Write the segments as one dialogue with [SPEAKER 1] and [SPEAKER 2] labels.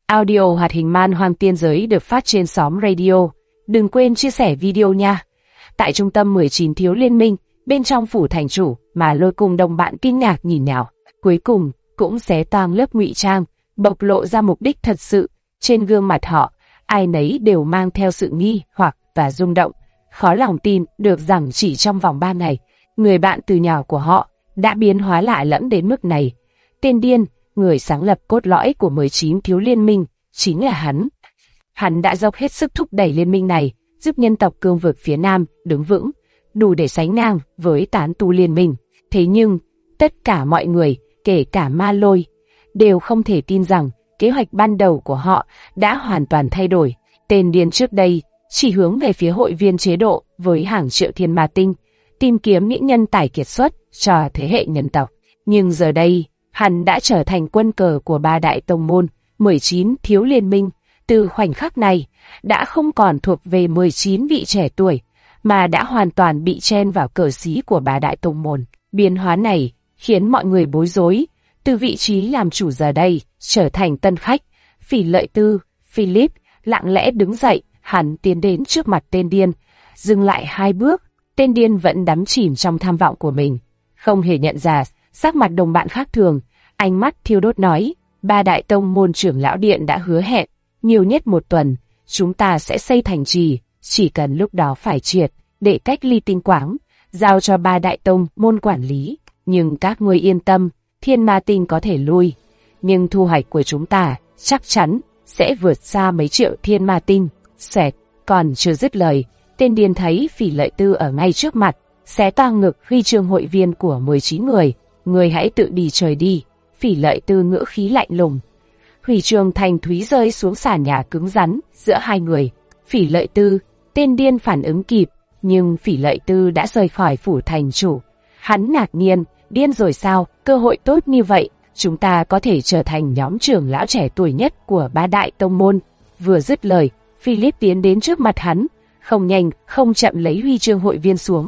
[SPEAKER 1] Audio hoạt hình Man Hoang Tiên Giới được phát trên xóm radio. Đừng quên chia sẻ video nha. Tại trung tâm 19 thiếu liên minh, bên trong phủ thành chủ, mà Lôi cùng đồng bạn kinh ngạc nhìn nhau. Cuối cùng, cũng xé toang lớp ngụy trang, bộc lộ ra mục đích thật sự. Trên gương mặt họ, ai nấy đều mang theo sự nghi hoặc và rung động. Khó lòng tin được rằng chỉ trong vòng 3 ngày, người bạn từ nhỏ của họ đã biến hóa lạ lẫm đến mức này. Tên điên, người sáng lập cốt lõi của 19 thiếu liên minh, chính là hắn. Hắn đã dốc hết sức thúc đẩy liên minh này, giúp nhân tộc cương vực phía Nam đứng vững, đủ để sánh ngang với tán tu liên minh. Thế nhưng, tất cả mọi người, kể cả Ma Lôi, đều không thể tin rằng kế hoạch ban đầu của họ đã hoàn toàn thay đổi. Tên điên trước đây chỉ hướng về phía hội viên chế độ với hàng triệu thiên ma tinh, tìm kiếm những nhân tài kiệt xuất cho thế hệ nhân tộc. Nhưng giờ đây, hắn đã trở thành quân cờ của 3 đại tông môn, 19 thiếu liên minh. Từ khoảnh khắc này, đã không còn thuộc về 19 vị trẻ tuổi, mà đã hoàn toàn bị chen vào cờ xí của 3 đại tông môn. Biến hóa này khiến mọi người bối rối, từ vị trí làm chủ giờ đây trở thành tân khách. Phỉ Lợi Tư, Philip, lặng lẽ đứng dậy, hắn tiến đến trước mặt tên điên, dừng lại 2 bước. Tên điên vẫn đắm chìm trong tham vọng của mình, không hề nhận ra sắc mặt đồng bạn khác thường. Ánh mắt thiêu đốt nói, 3 đại tông môn trưởng lão điện đã hứa hẹn, nhiều nhất 1 tuần, chúng ta sẽ xây thành trì, chỉ cần lúc đó phải triệt để cách ly tinh quáng, giao cho 3 đại tông môn quản lý. Nhưng các ngươi yên tâm, thiên ma tinh có thể lui, nhưng thu hoạch của chúng ta chắc chắn sẽ vượt xa mấy triệu thiên ma tinh. Xẹt, còn chưa dứt lời, tên điên thấy Phỉ Lợi Tư ở ngay trước mặt, xé toang ngực huy chương hội viên của 19 người. Người hãy tự đi trời đi. Phỉ Lợi Tư ngữ khí lạnh lùng. Huy chương thanh thúy rơi xuống sàn nhà cứng rắn giữa hai người. Phỉ Lợi Tư, tên điên phản ứng kịp, nhưng Phỉ Lợi Tư đã rời khỏi phủ thành chủ. Hắn ngạc nhiên, điên rồi sao, cơ hội tốt như vậy, chúng ta có thể trở thành nhóm trưởng lão trẻ tuổi nhất của 3 đại tông môn. Vừa dứt lời, Philip tiến đến trước mặt hắn, không nhanh, không chậm lấy huy chương hội viên xuống.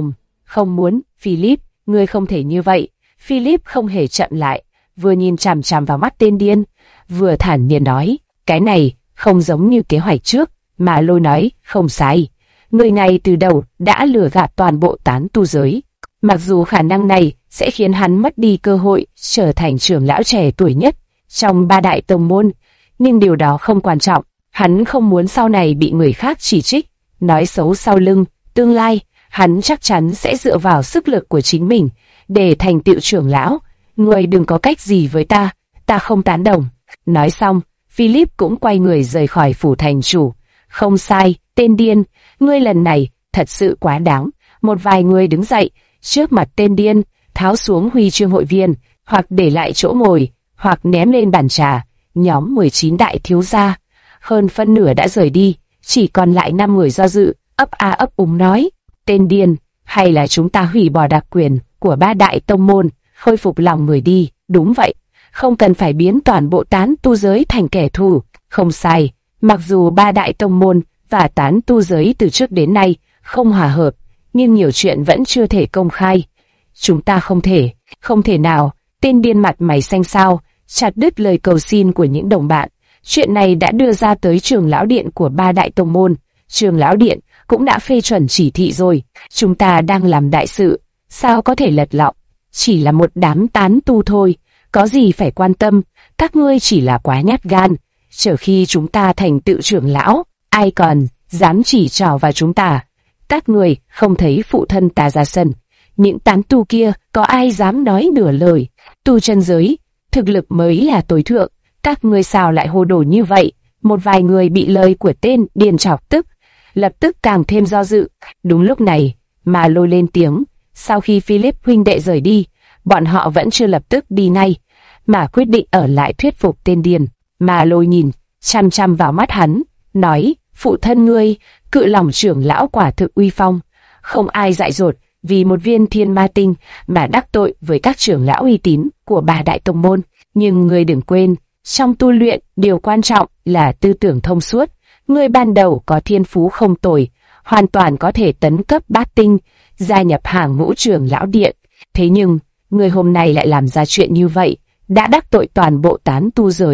[SPEAKER 1] Không muốn, Philip, ngươi không thể như vậy. Philip không hề chậm lại, vừa nhìn chằm chằm vào mắt tên điên, vừa thản nhiên nói, cái này không giống như kế hoạch trước. Mà Lôi nói, không sai, người này từ đầu đã lừa gạt toàn bộ tán tu giới. Mặc dù khả năng này sẽ khiến hắn mất đi cơ hội trở thành trưởng lão trẻ tuổi nhất trong 3 đại tông môn, nhưng điều đó không quan trọng. Hắn không muốn sau này bị người khác chỉ trích, nói xấu sau lưng. Tương lai, hắn chắc chắn sẽ dựa vào sức lực của chính mình để thành tựu trưởng lão. Người đừng có cách gì với ta không tán đồng. Nói xong, Philip cũng quay người rời khỏi phủ thành chủ. Không sai, tên điên, ngươi lần này thật sự quá đáng. Một vài người đứng dậy trước mặt tên điên, tháo xuống huy chương hội viên, hoặc để lại chỗ ngồi, hoặc ném lên bàn trà. Nhóm 19 đại thiếu gia, hơn phân nửa đã rời đi, chỉ còn lại 5 người do dự, ấp a ấp úng nói, tên điên, hay là chúng ta hủy bỏ đặc quyền của 3 đại tông môn, khôi phục lòng người đi. Đúng vậy, không cần phải biến toàn bộ tán tu giới thành kẻ thù. Không sai, mặc dù 3 đại tông môn và tán tu giới từ trước đến nay không hòa hợp, nhưng nhiều chuyện vẫn chưa thể công khai. Chúng ta không thể nào. Tên điên mặt mày xanh xao, chặt đứt lời cầu xin của những đồng bạn. Chuyện này đã đưa ra tới trưởng lão điện của 3 đại tông môn. Trưởng lão điện cũng đã phê chuẩn chỉ thị rồi. Chúng ta đang làm đại sự, sao có thể lật lọng? Chỉ là một đám tán tu thôi, có gì phải quan tâm? Các ngươi chỉ là quá nhát gan. Chờ khi chúng ta thành tựu trưởng lão, ai còn dám chỉ trỏ vào chúng ta? Các người không thấy phụ thân ta ra sân, những tán tu kia có ai dám nói nửa lời? Tu chân giới, thực lực mới là tối thượng, các ngươi sao lại hồ đồ như vậy? Một vài người bị lời của tên điên chọc tức, lập tức càng thêm do dự. Đúng lúc này, mà Lôi lên tiếng. Sau khi Philip huynh đệ rời đi, bọn họ vẫn chưa lập tức đi ngay, mà quyết định ở lại thuyết phục tên điên. Mà Lôi nhìn chăm chăm vào mắt hắn, nói, phụ thân ngươi, cự lòng trưởng lão quả thực uy phong, không ai dại dột vì một viên thiên ma tinh mà đắc tội với các trưởng lão uy tín của 3 đại tông môn. Nhưng ngươi đừng quên, trong tu luyện, điều quan trọng là tư tưởng thông suốt. Ngươi ban đầu có thiên phú không tồi, hoàn toàn có thể tấn cấp bát tinh, gia nhập hàng ngũ trưởng lão điện. Thế nhưng, ngươi hôm nay lại làm ra chuyện như vậy, đã đắc tội toàn bộ tán tu giới.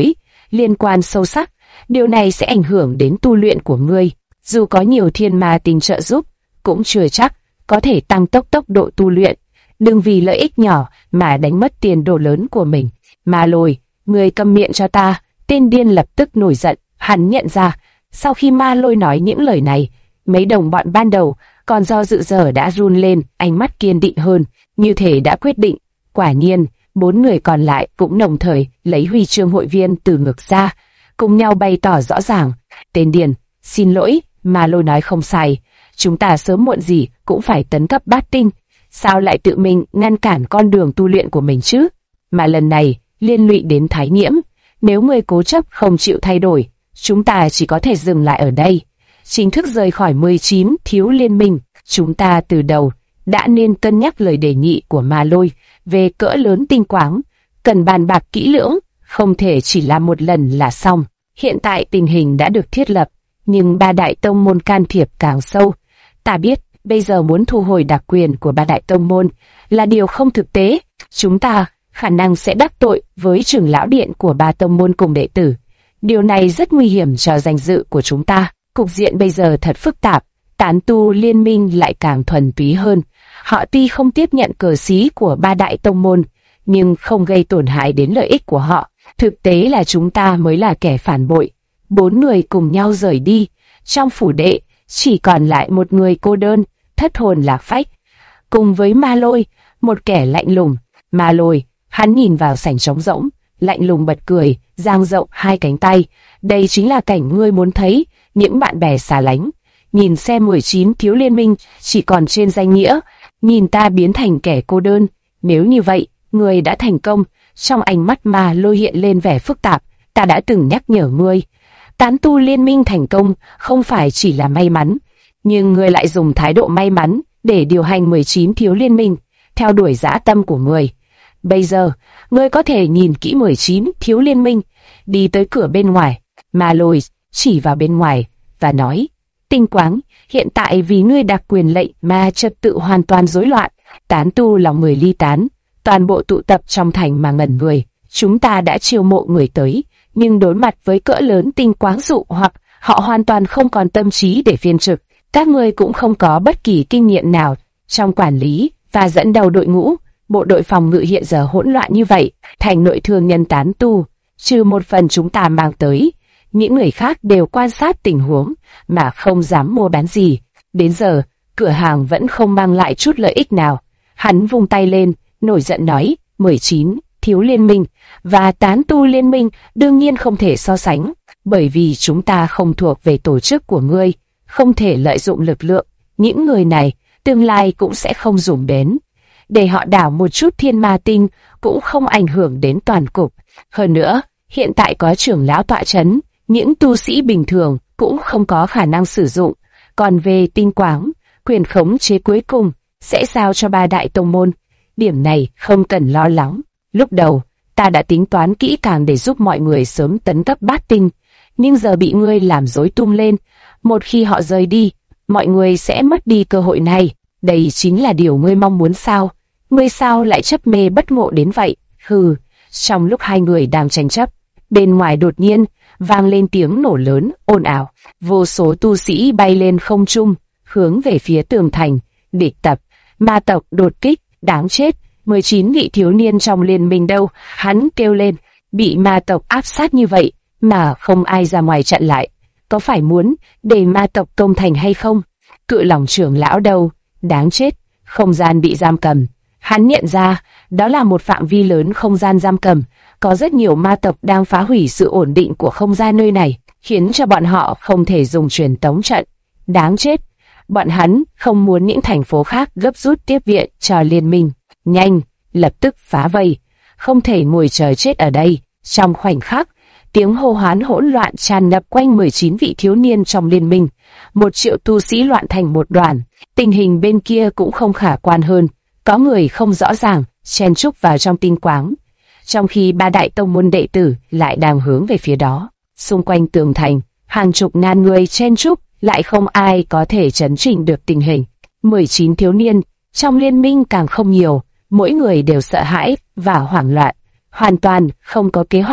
[SPEAKER 1] liên quan sâu sắc. Điều này sẽ ảnh hưởng đến tu luyện của ngươi. Dù có nhiều thiên ma tinh trợ giúp, cũng chưa chắc có thể tăng tốc độ tu luyện. Đừng vì lợi ích nhỏ mà đánh mất tiền đồ lớn của mình. Ma Lôi, ngươi câm miệng cho ta. Tên điên lập tức nổi giận. Hắn nhận ra, sau khi Ma Lôi nói những lời này, mấy đồng bọn ban đầu còn do dự giờ đã run lên, ánh mắt kiên định hơn, như thể đã quyết định. Quả nhiên, 4 người còn lại cũng đồng thời lấy huy chương hội viên từ ngực ra, cùng nhau bày tỏ rõ ràng. Tên điên, xin lỗi, Ma Lôi nói không sai. Chúng ta sớm muộn gì cũng phải tấn cấp bát tinh. Sao lại tự mình ngăn cản con đường tu luyện của mình chứ? Mà lần này, liên lụy đến Thái Nhiễm. Nếu ngươi cố chấp không chịu thay đổi, chúng ta chỉ có thể dừng lại ở đây. Chính thức rời khỏi 19 thiếu liên minh. Chúng ta từ đầu đã nên cân nhắc lời đề nghị của Ma Lôi về cỡ lớn tinh quáng. Cần bàn bạc kỹ lưỡng, không thể chỉ làm một lần là xong. Hiện tại tình hình đã được thiết lập, nhưng ba đại tông môn can thiệp càng sâu. Ta biết, bây giờ muốn thu hồi đặc quyền của ba đại tông môn là điều không thực tế. Chúng ta khả năng sẽ đắc tội với trưởng lão điện của ba tông môn cùng đệ tử. Điều này rất nguy hiểm cho danh dự của chúng ta. Cục diện bây giờ thật phức tạp, tán tu liên minh lại càng thuần túy hơn. Họ tuy không tiếp nhận cờ xí của ba đại tông môn, nhưng không gây tổn hại đến lợi ích của họ. Thực tế là chúng ta mới là kẻ phản bội. 4 người cùng nhau rời đi. Trong phủ đệ, chỉ còn lại một người cô đơn, thất hồn lạc phách. Cùng với Ma Lôi, một kẻ lạnh lùng. Ma Lôi, hắn nhìn vào sảnh trống rỗng, lạnh lùng bật cười, dang rộng hai cánh tay. Đây chính là cảnh ngươi muốn thấy, những bạn bè xa lánh. Nhìn xem 19 thiếu liên minh chỉ còn trên danh nghĩa, nhìn ta biến thành kẻ cô đơn. Nếu như vậy, ngươi đã thành công. Trong ánh mắt Ma Lôi hiện lên vẻ phức tạp. Ta đã từng nhắc nhở ngươi, tán tu liên minh thành công không phải chỉ là may mắn, nhưng ngươi lại dùng thái độ may mắn để điều hành 19 thiếu liên minh, theo đuổi dã tâm của ngươi. Bây giờ, ngươi có thể nhìn kỹ 19 thiếu liên minh, đi tới cửa bên ngoài. Ma Lôi chỉ vào bên ngoài và nói, tinh quáng, hiện tại vì ngươi đặc quyền lệnh mà trật tự hoàn toàn rối loạn, tán tu lòng người ly tán, toàn bộ tụ tập trong thành mà ngẩn người. Chúng ta đã chiêu mộ người tới, nhưng đối mặt với cỡ lớn tinh quáng dụ hoặc họ hoàn toàn không còn tâm trí để phiên trực. Các ngươi cũng không có bất kỳ kinh nghiệm nào trong quản lý và dẫn đầu đội ngũ. Bộ đội phòng ngự hiện giờ hỗn loạn như vậy, thành nội thương nhân tán tu, trừ một phần chúng ta mang tới, những người khác đều quan sát tình huống mà không dám mua bán gì. Đến giờ, cửa hàng vẫn không mang lại chút lợi ích nào. Hắn vung tay lên, nổi giận nói, 19 thiếu liên minh và tán tu liên minh đương nhiên không thể so sánh, bởi vì chúng ta không thuộc về tổ chức của ngươi, không thể lợi dụng lực lượng. Những người này tương lai cũng sẽ không dùng đến. Để họ đảo một chút thiên ma tinh cũng không ảnh hưởng đến toàn cục. Hơn nữa, hiện tại có trưởng lão tọa chấn, những tu sĩ bình thường cũng không có khả năng sử dụng. Còn về tinh quáng, quyền khống chế cuối cùng sẽ giao cho ba đại tông môn. Điểm này không cần lo lắng. Lúc đầu, ta đã tính toán kỹ càng để giúp mọi người sớm tấn cấp bát tinh, nhưng giờ bị ngươi làm rối tung lên. Một khi họ rời đi, mọi người sẽ mất đi cơ hội này. Đây chính là điều ngươi mong muốn sao? Ngươi sao lại chấp mê bất ngộ đến vậy? Hừ. Trong lúc hai người đang tranh chấp, bên ngoài đột nhiên vang lên tiếng nổ lớn, ồn ào. Vô số tu sĩ bay lên không trung, hướng về phía tường thành. Địch tập, ma tộc đột kích, đáng chết. 19 vị thiếu niên trong liên minh đâu? Hắn kêu lên. Bị ma tộc áp sát như vậy mà không ai ra ngoài chặn lại, có phải muốn để ma tộc công thành hay không? Cự lòng trưởng lão đâu? Đáng chết, không gian bị giam cầm. Hắn nhận ra đó là một phạm vi lớn không gian giam cầm, có rất nhiều ma tộc đang phá hủy sự ổn định của không gian nơi này, khiến cho bọn họ không thể dùng truyền tống trận. Đáng chết, bọn hắn không muốn những thành phố khác gấp rút tiếp viện cho liên minh. Nhanh, lập tức phá vây, không thể ngồi chờ chết ở đây. Trong khoảnh khắc, tiếng hô hoán hỗn loạn tràn ngập quanh 19 vị thiếu niên trong liên minh. 1 triệu tu sĩ loạn thành một đoàn. Tình hình bên kia cũng không khả quan hơn. Có người không rõ ràng chen chúc vào trong tinh quáng, trong khi ba đại tông môn đệ tử lại đang hướng về phía đó. Xung quanh tường thành, hàng chục ngàn người chen chúc, lại không ai có thể chấn chỉnh được tình hình. 19 thiếu niên trong liên minh càng không nhiều, mỗi người đều sợ hãi và hoảng loạn, hoàn toàn không có kế hoạch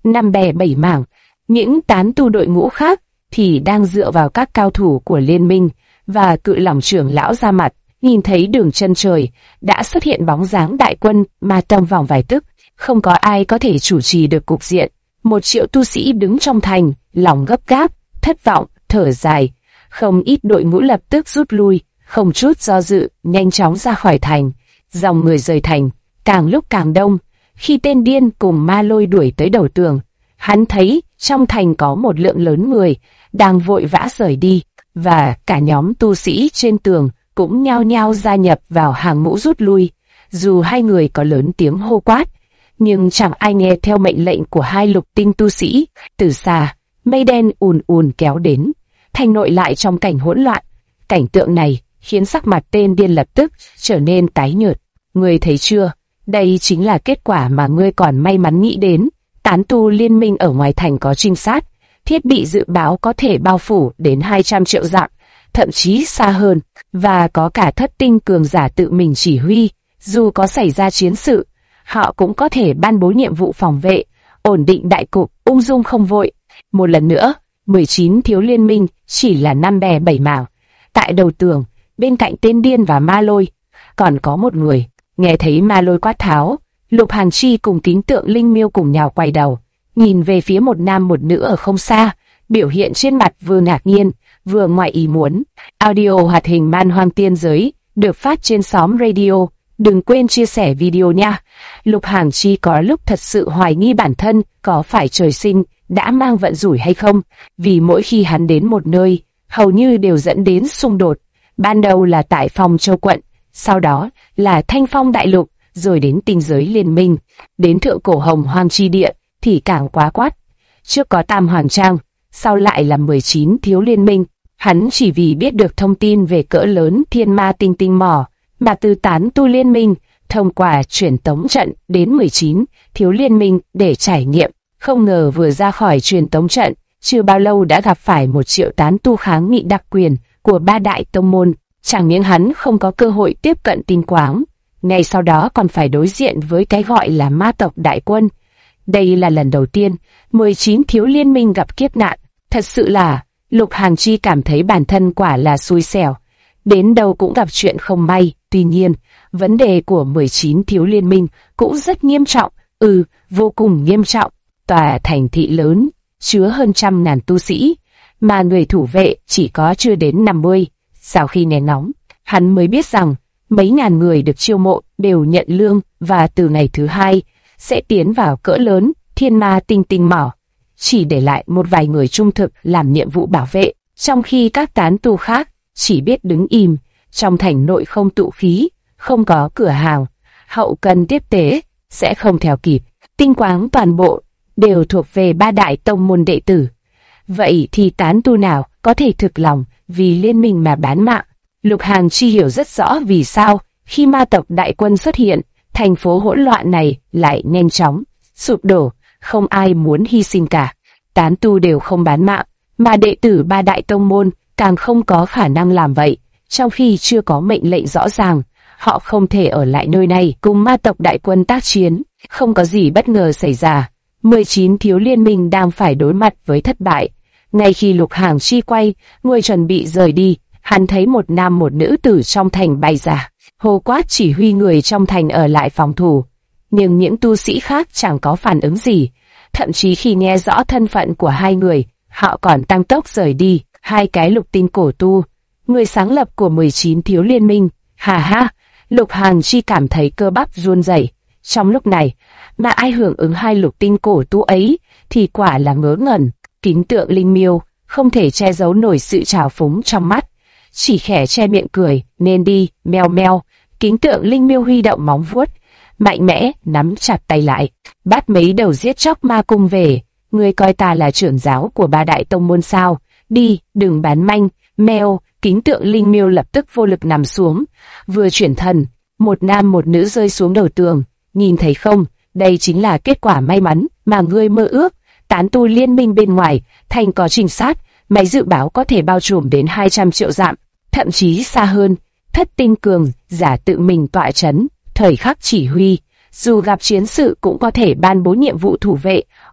[SPEAKER 1] năm bè bảy mảng. Những tán tu đội ngũ khác thì đang dựa vào các cao thủ của liên minh và cự lòng trưởng lão ra mặt. Nhìn thấy đường chân trời đã xuất hiện bóng dáng đại quân, mà trong vòng vài tức không có ai có thể chủ trì được cục diện. 1 triệu tu sĩ đứng trong thành, lòng gấp gáp, thất vọng, thở dài. Không ít đội ngũ lập tức rút lui, không chút do dự, nhanh chóng ra khỏi thành. Dòng người rời thành càng lúc càng đông. Khi tên điên cùng Ma Lôi đuổi tới đầu tường, hắn thấy trong thành có một lượng lớn người đang vội vã rời đi, và cả nhóm tu sĩ trên tường cũng nhao nhao gia nhập vào hàng ngũ rút lui. Dù hai người có lớn tiếng hô quát, nhưng chẳng ai nghe theo mệnh lệnh của hai lục tinh tu sĩ. Từ xa, mây đen ùn ùn kéo đến, thành nội lại trong cảnh hỗn loạn. Cảnh tượng này khiến sắc mặt tên điên lập tức trở nên tái nhợt. Ngươi thấy chưa? Đây chính là kết quả mà ngươi còn may mắn nghĩ đến. Tán tu liên minh ở ngoài thành có trinh sát, thiết bị dự báo có thể bao phủ đến 200 triệu dặm, thậm chí xa hơn, và có cả thất tinh cường giả tự mình chỉ huy. Dù có xảy ra chiến sự, họ cũng có thể ban bố nhiệm vụ phòng vệ, ổn định đại cục, ung dung không vội. Một lần nữa, 19 thiếu liên minh chỉ là 5 bè 7 mảng. Tại đầu tường, bên cạnh tên điên và Ma Lôi, còn có một người. Nghe thấy Ma Lôi quát tháo, Lục Hàn Chi cùng Kính Tượng Linh Miêu cùng nhào quay đầu, nhìn về phía một nam một nữ ở không xa, biểu hiện trên mặt vừa ngạc nhiên, vừa ngoài ý muốn. Audio hoạt hình Man Hoang Tiên Giới được phát trên xóm radio. Đừng quên chia sẻ video nha. Lục Hàn Chi có lúc thật sự hoài nghi bản thân có phải trời sinh đã mang vận rủi hay không, vì mỗi khi hắn đến một nơi, hầu như đều dẫn đến xung đột. Ban đầu là tại Phong Châu quận, sau đó là Thanh Phong đại lục, rồi đến tinh giới liên minh, đến thượng cổ Hồng Hoang chi địa thì càng quá quát. Trước có Tam Hoàng Trang, sau lại là 19 thiếu liên minh. Hắn chỉ vì biết được thông tin về cỡ lớn Thiên Ma Tinh Tinh Mỏ, mà từ tán tu liên minh thông qua truyền tống trận đến 19 thiếu liên minh để trải nghiệm. Không ngờ vừa ra khỏi truyền tống trận, chưa bao lâu đã gặp phải 1 triệu tán tu kháng nghị đặc quyền của 3 đại tông môn. Chẳng những hắn không có cơ hội tiếp cận tinh quáng, ngay sau đó còn phải đối diện với cái gọi là ma tộc đại quân. Đây là lần đầu tiên 19 thiếu liên minh gặp kiếp nạn. Thật sự là, Lục Hàn Chi cảm thấy bản thân quả là xui xẻo, đến đâu cũng gặp chuyện không may. Tuy nhiên, vấn đề của 19 thiếu liên minh cũng rất nghiêm trọng, vô cùng nghiêm trọng. Tòa thành thị lớn, chứa hơn 100.000 tu sĩ, mà người thủ vệ chỉ có chưa đến 50. Sau khi nghe ngóng, hắn mới biết rằng mấy ngàn người được chiêu mộ đều nhận lương, và từ ngày thứ 2 sẽ tiến vào cỡ lớn Thiên Ma Tinh Tinh Mỏ, chỉ để lại một vài người trung thực làm nhiệm vụ bảo vệ, trong khi các tán tu khác chỉ biết đứng im. Trong thành nội không tụ khí, không có cửa hàng, hậu cần tiếp tế sẽ không theo kịp. Tinh quáng toàn bộ đều thuộc về 3 đại tông môn đệ tử. Vậy thì tán tu nào có thể thực lòng vì liên minh mà bán mạng? Lục Hàn Chi hiểu rất rõ vì sao khi ma tộc đại quân xuất hiện, thành phố hỗn loạn này lại nhanh chóng sụp đổ. Không ai muốn hy sinh cả. Tán tu đều không bán mạng, mà đệ tử 3 đại tông môn càng không có khả năng làm vậy. Trong khi chưa có mệnh lệnh rõ ràng, họ không thể ở lại nơi này cùng ma tộc đại quân tác chiến. Không có gì bất ngờ xảy ra, 19 thiếu liên minh đang phải đối mặt với thất bại. Ngay khi Lục Hàn Chi quay người chuẩn bị rời đi, hắn thấy một nam một nữ từ trong thành bay ra, hô quát chỉ huy người trong thành ở lại phòng thủ. Nhưng những tu sĩ khác chẳng có phản ứng gì, thậm chí khi nghe rõ thân phận của hai người, họ còn tăng tốc rời đi. Hai cái lục tinh cổ tu, người sáng lập của 19 thiếu liên minh. Hà ha, Lục Hàn Chi cảm thấy cơ bắp run rẩy. Trong lúc này, mà ai hưởng ứng hai lục tinh cổ tu ấy thì quả là ngớ ngẩn. Kính Tượng Linh Miêu không thể che giấu nổi sự trào phúng trong mắt, chỉ khẽ che miệng cười. Nên đi, meo meo. Kính Tượng Linh Miêu huy động móng vuốt, mạnh mẽ nắm chặt tay lại, bắt mấy đầu giết chóc ma cung về. Ngươi coi ta là trưởng giáo của 3 đại tông môn sao? Đi, đừng bán manh. Meo. Kính Tượng Linh Miêu lập tức vô lực nằm xuống. Vừa chuyển thần, một nam một nữ rơi xuống đầu tường. Nhìn thấy không, đây chính là kết quả may mắn mà ngươi mơ ước. Tán tu liên minh bên ngoài thành có trinh sát, máy dự báo có thể bao trùm đến 200 triệu dặm, thậm chí xa hơn. Thất tinh cường giả tự mình tọa chấn, thời khắc chỉ huy, dù gặp chiến sự cũng có thể ban bố nhiệm vụ thủ vệ,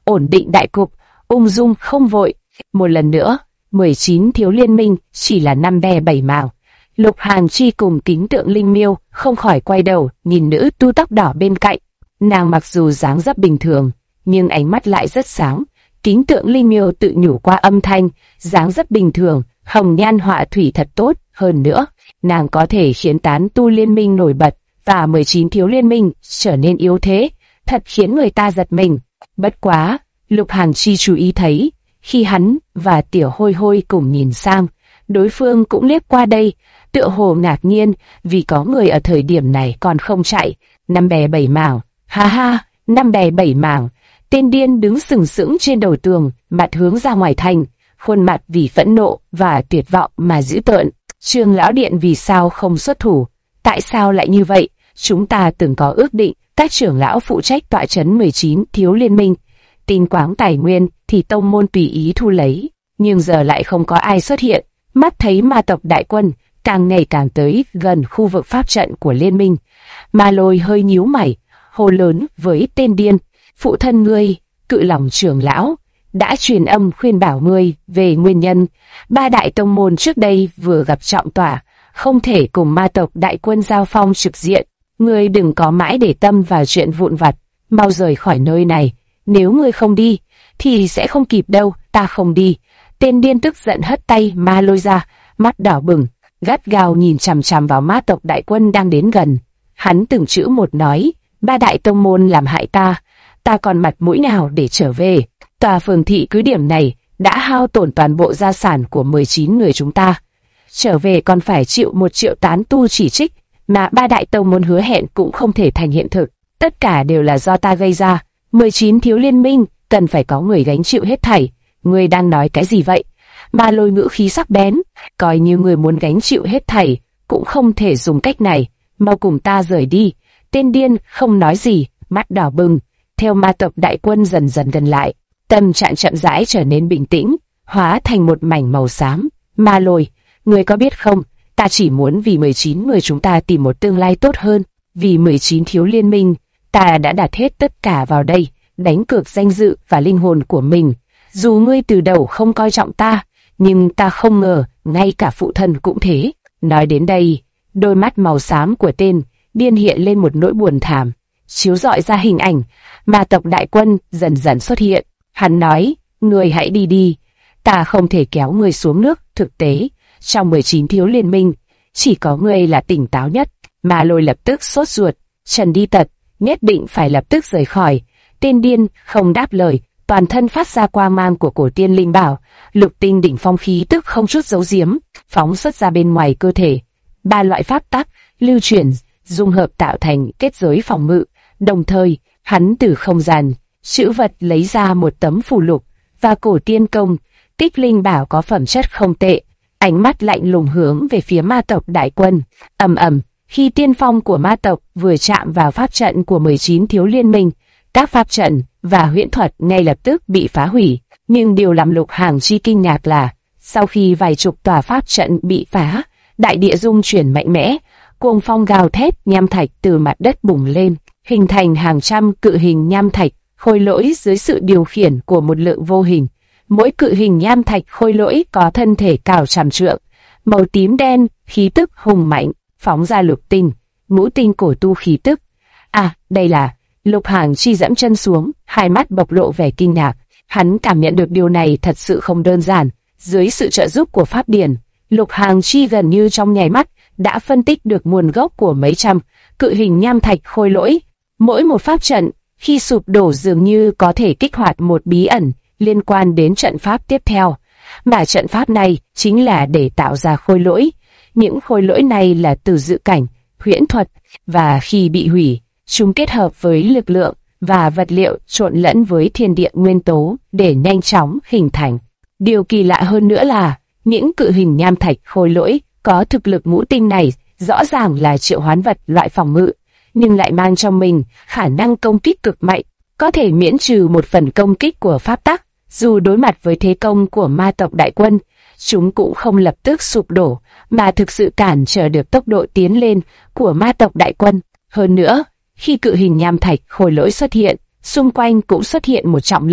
[SPEAKER 1] ổn định đại cục, ung dung không vội. Một lần nữa, 19 thiếu liên minh chỉ là 5 bè 7 mảng. Lục Hàn Chi cùng Kính Tượng Linh Miêu không khỏi quay đầu nhìn nữ tu tóc đỏ bên cạnh. Nàng mặc dù dáng dấp bình thường, nhưng ánh mắt lại rất sáng. Kính Tượng Linh Miêu tự nhủ qua âm thanh, dáng dấp bình thường, hồng nhan họa thủy thật tốt. Hơn nữa, nàng có thể khiến tán tu liên minh nổi bật và 19 thiếu liên minh trở nên yếu thế, thật khiến người ta giật mình. Bất quá, Lục Hàn Chi chú ý thấy, khi hắn và Tiểu Hôi Hôi cùng nhìn sang, đối phương cũng liếc qua đây, tựa hồ ngạc nhiên vì có người ở thời điểm này còn không chạy. 5 bè 7 mảng, ha ha, 5 bè 7 mảng. Tên điên đứng sừng sững trên đầu tường, mặt hướng ra ngoài thành, khuôn mặt vì phẫn nộ và tuyệt vọng mà dữ tợn. Trường lão điện vì sao không xuất thủ? Tại sao lại như vậy? Chúng ta từng có ước định, các trưởng lão phụ trách tọa trấn 19 thiếu liên minh. Tinh quáng tài nguyên thì tông môn tùy ý thu lấy, nhưng giờ lại không có ai xuất hiện. Mắt thấy ma tộc đại quân càng ngày càng tới gần khu vực pháp trận của liên minh. Ma Lôi hơi nhíu mày, hô lớn với tên điên: phụ thân ngươi, Cự Lòng trưởng lão, đã truyền âm khuyên bảo ngươi về nguyên nhân. 3 đại tông môn trước đây vừa gặp trọng tỏa, không thể cùng ma tộc đại quân giao phong trực diện. Ngươi đừng có mãi để tâm vào chuyện vụn vặt, mau rời khỏi nơi này. Nếu ngươi không đi, thì sẽ không kịp đâu. Ta không đi. Tên điên tức giận hất tay Ma Lôi ra, mắt đỏ bừng, gắt gao nhìn chằm chằm vào ma tộc đại quân đang đến gần. Hắn từng chữ một nói: 3 đại tông môn làm hại ta, ta còn mặt mũi nào để trở về? Tòa phường thị cứ điểm này đã hao tổn toàn bộ gia sản của 19 người chúng ta. Trở về còn phải chịu 1 triệu tán tu chỉ trích, mà 3 đại tông môn hứa hẹn cũng không thể thành hiện thực. Tất cả đều là do ta gây ra. 19 thiếu liên minh cần phải có người gánh chịu hết thảy. Ngươi đang nói cái gì vậy? Ma Lôi ngữ khí sắc bén, coi như người muốn gánh chịu hết thảy cũng không thể dùng cách này. Mau cùng ta rời đi. Tên điên không nói gì, mắt đỏ bừng. Theo ma tộc đại quân dần dần gần lại, tâm trạng chậm rãi trở nên bình tĩnh, hóa thành một mảnh màu xám. Ma Lôi, ngươi có biết không, ta chỉ muốn vì 19 người chúng ta tìm một tương lai tốt hơn. Vì 19 thiếu liên minh, ta đã đặt hết tất cả vào đây, đánh cược danh dự và linh hồn của mình. Dù ngươi từ đầu không coi trọng ta, nhưng ta không ngờ ngay cả phụ thân cũng thế. Nói đến đây, đôi mắt màu xám của tên điên hiện lên một nỗi buồn thảm, chiếu rọi ra hình ảnh ma tộc đại quân dần dần xuất hiện. Hắn nói: ngươi hãy đi đi, ta không thể kéo ngươi xuống nước. Thực tế, trong 19 thiếu liên minh, chỉ có ngươi là tỉnh táo nhất. Ma Lôi lập tức sốt ruột: Trần Đi Tật, nhất định phải lập tức rời khỏi. Tên điên không đáp lời, toàn thân phát ra quang mang của cổ tiên linh bảo, lục tinh đỉnh phong khí tức không chút giấu giếm, phóng xuất ra bên ngoài cơ thể. 3 loại pháp tắc lưu chuyển dung hợp tạo thành kết giới phòng ngự. Đồng thời, hắn từ không gian trữ vật lấy ra một tấm phù lục và cổ tiên công kích linh bảo có phẩm chất không tệ. Ánh mắt lạnh lùng hướng về phía ma tộc đại quân. Ầm ầm, khi tiên phong của ma tộc vừa chạm vào pháp trận của 19 thiếu liên minh, các pháp trận và huyễn thuật ngay lập tức bị phá hủy. Nhưng điều làm Lục Hàn Chi kinh ngạc là, sau khi vài chục tòa pháp trận bị phá, đại địa rung chuyển mạnh mẽ, cuồng phong gào thét, nham thạch từ mặt đất bùng lên, hình thành hàng trăm cự hình nham thạch khôi lỗi dưới sự điều khiển của một lượng vô hình. Mỗi cự hình nham thạch khôi lỗi có thân thể cao trăm trượng, màu tím đen, khí tức hùng mạnh, phóng ra lục tinh, ngũ tinh cổ tu khí tức. À, đây là... Lục Hàn Chi dẫm chân xuống, hai mắt bộc lộ vẻ kinh ngạc. Hắn cảm nhận được điều này thật sự không đơn giản. Dưới sự trợ giúp của pháp điển, Lục Hàn Chi gần như trong nháy mắt đã phân tích được nguồn gốc của mấy trăm cự hình nham thạch khôi lỗi. Mỗi một pháp trận khi sụp đổ dường như có thể kích hoạt một bí ẩn liên quan đến trận pháp tiếp theo, mà trận pháp này chính là để tạo ra khôi lỗi. Những khôi lỗi này là từ dự cảnh, huyễn thuật, và khi bị hủy, chúng kết hợp với lực lượng và vật liệu trộn lẫn với thiên địa nguyên tố để nhanh chóng hình thành. Điều kỳ lạ hơn nữa là, những cự hình nham thạch khôi lỗi có thực lực ngũ tinh này rõ ràng là triệu hoán vật loại phòng ngự, nhưng lại mang trong mình khả năng công kích cực mạnh, có thể miễn trừ một phần công kích của pháp tắc. Dù đối mặt với thế công của ma tộc đại quân, chúng cũng không lập tức sụp đổ, mà thực sự cản trở được tốc độ tiến lên của ma tộc đại quân. Hơn nữa, khi cự hình nham thạch khôi lỗi xuất hiện, xung quanh cũng xuất hiện một trọng lực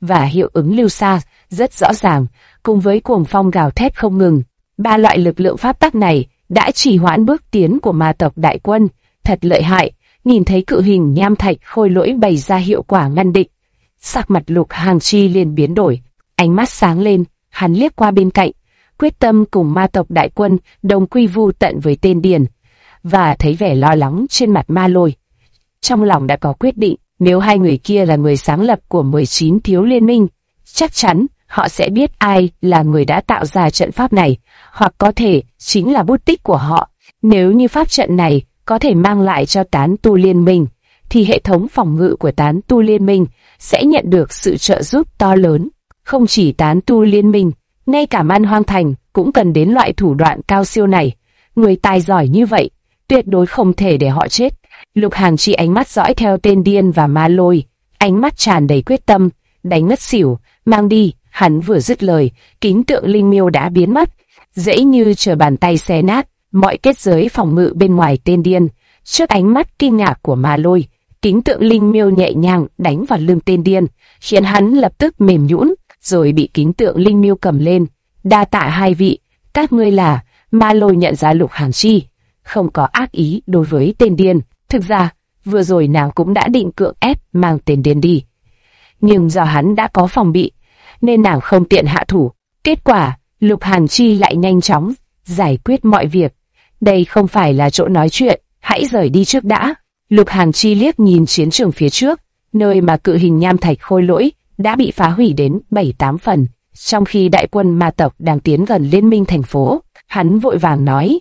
[SPEAKER 1] và hiệu ứng lưu xa rất rõ ràng, cùng với cuồng phong gào thét không ngừng. Ba loại lực lượng pháp tắc này đã trì hoãn bước tiến của ma tộc đại quân, thật lợi hại. Nhìn thấy cự hình nham thạch khôi lỗi bày ra hiệu quả ngăn địch, sắc mặt Lục Hàng Chi liền biến đổi, ánh mắt sáng lên, hắn liếc qua bên cạnh, quyết tâm cùng ma tộc đại quân đồng quy vu tận với tên điền, và thấy vẻ lo lắng trên mặt Ma Lôi. Trong lòng đã có quyết định, nếu hai người kia là người sáng lập của 19 thiếu liên minh, chắc chắn họ sẽ biết ai là người đã tạo ra trận pháp này, hoặc có thể chính là bút tích của họ. Nếu như pháp trận này có thể mang lại cho tán tu liên minh, thì hệ thống phòng ngự của tán tu liên minh sẽ nhận được sự trợ giúp to lớn. Không chỉ tán tu liên minh, ngay cả Man Hoang Thành cũng cần đến loại thủ đoạn cao siêu này. Người tài giỏi như vậy, tuyệt đối không thể để họ chết. Lục Hàng Chi ánh mắt dõi theo tên điên và Ma Lôi, ánh mắt tràn đầy quyết tâm, đánh ngất xỉu, mang đi. Hắn vừa dứt lời, kính tượng linh miêu đã biến mất, dễ như trở bàn tay xé nát mọi kết giới phòng ngự bên ngoài tên điên. Trước ánh mắt kinh ngạc của Ma Lôi, kính tượng linh miêu nhẹ nhàng đánh vào lưng tên điên, khiến hắn lập tức mềm nhũn, rồi bị kính tượng linh miêu cầm lên. Đa tạ hai vị, các ngươi là... Ma Lôi nhận ra Lục Hàng Chi không có ác ý đối với tên điên. Thực ra, vừa rồi nàng cũng đã định cưỡng ép mang tên điên đi, nhưng do hắn đã có phòng bị, nên nàng không tiện hạ thủ. Kết quả, Lục Hàng Chi lại nhanh chóng giải quyết mọi việc. Đây không phải là chỗ nói chuyện, hãy rời đi trước đã. Lục Hàng Chi liếc nhìn chiến trường phía trước, nơi mà cự hình nham thạch khôi lỗi đã bị phá hủy đến 7-8 phần, trong khi đại quân ma tộc đang tiến gần liên minh thành phố. Hắn vội vàng nói,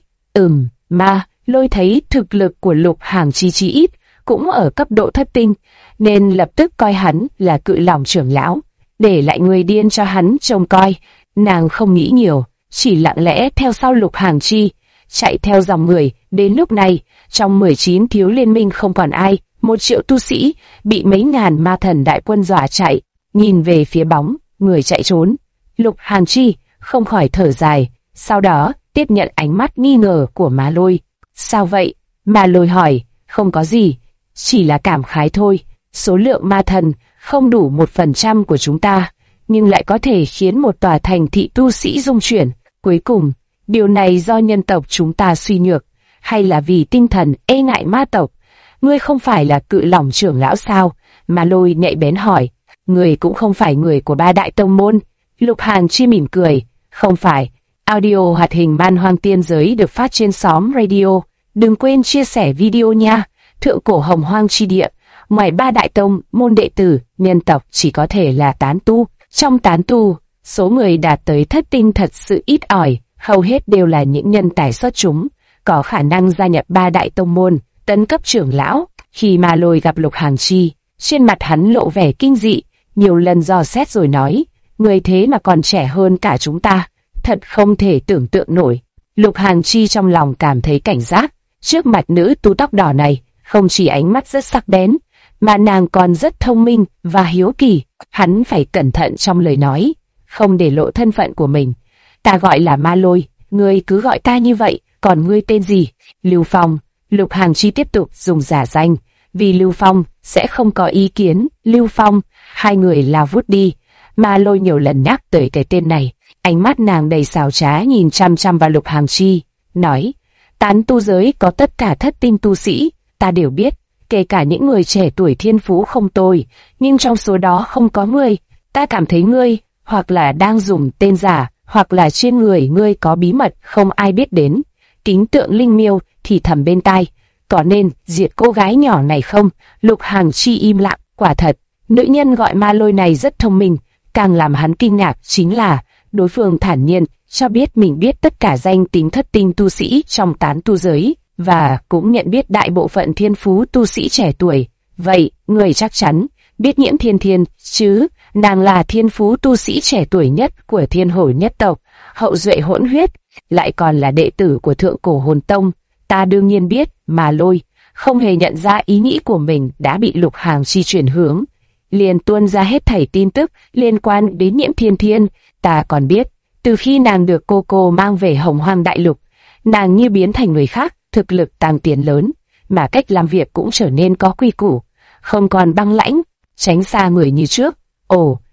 [SPEAKER 1] Ma Lôi thấy thực lực của Lục Hàng Chi chí ít cũng ở cấp độ thất tinh, nên lập tức coi hắn là cự lòng trưởng lão, để lại người điên cho hắn trông coi. Nàng không nghĩ nhiều, chỉ lặng lẽ theo sau Lục Hàng Chi, chạy theo dòng người. Đến lúc này, trong 19 thiếu liên minh không còn ai, 1 triệu tu sĩ bị mấy ngàn ma thần đại quân dọa chạy. Nhìn về phía bóng người chạy trốn, Lục Hàng Chi không khỏi thở dài, sau đó tiếp nhận ánh mắt nghi ngờ của Ma Lôi. Sao vậy? Ma Lôi hỏi. Không có gì, chỉ là cảm khái thôi. Số lượng ma thần không đủ 1% của chúng ta, nhưng lại có thể khiến một tòa thành thị tu sĩ rung chuyển. Cuối cùng, điều này do nhân tộc chúng ta suy nhược, hay là vì tinh thần e ngại ma tộc? Ngươi không phải là cự lòng trưởng lão sao? Ma Lôi nhạy bén hỏi. Ngươi cũng không phải người của 3 đại tông môn. Lục Hàng Chi mỉm cười. Không phải. Audio hoạt hình Man Hoang Tiên Giới được phát trên xóm radio. Đừng quên chia sẻ video nha. Thượng cổ Hồng Hoang chi địa, ngoài 3 đại tông môn đệ tử, nhân tộc chỉ có thể là tán tu. Trong tán tu, số người đạt tới thất tinh thật sự ít ỏi, hầu hết đều là những nhân tài xuất chúng, có khả năng gia nhập 3 đại tông môn, tấn cấp trưởng lão. Khi Ma Lôi gặp Lục Hàng Chi, trên mặt hắn lộ vẻ kinh dị, nhiều lần dò xét rồi nói, người thế mà còn trẻ hơn cả chúng ta, thật không thể tưởng tượng nổi. Lục Hàng Chi trong lòng cảm thấy cảnh giác, trước mặt nữ tu tóc đỏ này, không chỉ ánh mắt rất sắc bén, mà nàng còn rất thông minh và hiếu kỳ. Hắn phải cẩn thận trong lời nói, không để lộ thân phận của mình. Ta gọi là Ma Lôi, ngươi cứ gọi ta như vậy, còn ngươi tên gì? Lưu Phong. Lục Hàng Chi tiếp tục dùng giả danh, vì Lưu Phong sẽ không có ý kiến. Lưu Phong. Hai người lao vút đi. Ma Lôi nhiều lần nhắc tới cái tên này, ánh mắt nàng đầy xảo trá nhìn chăm chăm vào Lục Hàng Chi, nói, tán tu giới có tất cả thất tinh tu sĩ, ta đều biết, kể cả những người trẻ tuổi thiên phú không tồi, nhưng trong số đó không có ngươi. Ta cảm thấy ngươi, hoặc là đang dùng tên giả, hoặc là trên người ngươi có bí mật không ai biết đến. Kính tượng linh miêu thì thầm bên tai, có nên diệt cô gái nhỏ này không? Lục Hàng Chi im lặng. Quả thật, nữ nhân gọi Ma Lôi này rất thông minh. Càng làm hắn kinh ngạc chính là đối phương thản nhiên cho biết mình biết tất cả danh tính thất tinh tu sĩ trong tán tu giới, và cũng nhận biết đại bộ phận thiên phú tu sĩ trẻ tuổi. Vậy, người chắc chắn biết Nhiễm Thiên Thiên chứ? Nàng là thiên phú tu sĩ trẻ tuổi nhất của Thiên Hổ nhất tộc, hậu duệ hỗn huyết, lại còn là đệ tử của Thượng Cổ Hồn Tông. Ta đương nhiên biết. Ma Lôi không hề nhận ra ý nghĩ của mình đã bị Lục Hàng Chi chuyển hướng, liền tuôn ra hết thảy tin tức liên quan đến Nhiễm Thiên Thiên. Ta còn biết, từ khi nàng được cô mang về Hồng Hoang Đại Lục, nàng như biến thành người khác, thực lực tăng tiến lớn, mà cách làm việc cũng trở nên có quy củ, không còn băng lãnh, tránh xa người như trước. Ồ,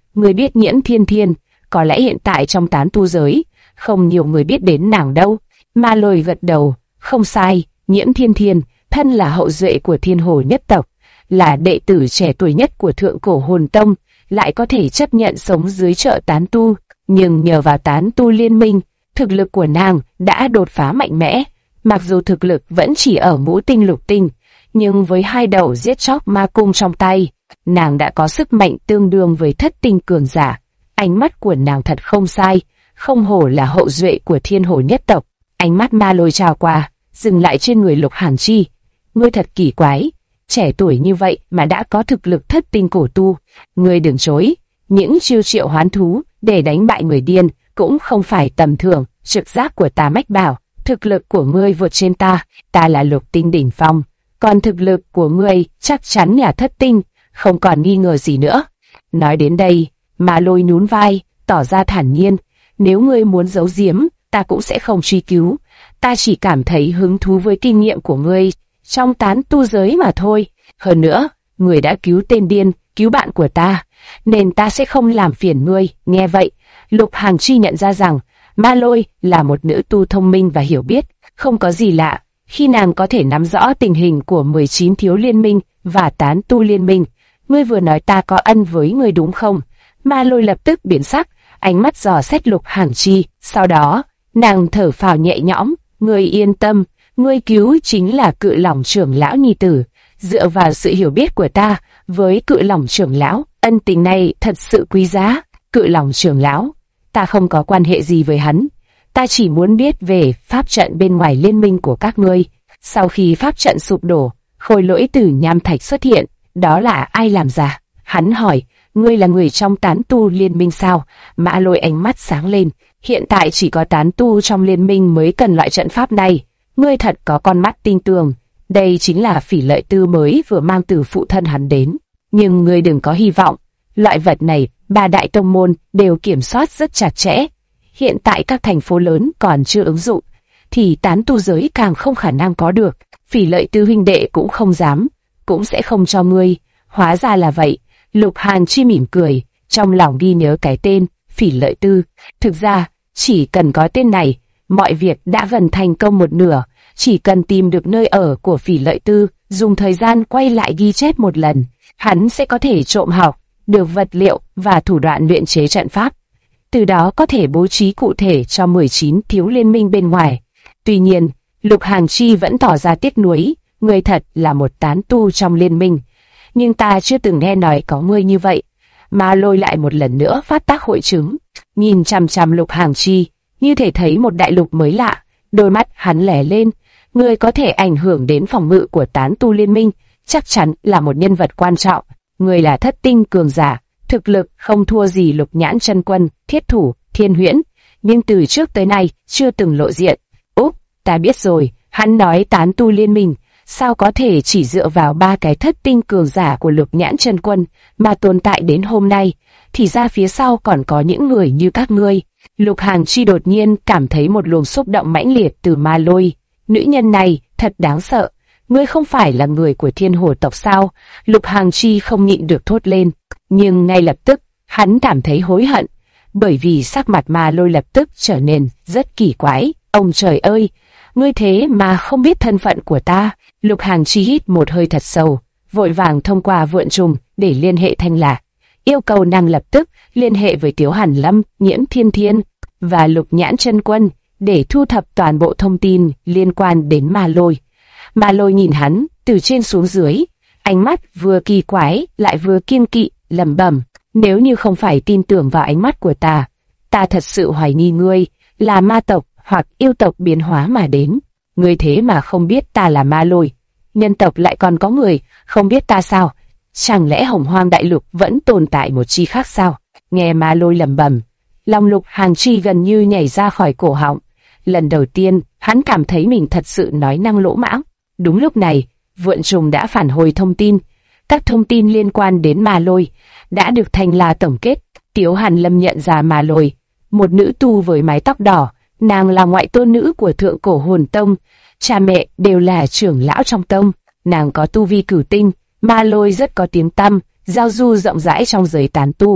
[SPEAKER 1] Ngươi biết Nhiễm Thiên Thiên, có lẽ hiện tại trong tán tu giới, không nhiều người biết đến nàng đâu. Ma Lôi gật đầu, không sai, Nhiễm Thiên Thiên, thân là hậu duệ của Thiên Hồ nhất tộc, là đệ tử trẻ tuổi nhất của Thượng Cổ Hồn Tông, lại có thể chấp nhận sống dưới chợ tán tu, nhưng nhờ vào tán tu liên minh, thực lực của nàng đã đột phá mạnh mẽ. Mặc dù thực lực vẫn chỉ ở ngũ tinh lục tinh, nhưng với hai đầu giết chóc ma cung trong tay, nàng đã có sức mạnh tương đương với thất tinh cường giả. Ánh mắt của nàng thật không sai, không hổ là hậu duệ của Thiên Hồ nhất tộc. Ánh mắt Ma Lôi trào qua, dừng lại trên người Lục Hàn Chi. Ngươi thật kỳ quái, trẻ tuổi như vậy mà đã có thực lực thất tinh cổ tu. Ngươi đừng chối, những chiêu triệu hoán thú để đánh bại người điên cũng không phải tầm thường. Trực giác của ta mách bảo, thực lực của ngươi vượt trên ta, ta là lục tinh đỉnh phong, còn thực lực của ngươi chắc chắn là thất tinh, không còn nghi ngờ gì nữa. Nói đến đây, Ma Lôi nhún vai, tỏ ra thản nhiên, nếu ngươi muốn giấu giếm, ta cũng sẽ không truy cứu, ta chỉ cảm thấy hứng thú với kinh nghiệm của ngươi trong tán tu giới mà thôi. Hơn nữa, ngươi đã cứu tên điên, cứu bạn của ta, nên ta sẽ không làm phiền ngươi. Nghe vậy, Lục Hàn Chi nhận ra rằng Ma Lôi là một nữ tu thông minh và hiểu biết, không có gì lạ khi nàng có thể nắm rõ tình hình của 19 thiếu liên minh và tán tu liên minh. Ngươi vừa nói ta có ân với ngươi đúng không? Ma Lôi lập tức biến sắc, ánh mắt dò xét Lục Hàn Chi, sau đó nàng thở phào nhẹ nhõm, ngươi yên tâm, ngươi cứu chính là Cự Lỏng trưởng lão nhi tử. Dựa vào sự hiểu biết của ta với Cự Lỏng trưởng lão, ân tình này thật sự quý giá. Cự Lỏng trưởng lão, ta không có quan hệ gì với hắn, ta chỉ muốn biết về pháp trận bên ngoài liên minh của các ngươi. Sau khi pháp trận sụp đổ, khôi lỗi từ nham thạch xuất hiện, đó là ai làm ra? Hắn hỏi, ngươi là người trong tán tu liên minh sao? Mã Lôi ánh mắt sáng lên, hiện tại chỉ có tán tu trong liên minh mới cần loại trận pháp này. Ngươi thật có con mắt tinh tường, đây chính là Phỉ Lợi Tư mới vừa mang từ phụ thân hắn đến. Nhưng ngươi đừng có hy vọng, loại vật này ba đại tông môn đều kiểm soát rất chặt chẽ. Hiện tại các thành phố lớn còn chưa ứng dụng, thì tán tu giới càng không khả năng có được. Phỉ Lợi Tư huynh đệ cũng không dám, cũng sẽ không cho ngươi. Hóa ra là vậy. Lục Hàn Chi mỉm cười, trong lòng ghi nhớ cái tên Phỉ Lợi Tư. Thực ra, chỉ cần có tên này, mọi việc đã gần thành công một nửa. Chỉ cần tìm được nơi ở của Phỉ Lợi Tư, dùng thời gian quay lại ghi chép một lần, hắn sẽ có thể trộm học được vật liệu và thủ đoạn luyện chế trận pháp. Từ đó có thể bố trí cụ thể cho 19 thiếu liên minh bên ngoài. Tuy nhiên, Lục Hàn Chi vẫn tỏ ra tiếc nuối, người thật là một tán tu trong liên minh. Nhưng ta chưa từng nghe nói có người như vậy. Ma Lôi lại một lần nữa phát tác hội chứng, nhìn chằm chằm Lục Hàn Chi, như thể thấy một đại lục mới lạ. Đôi mắt hắn lẻ lên, người có thể ảnh hưởng đến phòng ngự của tán tu liên minh, chắc chắn là một nhân vật quan trọng. Người là thất tinh cường giả, thực lực không thua gì Lục Nhãn Chân Quân, Thiết Thủ, Thiên Huyễn, nhưng từ trước tới nay chưa từng lộ diện. Úp, ta biết rồi, hắn nói tán tu liên minh, sao có thể chỉ dựa vào ba cái thất tinh cường giả của Lục Nhãn Chân Quân mà tồn tại đến hôm nay, thì ra phía sau còn có những người như các ngươi. Lục Hàn Chi đột nhiên cảm thấy một luồng xúc động mãnh liệt từ Ma Lôi. Nữ nhân này thật đáng sợ. Ngươi không phải là người của Thiên Hồ tộc sao? Lục Hàn Chi không nhịn được thốt lên. Nhưng ngay lập tức, hắn cảm thấy hối hận, bởi vì sắc mặt Ma Lôi lập tức trở nên rất kỳ quái. Ông trời ơi, ngươi thế mà không biết thân phận của ta. Lục Hàn Chi hít một hơi thật sâu, vội vàng thông qua vượn trùng để liên hệ Thanh Lạc, yêu cầu nàng lập tức liên hệ với Tiếu Hàn Lâm, Nhiễm Thiên Thiên và Lục Nhãn Chân Quân để thu thập toàn bộ thông tin liên quan đến Ma Lôi. Ma Lôi nhìn hắn từ trên xuống dưới, ánh mắt vừa kỳ quái lại vừa kiêng kỵ, lẩm bẩm: nếu như không phải tin tưởng vào ánh mắt của ta, ta thật sự hoài nghi ngươi là ma tộc hoặc yêu tộc biến hóa mà đến. Ngươi thế mà không biết ta là Ma Lôi, nhân tộc lại còn có người không biết ta sao? Chẳng lẽ Hồng Hoang đại lục vẫn tồn tại một chi khác sao? Nghe Ma Lôi lẩm bẩm, lòng Lục Hàn Chi gần như nhảy ra khỏi cổ họng. Lần đầu tiên, hắn cảm thấy mình thật sự nói năng lỗ mãng. Đúng lúc này, vượn trùng đã phản hồi thông tin. Các thông tin liên quan đến Ma Lôi đã được Thanh La tổng kết. Tiếu Hàn Lâm nhận ra Ma Lôi, một nữ tu với mái tóc đỏ. Nàng là ngoại tôn nữ của Thượng Cổ Hồn Tông, cha mẹ đều là trưởng lão trong tông. Nàng có tu vi cửu tinh. Ma Lôi rất có tiếng tăm, giao du rộng rãi trong giới tán tu.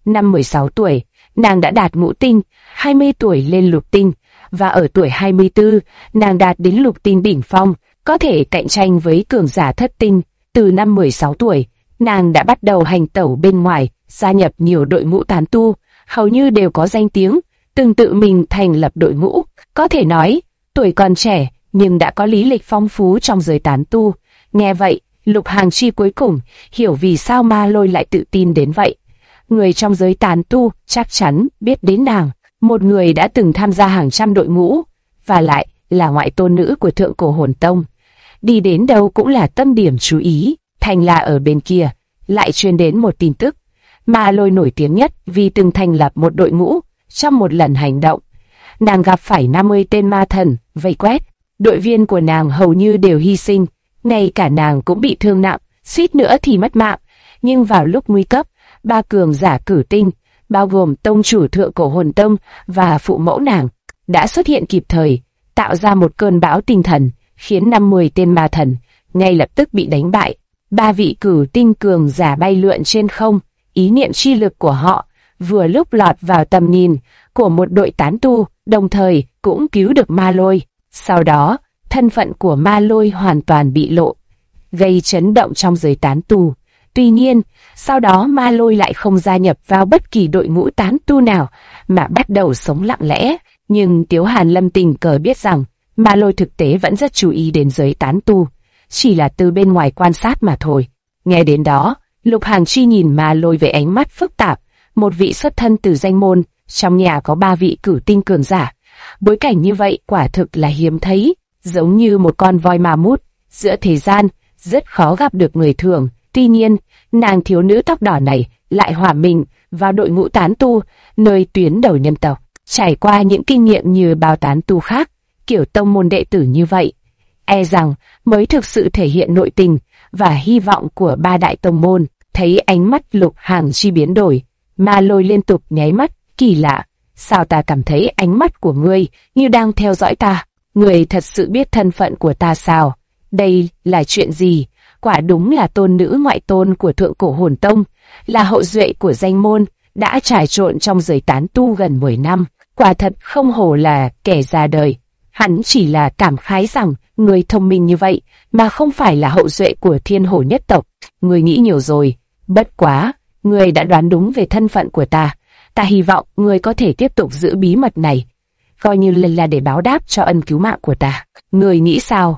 [SPEAKER 1] Năm 16 tuổi, nàng đã đạt ngũ tinh, 20 tuổi lên lục tinh, và ở tuổi 24, nàng đạt đến lục tinh đỉnh phong, có thể cạnh tranh với cường giả thất tinh. Từ năm 16 tuổi, nàng đã bắt đầu hành tẩu bên ngoài, gia nhập nhiều đội ngũ tán tu, hầu như đều có danh tiếng, từng tự mình thành lập đội ngũ. Có thể nói, tuổi còn trẻ nhưng đã có lý lịch phong phú trong giới tán tu. Nghe vậy, Lục Hàng Chi cuối cùng hiểu vì sao Ma Lôi lại tự tin đến vậy. Người trong giới tán tu chắc chắn biết đến nàng, một người đã từng tham gia hàng trăm đội ngũ, và lại là ngoại tôn nữ của Thượng Cổ Hồn Tông. Đi đến đâu cũng là tâm điểm chú ý. Thành là ở bên kia, lại truyền đến một tin tức. Ma Lôi nổi tiếng nhất vì từng thành lập một đội ngũ. Trong một lần hành động, nàng gặp phải 50 tên ma thần vây quét. Đội viên của nàng hầu như đều hy sinh, ngay cả nàng cũng bị thương nặng, suýt nữa thì mất mạng. Nhưng vào lúc nguy cấp, ba cường giả cử tinh, bao gồm tông chủ Thượng Cổ Hồn Tông và phụ mẫu nàng, đã xuất hiện kịp thời, tạo ra một cơn bão tinh thần, khiến 50 tên ma thần ngay lập tức bị đánh bại. Ba vị cử tinh cường giả bay lượn trên không, ý niệm chi lực của họ vừa lúc lọt vào tầm nhìn của một đội tán tu, đồng thời cũng cứu được Ma Lôi. Sau đó, thân phận của Ma Lôi hoàn toàn bị lộ, gây chấn động trong giới tán tu. Tuy nhiên, sau đó Ma Lôi lại không gia nhập vào bất kỳ đội ngũ tán tu nào, mà bắt đầu sống lặng lẽ. Nhưng Tiếu Hàn Lâm tình cờ biết rằng, Ma Lôi thực tế vẫn rất chú ý đến giới tán tu, chỉ là từ bên ngoài quan sát mà thôi. Nghe đến đó, Lục Hàng Chi nhìn Ma Lôi với ánh mắt phức tạp. Một vị xuất thân từ danh môn, trong nhà có ba vị cử tinh cường giả. Bối cảnh như vậy quả thực là hiếm thấy, giống như một con voi ma mút giữa thế gian, rất khó gặp được người thường. Tuy nhiên, nàng thiếu nữ tóc đỏ này lại hòa mình vào đội ngũ tán tu, nơi tuyến đầu nhân tộc, trải qua những kinh nghiệm như bao tán tu khác. Kiểu tông môn đệ tử như vậy, e rằng mới thực sự thể hiện nội tình và hy vọng của ba đại tông môn. Thấy ánh mắt Lục Hàng Chi biến đổi, Ma Lôi liên tục nháy mắt. Kỳ lạ, sao ta cảm thấy ánh mắt của ngươi như đang theo dõi ta? Ngươi thật sự biết thân phận của ta sao? Đây là chuyện gì? Quả đúng là tôn nữ ngoại tôn của Thượng Cổ Hồn Tông, là hậu duệ của danh môn, đã trải trộn trong giới tán tu gần 10 năm. Quả thật không hổ là kẻ ra đời. Hắn chỉ là cảm khái rằng người thông minh như vậy mà không phải là hậu duệ của Thiên Hổ nhất tộc. Người nghĩ nhiều rồi. Bất quá, người đã đoán đúng về thân phận của ta. Ta hy vọng người có thể tiếp tục giữ bí mật này, coi như là để báo đáp cho ân cứu mạng của ta. Người nghĩ sao?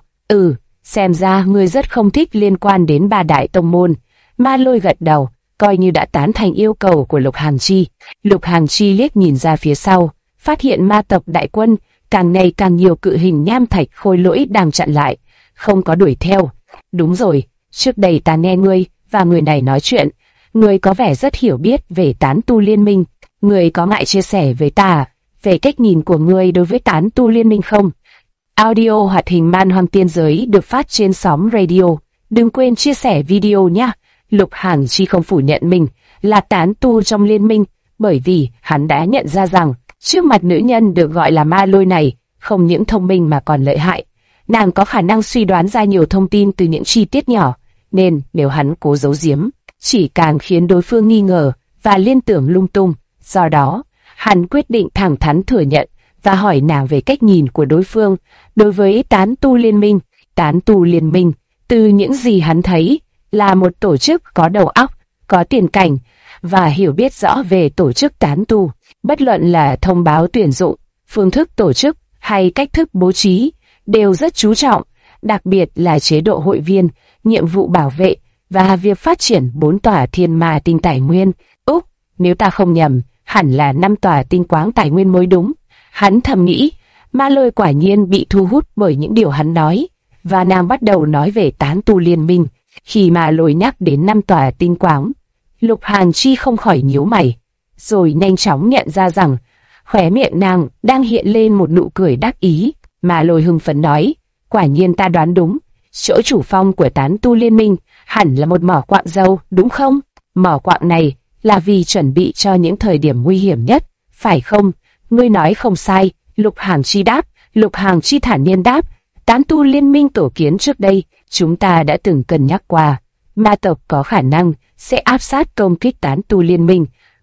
[SPEAKER 1] Xem ra người rất không thích liên quan đến ba đại tông môn. Ma Lôi gật đầu, coi như đã tán thành yêu cầu của Lục Hàng Chi. Lục Hàng Chi liếc nhìn ra phía sau, phát hiện ma tộc đại quân càng ngày càng nhiều cự hình nham thạch khôi lỗi đang chặn lại, không có đuổi theo. Đúng rồi, trước đây ta nghe ngươi và người này nói chuyện, ngươi có vẻ rất hiểu biết về tán tu liên minh. Ngươi có ngại chia sẻ với ta về cách nhìn của ngươi đối với tán tu liên minh không? Audio hoạt hình Man Hoang Tiên Giới được phát trên Xóm Radio. Đừng quên chia sẻ video nhé. Lục Hàng Chi không phủ nhận mình là tán tu trong liên minh, bởi vì hắn đã nhận ra rằng trước mặt nữ nhân được gọi là Ma Lôi này, không những thông minh mà còn lợi hại. Nàng có khả năng suy đoán ra nhiều thông tin từ những chi tiết nhỏ, nên nếu hắn cố giấu giếm, chỉ càng khiến đối phương nghi ngờ và liên tưởng lung tung. Do đó, hắn quyết định thẳng thắn thừa nhận và hỏi nàng về cách nhìn của đối phương đối với tán tu liên minh. Tán tu liên minh, từ những gì hắn thấy, là một tổ chức có đầu óc, có tiền cảnh và hiểu biết rõ về tổ chức tán tu. Bất luận là thông báo tuyển dụng, phương thức tổ chức hay cách thức bố trí, đều rất chú trọng, đặc biệt là chế độ hội viên, nhiệm vụ bảo vệ và việc phát triển 4 tòa thiên ma tinh tài nguyên. Nếu ta không nhầm, hẳn là 5 tòa tinh quáng tài nguyên mới đúng. Hắn thầm nghĩ. Ma Lôi quả nhiên bị thu hút bởi những điều hắn nói, và nàng bắt đầu nói về tán tu liên minh. Khi Ma Lôi nhắc đến 5 tòa tinh quáng, Lục Hàng Chi không khỏi nhíu mày, rồi nhanh chóng nhận ra rằng khóe miệng nàng đang hiện lên một nụ cười đắc ý. Ma Lôi hưng phấn nói, quả nhiên ta đoán đúng, chỗ chủ phong của tán tu liên minh hẳn là một mỏ quạng dầu, đúng không? Mỏ quạng này là vì chuẩn bị cho những thời điểm nguy hiểm nhất, phải không? Ngươi nói không sai, Lục Hàng Chi đáp. Lục Hàng Chi thản nhiên đáp, tán tu liên minh tổ kiến trước đây, chúng ta đã từng cân nhắc qua. Ma tộc có khả năng sẽ áp sát công kích tán tu liên minh,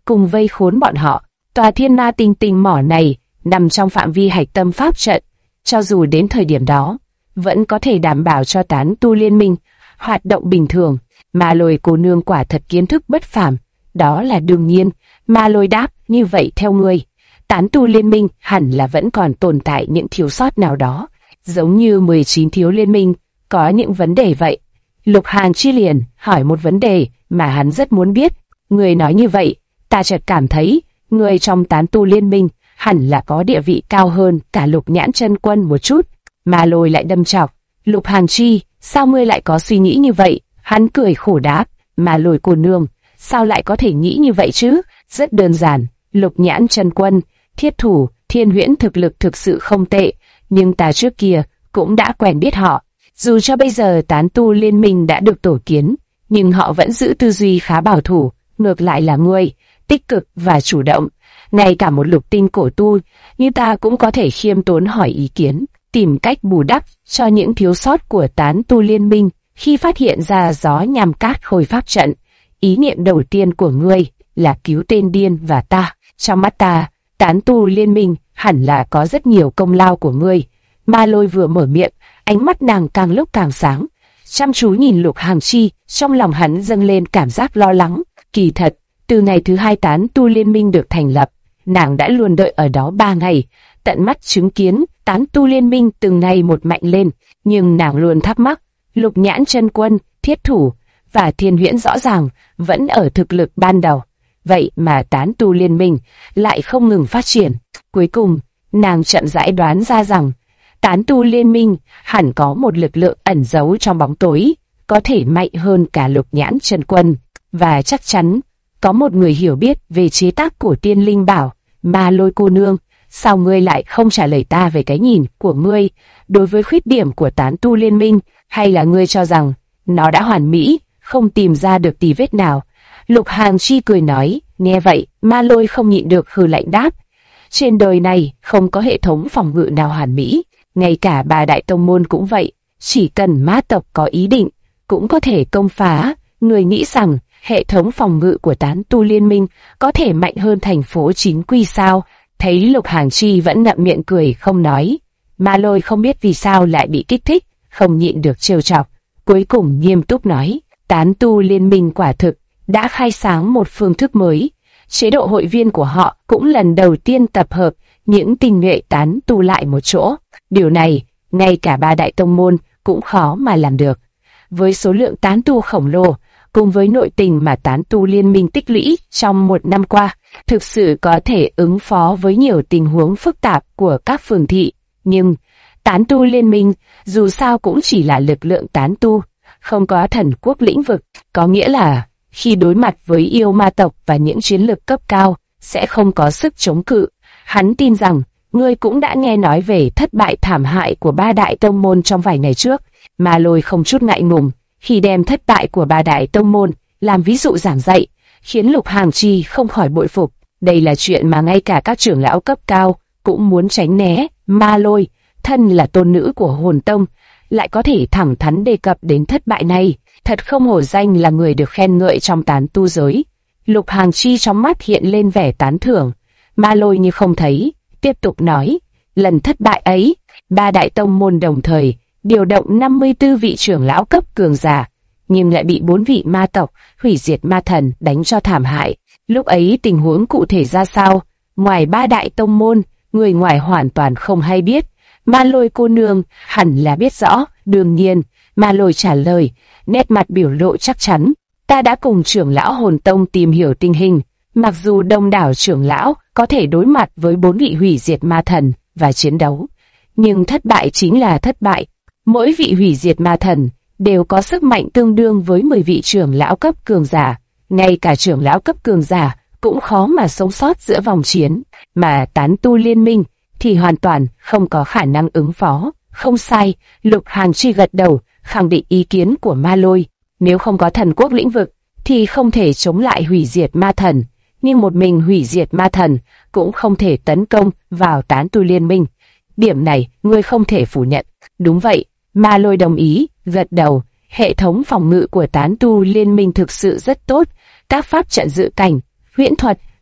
[SPEAKER 1] cùng vây khốn bọn họ. Tòa thiên ma tinh tinh mỏ này nằm trong phạm vi hạch tâm pháp trận, cho dù đến thời điểm đó, vẫn có thể đảm bảo cho tán tu liên minh hoạt động bình thường. Ma Lôi cô nương quả thật kiến thức bất phàm, đó là đương nhiên. Ma Lôi đáp, như vậy theo ngươi, tán tu liên minh hẳn là vẫn còn tồn tại những thiếu sót nào đó, giống như 19 thiếu liên minh có những vấn đề vậy. Lục Hàn Chi liền hỏi một vấn đề mà hắn rất muốn biết. Người nói như vậy, ta chợt cảm thấy người trong tán tu liên minh hẳn là có địa vị cao hơn cả Lục Nhãn Chân Quân một chút. Ma Lôi lại đâm chọc, Lục Hàn Chi, sao ngươi lại có suy nghĩ như vậy? Hắn cười khổ đáp, Ma Lôi cô nương, sao lại có thể nghĩ như vậy chứ? Rất đơn giản, Lục Nhãn Chân Quân, Thiết Thủ, Thiên Huyễn thực lực thực sự không tệ, nhưng ta trước kia cũng đã quen biết họ. Dù cho bây giờ tán tu liên minh đã được tổ kiến, nhưng họ vẫn giữ tư duy khá bảo thủ. Ngược lại là ngươi, tích cực và chủ động. Ngay cả một lục tinh cổ tu như ta cũng có thể khiêm tốn hỏi ý kiến, tìm cách bù đắp cho những thiếu sót của tán tu liên minh. Khi phát hiện ra gió nhằm cát khôi pháp trận, ý niệm đầu tiên của ngươi là cứu tên điên và ta. Trong mắt ta, tán tu liên minh hẳn là có rất nhiều công lao của ngươi. Ma Lôi vừa mở miệng, ánh mắt nàng càng lúc càng sáng, chăm chú nhìn Lục Hàn Chi. Trong lòng hắn dâng lên cảm giác lo lắng. Kỳ thật, từ ngày thứ 2 tán tu liên minh được thành lập, nàng đã luôn đợi ở đó 3 ngày, tận mắt chứng kiến tán tu liên minh từng ngày một mạnh lên. Nhưng nàng luôn thắc mắc, Lục Nhãn Chân Quân, Thiết Thủ và Thiên Huyễn rõ ràng vẫn ở thực lực ban đầu, vậy mà tán tu liên minh lại không ngừng phát triển. Cuối cùng, nàng chậm rãi đoán ra rằng tán tu liên minh hẳn có một lực lượng ẩn giấu trong bóng tối, có thể mạnh hơn cả Lục Nhãn Chân Quân, và chắc chắn có một người hiểu biết về chế tác của tiên linh bảo. Ma Lôi cô nương, sao ngươi lại không trả lời ta về cái nhìn của ngươi đối với khuyết điểm của tán tu liên minh, hay là ngươi cho rằng nó đã hoàn mỹ, không tìm ra được tì vết nào? Lục Hàn Chi cười nói. Nghe vậy, Ma Lôi không nhịn được hừ lạnh đáp, trên đời này không có hệ thống phòng ngự nào hoàn mỹ, ngay cả 3 đại tông môn cũng vậy, chỉ cần ma tộc có ý định cũng có thể công phá. Người nghĩ rằng hệ thống phòng ngự của tán tu liên minh có thể mạnh hơn thành phố chính quy sao? Thấy Lục Hàn Chi vẫn ngậm miệng cười không nói, Ma Lôi không biết vì sao lại bị kích thích, không nhịn được trêu chọc, cuối cùng nghiêm túc nói, tán tu liên minh quả thực đã khai sáng một phương thức mới. Chế độ hội viên của họ cũng lần đầu tiên tập hợp những tinh nhuệ tán tu lại một chỗ. Điều này, ngay cả 3 đại tông môn cũng khó mà làm được. Với số lượng tán tu khổng lồ, cùng với nội tình mà tán tu liên minh tích lũy trong 1 năm qua, thực sự có thể ứng phó với nhiều tình huống phức tạp của các phường thị. Nhưng, tán tu liên minh dù sao cũng chỉ là lực lượng tán tu, không có thần quốc lĩnh vực, có nghĩa là khi đối mặt với yêu ma tộc và những chiến lược cấp cao, sẽ không có sức chống cự. Hắn tin rằng, ngươi cũng đã nghe nói về thất bại thảm hại của 3 đại tông môn trong vài ngày trước. Ma Lôi không chút ngại ngùng khi đem thất bại của 3 đại tông môn làm ví dụ giảng dạy, khiến Lục Hàn Chi không khỏi bội phục. Đây là chuyện mà ngay cả các trưởng lão cấp cao cũng muốn tránh né. Ma Lôi, thân là tôn nữ của Hồn Tông, lại có thể thẳng thắn đề cập đến thất bại này, thật không hổ danh là người được khen ngợi trong tán tu giới. Lục Hàn Chi trong mắt hiện lên vẻ tán thưởng. Ma Lôi như không thấy, tiếp tục nói, lần thất bại ấy, 3 đại tông môn đồng thời điều động 54 vị trưởng lão cấp cường giả, nhưng lại bị 4 vị ma tộc, hủy diệt ma thần đánh cho thảm hại. Lúc ấy tình huống cụ thể ra sao, ngoài 3 đại tông môn, người ngoài hoàn toàn không hay biết. Ma Lôi cô nương hẳn là biết rõ. Đương nhiên, Ma Lôi trả lời, nét mặt biểu lộ chắc chắn. Ta đã cùng trưởng lão Hồn Tông tìm hiểu tình hình. Mặc dù đông đảo trưởng lão có thể đối mặt với 4 vị hủy diệt ma thần và chiến đấu, nhưng thất bại chính là thất bại. Mỗi vị hủy diệt ma thần đều có sức mạnh tương đương với 10 vị trưởng lão cấp cường giả. Ngay cả trưởng lão cấp cường giả cũng khó mà sống sót giữa vòng chiến, mà tán tu liên minh thì hoàn toàn không có khả năng ứng phó. Không sai, Lục Hàn Chi gật đầu, khẳng định ý kiến của Ma Lôi. Nếu không có thần quốc lĩnh vực, thì không thể chống lại hủy diệt ma thần. Nhưng một mình hủy diệt ma thần cũng không thể tấn công vào tán tu liên minh. Điểm này, ngươi không thể phủ nhận. Đúng vậy, Ma Lôi đồng ý, gật đầu. Hệ thống phòng ngự của tán tu liên minh thực sự rất tốt. Các pháp trận dự cảnh, huyễn thuật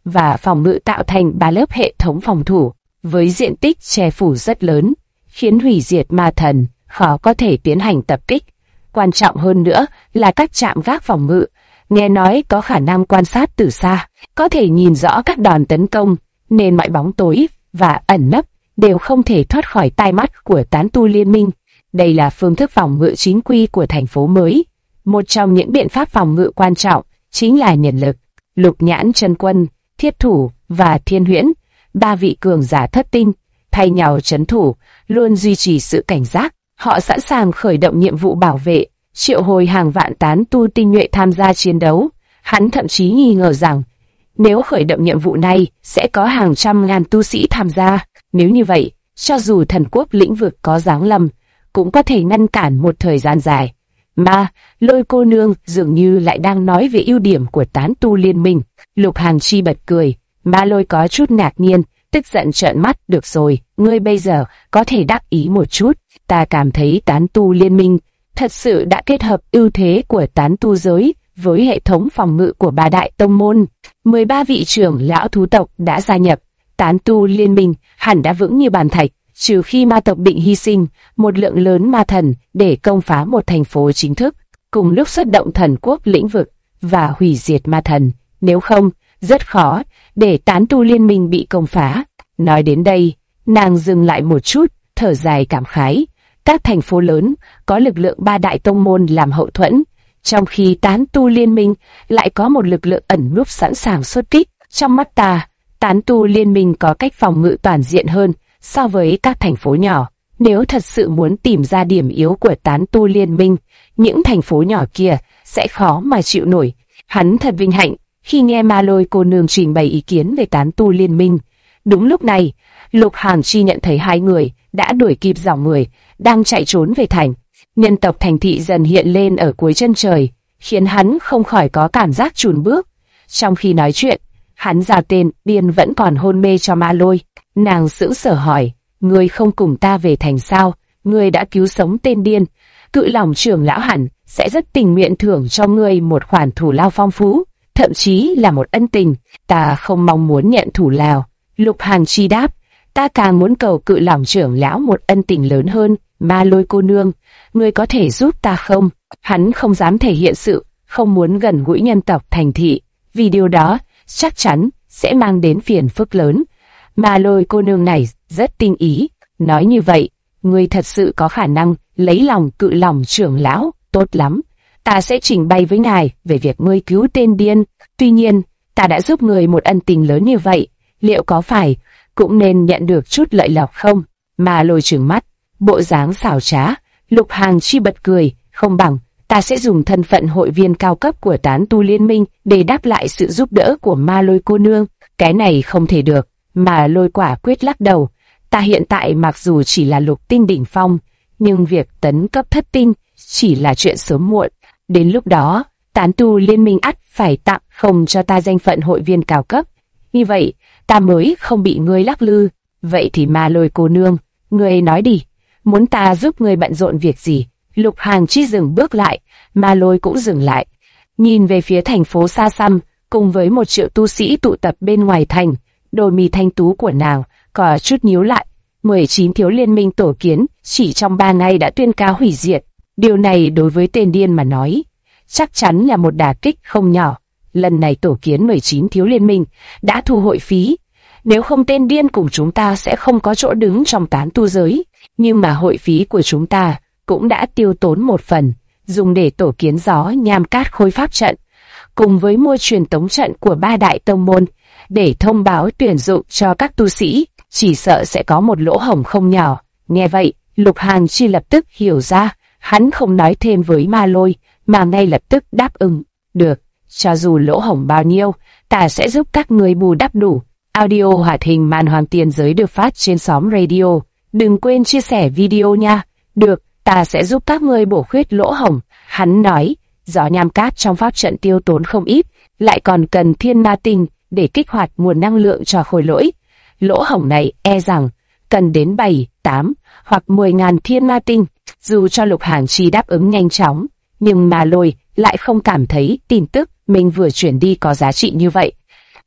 [SPEAKER 1] và phòng ngự tạo thành 3 lớp hệ thống phòng thủ, với diện tích che phủ rất lớn, khiến hủy diệt ma thần khó có thể tiến hành tập kích. Quan trọng hơn nữa là các trạm gác phòng ngự, nghe nói có khả năng quan sát từ xa, có thể nhìn rõ các đòn tấn công, nên mọi bóng tối và ẩn nấp đều không thể thoát khỏi tai mắt của tán tu liên minh. Đây là phương thức phòng ngự chính quy của thành phố mới. Một trong những biện pháp phòng ngự quan trọng chính là nhân lực. Lục Nhãn Chân Quân, Thiết Thủ và Thiên Huyễn, 3 vị cường giả thất tinh, thay nhau trấn thủ, luôn duy trì sự cảnh giác. Họ sẵn sàng khởi động nhiệm vụ bảo vệ, triệu hồi hàng vạn tán tu tinh nhuệ tham gia chiến đấu. Hắn thậm chí nghi ngờ rằng, nếu khởi động nhiệm vụ này, sẽ có hàng trăm ngàn tu sĩ tham gia. Nếu như vậy, cho dù thần quốc lĩnh vực có giáng lâm, cũng có thể ngăn cản một thời gian dài. Mà, Lôi cô nương dường như lại đang nói về ưu điểm của tán tu liên minh. Lục Hàng Chi bật cười, Ma Lôi có chút ngạc nhiên, tức giận trợn mắt. Được rồi, ngươi bây giờ có thể đắc ý một chút. Ta cảm thấy tán tu liên minh thật sự đã kết hợp ưu thế của tán tu giới với hệ thống phòng ngự của 3 đại tông môn. 13 vị trưởng lão thú tộc đã gia nhập. Tán tu liên minh hẳn đã vững như bàn thạch, trừ khi ma tộc định hy sinh một lượng lớn ma thần để công phá một thành phố chính thức, cùng lúc xuất động thần quốc lĩnh vực và hủy diệt ma thần. Nếu không, rất khó để tán tu liên minh bị công phá. Nói đến đây, nàng dừng lại một chút, thở dài cảm khái. Các thành phố lớn có lực lượng 3 đại tông môn làm hậu thuẫn, trong khi tán tu liên minh lại có một lực lượng ẩn núp sẵn sàng xuất kích. Trong mắt ta, tán tu liên minh có cách phòng ngự toàn diện hơn so với các thành phố nhỏ. Nếu thật sự muốn tìm ra điểm yếu của tán tu liên minh, những thành phố nhỏ kia sẽ khó mà chịu nổi. Hắn thật vinh hạnh khi nghe Ma Lôi cô nương trình bày ý kiến về tán tu liên minh. Đúng lúc này, Lục Hàng Chi nhận thấy hai người đã đuổi kịp dòng người đang chạy trốn về thành. Nhân tộc thành thị dần hiện lên ở cuối chân trời, khiến hắn không khỏi có cảm giác chùn bước. Trong khi nói chuyện, hắn giao tên điên vẫn còn hôn mê cho Ma Lôi. Nàng sững sờ hỏi, ngươi không cùng ta về thành sao? Ngươi đã cứu sống tên điên, Cự Lòng trưởng lão hẳn sẽ rất tình nguyện thưởng cho ngươi một khoản thù lao phong phú, thậm chí là một ân tình. Ta không mong muốn nhận thù lao. Lục Hàng Chi đáp, ta càng muốn cầu Cự Lòng trưởng lão một ân tình lớn hơn. Ma Lôi cô nương, ngươi có thể giúp ta không? Hắn không dám thể hiện sự không muốn gần gũi nhân tộc thành thị, vì điều đó chắc chắn sẽ mang đến phiền phức lớn. Ma Lôi cô nương này rất tinh ý, nói như vậy, ngươi thật sự có khả năng lấy lòng Cự Lòng trưởng lão. Tốt lắm, ta sẽ trình bày với ngài về việc ngươi cứu tên điên. Tuy nhiên, ta đã giúp ngươi một ân tình lớn như vậy, liệu có phải cũng nên nhận được chút lợi lộc không? Ma Lôi trừng mắt, bộ dáng xảo trá. Lục Hàng Chi bật cười, không bằng ta sẽ dùng thân phận hội viên cao cấp của tán tu liên minh để đáp lại sự giúp đỡ của Ma Lôi cô nương. Cái này không thể được. Ma Lôi quả quyết lắc đầu. Ta hiện tại mặc dù chỉ là lục tinh đỉnh phong, nhưng việc tấn cấp thất tinh chỉ là chuyện sớm muộn. Đến lúc đó, tán tu liên minh ắt phải tặng không cho ta danh phận hội viên cao cấp. Như vậy, ta mới không bị ngươi lắc lư. Vậy thì Ma Lôi cô nương, ngươi nói đi, muốn ta giúp ngươi bận rộn việc gì? Lục Hàng Chi dừng bước lại, Ma Lôi cũng dừng lại, nhìn về phía thành phố xa xăm, cùng với 1 triệu tu sĩ tụ tập bên ngoài thành. Đôi mi thanh tú của nàng có chút nhíu lại. 19 thiếu liên minh tổ kiến chỉ trong 3 ngày đã tuyên cáo hủy diệt. Điều này đối với tên điên mà nói, chắc chắn là một đả kích không nhỏ. Lần này tổ kiến 19 thiếu liên minh đã thu hội phí. Nếu không tên điên cùng chúng ta sẽ không có chỗ đứng trong tán tu giới. Nhưng mà hội phí của chúng ta cũng đã tiêu tốn một phần, dùng để tổ kiến Gió Nham Cát Khôi Pháp trận, cùng với mua truyền tống trận của 3 đại tông môn, để thông báo tuyển dụng cho các tu sĩ. Chỉ sợ sẽ có một lỗ hổng không nhỏ. Nghe vậy, Lục Hàng Chi lập tức hiểu ra, hắn không nói thêm với Ma Lôi, mà ngay lập tức đáp ứng. Được, cho dù lỗ hổng bao nhiêu, ta sẽ giúp các người bù đắp đủ. Audio hoạt hình Man Hoang Tiên Giới được phát trên xóm radio. Đừng quên chia sẻ video nha. Được, ta sẽ giúp các ngươi bổ khuyết lỗ hổng. Hắn nói, Gió Nham Cát trong pháp trận tiêu tốn không ít, lại còn cần thiên ma tinh để kích hoạt nguồn năng lượng cho khối lỗi. Lỗ hổng này e rằng cần đến 7, 8 hoặc 10.000 thiên ma tinh. Dù cho Lục Hàng Chi đáp ứng nhanh chóng, nhưng Ma Lôi lại không cảm thấy tin tức mình vừa chuyển đi có giá trị như vậy.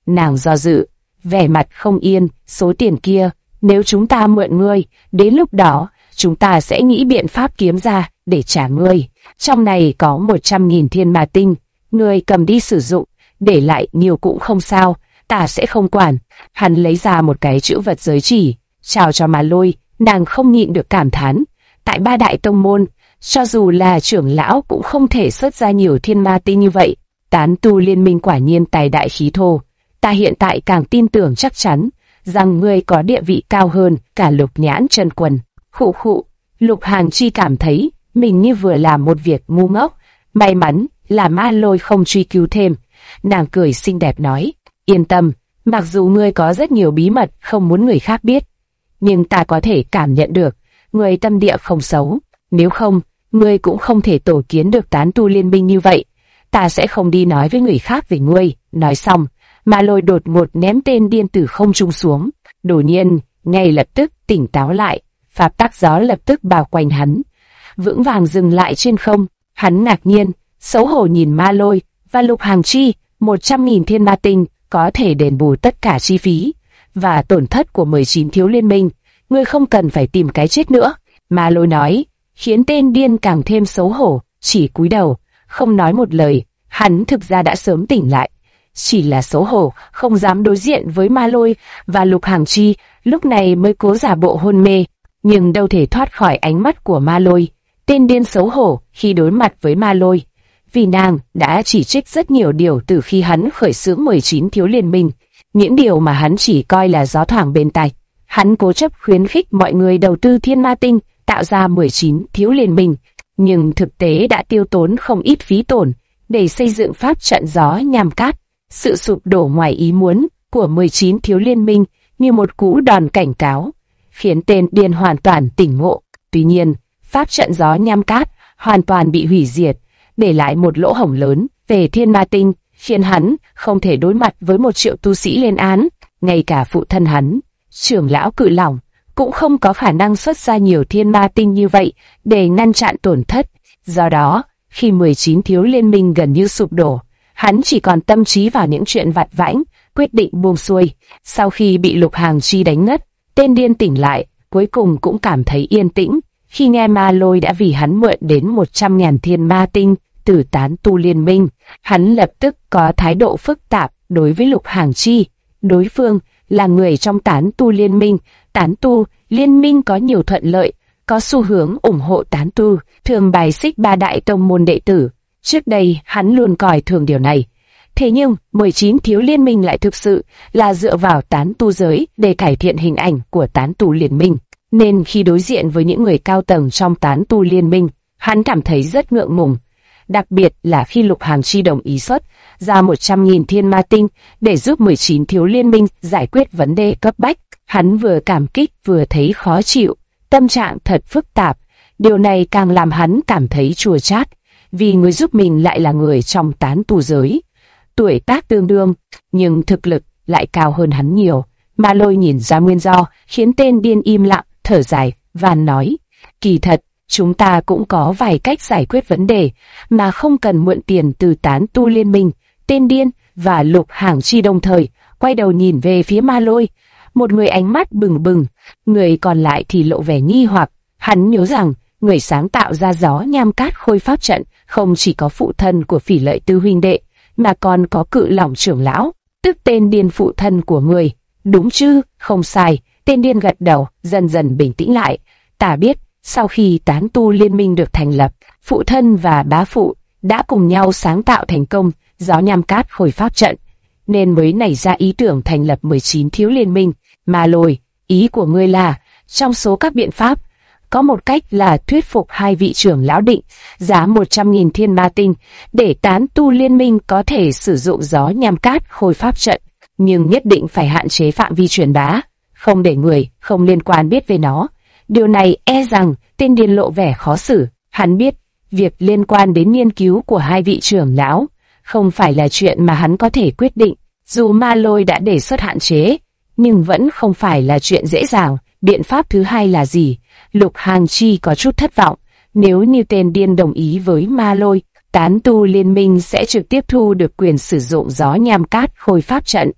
[SPEAKER 1] Nàng do dự, vẻ mặt không yên. Số tiền kia, nếu chúng ta mượn ngươi, đến lúc đó chúng ta sẽ nghĩ biện pháp kiếm ra để trả ngươi. Trong này có 100.000 thiên ma tinh, ngươi cầm đi sử dụng, để lại nhiều cũng không sao, ta sẽ không quản. Hắn lấy ra một cái chữ vật giới chỉ, chào cho Ma Lôi. Nàng không nhịn được cảm thán, tại ba đại tông môn, cho dù là trưởng lão cũng không thể xuất ra nhiều thiên ma tinh như vậy. Tán tu liên minh quả nhiên tài đại khí thô. Ta hiện tại càng tin tưởng chắc chắn rằng ngươi có địa vị cao hơn cả Lục Nhãn Chân Quân. Khụ khụ, Lục Hàng Chi cảm thấy mình như vừa làm một việc ngu ngốc. May mắn là Ma Lôi không truy cứu thêm. Nàng cười xinh đẹp nói, yên tâm, mặc dù ngươi có rất nhiều bí mật không muốn người khác biết, nhưng ta có thể cảm nhận được ngươi tâm địa không xấu. Nếu không, ngươi cũng không thể tổ kiến được tán tu liên minh như vậy. Ta sẽ không đi nói với người khác về ngươi. Nói xong, Ma Lôi đột ngột ném tên điên từ không trung xuống. Đột nhiên, ngay lập tức tỉnh táo lại, pháp tắc gió lập tức bao quanh hắn, vững vàng dừng lại trên không. Hắn ngạc nhiên, xấu hổ nhìn Ma Lôi và Lục Hàng Chi. 100.000 thiên ma tinh có thể đền bù tất cả chi phí và tổn thất của 19 thiếu liên minh. Ngươi không cần phải tìm cái chết nữa. Ma Lôi nói, khiến tên điên càng thêm xấu hổ, chỉ cúi đầu, không nói một lời. Hắn thực ra đã sớm tỉnh lại, chỉ là xấu hổ, không dám đối diện với Ma Lôi và Lục Hàng Chi, lúc này mới cố giả bộ hôn mê, nhưng đâu thể thoát khỏi ánh mắt của Ma Lôi. Tên điên xấu hổ khi đối mặt với Ma Lôi, vì nàng đã chỉ trích rất nhiều điều từ khi hắn khởi xướng 19 thiếu liên minh, những điều mà hắn chỉ coi là gió thoảng bên tai. Hắn cố chấp khuyến khích mọi người đầu tư thiên ma tinh, tạo ra 19 thiếu liên minh, nhưng thực tế đã tiêu tốn không ít phí tổn để xây dựng pháp trận gió nham cát. Sự sụp đổ ngoài ý muốn của 19 thiếu liên minh như một cú đòn cảnh cáo, khiến tên điên hoàn toàn tỉnh ngộ. Tuy nhiên, pháp trận gió nham cát hoàn toàn bị hủy diệt, để lại một lỗ hổng lớn về thiên ma tinh, khiến hắn không thể đối mặt với 1 triệu tu sĩ lên án. Ngay cả phụ thân hắn, trưởng lão Cự Long, cũng không có khả năng xuất ra nhiều thiên ma tinh như vậy để ngăn chặn tổn thất. Do đó, khi 19 thiếu liên minh gần như sụp đổ, hắn chỉ còn tâm trí vào những chuyện vặt vãnh, quyết định buông xuôi. Sau khi bị Lục Hàng Chi đánh ngất, tên điên tỉnh lại, cuối cùng cũng cảm thấy yên tĩnh khi nghe Ma Lôi đã vì hắn mượn đến 100.000 thiên ma tinh từ tán tu liên minh. Hắn lập tức có thái độ phức tạp đối với Lục Hàng Chi. Đối phương là người trong tán tu liên minh. Tán tu liên minh có nhiều thuận lợi, có xu hướng ủng hộ tán tu, thường bài xích ba đại tông môn đệ tử. Trước đây hắn luôn coi thường điều này. Thế nhưng 19 thiếu liên minh lại thực sự là dựa vào tán tu giới để cải thiện hình ảnh của tán tu liên minh. Nên khi đối diện với những người cao tầng trong tán tu liên minh, hắn cảm thấy rất ngượng ngùng. Đặc biệt là khi Lục Hàng Chi đồng ý xuất ra 100.000 thiên ma tinh để giúp 19 thiếu liên minh giải quyết vấn đề cấp bách. Hắn vừa cảm kích vừa thấy khó chịu, tâm trạng thật phức tạp. Điều này càng làm hắn cảm thấy chua chát, vì người giúp mình lại là người trong tán tu giới, tuổi tác tương đương, nhưng thực lực lại cao hơn hắn nhiều. Ma Lôi nhìn ra nguyên do, khiến tên điên im lặng, thở dài và nói, kỳ thật, chúng ta cũng có vài cách giải quyết vấn đề mà không cần mượn tiền từ tán tu liên minh. Tên điên và Lục Hàng Chi đồng thời quay đầu nhìn về phía Ma Lôi, một người ánh mắt bừng bừng, người còn lại thì lộ vẻ nghi hoặc. Hắn nhớ rằng người sáng tạo ra gió nham cát khôi pháp trận không chỉ có phụ thân của Phỉ Lợi Tư huynh đệ, mà còn có Cự Long trưởng lão, tức tên điên phụ thân của người. Đúng chứ? Không sai. Tên điên gật đầu, dần dần bình tĩnh lại. Ta biết, sau khi tán tu liên minh được thành lập, phụ thân và bá phụ đã cùng nhau sáng tạo thành công gió nham cát khôi pháp trận, nên mới nảy ra ý tưởng thành lập 19 thiếu liên minh. Ma Lôi, ý của ngươi là, trong số các biện pháp, có một cách là thuyết phục hai vị trưởng lão định giá 100.000 thiên ma tinh để tán tu liên minh có thể sử dụng gió nham cát khôi pháp trận, nhưng nhất định phải hạn chế phạm vi truyền bá, không để người không liên quan biết về nó. Điều này e rằng tên điên lộ vẻ khó xử. Hắn biết việc liên quan đến nghiên cứu của hai vị trưởng lão không phải là chuyện mà hắn có thể quyết định. Dù Ma Lôi đã đề xuất hạn chế, nhưng vẫn không phải là chuyện dễ dàng. Biện pháp thứ hai là gì? Lục Hàng Chi có chút thất vọng. Nếu như tên điên đồng ý với Ma Lôi, tán tu liên minh sẽ trực tiếp thu được quyền sử dụng gió nham cát khôi pháp trận.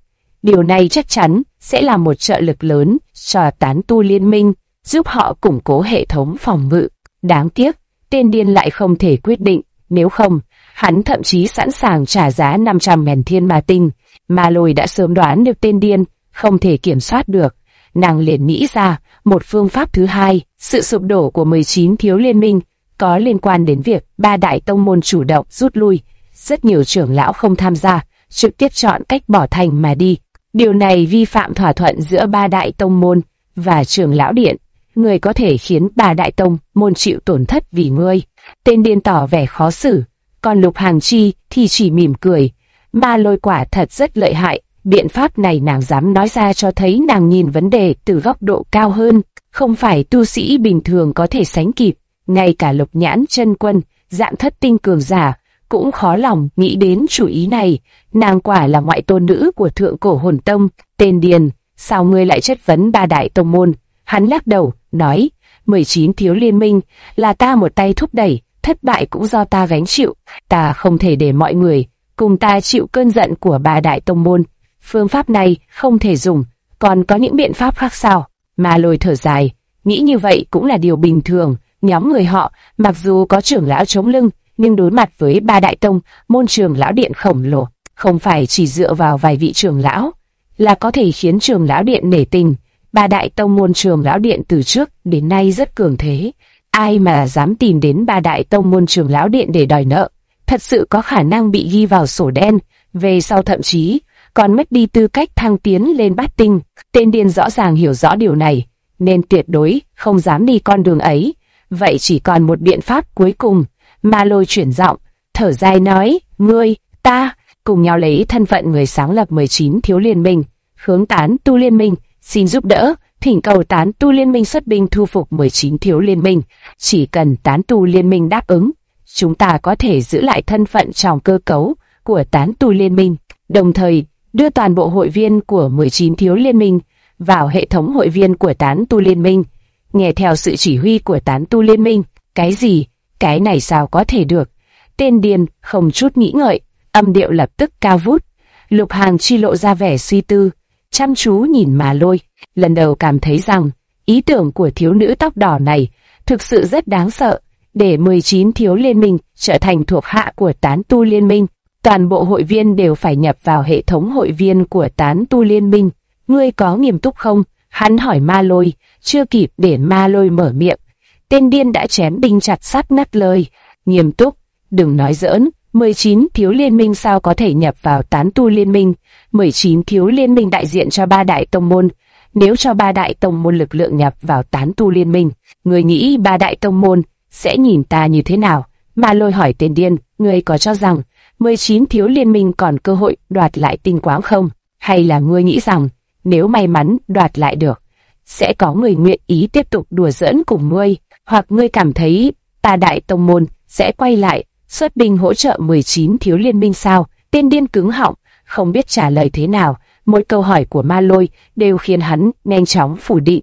[SPEAKER 1] Điều này chắc chắn sẽ là một trợ lực lớn cho tán tu liên minh, giúp họ củng cố hệ thống phòng ngự. Đáng tiếc, tên điên lại không thể quyết định, nếu không, hắn thậm chí sẵn sàng trả giá 500.000 thiên ma tinh. Ma Lôi đã sớm đoán được tên điên không thể kiểm soát được, nàng liền nghĩ ra một phương pháp thứ hai. Sự sụp đổ của 19 thiếu liên minh có liên quan đến việc 3 đại tông môn chủ động rút lui. Rất nhiều trưởng lão không tham gia, trực tiếp chọn cách bỏ thành mà đi. Điều này vi phạm thỏa thuận giữa 3 đại tông môn và trưởng lão điện. Người có thể khiến 3 đại tông môn chịu tổn thất vì ngươi. Tên điên tỏ vẻ khó xử, còn Lục Hàng Chi thì chỉ mỉm cười. Ma Lôi quả thật rất lợi hại, biện pháp này nàng dám nói ra cho thấy nàng nhìn vấn đề từ góc độ cao hơn, không phải tu sĩ bình thường có thể sánh kịp. Ngay cả Lục Nhãn chân quân, Dạng Thất tinh cường giả, cũng khó lòng nghĩ đến chủ ý này. Nàng quả là ngoại tôn nữ của thượng cổ hồn tông. Tên điên, sao ngươi lại chất vấn 3 đại tông môn? Hắn lắc đầu, nói, 19 thiếu liên minh là ta một tay thúc đẩy, thất bại cũng do ta gánh chịu. Ta không thể để mọi người cùng ta chịu cơn giận của 3 đại tông môn. Phương pháp này không thể dùng, còn có những biện pháp khác sao? Ma Lôi thở dài, nghĩ như vậy cũng là điều bình thường. Nhóm người họ, mặc dù có trưởng lão chống lưng, nhưng đối mặt với 3 đại tông môn trưởng lão điện khổng lồ, không phải chỉ dựa vào vài vị trưởng lão là có thể khiến trưởng lão điện nể tình. 3 đại tông môn trưởng lão điện từ trước đến nay rất cường thế, ai mà dám tìm đến 3 đại tông môn trưởng lão điện để đòi nợ, thật sự có khả năng bị ghi vào sổ đen, về sau thậm chí còn mất đi tư cách thăng tiến lên bát tinh. Tên điên rõ ràng hiểu rõ điều này, nên tuyệt đối không dám đi con đường ấy. Vậy chỉ còn một biện pháp cuối cùng. Ma Lôi chuyển giọng, thở dài nói, ngươi, ta, cùng nhau lấy thân phận người sáng lập 19 thiếu liên minh, hướng tán tu liên minh, xin giúp đỡ, thỉnh cầu tán tu liên minh xuất binh thu phục 19 thiếu liên minh. Chỉ cần tán tu liên minh đáp ứng, chúng ta có thể giữ lại thân phận trong cơ cấu của tán tu liên minh, đồng thời đưa toàn bộ hội viên của 19 thiếu liên minh vào hệ thống hội viên của tán tu liên minh, nghe theo sự chỉ huy của tán tu liên minh. Cái gì? Cái này sao có thể được? Tên điên không chút nghĩ ngợi, âm điệu lập tức cao vút. Lục Hàng Chi lộ ra vẻ suy tư, chăm chú nhìn Ma Lôi, lần đầu cảm thấy rằng ý tưởng của thiếu nữ tóc đỏ này thực sự rất đáng sợ. Để 19 thiếu liên minh trở thành thuộc hạ của tán tu liên minh, toàn bộ hội viên đều phải nhập vào hệ thống hội viên của tán tu liên minh. Ngươi có nghiêm túc không? Hắn hỏi Ma Lôi. Chưa kịp để Ma Lôi mở miệng, tên điên đã chém đinh chặt sắt ngắt lời. Nghiêm túc? Đừng nói giỡn, 19 thiếu liên minh sao có thể nhập vào tán tu liên minh? 19 thiếu liên minh đại diện cho 3 đại tông môn. Nếu cho 3 đại tông môn lực lượng nhập vào tán tu liên minh, người nghĩ 3 đại tông môn sẽ nhìn ta như thế nào? Ma Lôi hỏi tên điên, ngươi có cho rằng 19 thiếu liên minh còn cơ hội đoạt lại tinh quáng không? Hay là ngươi nghĩ rằng nếu may mắn đoạt lại được, sẽ có người nguyện ý tiếp tục đùa giỡn cùng ngươi? Hoặc ngươi cảm thấy 3 đại tông môn sẽ quay lại xuất binh hỗ trợ 19 thiếu liên minh sao? Tên điên cứng họng, không biết trả lời thế nào. Mỗi câu hỏi của Ma Lôi đều khiến hắn nhanh chóng phủ định.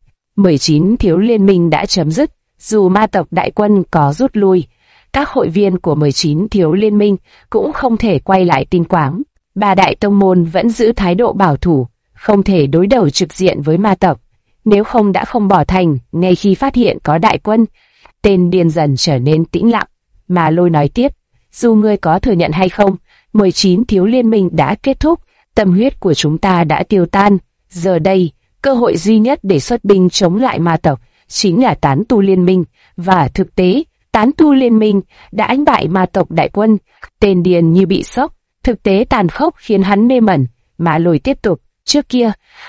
[SPEAKER 1] 19 thiếu liên minh đã chấm dứt, dù ma tộc đại quân có rút lui, các hội viên của 19 thiếu liên minh cũng không thể quay lại tinh quáng. 3 đại tông môn vẫn giữ thái độ bảo thủ, không thể đối đầu trực diện với ma tộc, nếu không đã không bỏ thành ngay khi phát hiện có đại quân. Tên điên dần trở nên tĩnh lặng. Ma Lôi nói tiếp, dù ngươi có thừa nhận hay không, 19 thiếu liên minh đã kết thúc, tâm huyết của chúng ta đã tiêu tan. Giờ đây, cơ hội duy nhất để xuất binh chống lại ma tộc chính là tán tu liên minh, và thực tế, tán tu liên minh đã đánh bại ma tộc đại quân. Tên điên như bị sốc, thực tế tàn khốc khiến hắn mê mẩn. Ma Lôi tiếp tục, trước kia,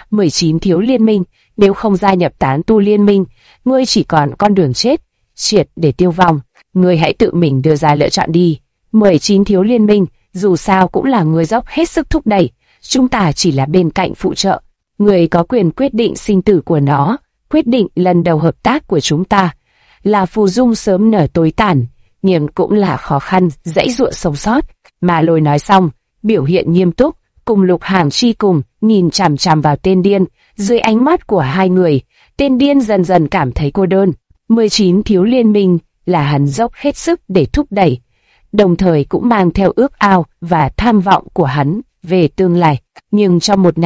[SPEAKER 1] 19 thiếu liên minh, nếu không gia nhập tán tu liên minh, ngươi chỉ còn con đường chết, triệt để tiêu vong. Ngươi hãy tự mình đưa ra lựa chọn đi. 19 thiếu liên minh, dù sao cũng là ngươi dốc hết sức thúc đẩy, chúng ta chỉ là bên cạnh phụ trợ. Ngươi có quyền quyết định sinh tử của nó. Quyết định lần đầu hợp tác của chúng ta là phù dung sớm nở tối tàn, nhưng cũng là khó khăn dãy dụa sống sót. Ma Lôi nói xong, biểu hiện nghiêm túc, cùng Lục Hàng Chi cùng nhìn chằm chằm vào tên điên. Dưới ánh mắt của hai người, tên điên dần dần cảm thấy cô đơn. 19 thiếu liên minh là hắn dốc hết sức để thúc đẩy, đồng thời cũng mang theo ước ao và tham vọng của hắn về tương lai. Nhưng trong một ngày,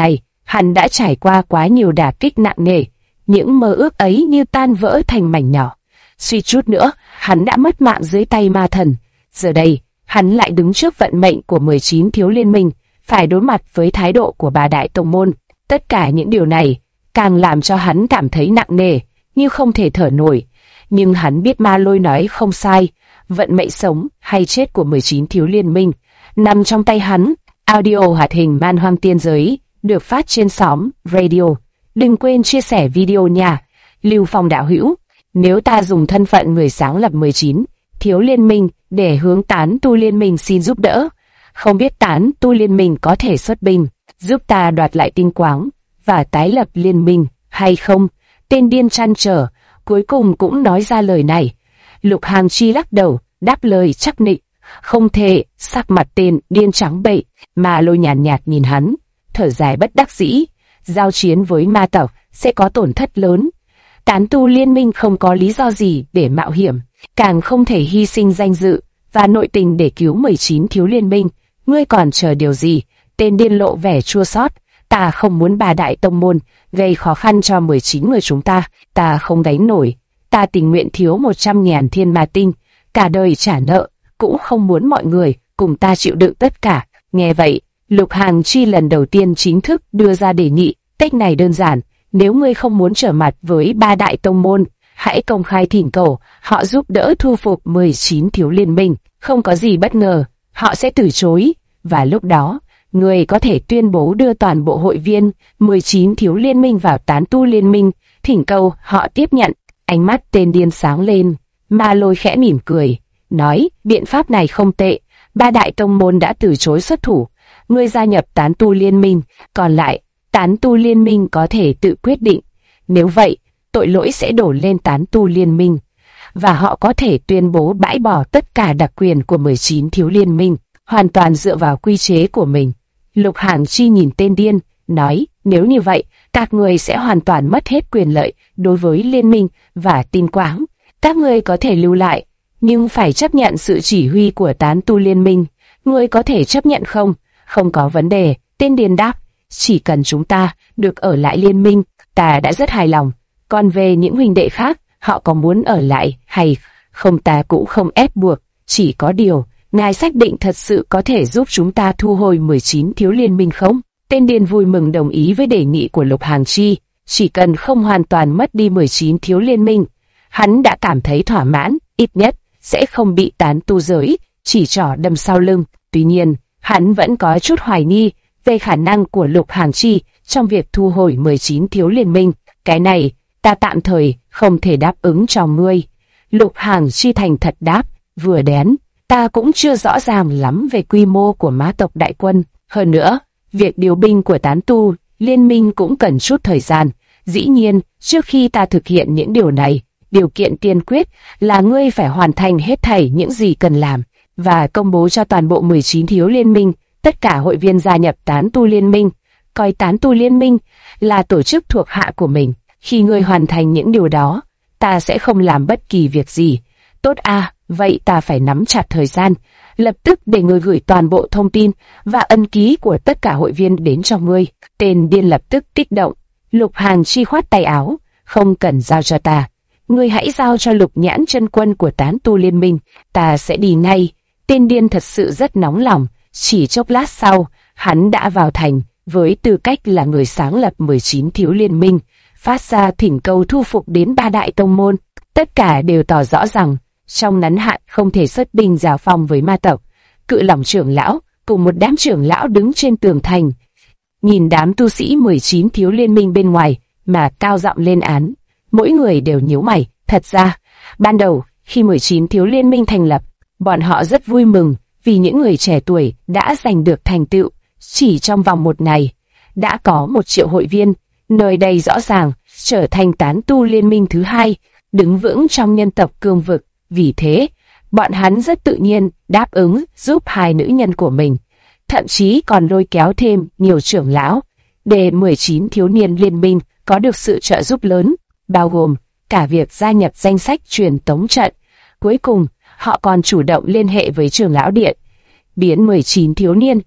[SPEAKER 1] Hắn đã trải qua quá nhiều đả kích nặng nề, những mơ ước ấy như tan vỡ thành mảnh nhỏ. Suýt chút nữa, hắn đã mất mạng dưới tay ma thần. Giờ đây, hắn lại đứng trước vận mệnh của 19 thiếu liên minh, phải đối mặt với thái độ của ba đại tông môn. Tất cả những điều này càng làm cho hắn cảm thấy nặng nề, như không thể thở nổi. Nhưng hắn biết Ma Lôi nói không sai, vận mệnh sống hay chết của 19 thiếu liên minh nằm trong tay hắn. Audio hoạt hình Man Hoang Tiên Giới được phát trên xóm radio. Đừng quên chia sẻ video nha. Lưu Phong đạo hữu, nếu ta dùng thân phận người sáng lập 19 thiếu liên minh để hướng tán tu liên minh xin giúp đỡ, không biết tán tu liên minh có thể xuất binh giúp ta đoạt lại tinh quáng và tái lập liên minh hay không? Tên điên trăn trở cuối cùng cũng nói ra lời này. Lục Hàng Chi lắc đầu, đáp lời chắc nịch. Không thể. Sắc mặt tên điên trắng bệch. Ma Lôi nhàn nhạt nhìn hắn, thở dài bất đắc dĩ. Giao chiến với ma tộc sẽ có tổn thất lớn. Tán tu liên minh không có lý do gì để mạo hiểm, càng không thể hy sinh danh dự và nội tình để cứu 19 thiếu liên minh. Ngươi còn chờ điều gì? Tên điên lộ vẻ chua xót. Ta không muốn ba đại tông môn gây khó khăn cho 19 người chúng ta. Ta không gánh nổi. Ta tình nguyện thiếu 100.000 thiên ma tinh, cả đời trả nợ, cũng không muốn mọi người cùng ta chịu đựng tất cả. Nghe vậy, Lục Hàng Chi lần đầu tiên chính thức đưa ra đề nghị. Cách này đơn giản, nếu ngươi không muốn trở mặt với ba đại tông môn, hãy công khai thỉnh cầu họ giúp đỡ thu phục 19 thiếu liên minh. Không có gì bất ngờ, họ sẽ từ chối, và lúc đó, ngươi có thể tuyên bố đưa toàn bộ hội viên 19 thiếu liên minh vào tán tu liên minh, thỉnh cầu họ tiếp nhận. Ánh mắt tên điên sáng lên. Ma Lôi khẽ mỉm cười, nói, biện pháp này không tệ. Ba đại tông môn đã từ chối xuất thủ, ngươi gia nhập tán tu liên minh, còn lại tán tu liên minh có thể tự quyết định. Nếu vậy, tội lỗi sẽ đổ lên tán tu liên minh, và họ có thể tuyên bố bãi bỏ tất cả đặc quyền của 19 thiếu liên minh, hoàn toàn dựa vào quy chế của mình. Lục Hàng Chi nhìn tên điên, nói, nếu như vậy, các người sẽ hoàn toàn mất hết quyền lợi đối với liên minh và tinh quáng. Các người có thể lưu lại, nhưng phải chấp nhận sự chỉ huy của tán tu liên minh. Ngươi có thể chấp nhận không? Không có vấn đề, tên điên đáp. Chỉ cần chúng ta được ở lại liên minh, ta đã rất hài lòng. Còn về những huynh đệ khác, họ có muốn ở lại hay không ta cũng không ép buộc. Chỉ có điều, ngài xác định thật sự có thể giúp chúng ta thu hồi 19 thiếu liên minh không? Tên điên vui mừng đồng ý với đề nghị của Lục Hàng Chi. Chỉ cần không hoàn toàn mất đi 19 thiếu liên minh, hắn đã cảm thấy thỏa mãn, ít nhất sẽ không bị tán tu giới chỉ trỏ đâm sau lưng. Tuy nhiên, hắn vẫn có chút hoài nghi về khả năng của Lục Hàng Chi trong việc thu hồi 19 thiếu liên minh. Cái này, ta tạm thời không thể đáp ứng cho ngươi. Lục Hàng Chi thành thật đáp, vừa đến, ta cũng chưa rõ ràng lắm về quy mô của ma tộc đại quân. Hơn nữa, việc điều binh của tán tu liên minh cũng cần chút thời gian. Dĩ nhiên, trước khi ta thực hiện những điều này, điều kiện tiên quyết là ngươi phải hoàn thành hết thảy những gì cần làm và công bố cho toàn bộ 19 thiếu liên minh, tất cả hội viên gia nhập tán tu liên minh, coi tán tu liên minh là tổ chức thuộc hạ của mình. Khi ngươi hoàn thành những điều đó, ta sẽ không làm bất kỳ việc gì. Tốt à, vậy ta phải nắm chặt thời gian, lập tức để ngươi gửi toàn bộ thông tin và ân ký của tất cả hội viên đến cho ngươi. Tên điên lập tức kích động. Lục Hàng Chi khoát tay áo, không cần giao cho ta. Ngươi hãy giao cho Lục Nhãn chân quân của tán tu liên minh, ta sẽ đi ngay. Tên điên thật sự rất nóng lòng. Chỉ chốc lát sau, hắn đã vào thành với tư cách là người sáng lập 19 thiếu liên minh, phát ra thỉnh cầu thu phục đến ba đại tông môn. Tất cả đều tỏ rõ rằng trong ngắn hạn không thể xuất binh giao phong với ma tộc. Cự Lòng trưởng lão cùng một đám trưởng lão đứng trên tường thành, nhìn đám tu sĩ 19 thiếu liên minh bên ngoài mà cao giọng lên án. Mỗi người đều nhíu mày. Thật ra, ban đầu khi 19 thiếu liên minh thành lập, bọn họ rất vui mừng vì những người trẻ tuổi đã giành được thành tựu. Chỉ trong vòng một ngày, đã có 1 triệu hội viên, nơi đây rõ ràng trở thành tán tu liên minh thứ hai, đứng vững trong nhân tộc cương vực. Vì thế, bọn hắn rất tự nhiên đáp ứng giúp hai nữ nhân của mình, thậm chí còn lôi kéo thêm nhiều trưởng lão, để 19 thiếu niên liên minh có được sự trợ giúp lớn, bao gồm cả việc gia nhập danh sách truyền tống trận. Cuối cùng, họ còn chủ động liên hệ với trưởng lão điện, biến 19 thiếu niên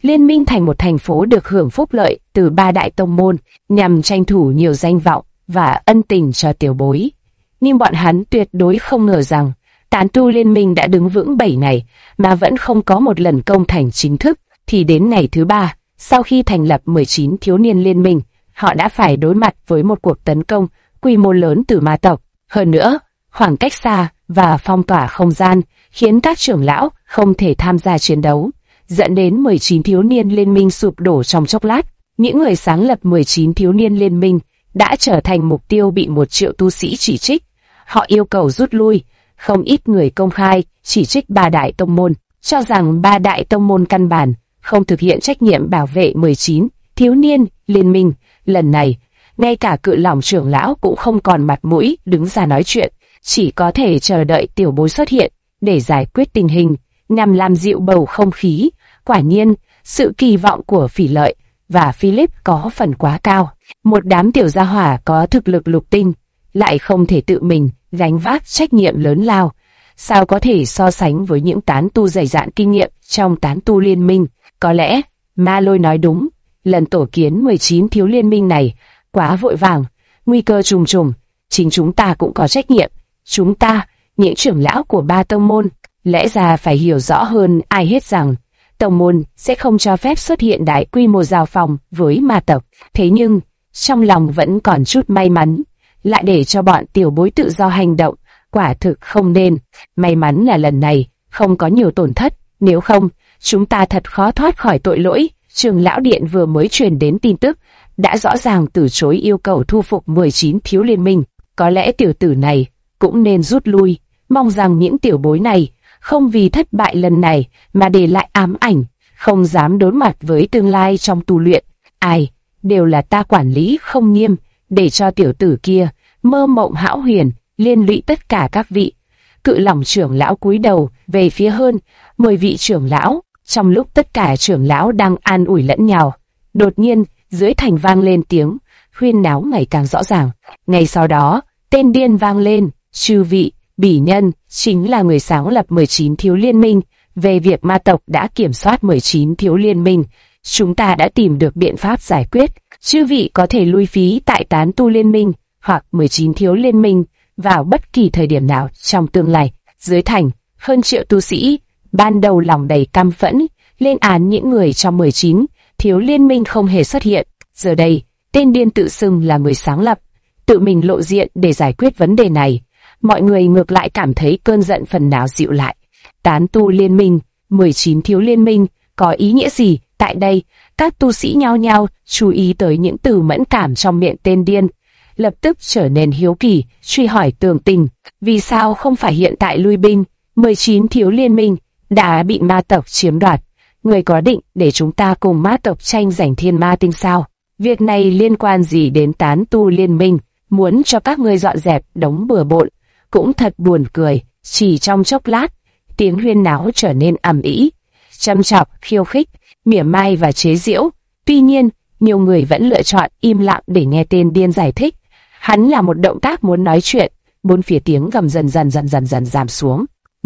[SPEAKER 1] liên minh thành một thành phố được hưởng phúc lợi từ ba đại tông môn, nhằm tranh thủ nhiều danh vọng và ân tình cho tiểu bối. Nhưng bọn hắn tuyệt đối không ngờ rằng, tán tu liên minh đã đứng vững 7 ngày mà vẫn không có một lần công thành chính thức, thì đến ngày thứ 3, sau khi thành lập 19 thiếu niên liên minh, họ đã phải đối mặt với một cuộc tấn công quy mô lớn từ ma tộc. Hơn nữa, khoảng cách xa và phong tỏa không gian khiến các trưởng lão không thể tham gia chiến đấu, dẫn đến 19 thiếu niên liên minh sụp đổ trong chốc lát. Những người sáng lập 19 thiếu niên liên minh đã trở thành mục tiêu bị 1 triệu tu sĩ chỉ trích. Họ yêu cầu rút lui, không ít người công khai chỉ trích ba đại tông môn, cho rằng ba đại tông môn căn bản không thực hiện trách nhiệm bảo vệ 19 thiếu niên liên minh. Lần này, ngay cả cự lòng trưởng lão cũng không còn mặt mũi đứng ra nói chuyện, chỉ có thể chờ đợi tiểu bối xuất hiện để giải quyết tình hình, nhằm làm dịu bầu không khí. Quả nhiên, sự kỳ vọng của Phỉ Lợi và Philip có phần quá cao. Một đám tiểu gia hỏa có thực lực lục tinh, lại không thể tự mình gánh vác trách nhiệm lớn lao. Sao có thể so sánh với những tán tu dày dạn kinh nghiệm trong tán tu liên minh? Có lẽ, Ma Lôi nói đúng, lần tổ kiến 19 thiếu liên minh này quá vội vàng, nguy cơ trùng trùng, chính chúng ta cũng có trách nhiệm. Chúng ta, những trưởng lão của ba tông môn, lẽ ra phải hiểu rõ hơn ai hết rằng, tông môn sẽ không cho phép xuất hiện đại quy mô giao phòng với ma tộc. Thế nhưng, trong lòng vẫn còn chút may mắn, lại để cho bọn tiểu bối tự do hành động, quả thực không nên. May mắn là lần này không có nhiều tổn thất, nếu không, chúng ta thật khó thoát khỏi tội lỗi. Trưởng lão điện vừa mới truyền đến tin tức, đã rõ ràng từ chối yêu cầu thu phục 19 thiếu liên minh. Có lẽ tiểu tử này cũng nên rút lui, mong rằng những tiểu bối này không vì thất bại lần này mà để lại ám ảnh, không dám đối mặt với tương lai trong tu luyện. Ai, đều là ta quản lý không nghiêm, để cho tiểu tử kia mơ mộng hão huyền, liên lụy tất cả các vị. Cự lòng trưởng lão cúi đầu về phía hơn 10 vị trưởng lão. Trong lúc tất cả trưởng lão đang an ủi lẫn nhau, đột nhiên dưới thành vang lên tiếng huyên náo ngày càng rõ ràng. Ngay sau đó, tên điên vang lên, chư vị, Bỉ Nhân chính là người sáng lập 19 thiếu liên minh. Về việc ma tộc đã kiểm soát 19 thiếu liên minh, chúng ta đã tìm được biện pháp giải quyết. Chư vị có thể lui phí tại tán tu liên minh hoặc 19 thiếu liên minh vào bất kỳ thời điểm nào trong tương lai. Dưới thành, hơn triệu tu sĩ ban đầu lòng đầy căm phẫn, lên án những người trong 19 thiếu liên minh không hề xuất hiện. Giờ đây, tên điên tự xưng là người sáng lập, tự mình lộ diện để giải quyết vấn đề này. Mọi người ngược lại cảm thấy cơn giận phần nào dịu lại. Tán tu liên minh, 19 thiếu liên minh, có ý nghĩa gì? Tại đây, các tu sĩ nhao nhao chú ý tới những từ mẫn cảm trong miệng tên điên, lập tức trở nên hiếu kỳ, truy hỏi tường tình. Vì sao không phải hiện tại lui binh? 19 thiếu liên minh đã bị ma tộc chiếm đoạt. Người có định để chúng ta cùng ma tộc tranh giành thiên ma tinh sao? Việc này liên quan gì đến tán tu liên minh? Muốn cho các ngươi dọn dẹp đống bừa bộn, cũng thật buồn cười. Chỉ trong chốc lát, tiếng huyên náo trở nên ầm ĩ, châm chọc, khiêu khích, mỉa mai và chế giễu. Tuy nhiên, nhiều người vẫn lựa chọn im lặng để nghe tên điên giải thích. Hắn là một động tác muốn nói chuyện, bốn phía tiếng gầm dần dần giảm xuống.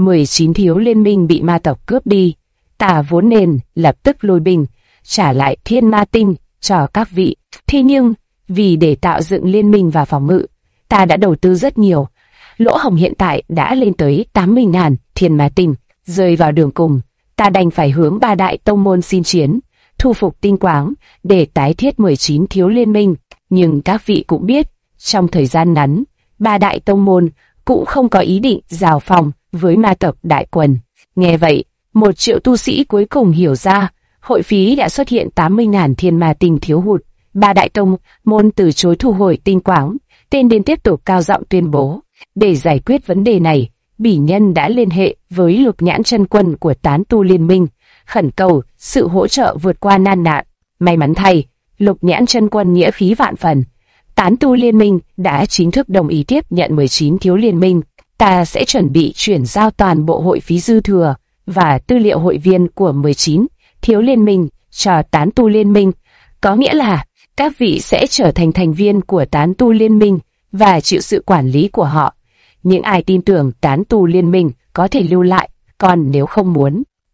[SPEAKER 1] 19 thiếu liên minh bị ma tộc cướp đi, ta vốn nên lập tức lui binh, trả lại thiên ma tinh cho các vị. Thế nhưng, vì để tạo dựng liên minh và phòng ngự, ta đã đầu tư rất nhiều. Lỗ hổng hiện tại đã lên tới 80.000 thiên ma tinh. Rơi vào đường cùng, ta đành phải hướng ba đại tông môn xin chiến, thu phục tinh quáng để tái thiết 19 thiếu liên minh. Nhưng các vị cũng biết, trong thời gian ngắn, ba đại tông môn cũng không có ý định giao phòng với ma tộc đại quần. Nghe vậy, 1 triệu tu sĩ cuối cùng hiểu ra, hội phí đã xuất hiện 80.000 thiên ma tinh thiếu hụt. Ba đại tông môn từ chối thu hồi tinh quáng. Tên điên tiếp tục cao giọng tuyên bố. Để giải quyết vấn đề này, Bỉ Nhân đã liên hệ với Lục Nhãn Chân Quân của tán tu liên minh, khẩn cầu sự hỗ trợ vượt qua nan nạn. May mắn thay, Lục Nhãn Chân Quân nghĩa khí vạn phần. Tán tu liên minh đã chính thức đồng ý tiếp nhận 19 thiếu liên minh. Ta sẽ chuẩn bị chuyển giao toàn bộ hội phí dư thừa và tư liệu hội viên của 19 thiếu liên minh cho tán tu liên minh. Có nghĩa là các vị sẽ trở thành thành viên của tán tu liên minh và chịu sự quản lý của họ. Những ai tin tưởng tán tu liên minh có thể lưu lại, còn nếu không muốn,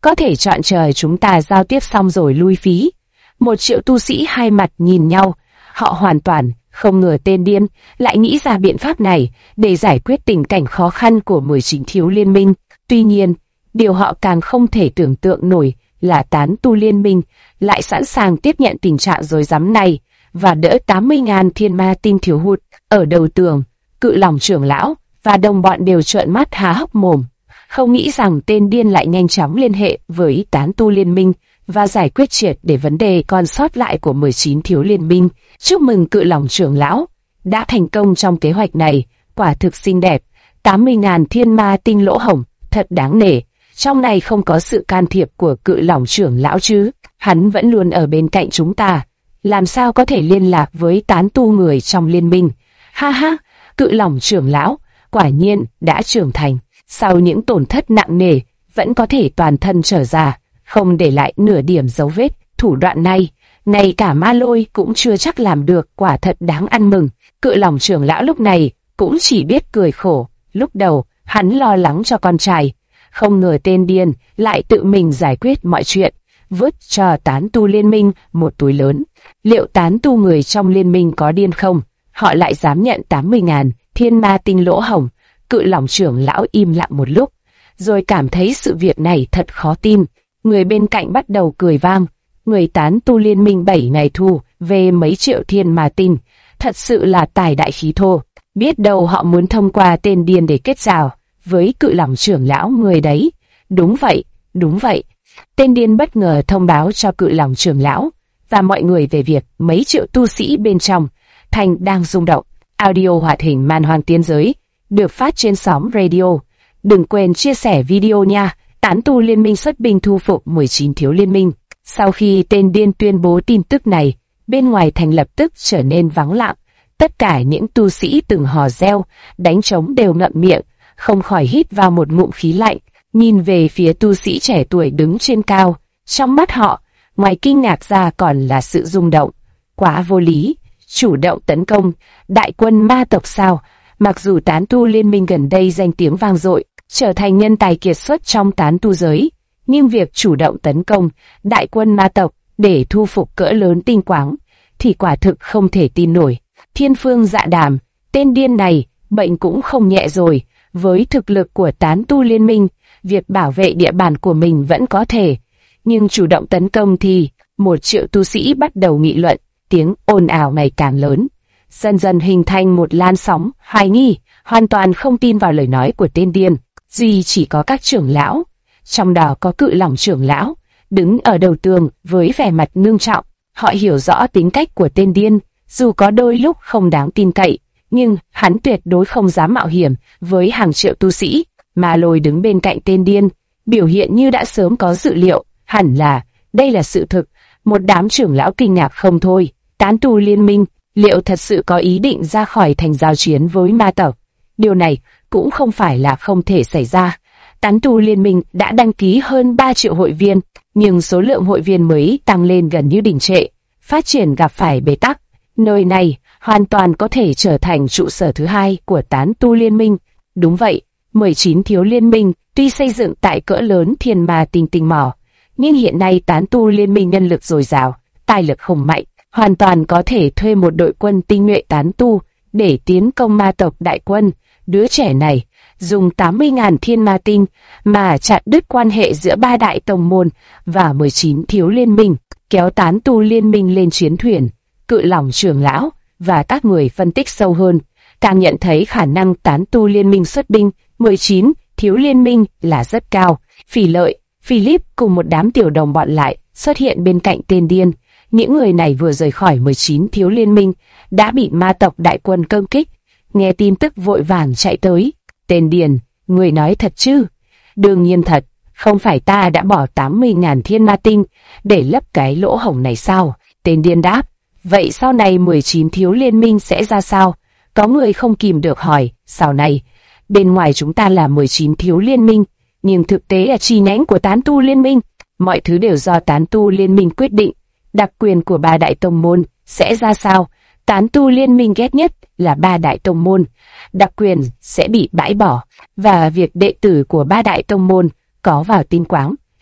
[SPEAKER 1] có thể chọn chờ chúng ta giao tiếp xong rồi lui phí. 1 triệu tu sĩ hai mặt nhìn nhau, họ hoàn toàn không ngờ tên điên lại nghĩ ra biện pháp này để giải quyết tình cảnh khó khăn của 19 thiếu liên minh. Tuy nhiên, điều họ càng không thể tưởng tượng nổi là tán tu liên minh lại sẵn sàng tiếp nhận tình trạng rối rắm này và đỡ 80.000 thiên ma tinh thiếu hụt. Ở đầu tường, Cự Lòng trưởng lão và đồng bọn đều trợn mắt há hốc mồm, không nghĩ rằng tên điên lại nhanh chóng liên hệ với tán tu liên minh và giải quyết triệt để vấn đề còn sót lại của 19 thiếu liên minh. Chúc mừng Cự Lòng trưởng lão đã thành công trong kế hoạch này, quả thực xinh đẹp. 80.000 thiên ma tinh lỗ hổng, thật đáng nể. Trong này không có sự can thiệp của Cự Lòng trưởng lão chứ? Hắn vẫn luôn ở bên cạnh chúng ta, làm sao có thể liên lạc với tán tu người trong liên minh? Ha ha, Cự Lòng trưởng lão quả nhiên đã trưởng thành, sau những tổn thất nặng nề vẫn có thể toàn thân trở ra, không để lại nửa điểm dấu vết. Thủ đoạn này, ngay cả Ma Lôi cũng chưa chắc làm được, quả thật đáng ăn mừng. Cự Lòng trưởng lão lúc này cũng chỉ biết cười khổ. Lúc đầu hắn lo lắng cho con trai, không ngờ tên điên lại tự mình giải quyết mọi chuyện, vứt cho tán tu liên minh một túi lớn. Liệu tán tu người trong liên minh có điên không? Họ lại dám nhận 80.000 thiên ma tinh lỗ hổng. Cự Lòng trưởng lão im lặng một lúc, rồi cảm thấy sự việc này thật khó tin. Người bên cạnh bắt đầu cười vang. Người tán tu liên minh 7 ngày thu về mấy triệu thiên ma tinh, thật sự là tài đại khí thô. Biết đâu họ muốn thông qua tên điên để kết giao với Cự Lòng trưởng lão người đấy. Đúng vậy, đúng vậy. Tên điên bất ngờ thông báo cho Cự Lòng trưởng lão và mọi người về việc mấy triệu tu sĩ bên trong thành đang rung động. Audio hoạt hình Man Hoang Tiên Giới được phát trên sóng radio. Đừng quên chia sẻ video nha. Tán tu liên minh xuất binh thu phục 19 thiếu liên minh. Sau khi tên điên tuyên bố tin tức này, bên ngoài thành lập tức trở nên vắng lặng. Tất cả những tu sĩ từng hò reo, đánh trống đều ngậm miệng, không khỏi hít vào một ngụm khí lạnh, nhìn về phía tu sĩ trẻ tuổi đứng trên cao. Trong mắt họ, ngoài kinh ngạc ra còn là sự rung động. Quá vô lý, chủ động tấn công đại quân ma tộc sao? Mặc dù tán tu liên minh gần đây danh tiếng vang dội, trở thành nhân tài kiệt xuất trong tán tu giới, nhưng việc chủ động tấn công đại quân ma tộc để thu phục cỡ lớn tinh quáng thì quả thực không thể tin nổi. Thiên Phương Dạ Đàm, tên điên này bệnh cũng không nhẹ rồi. Với thực lực của tán tu liên minh, việc bảo vệ địa bàn của mình vẫn có thể, nhưng chủ động tấn công thì 1 triệu tu sĩ bắt đầu nghị luận, tiếng ồn ào ngày càng lớn, dần dần hình thành một làn sóng hoài nghi, hoàn toàn không tin vào lời nói của tên điên. Duy chỉ có các trưởng lão, trong đó có Cự Lòng trưởng lão, đứng ở đầu tường với vẻ mặt ngưng trọng. Họ hiểu rõ tính cách của tên điên, dù có đôi lúc không đáng tin cậy, nhưng hắn tuyệt đối không dám mạo hiểm với hàng triệu tu sĩ. Ma Lôi đứng bên cạnh tên điên, biểu hiện như đã sớm có dự liệu, hẳn là đây là sự thực. Một đám trưởng lão kinh ngạc không thôi. Tán tu liên minh liệu thật sự có ý định ra khỏi thành giao chiến với ma tộc? Điều này cũng không phải là không thể xảy ra. Tán tu liên minh đã đăng ký hơn 3 triệu hội viên, nhưng số lượng hội viên mới tăng lên gần như đình trệ, phát triển gặp phải bế tắc. Nơi này hoàn toàn có thể trở thành trụ sở thứ hai của tán tu liên minh. Đúng vậy, 19 thiếu liên minh tuy xây dựng tại cỡ lớn thiên ma tinh tinh mỏ, nhưng hiện nay tán tu liên minh nhân lực dồi dào, tài lực hùng mạnh, hoàn toàn có thể thuê một đội quân tinh nhuệ tán tu để tiến công ma tộc đại quân. Đứa trẻ này dùng 80.000 thiên ma tinh mà chặt đứt quan hệ giữa 3 đại tông môn và 19 thiếu liên minh, kéo tán tu liên minh lên chiến thuyền. Cự Lòng trưởng lão và các người phân tích sâu hơn, càng nhận thấy khả năng tán tu liên minh xuất binh 19 thiếu liên minh là rất cao. Phỉ Lợi, Philip cùng một đám tiểu đồng bọn lại xuất hiện bên cạnh tên điên. Những người này vừa rời khỏi 19 thiếu liên minh đã bị ma tộc đại quân công kích. Nghe tin tức vội vàng chạy tới. Tên điên, người nói thật chứ? Đương nhiên thật, không phải ta đã bỏ 80.000 thiên ma tinh để lấp cái lỗ hổng này sao? Tên điên đáp. Vậy sau này 19 thiếu liên minh sẽ ra sao? Có người không kìm được hỏi. Sau này, bên ngoài chúng ta là 19 thiếu liên minh, nhưng thực tế là chi nhánh của tán tu liên minh. Mọi thứ đều do tán tu liên minh quyết định. Đặc quyền của 3 đại tông môn sẽ ra sao? Tán tu liên minh ghét nhất là 3 đại tông môn, đặc quyền sẽ bị bãi bỏ, và việc đệ tử của 3 đại tông môn có vào tinh quáng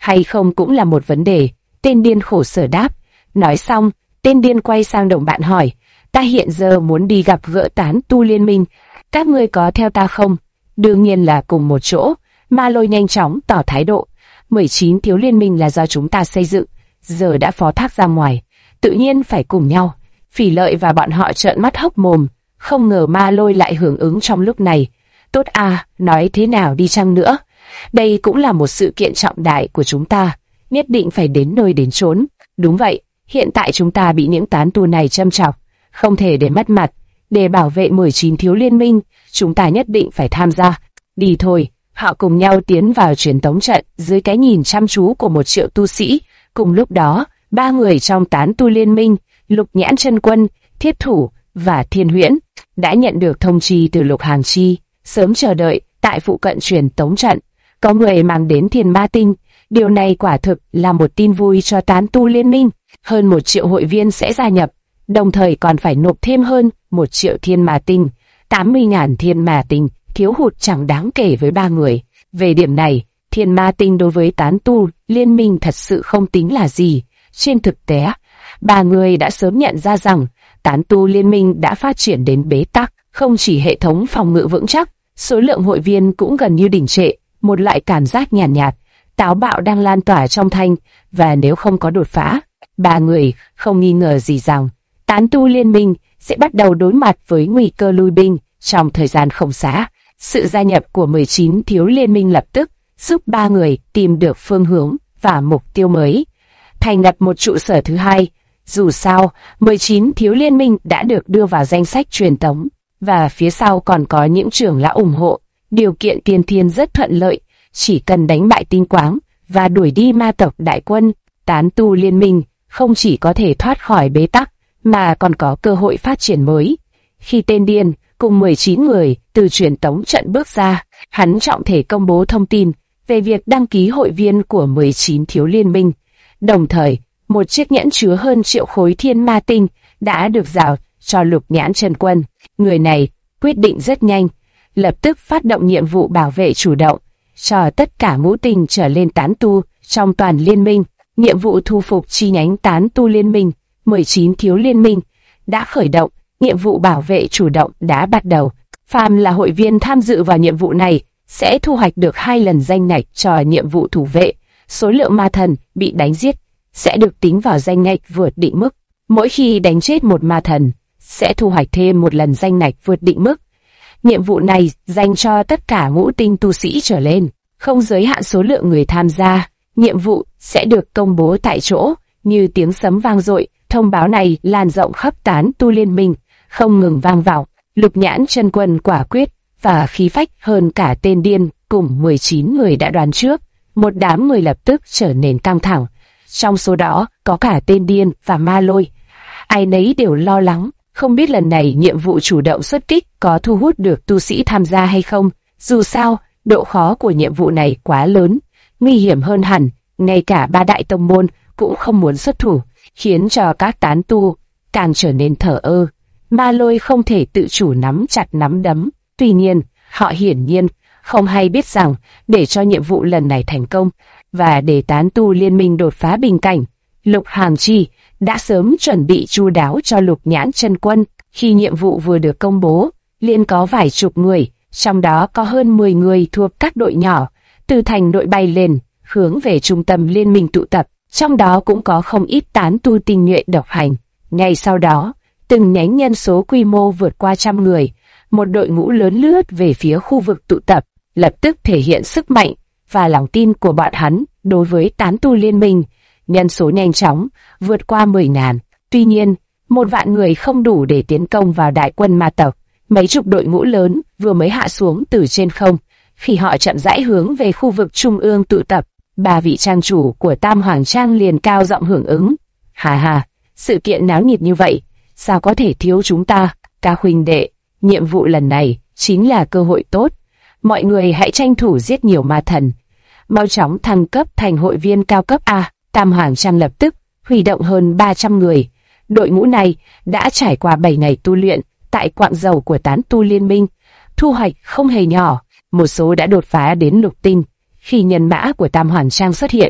[SPEAKER 1] hay không cũng là một vấn đề. Tên điên khổ sở đáp. Nói xong, tên điên quay sang đồng bạn hỏi, ta hiện giờ muốn đi gặp gỡ tán tu liên minh, các ngươi có theo ta không? Đương nhiên là cùng một chỗ. Ma Lôi nhanh chóng tỏ thái độ. 19 thiếu liên minh là do chúng ta xây dựng, giờ đã phó thác ra ngoài, tự nhiên phải cùng nhau. Phỉ Lợi và bọn họ trợn mắt hốc mồm, không ngờ Ma Lôi lại hưởng ứng trong lúc này. Tốt à, nói thế nào đi chăng nữa, đây cũng là một sự kiện trọng đại của chúng ta, nhất định phải đến nơi đến chốn. Đúng vậy, hiện tại chúng ta bị những tán tu này châm chọc, không thể để mất mặt. Để bảo vệ 19 thiếu liên minh, chúng ta nhất định phải tham gia. Đi thôi. Họ cùng nhau tiến vào truyền tống trận dưới cái nhìn chăm chú của 1 triệu tu sĩ. Cùng lúc đó, 3 người trong tán tu liên minh, Lục Nhãn Chân Quân, Thiết Thủ và Thiên Huyễn, đã nhận được thông chi từ Lục Hàng Chi, sớm chờ đợi tại phụ cận truyền tống trận. Có người mang đến Thiên Ma Tinh, điều này quả thực là một tin vui cho tán tu liên minh. Hơn 1 triệu hội viên sẽ gia nhập, đồng thời còn phải nộp thêm hơn 1 triệu Thiên Ma Tinh, 80.000 Thiên Ma Tinh. Thiếu hụt chẳng đáng kể với 3 người. Về điểm này, Thiên Ma Tinh đối với tán tu liên minh thật sự không tính là gì. Trên thực tế, 3 người đã sớm nhận ra rằng tán tu liên minh đã phát triển đến bế tắc, không chỉ hệ thống phòng ngự vững chắc, số lượng hội viên cũng gần như đình trệ, một loại cảm giác nhàn nhạt, táo bạo đang lan tỏa trong thanh, và nếu không có đột phá, 3 người không nghi ngờ gì rằng tán tu liên minh sẽ bắt đầu đối mặt với nguy cơ lui binh trong thời gian không xa. Sự gia nhập của 19 thiếu liên minh lập tức giúp 3 người tìm được phương hướng và mục tiêu mới, thành lập một trụ sở thứ hai. Dù sao, 19 thiếu liên minh đã được đưa vào danh sách truyền tống, và phía sau còn có những trưởng lão ủng hộ. Điều kiện tiên thiên rất thuận lợi, chỉ cần đánh bại Tinh Quáng và đuổi đi ma tộc đại quân, tán tu liên minh không chỉ có thể thoát khỏi bế tắc, mà còn có cơ hội phát triển mới. Khi tên điên cùng 19 người từ truyền tống trận bước ra, hắn trọng thể công bố thông tin về việc đăng ký hội viên của 19 thiếu liên minh. Đồng thời, một chiếc nhẫn chứa hơn 1 triệu khối Thiên Ma Tinh đã được giao cho Lục Nhãn Chân Quân. Người này quyết định rất nhanh, lập tức phát động nhiệm vụ bảo vệ chủ động cho tất cả ngũ tinh trở lên tán tu trong toàn liên minh. Nhiệm vụ thu phục chi nhánh tán tu liên minh 19 thiếu liên minh đã khởi động. Nhiệm vụ bảo vệ chủ động đã bắt đầu. Phàm là hội viên tham dự vào nhiệm vụ này sẽ thu hoạch được 2 lần danh ngạch cho nhiệm vụ thủ vệ. Số lượng ma thần bị đánh giết sẽ được tính vào danh ngạch vượt định mức. Mỗi khi đánh chết một ma thần sẽ thu hoạch thêm 1 lần danh ngạch vượt định mức. Nhiệm vụ này dành cho tất cả ngũ tinh tu sĩ trở lên, không giới hạn số lượng người tham gia. Nhiệm vụ sẽ được công bố tại chỗ như tiếng sấm vang dội. Thông báo này lan rộng khắp tán tu liên minh, không ngừng vang vọng. Lục Nhãn Chân Quân quả quyết và khí phách hơn cả tên điên cùng 19 người đã đoán trước. Một đám người lập tức trở nên căng thẳng. Trong số đó có cả tên điên và Ma Lôi. Ai nấy đều lo lắng, không biết lần này nhiệm vụ chủ động xuất kích có thu hút được tu sĩ tham gia hay không. Dù sao, độ khó của nhiệm vụ này quá lớn, nguy hiểm hơn hẳn, ngay cả 3 đại tông môn cũng không muốn xuất thủ, khiến cho các tán tu càng trở nên thờ ơ. Ma Lôi không thể tự chủ nắm chặt nắm đấm. Tuy nhiên, họ hiển nhiên không hay biết rằng để cho nhiệm vụ lần này thành công và để tán tu liên minh đột phá bình cảnh, Lục Hàng Chi đã sớm chuẩn bị chu đáo cho Lục Nhãn Chân Quân. Khi nhiệm vụ vừa được công bố, liền có vài chục người, trong đó có hơn 10 người thuộc các đội nhỏ, từ thành đội bay lên, hướng về trung tâm liên minh tụ tập. Trong đó cũng có không ít tán tu tinh nhuệ độc hành. Ngay sau đó, từng nhánh nhân số quy mô vượt qua 100 người, một đội ngũ lớn lướt về phía khu vực tụ tập, lập tức thể hiện sức mạnh và lòng tin của bọn hắn đối với tán tu liên minh. Nhân số nhanh chóng vượt qua 10.000. Tuy nhiên, 1 vạn người không đủ để tiến công vào đại quân ma tộc. Mấy chục đội ngũ lớn vừa mới hạ xuống từ trên không, khi họ chậm rãi hướng về khu vực trung ương tụ tập, 3 vị trang chủ của Tam Hoàng Trang liền cao giọng hưởng ứng. Hà hà, sự kiện náo nhiệt như vậy, sao có thể thiếu chúng ta? Các huynh đệ, nhiệm vụ lần này chính là cơ hội tốt. Mọi người hãy tranh thủ giết nhiều ma thần, mau chóng thăng cấp thành hội viên cao cấp A. Tam Hoàng Trang lập tức huy động hơn 300 người. Đội ngũ này đã trải qua 7 ngày tu luyện tại quặng dầu của tán tu liên minh, thu hoạch không hề nhỏ. Một số đã đột phá đến lục tinh. Khi nhân mã của Tam Hoàng Trang xuất hiện,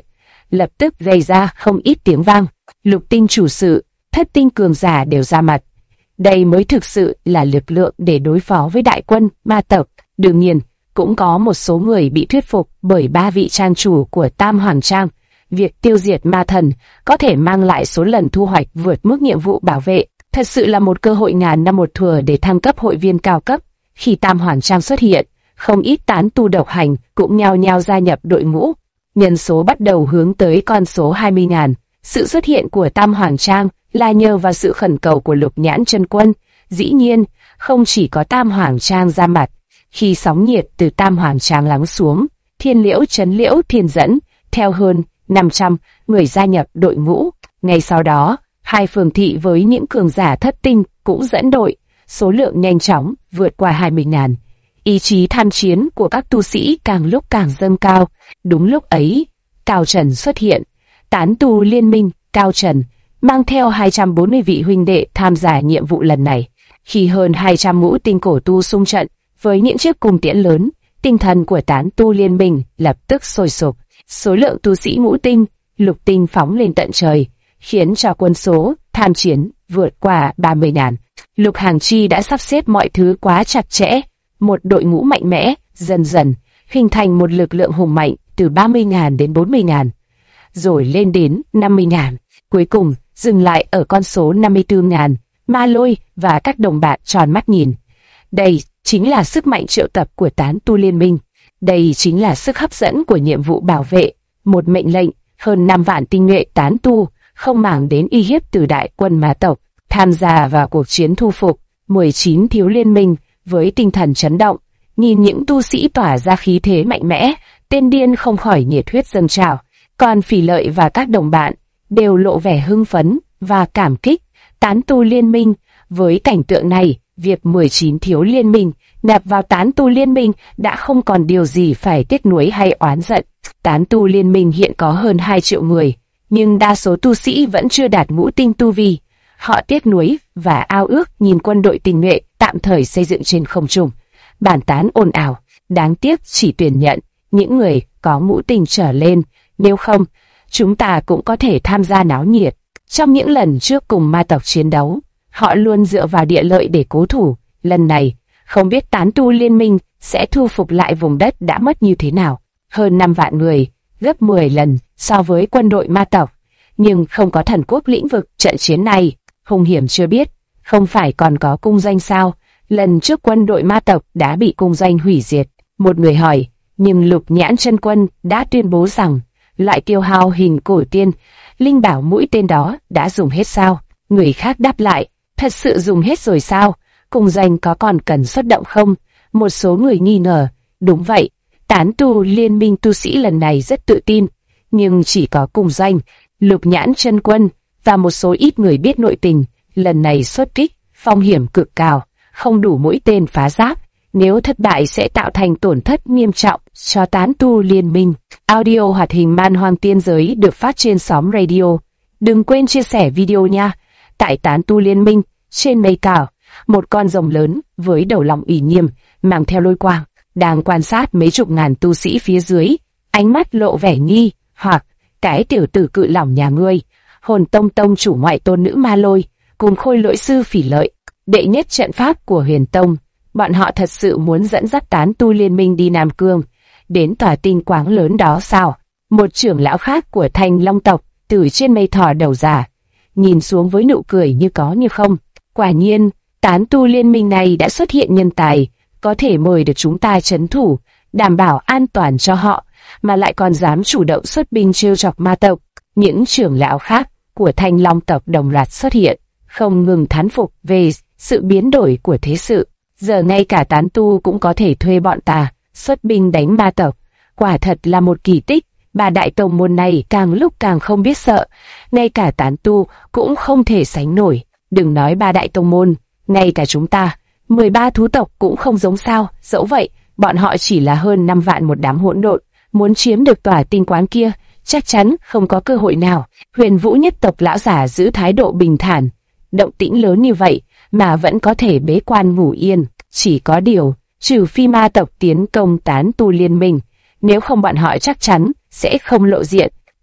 [SPEAKER 1] lập tức gây ra không ít tiếng vang. Lục tinh chủ sự, thất tinh cường giả đều ra mặt. Đây mới thực sự là lực lượng để đối phó với đại quân ma tộc. Đương nhiên, cũng có một số người bị thuyết phục bởi 3 vị trang chủ của Tam Hoàng Trang. Việc tiêu diệt ma thần có thể mang lại số lần thu hoạch vượt mức nhiệm vụ bảo vệ. Thật sự là một cơ hội ngàn năm một thủa để thăng cấp hội viên cao cấp. Khi Tam Hoàng Trang xuất hiện, không ít tán tu độc hành cũng nhao nhao gia nhập đội ngũ. Nhân số bắt đầu hướng tới con số 20.000. Sự xuất hiện của Tam Hoàng Trang là nhờ vào sự khẩn cầu của Lục Nhãn Chân Quân. Dĩ nhiên, không chỉ có Tam Hoàng Trang ra mặt. Khi sóng nhiệt từ Tam Hoàng Trang lắng xuống, Thiên Liễu Trấn Liễu Thiên dẫn theo hơn 500 người gia nhập đội ngũ. Ngay sau đó, 2 phường thị với những cường giả thất tinh cũng dẫn đội, số lượng nhanh chóng vượt qua 20.000. Ý chí tham chiến của các tu sĩ càng lúc càng dâng cao. Đúng lúc ấy, Cao Trần xuất hiện. Tán tu liên minh Cao Trần mang theo 240 vị huynh đệ tham gia nhiệm vụ lần này. Khi hơn 200 ngũ tinh cổ tu xung trận với những chiếc cung tiễn lớn, tinh thần của tán tu liên minh lập tức sôi sục. Số lượng tu sĩ ngũ tinh, lục tinh phóng lên tận trời, khiến cho quân số tham chiến vượt qua 30.000. Lục Hàng Chi đã sắp xếp mọi thứ quá chặt chẽ. Một đội ngũ mạnh mẽ, dần dần hình thành một lực lượng hùng mạnh từ 30.000 đến 40.000, rồi lên đến 50.000, cuối cùng dừng lại ở con số 54.000. Ma Lôi và các đồng bạn tròn mắt nhìn. Đây chính là sức mạnh triệu tập của tán tu liên minh. Đây chính là sức hấp dẫn của nhiệm vụ bảo vệ. Một mệnh lệnh, hơn 5 vạn tinh nhuệ tán tu, không màng đến uy hiếp từ đại quân ma tộc, tham gia vào cuộc chiến thu phục 19 thiếu liên minh với tinh thần chấn động. Nhìn những tu sĩ tỏa ra khí thế mạnh mẽ, tên điên không khỏi nhiệt huyết dâng trào. Còn Phỉ Lợi và các đồng bạn đều lộ vẻ hưng phấn và cảm kích. Tán tu liên minh, với cảnh tượng này, việc 19 thiếu liên minh nạp vào tán tu liên minh đã không còn điều gì phải tiếc nuối hay oán giận. Tán tu liên minh hiện có hơn 2 triệu người, nhưng đa số tu sĩ vẫn chưa đạt ngũ tinh tu vi. Họ tiếc nuối và ao ước nhìn quân đội tình nhuệ tạm thời xây dựng trên không trung. Bàn tán ồn ào, đáng tiếc chỉ tuyển nhận những người có ngũ tinh trở lên, nếu không, chúng ta cũng có thể tham gia náo nhiệt. Trong những lần trước cùng ma tộc chiến đấu, họ luôn dựa vào địa lợi để cố thủ. Lần này, không biết tán tu liên minh sẽ thu phục lại vùng đất đã mất như thế nào. Hơn 5 vạn người, gấp 10 lần so với quân đội ma tộc. Nhưng không có thần quốc lĩnh vực, trận chiến này, hung hiểm chưa biết, không phải còn có cung danh sao? Lần trước quân đội ma tộc đã bị cung danh hủy diệt. Một người hỏi, nhưng Lục Nhãn Chân Quân đã tuyên bố rằng, loại tiêu hao hình cổ tiên, linh bảo mũi tên đó đã dùng hết sao? Người khác đáp lại, thật sự dùng hết rồi sao? Cung danh có còn cần xuất động không? Một số người nghi ngờ, đúng vậy, tán tu liên minh tu sĩ lần này rất tự tin, nhưng chỉ có cung danh, Lục Nhãn Chân Quân và một số ít người biết nội tình, lần này xuất kích, phong hiểm cực cao, không đủ mũi tên phá giáp, nếu thất bại sẽ tạo thành tổn thất nghiêm trọng cho tán tu liên minh. Audio hoạt hình Man Hoang Tiên Giới được phát trên xóm radio. Đừng quên chia sẻ video nha. Tại tán tu liên minh, trên mây cao, một con rồng lớn với đầu lòng ủy nghiêm, mang theo lôi quang, đang quan sát mấy chục ngàn tu sĩ phía dưới, ánh mắt lộ vẻ nghi hoặc cái tiểu tử cự lỏng nhà ngươi, Hồn Tông tông chủ ngoại tôn nữ Ma Lôi, cùng Khôi Lỗi sư Phỉ Lợi, đệ nhất trận pháp của Huyền Tông. Bọn họ thật sự muốn dẫn dắt tán tu liên minh đi Nam Cương, đến tòa tinh quáng lớn đó sao? Một trưởng lão khác của Thanh Long tộc từ trên mây thò đầu ra, nhìn xuống với nụ cười như có như không. Quả nhiên, tán tu liên minh này đã xuất hiện nhân tài, có thể mời được chúng ta trấn thủ, đảm bảo an toàn cho họ, mà lại còn dám chủ động xuất binh trêu chọc ma tộc. Những trưởng lão khác của Thanh Long tộc đồng loạt xuất hiện, không ngừng thán phục về sự biến đổi của thế sự. Giờ ngay cả tán tu cũng có thể thuê bọn ta xuất binh đánh ma tộc, quả thật là một kỳ tích. Ba đại tông môn này càng lúc càng không biết sợ, ngay cả tán tu cũng không thể sánh nổi. Đừng nói ba đại tông môn, ngay cả chúng ta, 13 thú tộc cũng không giống sao. Dẫu vậy, bọn họ chỉ là hơn 5 vạn một đám hỗn độn, muốn chiếm được tòa tinh quán kia, chắc chắn không có cơ hội nào. Huyền Vũ nhất tộc lão giả giữ thái độ bình thản, động tĩnh lớn như vậy mà vẫn có thể bế quan ngủ yên. Chỉ có điều, trừ phi ma tộc tiến công tán tu liên minh, nếu không bọn họ chắc chắn sẽ không lộ diện.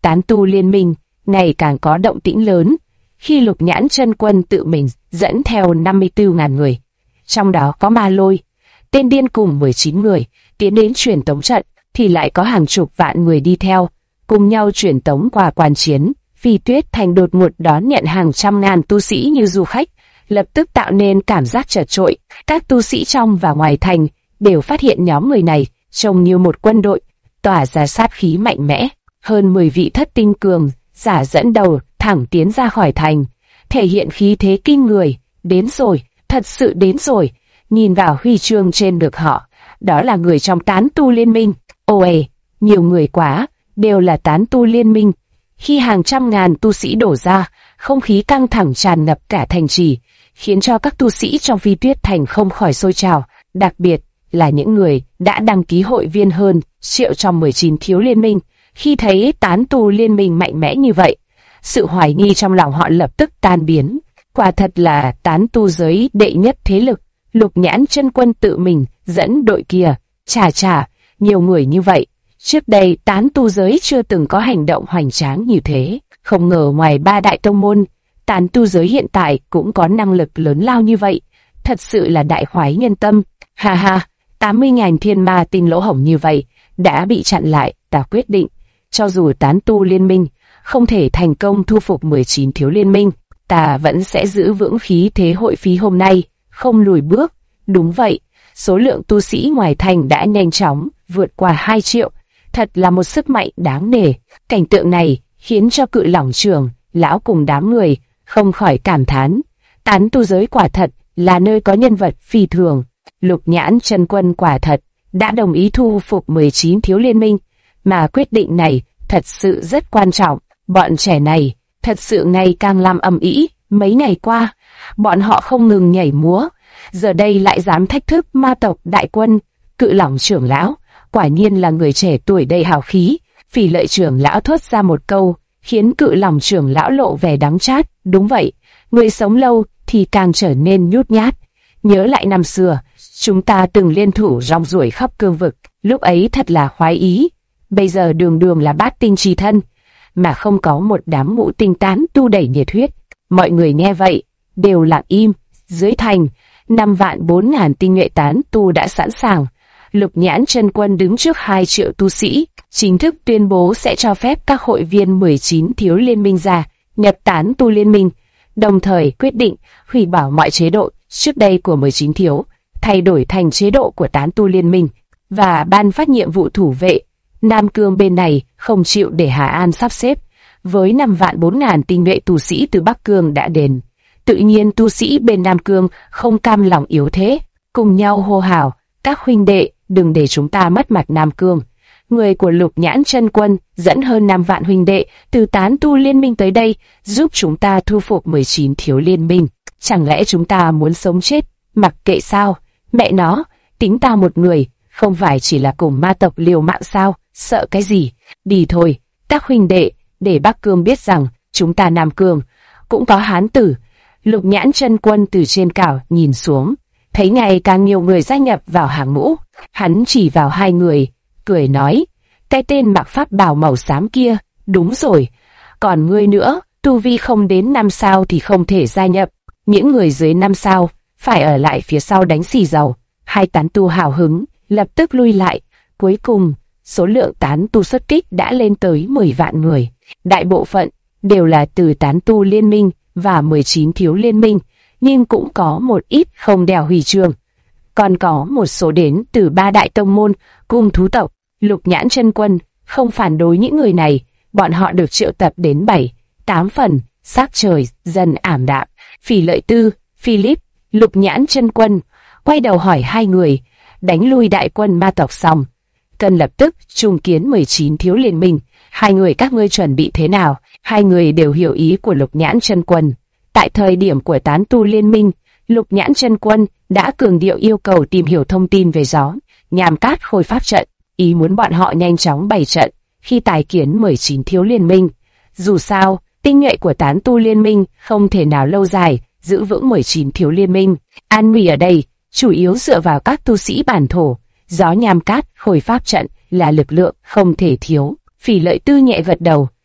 [SPEAKER 1] Tán tu liên minh ngày càng có động tĩnh lớn, khi Lục Nhãn Chân Quân tự mình dẫn theo 54.000 người, trong đó có Ma Lôi, tên điên cùng 19 người, tiến đến truyền tống trận, thì lại có hàng chục vạn người đi theo, cùng nhau truyền tống qua quan chiến. Phi Tuyết Thành đột ngột đón nhận hàng trăm ngàn tu sĩ như du khách, lập tức tạo nên cảm giác chật chội. Các tu sĩ trong và ngoài thành đều phát hiện nhóm người này trông như một quân đội, tỏa ra sát khí mạnh mẽ. Hơn 10 vị thất tinh cường giả dẫn đầu thẳng tiến ra khỏi thành, thể hiện khí thế kinh người. Đến rồi, thật sự đến rồi. Nhìn vào huy chương trên ngực họ, đó là người trong Tán tu liên minh. Ôi, nhiều người quá, đều là Tán tu liên minh. Khi hàng trăm ngàn tu sĩ đổ ra, không khí căng thẳng tràn ngập cả thành trì, khiến cho các tu sĩ trong Phi Tuyết Thành không khỏi sôi trào, đặc biệt là những người đã đăng ký hội viên hơn triệu trong 19 thiếu liên minh. Khi thấy Tán tu liên minh mạnh mẽ như vậy, sự hoài nghi trong lòng họ lập tức tan biến. Quả thật là Tán tu giới đệ nhất thế lực, Lục Nhãn Chân Quân tự mình dẫn đội kia. Chà, nhiều người như vậy, trước đây Tán tu giới chưa từng có hành động hoành tráng như thế. Không ngờ ngoài 3 đại tông môn, Tán tu giới hiện tại cũng có năng lực lớn lao như vậy. Thật sự là đại khoái nhân tâm. Ha ha, 80.000 thiên ma tinh lỗ hổng như vậy đã bị chặn lại. Ta quyết định, cho dù Tán tu liên minh không thể thành công thu phục 19 thiếu liên minh, ta vẫn sẽ giữ vững khí thế hội phí hôm nay, không lùi bước. Đúng vậy, số lượng tu sĩ ngoài thành đã nhanh chóng vượt qua 2 triệu. Thật là một sức mạnh đáng nể. Cảnh tượng này khiến cho Cự Lỏng trưởng lão cùng đám người không khỏi cảm thán. Tán tu giới quả thật là nơi có nhân vật phi thường. Lục Nhãn Chân Quân quả thật đã đồng ý thu phục 19 thiếu liên minh, mà quyết định này thật sự rất quan trọng. Bọn trẻ này thật sự ngày càng làm ầm ĩ. Mấy ngày qua, bọn họ không ngừng nhảy múa, giờ đây lại dám thách thức ma tộc đại quân. Cự Lỏng trưởng lão quả nhiên là người trẻ tuổi đầy hào khí. Phỉ Lợi trưởng lão thốt ra một câu, khiến Cự Lỏng trưởng lão lộ vẻ đắng chát. Đúng vậy, người sống lâu thì càng trở nên nhút nhát. Nhớ lại năm xưa, chúng ta từng liên thủ rong ruổi khắp cương vực, lúc ấy thật là khoái ý. Bây giờ đường đường là bát tinh trì thân, mà không có một đám ngũ tinh tán tu đầy nhiệt huyết. Mọi người nghe vậy, đều lặng im. Dưới thành, 5.400.000 tinh nhuệ tán tu đã sẵn sàng. Lục Nhãn Chân Quân đứng trước 2 triệu tu sĩ, chính thức tuyên bố sẽ cho phép các hội viên 19 thiếu liên minh gia nhập Tán tu liên minh, đồng thời quyết định hủy bỏ mọi chế độ trước đây của 19 thiếu, thay đổi thành chế độ của Tán tu liên minh, và ban phát nhiệm vụ thủ vệ. Nam Cương bên này không chịu để Hà An sắp xếp, với 5.400.000 tinh nhuệ tu sĩ từ Bắc Cương đã đến. Tự nhiên tu sĩ bên Nam Cương không cam lòng yếu thế, cùng nhau hô hào, các huynh đệ, đừng để chúng ta mất mặt Nam Cương. Người của Lục Nhãn Chân Quân dẫn hơn 5 vạn huynh đệ từ Tán tu liên minh tới đây, giúp chúng ta thu phục 19 thiếu liên minh. Chẳng lẽ chúng ta muốn sống chết, mặc kệ sao? Mẹ nó, tính ta một người, không phải chỉ là cùng ma tộc liều mạng sao? Sợ cái gì? Đi thôi, các huynh đệ, để Bắc Cương biết rằng chúng ta Nam Cương cũng có hán tử. Lục Nhãn Chân Quân từ trên cao nhìn xuống, thấy ngày càng nhiều người gia nhập vào hàng ngũ. Hắn chỉ vào 2 người, cười nói, cái tên mặc pháp bào màu xám kia, đúng rồi. Còn ngươi nữa, tu vi không đến 5 sao thì không thể gia nhập. Những người dưới 5 sao phải ở lại phía sau đánh xì dầu. 2 tán tu hào hứng lập tức lui lại. Cuối cùng, số lượng tán tu xuất kích đã lên tới 10 vạn người. Đại bộ phận đều là từ Tán tu liên minh và 19 thiếu liên minh, nhưng cũng có một ít không đeo huy chương. Còn có một số đến từ 3 đại tông môn cùng thú tộc. Lục Nhãn Chân Quân không phản đối những người này, bọn họ được triệu tập đến 7-8 phần. Sắc trời dần ảm đạm. Phỉ Lợi Tư, Philip, Lục Nhãn Chân Quân quay đầu hỏi 2 người, đánh lui đại quân ma tộc xong, cần lập tức trùng kiến 19 thiếu liên minh. 2 người các ngươi chuẩn bị thế nào? 2 người đều hiểu ý của Lục Nhãn Chân Quân. Tại thời điểm của Tán tu liên minh, Lục Nhãn Chân Quân đã cường điệu yêu cầu tìm hiểu thông tin về gió nham cát khôi pháp trận, ý muốn bọn họ nhanh chóng bày trận khi tái kiến 19 thiếu liên minh. Dù sao, tinh nhuệ của Tán tu liên minh không thể nào lâu dài giữ vững 19 thiếu liên minh. An nguy ở đây chủ yếu dựa vào các tu sĩ bản thổ. Gió nham cát khôi pháp trận là lực lượng không thể thiếu. Phỉ Lợi Tư nhẹ gật đầu,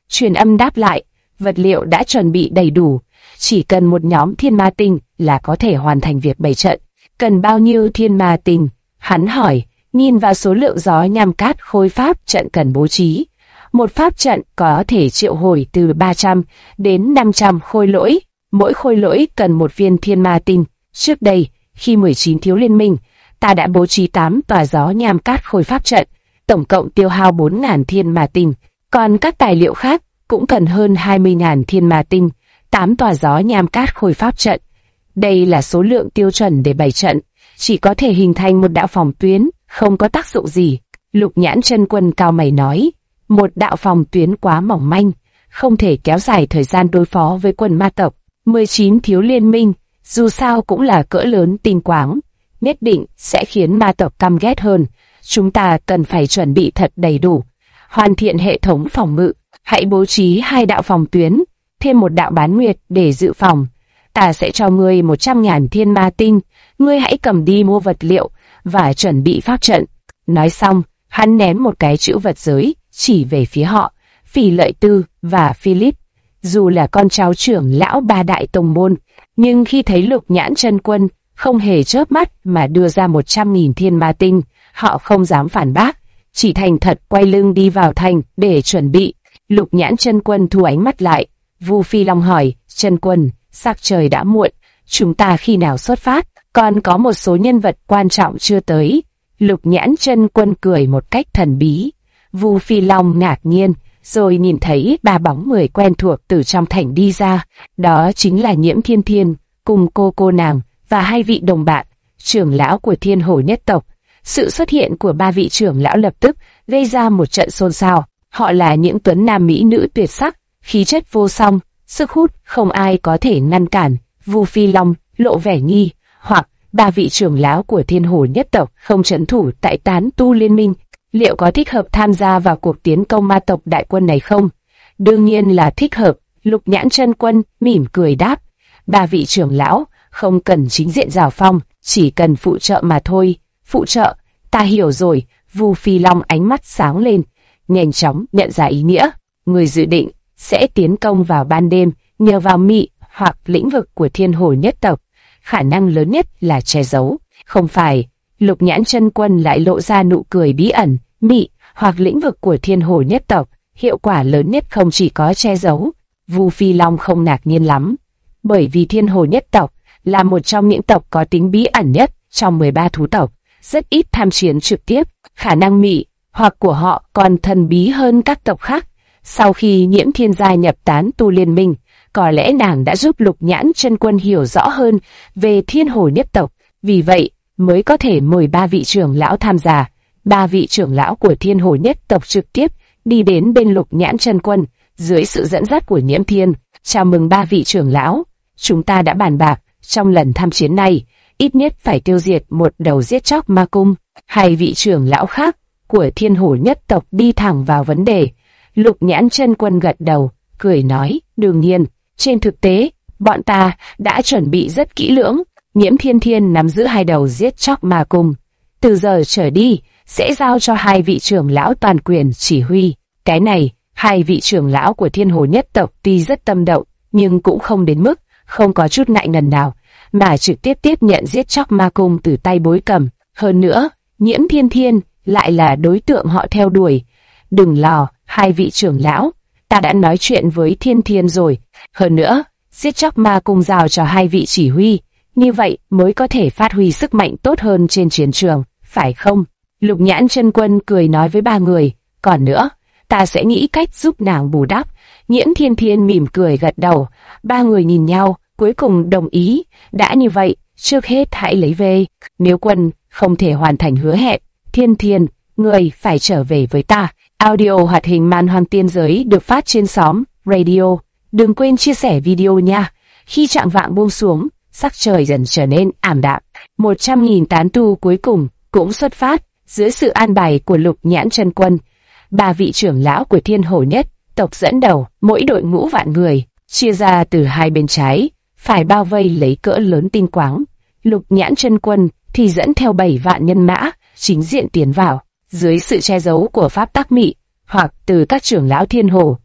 [SPEAKER 1] Truyền âm đáp lại, vật liệu đã chuẩn bị đầy đủ, chỉ cần một nhóm thiên ma tinh là có thể hoàn thành việc bày trận. Cần bao nhiêu thiên ma tinh? Hắn hỏi, nhìn vào số lượng gió nham cát khôi pháp trận cần bố trí. Một pháp trận có thể triệu hồi từ 300 đến 500 khôi lỗi, mỗi khôi lỗi cần một viên thiên ma tinh. Trước đây, khi 19 thiếu liên minh, ta đã bố trí 8 tòa gió nham cát khôi pháp trận, tổng cộng tiêu hao 4.000 thiên ma tinh, còn các tài liệu khác cũng cần hơn 20.000 thiên ma tinh. 8 tòa gió nham cát khôi pháp trận. Đây là số lượng tiêu chuẩn để bày trận, chỉ có thể hình thành một đạo phòng tuyến, không có tác dụng gì. Lục Nhãn Chân Quân cao mày nói, một đạo phòng tuyến quá mỏng manh, không thể kéo dài thời gian đối phó với quân ma tộc. 19 thiếu liên minh, dù sao cũng là cỡ lớn tinh quáng, nhất định sẽ khiến ma tộc căm ghét hơn. Chúng ta cần phải chuẩn bị thật đầy đủ, hoàn thiện hệ thống phòng ngự. Hãy bố trí 2 đạo phòng tuyến, thêm một đạo bán nguyệt để dự phòng. Ta sẽ cho ngươi 100.000 thiên ma tinh, ngươi hãy cầm đi mua vật liệu và chuẩn bị pháp trận. Nói xong, hắn ném một cái chữ vật giới, chỉ về phía họ, Phỉ Lợi Tư và Philip. Dù là con cháu trưởng lão 3 đại tông môn, nhưng khi thấy Lục Nhãn Chân Quân không hề chớp mắt mà đưa ra 100.000 thiên ma tinh, họ không dám phản bác, chỉ thành thật quay lưng đi vào thành để chuẩn bị. Lục Nhãn Chân Quân thu ánh mắt lại, Vu Phi Long hỏi, Chân Quân, sắc trời đã muộn, chúng ta khi nào xuất phát? Còn có một số nhân vật quan trọng chưa tới. Lục Nhãn Chân Quân cười một cách thần bí. Vu Phi Long ngạc nhiên, rồi nhìn thấy 3 bóng người quen thuộc từ trong thành đi ra. Đó chính là Nhiễm Thiên Thiên, cùng cô nàng, và 2 vị đồng bạn, trưởng lão của Thiên Hổ nhất tộc. Sự xuất hiện của 3 vị trưởng lão lập tức gây ra một trận xôn xao. Họ là những tuấn nam mỹ nữ tuyệt sắc, khí chất vô song, sức hút không ai có thể ngăn cản. Vu Phi Long lộ vẻ nghi hoặc 3 vị trưởng lão của Thiên Hổ nhất tộc không trấn thủ tại Tán Tu Liên minh, liệu có thích hợp tham gia vào cuộc tiến công ma tộc đại quân này không? Đương nhiên là thích hợp. Lục Nhãn Chân Quân mỉm cười đáp, 3 vị trưởng lão không cần chính diện giao phong, chỉ cần phụ trợ mà thôi. Phụ trợ? Ta hiểu rồi. Vu Phi Long ánh mắt sáng lên, nhanh chóng nhận ra ý nghĩa. Người dự định sẽ tiến công vào ban đêm, nhờ vào mị hoặc lĩnh vực của Thiên Hổ nhất tộc. Khả năng lớn nhất là che giấu. Không phải. Lục Nhãn Chân Quân lại lộ ra nụ cười bí ẩn. Mị hoặc lĩnh vực của Thiên Hổ nhất tộc, hiệu quả lớn nhất không chỉ có che giấu. Vu Phi Long không ngạc nhiên lắm, bởi vì Thiên Hổ nhất tộc là một trong những tộc có tính bí ẩn nhất trong 13 thú tộc, rất ít tham chiến trực tiếp. Khả năng mị hoặc của họ còn thần bí hơn các tộc khác. Sau khi Nhiễm Thiên gia nhập Tán Tu Liên minh, có lẽ nàng đã giúp Lục Nhãn Chân Quân hiểu rõ hơn về Thiên Hổ nhất tộc, vì vậy mới có thể mời 3 vị trưởng lão tham gia. 3 vị trưởng lão của Thiên Hổ nhất tộc trực tiếp đi đến bên Lục Nhãn Chân Quân dưới sự dẫn dắt của Nhiễm Thiên. Chào mừng 3 vị trưởng lão, chúng ta đã bàn bạc trong lần tham chiến này ít nhất phải tiêu diệt một đầu giết chóc ma cung. 2 vị trưởng lão khác của Thiên Hổ nhất tộc đi thẳng vào vấn đề. Lục Nhãn Chân Quân gật đầu, cười nói, đương nhiên, trên thực tế, bọn ta đã chuẩn bị rất kỹ lưỡng. Nhiễm Thiên Thiên nắm giữ 2 đầu giết chóc ma cung. Từ giờ trở đi, sẽ giao cho 2 vị trưởng lão toàn quyền chỉ huy. Cái này, 2 vị trưởng lão của Thiên Hổ nhất tộc tuy rất tâm động, nhưng cũng không đến mức không có chút ngại ngần nào, mà trực tiếp tiếp nhận giết chóc ma cung từ tay Bối Cầm. Hơn nữa, Nhiễm Thiên Thiên lại là đối tượng họ theo đuổi. Đừng lo, 2 vị trưởng lão, ta đã nói chuyện với Thiên Thiên rồi. Hơn nữa, giết chóc ma cung giao cho 2 vị chỉ huy, như vậy mới có thể phát huy sức mạnh tốt hơn trên chiến trường, phải không? Lục Nhãn Chân Quân cười nói với 3 người, còn nữa, ta sẽ nghĩ cách giúp nàng bù đắp. Nhiễm Thiên Thiên mỉm cười gật đầu, 3 người nhìn nhau, cuối cùng đồng ý. Đã như vậy, trước hết hãy lấy về. Nếu quân không thể hoàn thành hứa hẹn, Thiên Thiên, người phải trở về với ta. Audio hoạt hình Man Hoang Tiên Giới được phát trên xóm Radio. Đừng quên chia sẻ video nha. Khi chạng vạng buông xuống, sắc trời dần trở nên ảm đạm. 100.000 tán tu cuối cùng cũng xuất phát dưới sự an bài của Lục Nhãn Chân Quân. 3 vị trưởng lão của Thiên Hổ nhất tộc dẫn đầu, mỗi đội ngũ vạn người, chia ra từ 2 bên trái, phải bao vây lấy cỡ lớn tinh quáng. Lục Nhãn Chân Quân thì dẫn theo 7 vạn nhân mã, chính diện tiến vào, dưới sự che giấu của pháp tắc mị, hoặc từ các trưởng lão Thiên Hổ.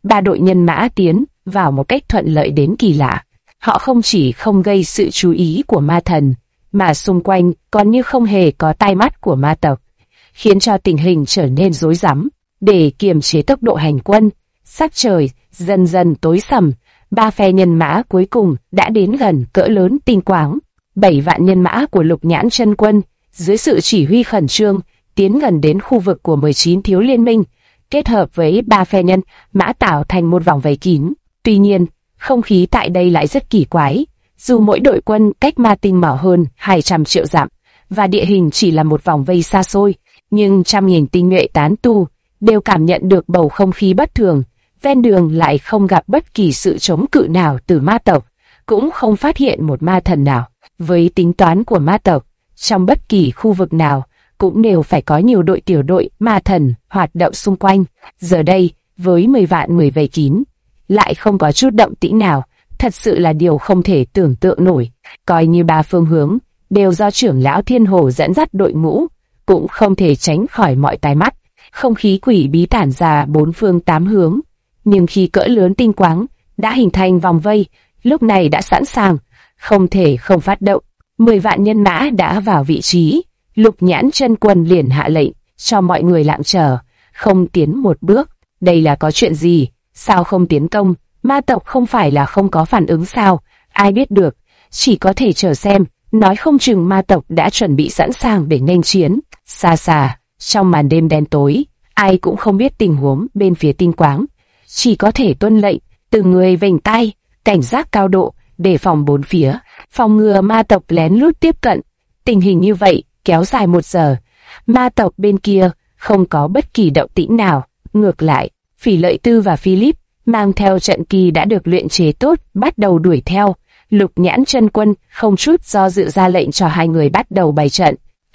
[SPEAKER 1] ba đội nhân mã tiến vào một cách thuận lợi đến kỳ lạ. Họ không chỉ không gây sự chú ý của ma thần, mà xung quanh còn như không hề có tai mắt của ma tộc, khiến cho tình hình trở nên rối rắm. Để kiềm chế tốc độ hành quân, sắc trời dần dần tối sầm, ba phe nhân mã cuối cùng đã đến gần cỡ lớn Tinh Quáng. 7 vạn nhân mã của Lục Nhãn Chân Quân, dưới sự chỉ huy khẩn trương, tiến gần đến khu vực của 19 thiếu liên minh, kết hợp với ba phe nhân mã tạo thành một vòng vây kín. Tuy nhiên, không khí tại đây lại rất kỳ quái. Dù mỗi đội quân cách Ma Tinh Mỏ hơn 200 triệu dặm, và địa hình chỉ là một vòng vây xa xôi, nhưng trăm nghìn tinh nhuệ tán tu đều cảm nhận được bầu không khí bất thường. Ven đường lại không gặp bất kỳ sự chống cự nào từ ma tộc, cũng không phát hiện một ma thần nào. Với tính toán của ma tộc, trong bất kỳ khu vực nào cũng đều phải có nhiều đội tiểu đội ma thần hoạt động xung quanh. Giờ đây, với 10 vạn người vây kín, lại không có chút động tĩnh nào, thật sự là điều không thể tưởng tượng nổi. Coi như ba phương hướng đều do trưởng lão Thiên Hồ dẫn dắt đội ngũ, cũng không thể tránh khỏi mọi tai mắt. Không khí quỷ bí tản ra bốn phương tám hướng, nhưng khi cỡ lớn Tinh Quáng đã hình thành vòng vây, lúc này đã sẵn sàng, không thể không phát động. 10 vạn nhân mã đã vào vị trí, Lục Nhãn Chân Quân liền hạ lệnh cho mọi người lặng chờ, không tiến một bước. Đây là có chuyện gì? Sao không tiến công? Ma tộc không phải là không có phản ứng sao? Ai biết được, chỉ có thể chờ xem, nói không chừng ma tộc đã chuẩn bị sẵn sàng để nghênh chiến. Xa xa, trong màn đêm đen tối, ai cũng không biết tình huống bên phía Tinh Quáng, chỉ có thể tuân lệnh, từng người vểnh tai, cảnh giác cao độ, đề phòng bốn phía, phòng ngừa ma tộc lén lút tiếp cận. Tình hình như vậy kéo dài 1 giờ, ma tộc bên kia không có bất kỳ động tĩnh nào. Ngược lại, Phỉ Lợi Tư và Philip mang theo trận kỳ đã được luyện chế tốt, bắt đầu đuổi theo. Lục Nhãn Chân Quân không chút do dự ra lệnh cho hai người bắt đầu bày trận.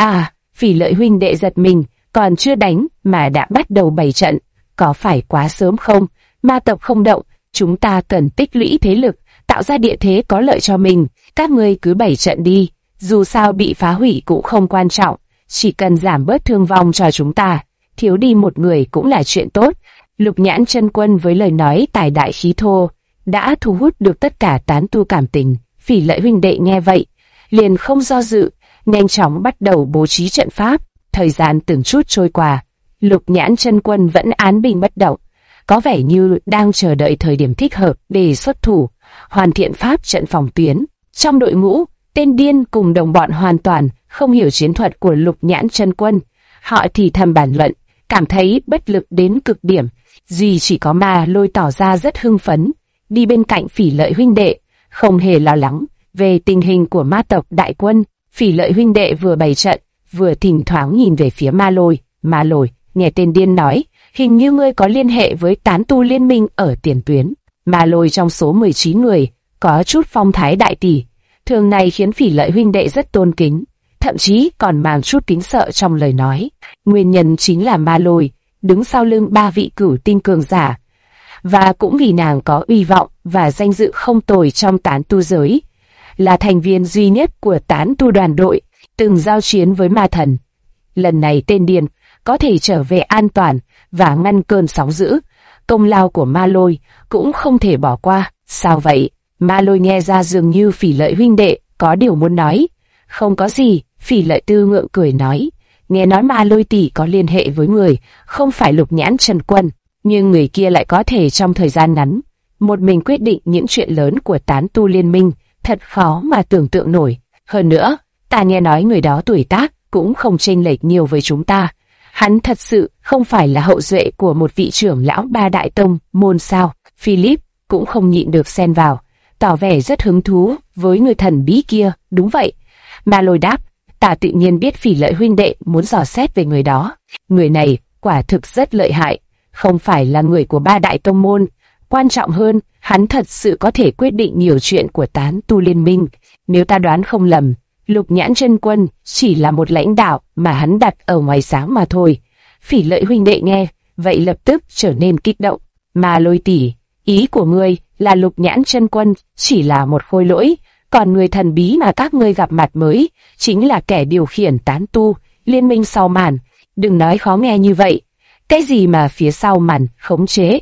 [SPEAKER 1] Phỉ Lợi huynh đệ giật mình, còn chưa đánh mà đã bắt đầu bày trận, có phải quá sớm không? Ma tộc không động, chúng ta cần tích lũy thế lực, tạo ra địa thế có lợi cho mình. Các ngươi cứ bày trận đi, dù sao bị phá hủy cũng không quan trọng, chỉ cần giảm bớt thương vong cho chúng ta, thiếu đi một người cũng là chuyện tốt. Lục Nhãn Chân Quân với lời nói tài đại khí thô đã thu hút được tất cả tán tu cảm tình. Phỉ Lợi huynh đệ nghe vậy, liền không do dự, nhanh chóng bắt đầu bố trí trận pháp. Thời gian từng chút trôi qua, Lục Nhãn Chân Quân vẫn án binh bất động, có vẻ như đang chờ đợi thời điểm thích hợp để xuất thủ, hoàn thiện pháp trận phòng tuyến. Trong đội ngũ, tên điên cùng đồng bọn hoàn toàn không hiểu chiến thuật của Lục Nhãn Chân Quân. Họ thì thầm bàn luận, cảm thấy bất lực đến cực điểm. Duy chỉ có Ma Lôi tỏ ra rất hưng phấn, đi bên cạnh Phỉ Lợi huynh đệ, không hề lo lắng về tình hình của ma tộc đại quân. Phỉ Lợi huynh đệ vừa bày trận, vừa thỉnh thoảng nhìn về phía Ma Lôi. Ma Lôi, nghe tên điên nói, hình như ngươi có liên hệ với tán tu liên minh ở tiền tuyến. Ma Lôi trong số 19 người, có chút phong thái đại tỷ, thường này khiến Phỉ Lợi huynh đệ rất tôn kính, thậm chí còn mang chút kính sợ trong lời nói. Nguyên nhân chính là Ma Lôi đứng sau lưng 3 vị cửu tinh cường giả, và cũng vì nàng có uy vọng và danh dự không tồi trong tán tu giới, là thành viên duy nhất của tán tu đoàn đội từng giao chiến với ma thần. Lần này tên điên có thể trở về an toàn và ngăn cơn sóng dữ, công lao của Ma Lôi cũng không thể bỏ qua. Sao vậy? Ma Lôi nghe ra dường như Phỉ Lợi huynh đệ có điều muốn nói. Không có gì, Phỉ Lợi Tư ngượng cười nói, nghe nói Ma Lôi tỷ có liên hệ với người, không phải Lục Nhãn Chân Quân, nhưng người kia lại có thể trong thời gian ngắn một mình quyết định những chuyện lớn của tán tu liên minh, thật khó mà tưởng tượng nổi. Hơn nữa, ta nghe nói người đó tuổi tác cũng không chênh lệch nhiều với chúng ta. Hắn thật sự không phải là hậu duệ của một vị trưởng lão 3 đại tông môn sao? Philip cũng không nhịn được xen vào, tỏ vẻ rất hứng thú với người thần bí kia. Đúng vậy, Ma Lôi đáp, ta tự nhiên biết Phỉ Lợi huynh đệ muốn dò xét về người đó. Người này quả thực rất lợi hại, không phải là người của 3 đại tông môn. Quan trọng hơn, hắn thật sự có thể quyết định nhiều chuyện của tán tu liên minh. Nếu ta đoán không lầm, Lục Nhãn Chân Quân chỉ là một lãnh đạo mà hắn đặt ở ngoài sáng mà thôi. Phỉ Lợi huynh đệ nghe vậy lập tức trở nên kích động. Ma Lôi tỷ, ý của ngươi là Lục Nhãn Chân Quân chỉ là một khôi lỗi, còn người thần bí mà các ngươi gặp mặt mới chính là kẻ điều khiển tán tu liên minh sau màn. Đừng nói khó nghe như vậy. Cái gì mà phía sau màn khống chế?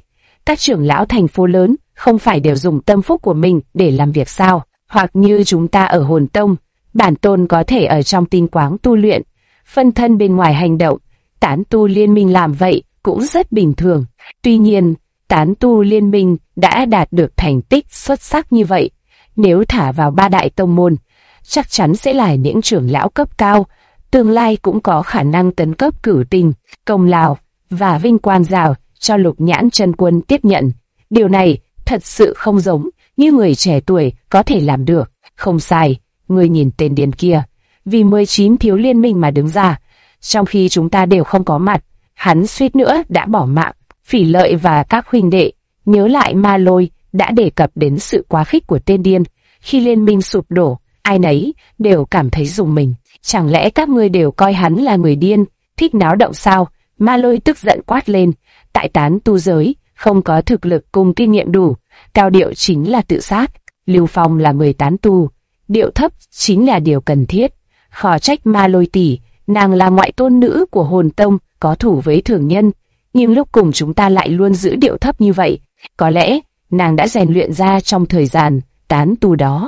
[SPEAKER 1] Các trưởng lão thành phố lớn không phải đều dùng tâm phúc của mình để làm việc sao? Hoặc như chúng ta ở Hồn Tông, bản tôn có thể ở trong tinh quáng tu luyện, phân thân bên ngoài hành động. Tán tu liên minh làm vậy cũng rất bình thường. Tuy nhiên, tán tu liên minh đã đạt được thành tích xuất sắc như vậy. Nếu thả vào 3 đại tông môn, chắc chắn sẽ là những trưởng lão cấp cao, tương lai cũng có khả năng tấn cấp cửu tinh, công lao và vinh quang rào cho Lục Nhãn Chân Quân tiếp nhận. Điều này thật sự không giống như người trẻ tuổi có thể làm được. Không sai, người nhìn tên điên kia, vì 19 thiếu liên minh mà đứng ra, trong khi chúng ta đều không có mặt, hắn suýt nữa đã bỏ mạng. Phỉ Lợi và các huynh đệ nhớ lại Ma Lôi đã đề cập đến sự quá khích của tên điên. Khi liên minh sụp đổ, ai nấy đều cảm thấy rùng mình. Chẳng lẽ các ngươi đều coi hắn là người điên, thích náo động sao? Ma Lôi tức giận quát lên. Tại tán tu giới, không có thực lực cùng kinh nghiệm đủ, cao điệu chính là tự sát. Lưu Phong là người tán tu, điệu thấp chính là điều cần thiết. Khó trách Ma Lôi tỷ, nàng là ngoại tôn nữ của Hồn Tông, có thủ với thường nhân, nhưng lúc cùng chúng ta lại luôn giữ điệu thấp như vậy. Có lẽ nàng đã rèn luyện ra trong thời gian tán tu đó.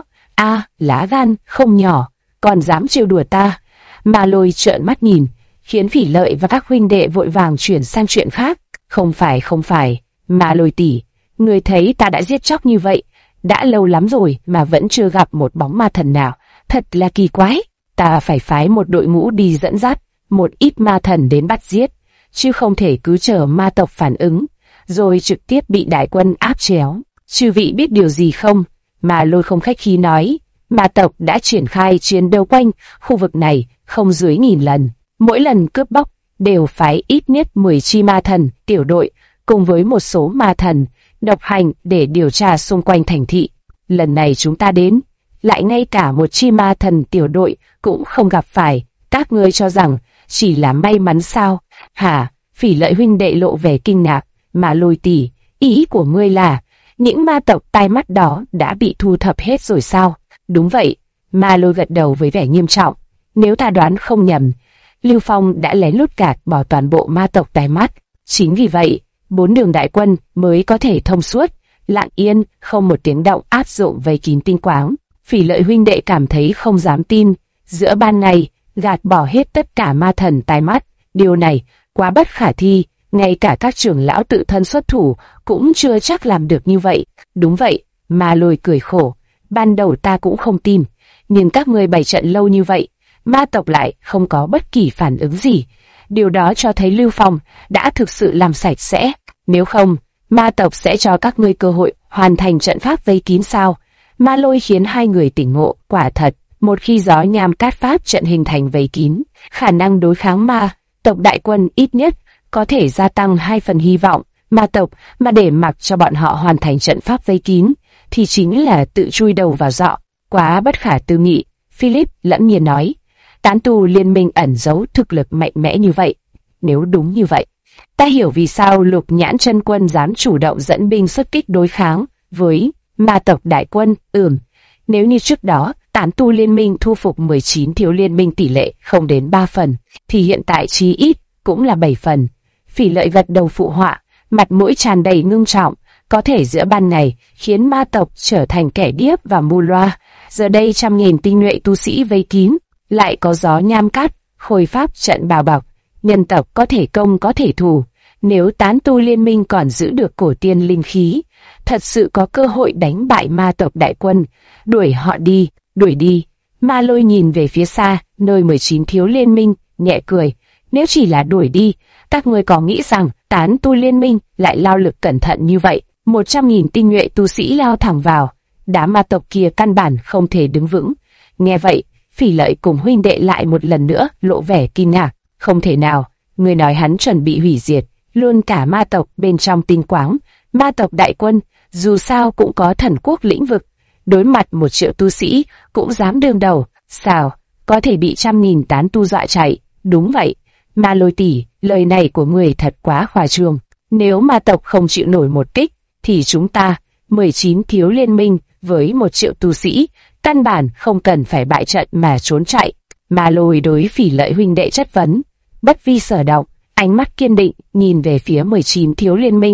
[SPEAKER 1] Lá gan không nhỏ, còn dám trêu đùa ta. Ma Lôi trợn mắt nhìn, khiến Phỉ Lợi và các huynh đệ vội vàng chuyển sang chuyện khác. Không phải, Ma Lôi tỷ, người thấy ta đã giết chóc như vậy, đã lâu lắm rồi mà vẫn chưa gặp một bóng ma thần nào, thật là kỳ quái. Ta phải phái một đội ngũ đi dẫn dắt một ít ma thần đến bắt giết, chứ không thể cứ chờ ma tộc phản ứng, rồi trực tiếp bị đại quân áp chéo. Chư vị biết điều gì không? Ma Lôi không khách khí nói, ma tộc đã triển khai chiến đấu quanh khu vực này không dưới 1000 lần. Mỗi lần cướp bóc đều phái ít nhất 10 chi ma thần tiểu đội cùng với một số ma thần độc hành để điều tra xung quanh thành thị. Lần này chúng ta đến, lại ngay cả một chi ma thần tiểu đội cũng không gặp phải. Các ngươi cho rằng chỉ là may mắn sao? Hả? Phỉ Lợi huynh đệ lộ vẻ kinh ngạc. Ma Lôi tỷ, ý của ngươi là những ma tộc tai mắt đó đã bị thu thập hết rồi sao? Đúng vậy. Ma Lôi gật đầu với vẻ nghiêm trọng. Nếu ta đoán không nhầm, Lưu Phong đã lén lút gạt bỏ toàn bộ ma tộc tai mắt. Chính vì vậy, 4 đường đại quân mới có thể thông suốt, lặng yên, không một tiếng động áp dụng vây kín tinh quáng. Phỉ Lợi huynh đệ cảm thấy không dám tin. Giữa ban ngày, gạt bỏ hết tất cả ma thần tai mắt. Điều này quá bất khả thi, ngay cả các trưởng lão tự thân xuất thủ cũng chưa chắc làm được như vậy. Đúng vậy, Ma Lôi cười khổ. Ban đầu ta cũng không tin, nhưng các ngươi bày trận lâu như vậy, ma tộc lại không có bất kỳ phản ứng gì. Điều đó cho thấy Lưu Phong đã thực sự làm sạch sẽ. Nếu không, ma tộc sẽ cho các ngươi cơ hội hoàn thành trận pháp vây kín sao? Ma Lôi khiến hai người tỉnh ngộ. Quả thật, một khi gió nham cát pháp trận hình thành vây kín, khả năng đối kháng ma tộc đại quân ít nhất có thể gia tăng 2 phần hy vọng. Ma tộc mà để mặc cho bọn họ hoàn thành trận pháp vây kín thì chính là tự chui đầu vào dọ. Quá bất khả tư nghị. Philip lẫm nhiên nói, tán tu liên minh ẩn giấu thực lực mạnh mẽ như vậy. Nếu đúng như vậy, ta hiểu vì sao Lục Nhãn Chân Quân dám chủ động dẫn binh xuất kích đối kháng với ma tộc đại quân. Nếu như trước đó tán tu liên minh thu phục 19 thiếu liên minh tỷ lệ không đến 3 phần, thì hiện tại chí ít cũng là 7 phần. Phỉ Lợi gật đầu phụ họa, mặt mũi tràn đầy ngưng trọng. Có thể giữa ban ngày khiến ma tộc trở thành kẻ điếc và mù loa, giờ đây 100.000 tinh nhuệ tu sĩ vây kín, lại có gió nham cát, khôi pháp trận bào bọc, nhân tộc có thể công có thể thủ. Nếu tán tu liên minh còn giữ được cổ tiên linh khí, thật sự có cơ hội đánh bại ma tộc đại quân. Đuổi họ đi, đuổi đi. Ma Lôi nhìn về phía xa, nơi 19 thiếu liên minh, nhẹ cười. Nếu chỉ là đuổi đi, các ngươi có nghĩ rằng tán tu liên minh lại lao lực cẩn thận như vậy? 100.000 tinh nhuệ tu sĩ lao thẳng vào, đám ma tộc kia căn bản không thể đứng vững. Nghe vậy, Phỉ Lợi cùng huynh đệ lại một lần nữa lộ vẻ kinh ngạc. Không thể nào, người nói hắn chuẩn bị hủy diệt luôn cả ma tộc bên trong tinh quáng. Ma tộc đại quân dù sao cũng có thần quốc lĩnh vực, đối mặt 1 triệu tu sĩ cũng dám đương đầu, sao có thể bị 100.000 tán tu dọa chạy? Đúng vậy, Ma Lôi tỷ, lời này của người thật quá khoa trương. Nếu ma tộc không chịu nổi một kích, thì chúng ta 19 thiếu liên minh với 1 triệu tu sĩ căn bản không cần phải bại trận mà trốn chạy. Ma Lôi đối Phỉ Lợi huynh đệ chất vấn, bất vi sở động, ánh mắt kiên định nhìn về phía 19 thiếu liên minh.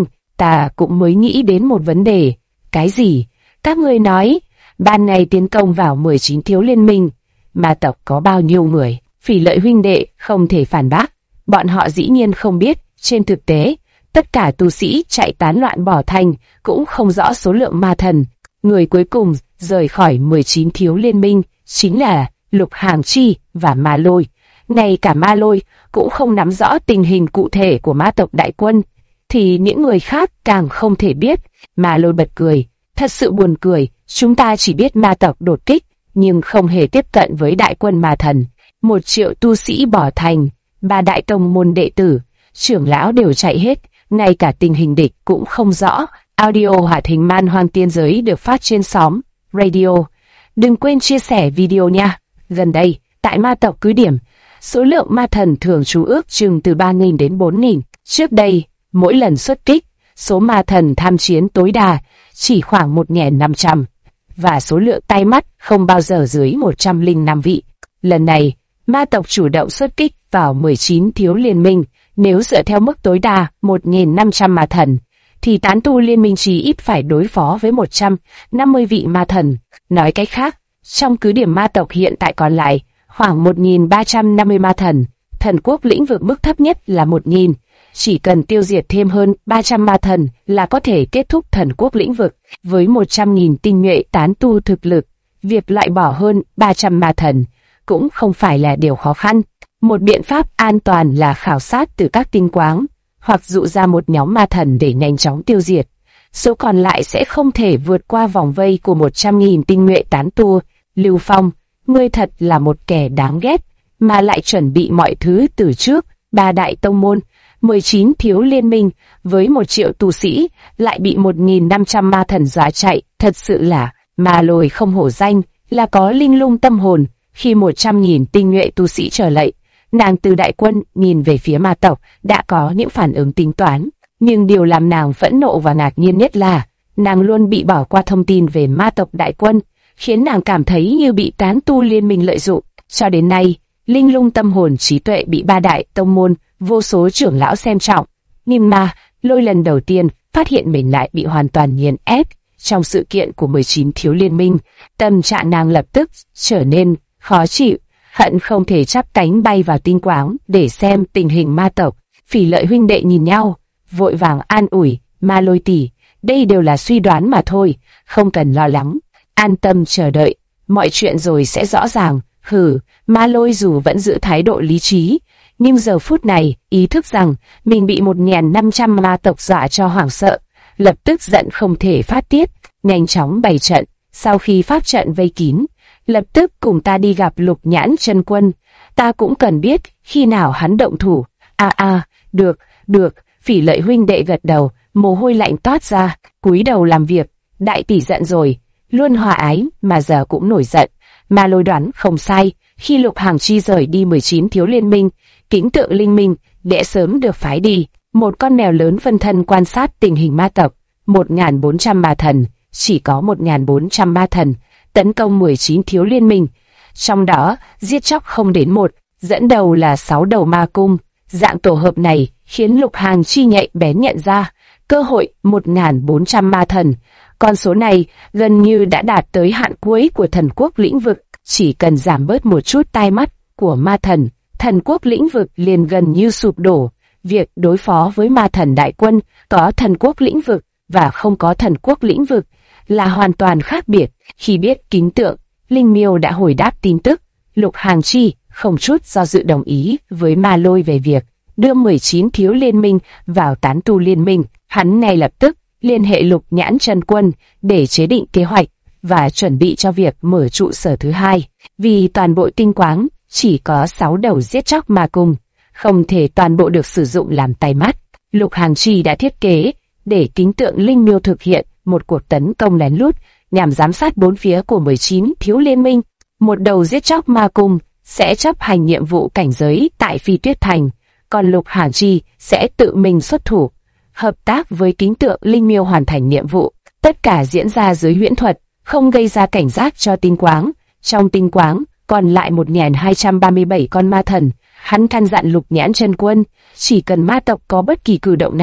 [SPEAKER 1] ta cũng mới nghĩ đến một vấn đề. Cái gì? Các ngươi nói, ban ngày tiến công vào 19 thiếu liên minh, ma tộc có bao nhiêu người? Phỉ Lợi huynh đệ không thể phản bác, bọn họ dĩ nhiên không biết. Trên thực tế, tất cả tu sĩ chạy tán loạn bỏ thành cũng không rõ số lượng ma thần. Người cuối cùng rời khỏi 19 thiếu liên minh chính là Lục Hàng Chi và Ma Lôi. Ngay cả Ma Lôi cũng không nắm rõ tình hình cụ thể của ma tộc đại quân, thì những người khác càng không thể biết. Ma Lôi bật cười, thật sự buồn cười, chúng ta chỉ biết ma tộc đột kích, nhưng không hề tiếp cận với đại quân ma thần. 1 triệu tu sĩ bỏ thành, 3 đại tông môn đệ tử, trưởng lão đều chạy hết, ngay cả tình hình địch cũng không rõ. Audio hoạt hình Man Hoang Tiên Giới được phát trên xóm Radio. Đừng quên chia sẻ video nha. Gần đây, tại ma tộc cứ điểm, số lượng ma thần thường trú ước chừng từ 3.000 đến 4.000. Trước đây, mỗi lần xuất kích, số ma thần tham chiến tối đa chỉ khoảng 1.500, và số lượng tay mắt không bao giờ dưới 105 vị. Lần này, ma tộc chủ động xuất kích vào 19 thiếu liên minh. Nếu dựa theo mức tối đa 1.500 ma thần, thì tán tu liên minh chí ít phải đối phó với 150 vị ma thần. Nói cách khác, trong cứ điểm ma tộc hiện tại còn lại khoảng 1.350 ma thần. Thần quốc lĩnh vực mức thấp nhất là 1.000. Chỉ cần tiêu diệt thêm hơn 300 ma thần là có thể kết thúc thần quốc lĩnh vực. Với 100.000 tinh nhuệ tán tu thực lực, việc loại bỏ hơn 300 ma thần cũng không phải là điều khó khăn. Một biện pháp an toàn là khảo sát từ các tinh quáng, hoặc dụ ra một nhóm ma thần để nhanh chóng tiêu diệt. Số còn lại sẽ không thể vượt qua vòng vây của 100.000 tinh nhuệ tán tu. Lưu Phong, ngươi thật là một kẻ đáng ghét, mà lại chuẩn bị mọi thứ từ trước. 3 đại tông môn, 19 thiếu liên minh, với 1 triệu tu sĩ, lại bị 1.500 ma thần dọa chạy. Thật sự là, Ma Lôi không hổ danh là có linh lung tâm hồn. Khi 100.000 tinh nhuệ tu sĩ trở lại, nàng từ đại quân nhìn về phía ma tộc đã có những phản ứng tính toán. Nhưng điều làm nàng phẫn nộ và ngạc nhiên nhất là nàng luôn bị bỏ qua thông tin về ma tộc đại quân, khiến nàng cảm thấy như bị tán tu liên minh lợi dụng. Cho đến nay, linh lung tâm hồn trí tuệ bị 3 đại tông môn, vô số trưởng lão xem trọng. Nhưng Ma Lôi lần đầu tiên phát hiện mình lại bị hoàn toàn nghiền ép trong sự kiện của 19 thiếu liên minh. Tâm trạng nàng lập tức trở nên khó chịu, hận không thể chắp cánh bay vào tinh quáng để xem tình hình ma tộc. Phỉ Lợi huynh đệ nhìn nhau, vội vàng an ủi, Ma Lôi tỷ, đây đều là suy đoán mà thôi, không cần lo lắng, an tâm chờ đợi, mọi chuyện rồi sẽ rõ ràng. Hừ, Ma Lôi dù vẫn giữ thái độ lý trí, nhưng giờ phút này ý thức rằng mình bị 1.500 ma tộc dọa cho hoảng sợ, lập tức giận không thể phát tiết, nhanh chóng bày trận. Sau khi pháp trận vây kín, lập tức cùng ta đi gặp Lục Nhãn chân quân. Ta cũng cần biết khi nào hắn động thủ. Được, Phỉ Lợi huynh đệ gật đầu, mồ hôi lạnh toát ra, cúi đầu làm việc. Đại tỷ giận rồi, luôn hòa ái mà giờ cũng nổi giận. Ma Lôi đoán không sai, khi Lục Hàng Chi rời đi 19 thiếu liên minh, Kính Tượng Linh Minh đã sớm được phái đi. Một con mèo lớn phân thân quan sát tình hình ma tộc. 1.400 ma thần, chỉ có 1.400 ma thần tấn công 19 thiếu liên minh, trong đó giết chóc không đến 1, dẫn đầu là 6 đầu ma cung. Dạng tổ hợp này khiến Lục Hàng Chi nhạy bén nhận ra cơ hội 1.400 ma thần. Con số này gần như đã đạt tới hạn cuối của thần quốc lĩnh vực, chỉ cần giảm bớt một chút tai mắt của ma thần, thần quốc lĩnh vực liền gần như sụp đổ. Việc đối phó với ma thần đại quân có thần quốc lĩnh vực và không có thần quốc lĩnh vực là hoàn toàn khác biệt. Khi biết Kính Tượng Linh Miêu đã hồi đáp tin tức, Lục Hàng Chi không chút do dự đồng ý với Ma Lôi về việc đưa 19 thiếu liên minh vào tán tu liên minh. Hắn ngay lập tức liên hệ Lục Nhãn chân quân để chế định kế hoạch và chuẩn bị cho việc mở trụ sở thứ hai. Vì toàn bộ tinh quáng chỉ có 6 đầu giết chóc ma cung, không thể toàn bộ được sử dụng làm tay mắt. Lục Hàng Chi đã thiết kế để Kính Tượng Linh Miêu thực hiện một cuộc tấn công lén lút nhằm giám sát bốn phía của 19 thiếu liên minh. Một đầu giết chóc ma cung sẽ chấp hành nhiệm vụ cảnh giới tại Phi Tuyết Thành, còn Lục Hàng Chi sẽ tự mình xuất thủ, hợp tác với Kính Tượng Linh Miêu hoàn thành nhiệm vụ. Tất cả diễn ra dưới huyễn thuật, không gây ra cảnh giác cho tinh quáng. Trong tinh quáng còn lại 1.237 con ma thần. Hắn căn dặn Lục Nhãn chân quân, chỉ cần ma tộc có bất kỳ cử động nào,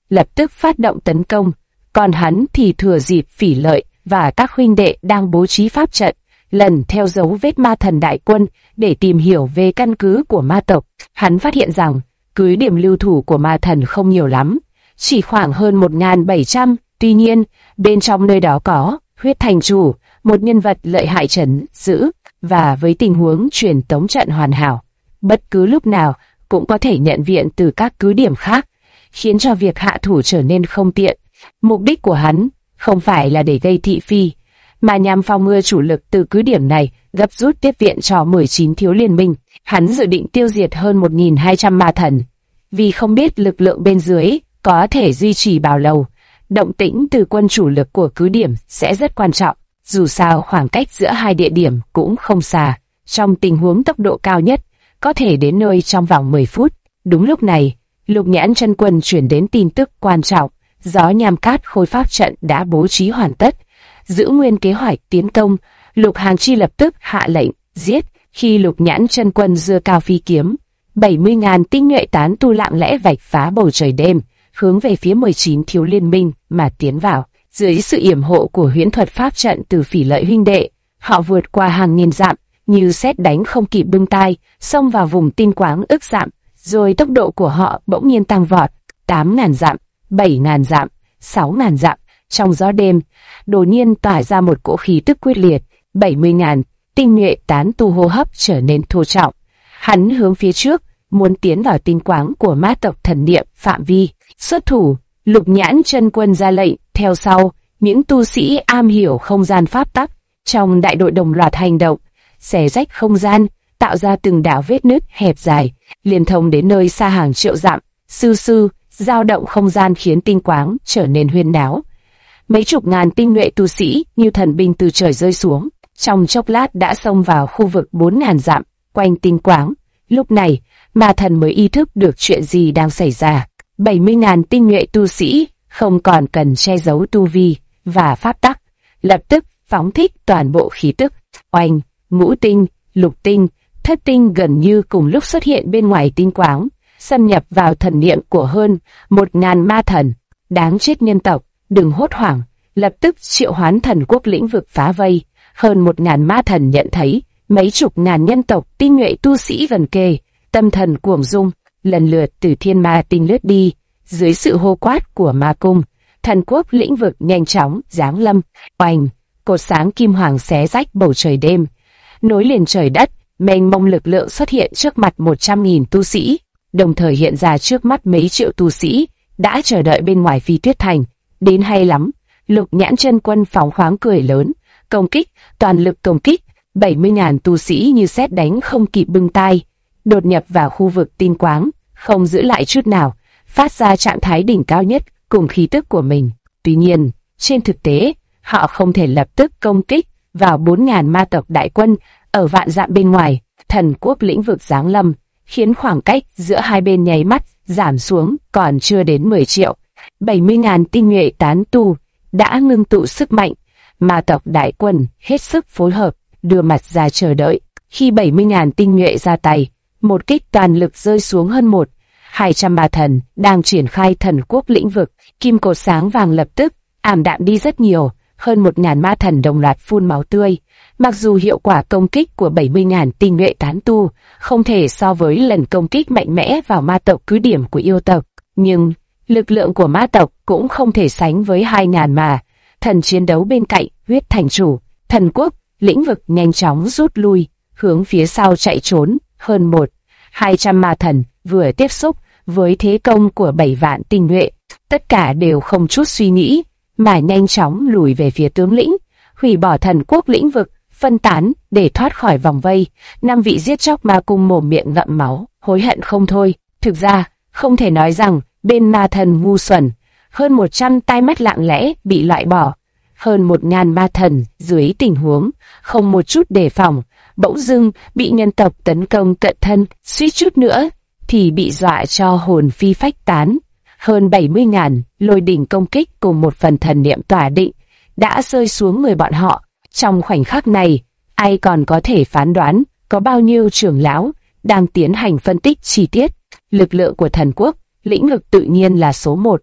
[SPEAKER 1] lập tức phát động tấn công, còn hắn thì thừa dịp Phỉ Lợi và các huynh đệ đang bố trí pháp trận, lần theo dấu vết ma thần đại quân để tìm hiểu về căn cứ của ma tộc. Hắn phát hiện rằng cứ điểm lưu thủ của ma thần không nhiều lắm, chỉ khoảng hơn 1.700. Tuy nhiên, bên trong nơi đó có Huyết Thành Chủ, một nhân vật lợi hại trấn giữ, và với tình huống truyền tống trận hoàn hảo, bất cứ lúc nào cũng có thể nhận viện từ các cứ điểm khác, khiến cho việc hạ thủ trở nên không tiện. Mục đích của hắn không phải là để gây thị phi, mà nhằm phòng ngừa chủ lực từ cứ điểm này gấp rút tiếp viện cho 19 thiếu liên minh. Hắn dự định tiêu diệt hơn 1.200 ma thần, vì không biết lực lượng bên dưới có thể duy trì bao lâu. Động tĩnh từ quân chủ lực của cứ điểm sẽ rất quan trọng, dù sao khoảng cách giữa hai địa điểm cũng không xa. Trong tình huống tốc độ cao nhất, có thể đến nơi trong vòng 10 phút. Đúng lúc này, Lục Nhãn Chân Quân chuyển đến tin tức quan trọng. Gió Nham Cát khôi pháp trận đã bố trí hoàn tất, giữ nguyên kế hoạch tiến công. Lục Hàng Chi lập tức hạ lệnh giết. Khi Lục Nhãn Chân Quân giơ cao phi kiếm, 70.000 tinh nhuệ tán tu lặng lẽ vạch phá bầu trời đêm, hướng về phía 19 thiếu liên minh mà tiến vào. Dưới sự yểm hộ của huyễn thuật pháp trận từ Phỉ Lợi huynh đệ, họ vượt qua hàng nghìn dặm, như sét đánh không kịp bưng tai, xông vào vùng tinh quáng ức dặm, rồi tốc độ của họ bỗng nhiên tăng vọt, 8.000 dặm, 7.000 dặm, 6.000 dặm. Trong gió đêm, đột nhiên tỏa ra một cỗ khí tức quyết liệt. 70.000 tinh nhuệ tán tu hô hấp trở nên thô trọng. Hắn hướng phía trước, muốn tiến vào tinh quáng của ma tộc thần niệm phạm vi. Xuất thủ, Lục Nhãn Chân Quân ra lệnh. Theo sau, những tu sĩ am hiểu không gian pháp tắc trong đại đội đồng loạt hành động, xé rách không gian, tạo ra từng đạo vết nứt hẹp dài, liên thông đến nơi xa hàng triệu dặm. Sư dao động không gian khiến tinh quáng trở nên huyên náo. Mấy chục ngàn tinh nhuệ tu sĩ như thần binh từ trời rơi xuống, trong chốc lát đã xông vào khu vực 4.000 dặm quanh tinh quáng. Lúc này, ma thần mới ý thức được chuyện gì đang xảy ra. 70.000 tinh nhuệ tu sĩ không còn cần che giấu tu vi và pháp tắc, lập tức phóng thích toàn bộ khí tức. Oanh, ngũ tinh, lục tinh, thất tinh gần như cùng lúc xuất hiện bên ngoài tinh quáng, xâm nhập vào thần niệm của hơn 1.000 ma thần. Đáng chết nhân tộc, đừng hốt hoảng, lập tức triệu hoán thần quốc lĩnh vực phá vây. Hơn 1.000 ma thần nhận thấy mấy chục ngàn nhân tộc tinh nhuệ tu sĩ gần kề, tâm thần cuồng dung, lần lượt từ thiên ma tinh lướt đi. Dưới sự hô quát của ma cung, thần quốc lĩnh vực nhanh chóng giáng lâm. Oanh, cột sáng kim hoàng xé rách bầu trời đêm, nối liền trời đất. Mênh mông lực lượng xuất hiện trước mặt 100.000 tu sĩ, đồng thời hiện ra trước mắt mấy triệu tu sĩ đã chờ đợi bên ngoài Phi Tuyết Thành. Đến hay lắm. Lục Nhãn Chân Quân phóng khoáng cười lớn, công kích, toàn lực công kích. 70.000 tu sĩ như sét đánh không kịp bưng tai, đột nhập vào khu vực tinh quáng, không giữ lại chút nào, phát ra trạng thái đỉnh cao nhất cùng khí tức của mình. Tuy nhiên, trên thực tế, họ không thể lập tức công kích vào 4.000 ma tộc đại quân ở vạn dặm bên ngoài. Thần quốc lĩnh vực giáng lâm, khiến khoảng cách giữa hai bên nháy mắt giảm xuống còn chưa đến 10 triệu. 70.000 tinh nhuệ tán tu đã ngưng tụ sức mạnh. Ma tộc đại quân hết sức phối hợp, đưa mặt ra chờ đợi. Khi 70.000 tinh nhuệ ra tay, một kích toàn lực rơi xuống hơn 200 ma thần đang triển khai thần quốc lĩnh vực. Kim cột sáng vàng lập tức ảm đạm đi rất nhiều. Hơn 1.000 ma thần đồng loạt phun máu tươi. Mặc dù hiệu quả công kích của 70.000 tinh nhuệ tán tu không thể so với lần công kích mạnh mẽ vào ma tộc cứ điểm của yêu tộc, nhưng lực lượng của ma tộc cũng không thể sánh với 2.000 mà thần chiến đấu bên cạnh. Huyết Thành Chủ, thần quốc lĩnh vực nhanh chóng rút lui, hướng phía sau chạy trốn. Hơn 200 ma thần vừa tiếp xúc với thế công của 7 vạn tinh nhuệ, tất cả đều không chút suy nghĩ mà nhanh chóng lùi về phía tướng lĩnh, hủy bỏ thần quốc lĩnh vực, phân tán để thoát khỏi vòng vây. 5 vị giết chóc ma cung mồm miệng ngậm máu, hối hận không thôi. Thực ra, không thể nói rằng bên ma thần ngu xuẩn. Hơn 100 tai mắt lặng lẽ bị loại bỏ. Hơn 1.000 ma thần dưới tình huống không một chút đề phòng, bỗng dưng bị nhân tộc tấn công cận thân, suýt chút nữa thì bị dọa cho hồn phi phách tán. Hơn 70.000 lôi đỉnh công kích cùng một phần thần niệm tỏa định đã rơi xuống người bọn họ. Trong khoảnh khắc này, ai còn có thể phán đoán có bao nhiêu trưởng lão đang tiến hành phân tích chi tiết. Lực lượng của thần quốc lĩnh vực tự nhiên là số 1,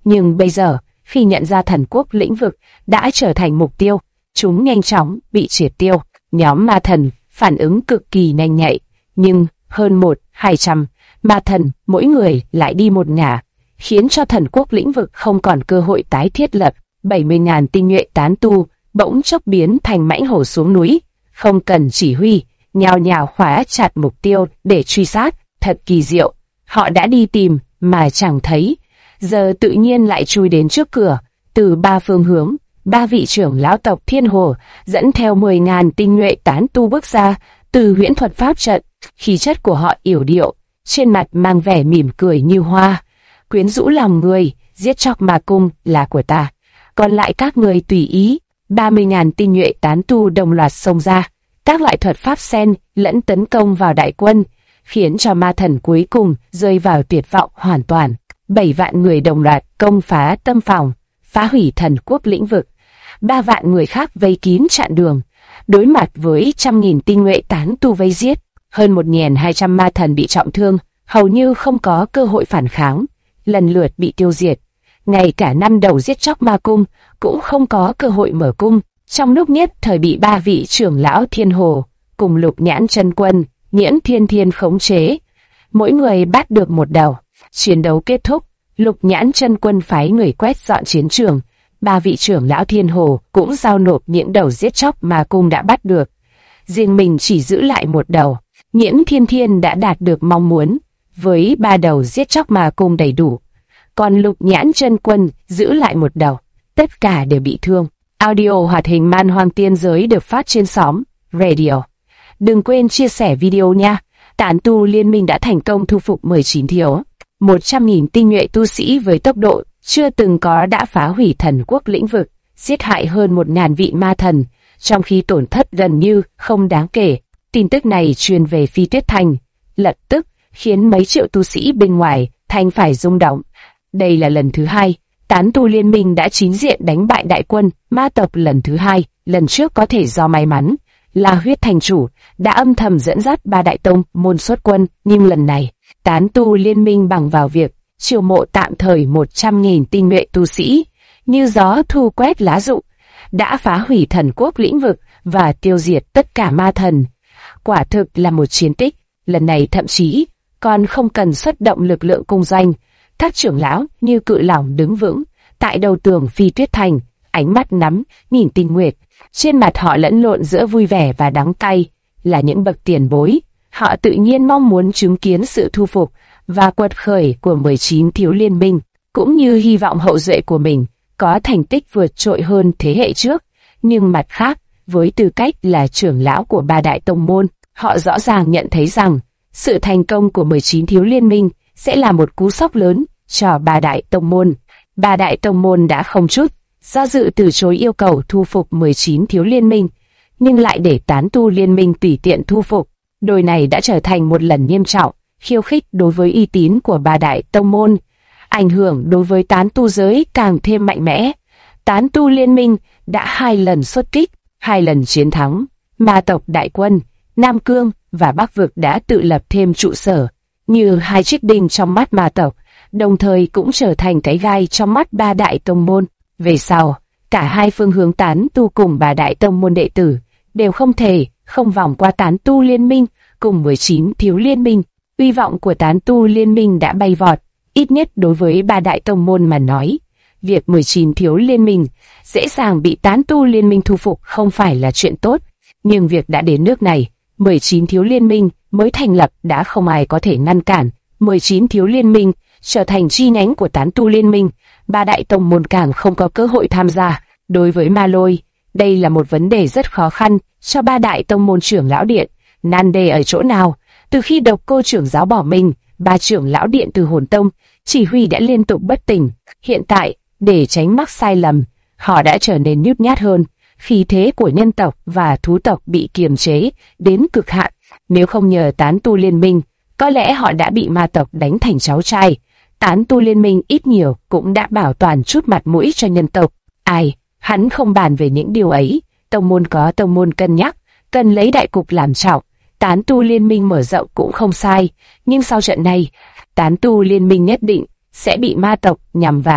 [SPEAKER 1] Nhưng bây giờ, khi nhận ra thần quốc lĩnh vực đã trở thành mục tiêu, chúng nhanh chóng bị triệt tiêu. Nhóm ma thần phản ứng cực kỳ nhanh nhạy, nhưng hơn 1-200 ma thần mỗi người lại đi một ngả, khiến cho thần quốc lĩnh vực không còn cơ hội tái thiết lập. 70.000 tinh nhuệ tán tu bỗng chốc biến thành mãnh hổ xuống núi, không cần chỉ huy, nhào nhào khóa chặt mục tiêu để truy sát. Thật kỳ diệu, họ đã đi tìm mà chẳng thấy, giờ tự nhiên lại chui đến trước cửa. Từ 3 phương hướng, 3 vị trưởng lão tộc Thiên Hồ dẫn theo 10.000 tinh nhuệ tán tu bước ra từ huyễn thuật pháp trận. Khí chất của họ yểu điệu, trên mặt mang vẻ mỉm cười như hoa, quyến rũ lòng người. Giết chóc ma cung là của ta, còn lại các người tùy ý. 30.000 tinh nhuệ tán tu đồng loạt xông ra, các loại thuật pháp xen lẫn tấn công vào đại quân, khiến cho ma thần cuối cùng rơi vào tuyệt vọng hoàn toàn. 7 vạn người đồng loạt công phá tâm phòng, phá hủy thần quốc lĩnh vực. 3 vạn người khác vây kín chặn đường, đối mặt với trăm nghìn tinh nhuệ tán tu vây giết. Hơn 1.200 ma thần bị trọng thương, hầu như không có cơ hội phản kháng, lần lượt bị tiêu diệt. Ngay cả 5 đầu giết chóc ma cung cũng không có cơ hội mở cung. Trong lúc nhất thời bị 3 vị trưởng lão Thiên Hồ cùng Lục Nhãn Chân Quân, Nhiễm Thiên Thiên khống chế, mỗi người bắt được một đầu. Chiến đấu kết thúc, Lục Nhãn Chân Quân phái người quét dọn chiến trường. 3 vị trưởng lão Thiên Hồ cũng giao nộp những đầu giết chóc mà cung đã bắt được, riêng mình chỉ giữ lại một đầu. Nhiễm Thiên Thiên đã đạt được mong muốn, với 3 đầu giết chóc mà cung đầy đủ, còn Lục Nhãn Chân Quân giữ lại một đầu, tất cả đều bị thương. Audio hoạt hình Man Hoang Tiên Giới được phát trên xóm Radio. Đừng quên chia sẻ video nha. Tán tu liên minh đã thành công thu phục 19 thiếu 100.000 tinh nhuệ tu sĩ với tốc độ chưa từng có, đã phá hủy thần quốc lĩnh vực, giết hại hơn 1.000 vị ma thần, trong khi tổn thất gần như không đáng kể. Tin tức này truyền về Phi Tuyết Thành, lập tức khiến mấy triệu tu sĩ bên ngoài thành phải rung động. Đây là lần thứ 2 tán tu liên minh đã chính diện đánh bại đại quân ma tộc lần thứ 2. Lần trước có thể do may mắn, La Huyết Thành chủ đã âm thầm dẫn dắt 3 đại tông môn xuất quân, nhưng lần này tán tu liên minh bằng vào việc chiêu mộ tạm thời 100.000 tinh nhuệ tu sĩ, như gió thu quét lá rụng, đã phá hủy thần quốc lĩnh vực và tiêu diệt tất cả ma thần. Quả thực là một chiến tích. Lần này thậm chí còn không cần xuất động lực lượng cung doanh. Các trưởng lão như cự lỏng đứng vững tại đầu tường Phi Tuyết Thành, ánh mắt nắm nhìn tinh nguyệt, trên mặt họ lẫn lộn giữa vui vẻ và đắng cay. Là những bậc tiền bối, họ tự nhiên mong muốn chứng kiến sự thu phục và quật khởi của 19 thiếu liên minh, cũng như hy vọng hậu duệ của mình có thành tích vượt trội hơn thế hệ trước. Nhưng mặt khác, với tư cách là trưởng lão của 3 đại tông môn, họ rõ ràng nhận thấy rằng sự thành công của 19 thiếu liên minh sẽ là một cú sốc lớn cho 3 đại tông môn. 3 đại tông môn đã không chút do dự từ chối yêu cầu thu phục 19 thiếu liên minh, nhưng lại để tán tu liên minh tùy tiện thu phục. Điều này đã trở thành một lần nghiêm trọng, khiêu khích đối với uy tín của 3 đại tông môn, ảnh hưởng đối với tán tu giới càng thêm mạnh mẽ. Tán tu liên minh đã 2 lần xuất kích, 2 lần chiến thắng. Ma tộc đại quân Nam Cương và Bắc Vực đã tự lập thêm trụ sở, như 2 chiếc đinh trong mắt ma tộc, đồng thời cũng trở thành cái gai trong mắt 3 đại tông môn. Về sau, cả 2 phương hướng tán tu cùng 3 đại tông môn đệ tử đều không thể không vòng qua tán tu liên minh cùng 19 thiếu liên minh. Uy vọng của tán tu liên minh đã bay vọt, ít nhất đối với 3 đại tông môn mà nói. Việc 19 thiếu liên minh dễ dàng bị tán tu liên minh thu phục không phải là chuyện tốt, nhưng việc đã đến nước này, 19 thiếu liên minh mới thành lập đã không ai có thể ngăn cản. 19 thiếu liên minh trở thành chi nhánh của tán tu liên minh, 3 đại tông môn càng không có cơ hội tham gia. Đối với Ma Lôi, đây là một vấn đề rất khó khăn cho 3 đại tông môn trưởng lão điện. Nan đề ở chỗ nào? Từ khi Độc Cô trưởng giáo bỏ mình, 3 trưởng lão điện từ Hồn Tông chỉ huy đã liên tục bất tỉnh. Hiện tại, để tránh mắc sai lầm, họ đã trở nên nhút nhát hơn. Khí thế của nhân tộc và thú tộc bị kiềm chế đến cực hạn. Nếu không nhờ tán tu liên minh, có lẽ họ đã bị ma tộc đánh thành cháu trai. Tán tu liên minh ít nhiều cũng đã bảo toàn chút mặt mũi cho nhân tộc. Ai, hắn không bàn về những điều ấy. Tông môn có tông môn cân nhắc, cần lấy đại cục làm trọng. Tán tu liên minh mở rộng cũng không sai, nhưng sau trận này, tán tu liên minh nhất định sẽ bị ma tộc nhằm vào.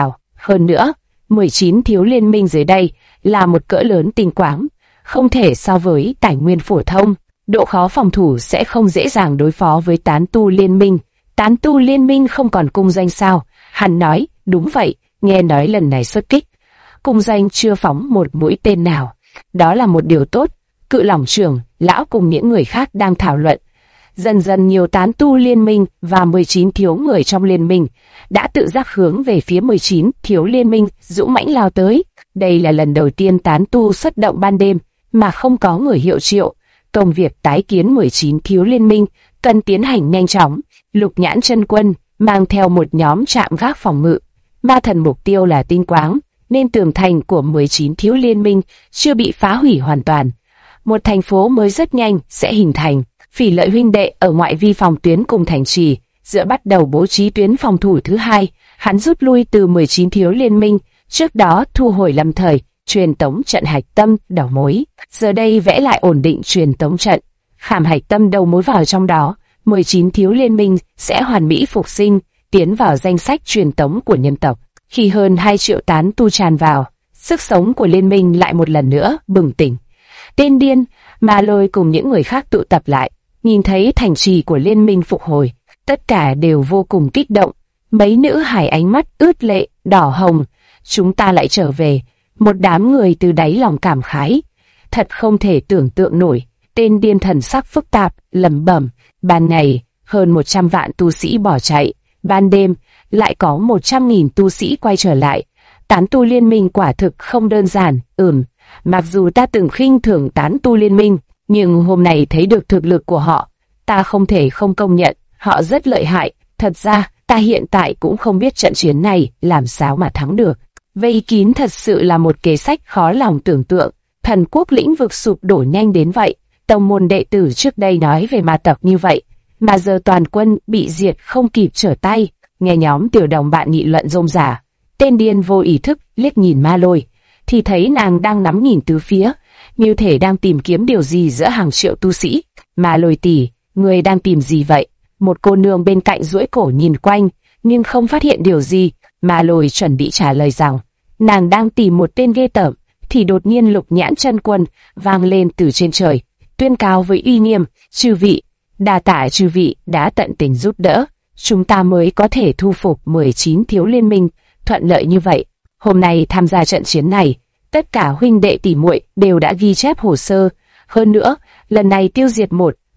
[SPEAKER 1] Hơn nữa, 19 thiếu liên minh dưới đây là một cỡ lớn tinh quáng, không thể so với tài nguyên phổ thông. Độ khó phòng thủ sẽ không dễ dàng đối phó với tán tu liên minh. Tán tu liên minh không còn cung danh sao? Hắn nói, đúng vậy, nghe nói lần này xuất kích. Cung danh chưa phóng một mũi tên nào. Đó là một điều tốt. Cự Lỏng trưởng, lão cùng những người khác đang thảo luận. Dần dần nhiều tán tu liên minh và 19 thiếu người trong liên minh đã tự giác hướng về phía 19 thiếu liên minh dũng mãnh lao tới. Đây là lần đầu tiên tán tu xuất động ban đêm mà không có người hiệu triệu. Công việc tái kiến 19 thiếu liên minh cần tiến hành nhanh chóng. Lục Nhãn Chân Quân mang theo một nhóm trạm gác phòng ngự. Ma thần mục tiêu là tinh quáng, nên tường thành của 19 thiếu liên minh chưa bị phá hủy hoàn toàn. Một thành phố mới rất nhanh sẽ hình thành. Phỉ Lợi huynh đệ ở ngoại vi phòng tuyến cùng thành trì, giữa bắt đầu bố trí tuyến phòng thủ thứ hai. Hắn rút lui từ 19 thiếu liên minh, trước đó thu hồi lâm thời, truyền tống trận hạch tâm đầu mối. Giờ đây vẽ lại ổn định truyền tống trận, khảm hạch tâm đầu mối vào trong đó. 19 thiếu liên minh sẽ hoàn mỹ phục sinh, tiến vào danh sách truyền tống của nhân tộc. Khi hơn 2 triệu tán tu tràn vào, sức sống của liên minh lại một lần nữa bừng tỉnh. Tên điên, Ma Lôi cùng những người khác tụ tập lại, nhìn thấy thành trì của liên minh phục hồi, tất cả đều vô cùng kích động. Mấy nữ hải ánh mắt ướt lệ, đỏ hồng. Chúng ta lại trở về. Một đám người từ đáy lòng cảm khái. Thật không thể tưởng tượng nổi. Tên điên thần sắc phức tạp, lẩm bẩm. Ban ngày, hơn 100 vạn tu sĩ bỏ chạy. Ban đêm, lại có 100.000 tu sĩ quay trở lại. Tán tu liên minh quả thực không đơn giản. Mặc dù ta từng khinh thường tán tu liên minh, nhưng hôm nay thấy được thực lực của họ, ta không thể không công nhận, họ rất lợi hại. Thật ra, ta hiện tại cũng không biết trận chiến này làm sao mà thắng được. Vây kín thật sự là một kế sách khó lòng tưởng tượng. Thần quốc lĩnh vực sụp đổ nhanh đến vậy. Tông môn đệ tử trước đây nói về ma tộc như vậy, mà giờ toàn quân bị diệt không kịp trở tay. Nghe nhóm tiểu đồng bạn nghị luận rôm rả, tên điên vô ý thức liếc nhìn Ma Lôi, thì thấy nàng đang ngắm nhìn tứ phía, như thể đang tìm kiếm điều gì giữa hàng triệu tu sĩ. Ma Lôi tỷ, người đang tìm gì vậy? Một cô nương bên cạnh duỗi cổ nhìn quanh, nhưng không phát hiện điều gì. Ma Lôi chuẩn bị trả lời rằng nàng đang tìm một tên ghê tởm, thì đột nhiên Lục Nhãn Chân Quân vang lên từ trên trời, tuyên cáo với uy nghiêm: chư vị, đa tạ chư vị đã tận tình giúp đỡ, chúng ta mới có thể thu phục 19 thiếu liên minh thuận lợi như vậy. Hôm nay tham gia trận chiến này, tất cả huynh đệ tỷ muội đều đã ghi chép hồ sơ. Hơn nữa, lần này tiêu diệt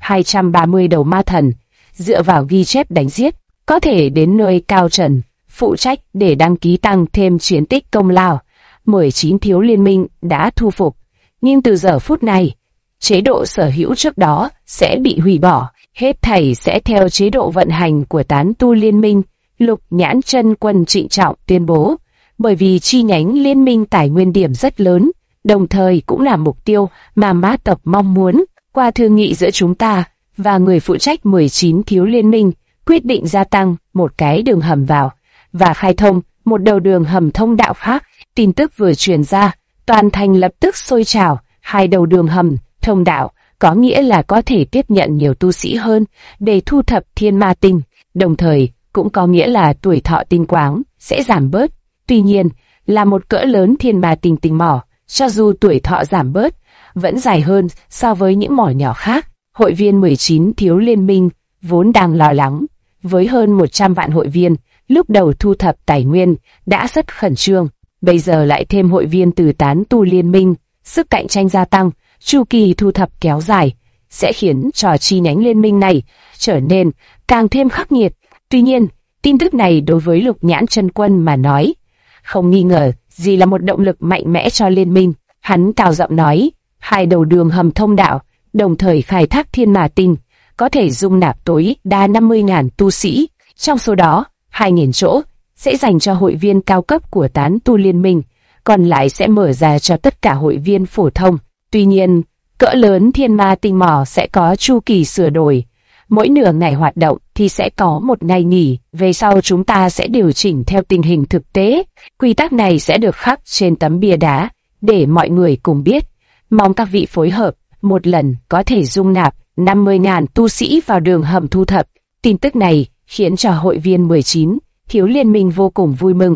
[SPEAKER 1] 230 đầu ma thần, dựa vào ghi chép đánh giết, có thể đến nơi Cao Trần phụ trách để đăng ký tăng thêm chiến tích công lao. 19 thiếu liên minh đã thu phục, nhưng từ giờ phút này, chế độ sở hữu trước đó sẽ bị hủy bỏ, hết thảy sẽ theo chế độ vận hành của tán tu liên minh. Lục Nhãn Chân Quân trịnh trọng tuyên bố, bởi vì chi nhánh liên minh tài nguyên điểm rất lớn, đồng thời cũng là mục tiêu mà ma tộc mong muốn. Qua thương nghị giữa chúng ta và người phụ trách 19 thiếu liên minh, quyết định gia tăng một cái đường hầm vào và khai thông một đầu đường hầm thông đạo khác. Tin tức vừa truyền ra, toàn thành lập tức sôi trào. 2 đầu đường hầm thông đạo có nghĩa là có thể tiếp nhận nhiều tu sĩ hơn để thu thập thiên ma tinh, đồng thời cũng có nghĩa là tuổi thọ tinh quáng sẽ giảm bớt. Tuy nhiên, là một cỡ lớn thiên ma tinh tinh mỏ, cho dù tuổi thọ giảm bớt, vẫn dài hơn so với những mỏ nhỏ khác. Hội viên 19 thiếu liên minh vốn đang lo lắng, với hơn 100 vạn hội viên, lúc đầu thu thập tài nguyên đã rất khẩn trương, bây giờ lại thêm hội viên từ tán tu liên minh, sức cạnh tranh gia tăng, chu kỳ thu thập kéo dài, sẽ khiến cho chi nhánh liên minh này trở nên càng thêm khắc nghiệt. Tuy nhiên, tin tức này đối với Lục Nhãn Chân Quân mà nói, không nghi ngờ gì là một động lực mạnh mẽ cho liên minh. Hắn cao giọng nói, 2 đầu đường hầm thông đạo, đồng thời khai thác thiên ma tinh, có thể dung nạp tối đa 50.000 tu sĩ, trong số đó, 2.000 chỗ sẽ dành cho hội viên cao cấp của tán tu liên minh, còn lại sẽ mở ra cho tất cả hội viên phổ thông. Tuy nhiên, cỡ lớn thiên ma tinh mỏ sẽ có chu kỳ sửa đổi. Mỗi nửa ngày hoạt động thì sẽ có một ngày nghỉ, về sau chúng ta sẽ điều chỉnh theo tình hình thực tế. Quy tắc này sẽ được khắc trên tấm bia đá, để mọi người cùng biết. Mong các vị phối hợp, một lần có thể dung nạp 50.000 tu sĩ vào đường hầm thu thập. Tin tức này khiến cho hội viên 19 thiếu liên minh vô cùng vui mừng.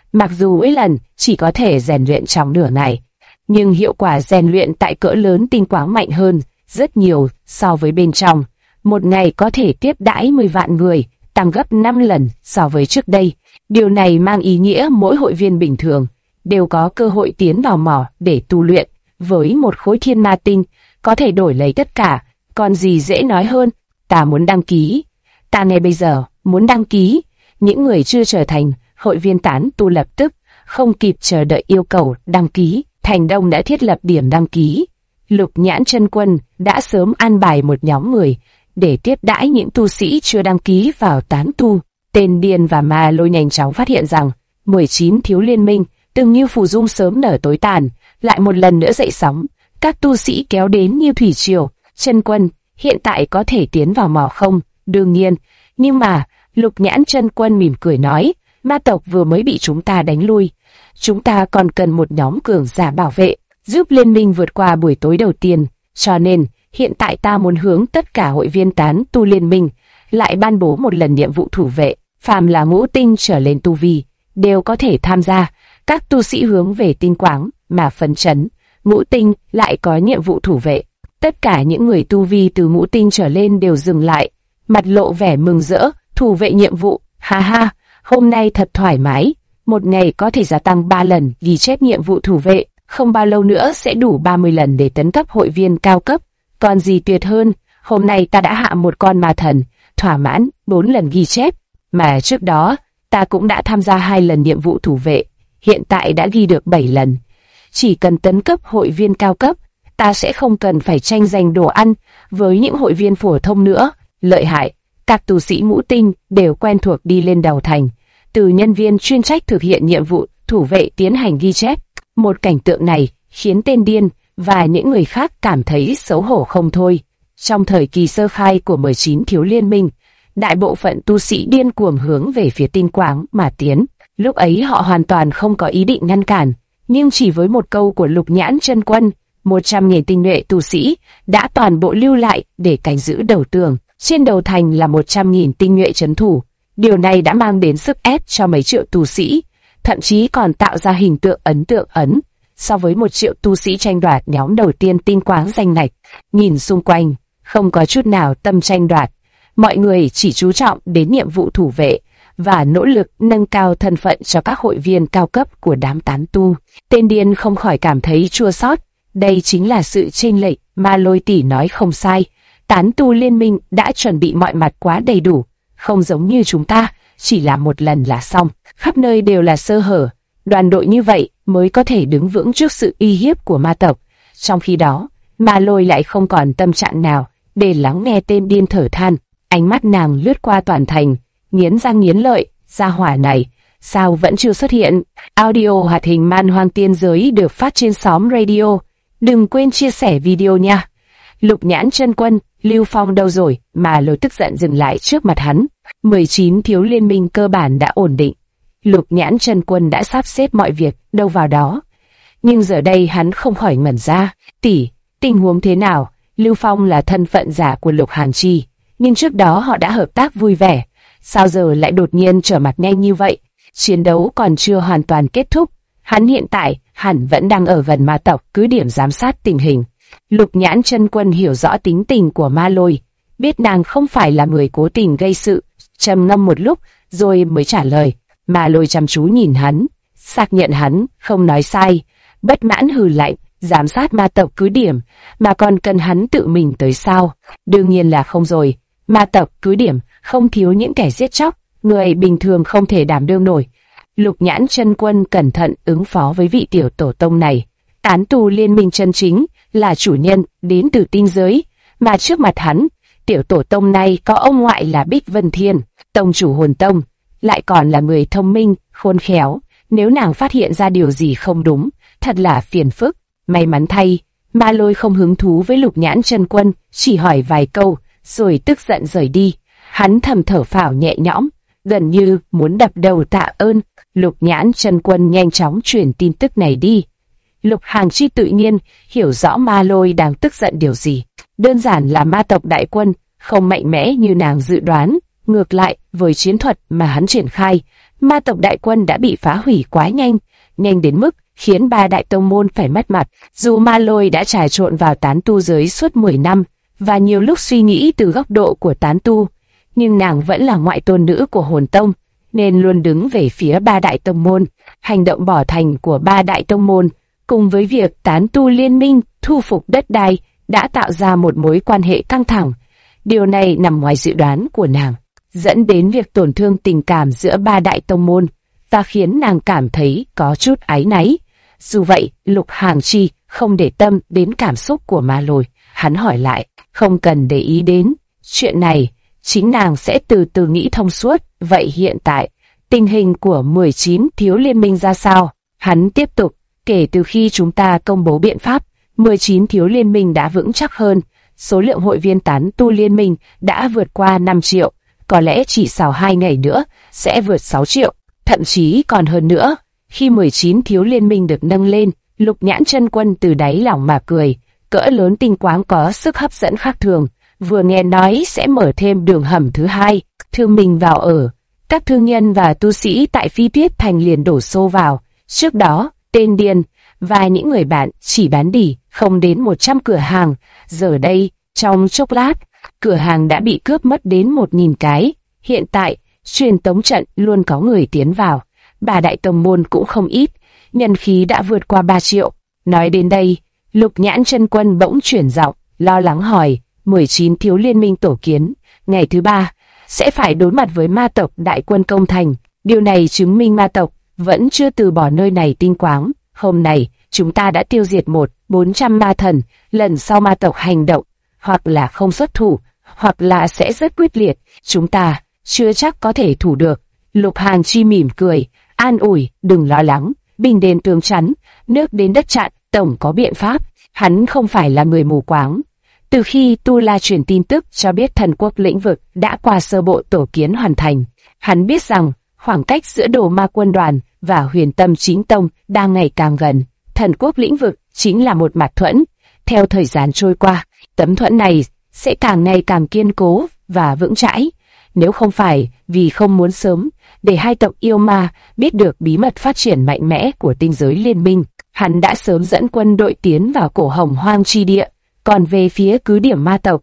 [SPEAKER 1] Mặc dù mỗi lần chỉ có thể rèn luyện trong nửa ngày, nhưng hiệu quả rèn luyện tại cỡ lớn tinh quáng mạnh hơn rất nhiều so với bên trong. Một ngày có thể tiếp đãi 10 vạn người, tăng gấp 5 lần so với trước đây. Điều này mang ý nghĩa mỗi hội viên bình thường đều có cơ hội tiến vào mỏ để tu luyện. Với một khối thiên ma tinh, có thể đổi lấy tất cả, còn gì dễ nói hơn. Ta muốn đăng ký. Ta ngay bây giờ muốn đăng ký. Những người chưa trở thành hội viên tán tu lập tức không kịp chờ đợi yêu cầu đăng ký. Thành Đông đã thiết lập điểm đăng ký. Lục Nhãn Chân Quân đã sớm an bài một nhóm người để tiếp đãi những tu sĩ chưa đăng ký vào tán tu. Tên Điên và Ma Lôi nhanh chóng phát hiện rằng 19 thiếu liên minh từng như phù dung sớm nở tối tàn, lại một lần nữa dậy sóng. Các tu sĩ kéo đến như thủy triều. Chân Quân, hiện tại có thể tiến vào mỏ không? Đương nhiên, nhưng mà Lục Nhãn Chân Quân mỉm cười nói, ma tộc vừa mới bị chúng ta đánh lui. Chúng ta còn cần một nhóm cường giả bảo vệ, giúp liên minh vượt qua buổi tối đầu tiên. Cho nên, hiện tại ta muốn hướng tất cả hội viên tán tu liên minh lại ban bố một lần nhiệm vụ thủ vệ. Phàm là ngũ tinh trở lên tu vi đều có thể tham gia. Các tu sĩ hướng về tinh quáng mà phấn chấn. Ngũ tinh lại có nhiệm vụ thủ vệ. Tất cả những người tu vi từ ngũ tinh trở lên đều dừng lại, mặt lộ vẻ mừng rỡ. Thủ vệ nhiệm vụ, ha ha, hôm nay thật thoải mái. Một ngày có thể gia tăng 3 lần ghi chép nhiệm vụ thủ vệ, không bao lâu nữa sẽ đủ 30 lần để tấn cấp hội viên cao cấp. Còn gì tuyệt hơn, hôm nay ta đã hạ một con ma thần, thỏa mãn 4 lần ghi chép, mà trước đó ta cũng đã tham gia 2 lần nhiệm vụ thủ vệ, hiện tại đã ghi được 7 lần. Chỉ cần tấn cấp hội viên cao cấp, ta sẽ không cần phải tranh giành đồ ăn với những hội viên phổ thông nữa. Lợi hại, các tu sĩ ngũ tinh đều quen thuộc đi lên đầu thành, từ nhân viên chuyên trách thực hiện nhiệm vụ thủ vệ tiến hành ghi chép. Một cảnh tượng này khiến tên Điên và những người khác cảm thấy xấu hổ không thôi. Trong thời kỳ sơ khai của 19 thiếu liên minh, đại bộ phận tu sĩ điên cuồng hướng về phía tinh quáng mà tiến. Lúc ấy họ hoàn toàn không có ý định ngăn cản, nhưng chỉ với một câu của Lục Nhãn Chân Quân, 100.000 tinh nhuệ tu sĩ đã toàn bộ lưu lại để canh giữ đầu tường. Trên đầu thành là 100.000 tinh nhuệ trấn thủ. Điều này đã mang đến sức ép cho mấy triệu tu sĩ, thậm chí còn tạo ra hình tượng ấn tượng so với 1 triệu tu sĩ tranh đoạt nhóm đầu tiên tinh quáng danh ngạch. Nhìn xung quanh, không có chút nào tâm tranh đoạt, mọi người chỉ chú trọng đến nhiệm vụ thủ vệ và nỗ lực nâng cao thân phận cho các hội viên cao cấp của đám tán tu. Tên Điên không khỏi cảm thấy chua xót. Đây chính là sự chênh lệch. Ma Lôi tỷ nói không sai, tán tu liên minh đã chuẩn bị mọi mặt quá đầy đủ, không giống như chúng ta, chỉ làm một lần là xong, khắp nơi đều là sơ hở. Đoàn đội như vậy mới có thể đứng vững trước sự uy hiếp của ma tộc. Trong khi đó, Ma Lôi lại không còn tâm trạng nào để lắng nghe tên Điên thở than. Ánh mắt nàng lướt qua toàn thành, nghiến răng nghiến lợi, gia hỏa này sao vẫn chưa xuất hiện. Audio hoạt hình Man Hoang Tiên Giới được phát trên xóm radio. Đừng quên chia sẻ video nha. Lục Nhãn Chân Quân, Lưu Phong đâu rồi? Ma Lôi tức giận dừng lại trước mặt hắn. 19 thiếu liên minh cơ bản đã ổn định. Lục Nhãn Chân Quân đã sắp xếp mọi việc đâu vào đó. Nhưng giờ đây hắn không khỏi ngẩn ra. Tỷ, tình huống thế nào? Lưu Phong là thân phận giả của Lục Hàn Chi, nhưng trước đó họ đã hợp tác vui vẻ. Sao giờ lại đột nhiên trở mặt nhanh như vậy? Chiến đấu còn chưa hoàn toàn kết thúc. Hắn hiện tại hẳn vẫn đang ở gần ma tộc cứ điểm giám sát tình hình. Lục Nhãn Chân Quân hiểu rõ tính tình của Ma Lôi, biết nàng không phải là người cố tình gây sự, trầm ngâm một lúc rồi mới trả lời. Ma Lôi chăm chú nhìn hắn, xác nhận hắn không nói sai, bất mãn hừ lạnh. Giám sát ma tộc cứ điểm mà còn cần hắn tự mình tới sao? Đương nhiên là không rồi. Ma tộc cứ điểm không thiếu những kẻ giết chóc, người bình thường không thể đảm đương nổi. Lục Nhãn Chân Quân cẩn thận ứng phó với vị tiểu tổ tông này. Tán tu liên minh chân chính là chủ nhân đến từ tinh giới, mà trước mặt hắn, tiểu tổ tông này có ông ngoại là Bích Vân Thiên, tông chủ hồn tông, lại còn là người thông minh, khôn khéo. Nếu nàng phát hiện ra điều gì không đúng, thật là phiền phức. May mắn thay, Ma Lôi không hứng thú với Lục Nhãn Chân Quân, chỉ hỏi vài câu, rồi tức giận rời đi. Hắn thầm thở phào nhẹ nhõm, gần như muốn đập đầu tạ ơn. Lục Nhãn Chân Quân nhanh chóng truyền tin tức này đi. Lục Hàn Chi tự nhiên hiểu rõ Ma Lôi đang tức giận điều gì. Đơn giản là ma tộc đại quân không mạnh mẽ như nàng dự đoán. Ngược lại, với chiến thuật mà hắn triển khai, Ma tộc đại quân đã bị phá hủy quá nhanh, nhanh đến mức khiến ba đại tông môn phải mất mặt. Dù Ma Lôi đã trà trộn vào tán tu giới suốt 10 năm, và nhiều lúc suy nghĩ từ góc độ của tán tu, nhưng nàng vẫn là ngoại tôn nữ của hồn tông, nên luôn đứng về phía ba đại tông môn. Hành động bỏ thành của ba đại tông môn, cùng với việc tán tu liên minh thu phục đất đai, đã tạo ra một mối quan hệ căng thẳng. Điều này nằm ngoài dự đoán của nàng, dẫn đến việc tổn thương tình cảm giữa ba đại tông môn, và khiến nàng cảm thấy có chút áy náy. Dù vậy, Lục Hàng Chi không để tâm đến cảm xúc của Ma Lôi. Hắn hỏi lại, không cần để ý đến chuyện này, chính nàng sẽ từ từ nghĩ thông suốt. Vậy hiện tại, tình hình của 19 thiếu liên minh ra sao? Hắn tiếp tục, kể từ khi chúng ta công bố biện pháp, 19 thiếu liên minh đã vững chắc hơn. Số lượng hội viên tán tu liên minh đã vượt qua 5 triệu, có lẽ chỉ sau 2 ngày nữa sẽ vượt 6 triệu, thậm chí còn hơn nữa. Khi 19 thiếu liên minh được nâng lên, Lục Nhãn Chân Quân từ đáy lòng mà cười, cỡ lớn tinh quáng có sức hấp dẫn khác thường, vừa nghe nói sẽ mở thêm đường hầm thứ hai, thương mình vào ở. Các thương nhân và tu sĩ tại Phi Tuyết Thành liền đổ xô vào. Trước đó, tên điên và những người bạn chỉ bán đỉ không đến 100 cửa hàng, giờ đây, trong chốc lát, cửa hàng đã bị cướp mất đến 1.000 cái. Hiện tại, truyền tống trận luôn có người tiến vào. Bà đại tông môn cũng không ít, nhân khí đã vượt qua 3 triệu. Nói đến đây, Lục Nhãn Chân Quân bỗng chuyển giọng, lo lắng hỏi, 19 thiếu liên minh tổ kiến, ngày thứ 3, sẽ phải đối mặt với ma tộc đại quân công thành. Điều này chứng minh ma tộc vẫn chưa từ bỏ nơi này tinh quáng. Hôm nay, chúng ta đã tiêu diệt 400 ma thần, lần sau ma tộc hành động, hoặc là không xuất thủ, hoặc là sẽ rất quyết liệt, chúng ta chưa chắc có thể thủ được. Lục Hàn Chi mỉm cười, an ủi, đừng lo lắng, binh đến tướng chắn, nước đến đất chặn, tổng có biện pháp. Hắn không phải là người mù quáng. Từ khi Tu La truyền tin tức cho biết thần quốc lĩnh vực đã qua sơ bộ tổ kiến hoàn thành, hắn biết rằng khoảng cách giữa Đồ Ma quân đoàn và Huyền Tâm chính tông đang ngày càng gần. Thần quốc lĩnh vực chính là một mặt thuẫn. Theo thời gian trôi qua, tấm thuẫn này sẽ càng ngày càng kiên cố và vững chãi. Nếu không phải vì không muốn sớm để hai tộc yêu ma biết được bí mật phát triển mạnh mẽ của tinh giới liên minh, hắn đã sớm dẫn quân đội tiến vào cổ Hồng Hoang chi địa. Còn về phía cứ điểm ma tộc,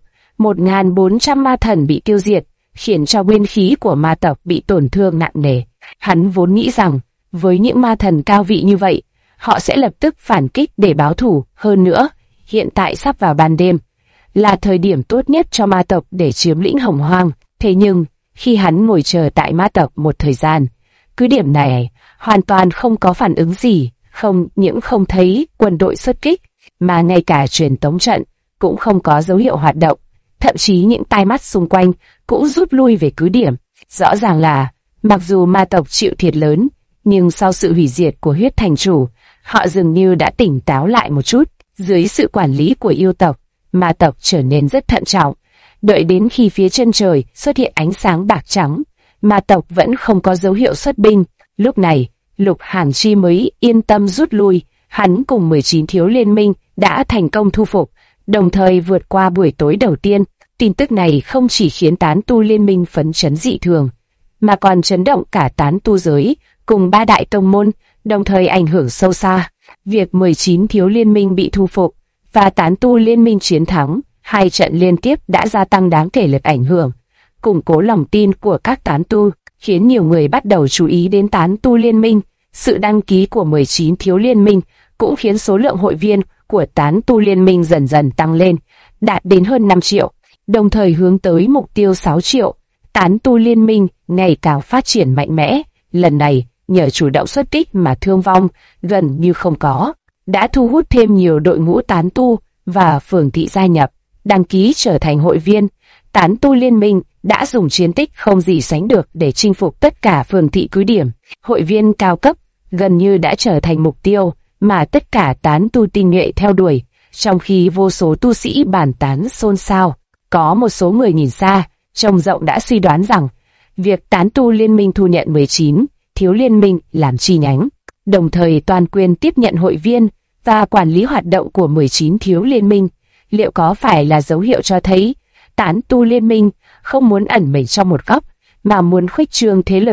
[SPEAKER 1] 1.400 ma thần bị tiêu diệt, khiến cho nguyên khí của ma tộc bị tổn thương nặng nề. Hắn vốn nghĩ rằng, với những ma thần cao vị như vậy, họ sẽ lập tức phản kích để báo thù. Hơn nữa, hiện tại sắp vào ban đêm, là thời điểm tốt nhất cho ma tộc để chiếm lĩnh Hồng Hoang. Thế nhưng, khi hắn ngồi chờ tại ma tộc một thời gian, cứ điểm này hoàn toàn không có phản ứng gì, không những không thấy quân đội xuất kích, mà ngay cả truyền tống trận cũng không có dấu hiệu hoạt động, thậm chí những tai mắt xung quanh cũng rút lui về cứ điểm. Rõ ràng là, mặc dù ma tộc chịu thiệt lớn, nhưng sau sự hủy diệt của huyết thành chủ, họ dường như đã tỉnh táo lại một chút. Dưới sự quản lý của yêu tộc, ma tộc trở nên rất thận trọng. Đợi đến khi phía chân trời xuất hiện ánh sáng bạc trắng, ma tộc vẫn không có dấu hiệu xuất binh. Lúc này, Lục Hàn Chi mới yên tâm rút lui. Hắn cùng 19 thiếu liên minh đã thành công thu phục, đồng thời vượt qua buổi tối đầu tiên. Tin tức này không chỉ khiến tán tu liên minh phấn chấn dị thường, mà còn chấn động cả tán tu giới cùng ba đại tông môn, đồng thời ảnh hưởng sâu xa. Việc 19 thiếu liên minh bị thu phục và tán tu liên minh chiến thắng, hai trận liên tiếp đã gia tăng đáng kể lực ảnh hưởng, củng cố lòng tin của các tán tu, khiến nhiều người bắt đầu chú ý đến tán tu liên minh. Sự đăng ký của 19 thiếu liên minh cũng khiến số lượng hội viên của tán tu liên minh dần dần tăng lên, đạt đến hơn 5 triệu, đồng thời hướng tới mục tiêu 6 triệu. Tán tu liên minh ngày càng phát triển mạnh mẽ, lần này nhờ chủ động xuất kích mà thương vong gần như không có, đã thu hút thêm nhiều đội ngũ tán tu và phường thị gia nhập, đăng ký trở thành hội viên. Tán tu liên minh đã dùng chiến tích không gì sánh được để chinh phục tất cả phường thị cứ điểm. Hội viên cao cấp gần như đã trở thành mục tiêu mà tất cả tán tu tinh nhuệ theo đuổi, trong khi vô số tu sĩ bàn tán xôn xao. Có một số người nhìn xa, trông rộng đã suy đoán rằng việc tán tu liên minh thu nhận 19 thiếu liên minh làm chi nhánh, đồng thời toàn quyền tiếp nhận hội viên và quản lý hoạt động của 19 thiếu liên minh, liệu có phải là dấu hiệu cho thấy tán tu liên minh không muốn ẩn mình trong một góc mà muốn khuếch trương thế lực?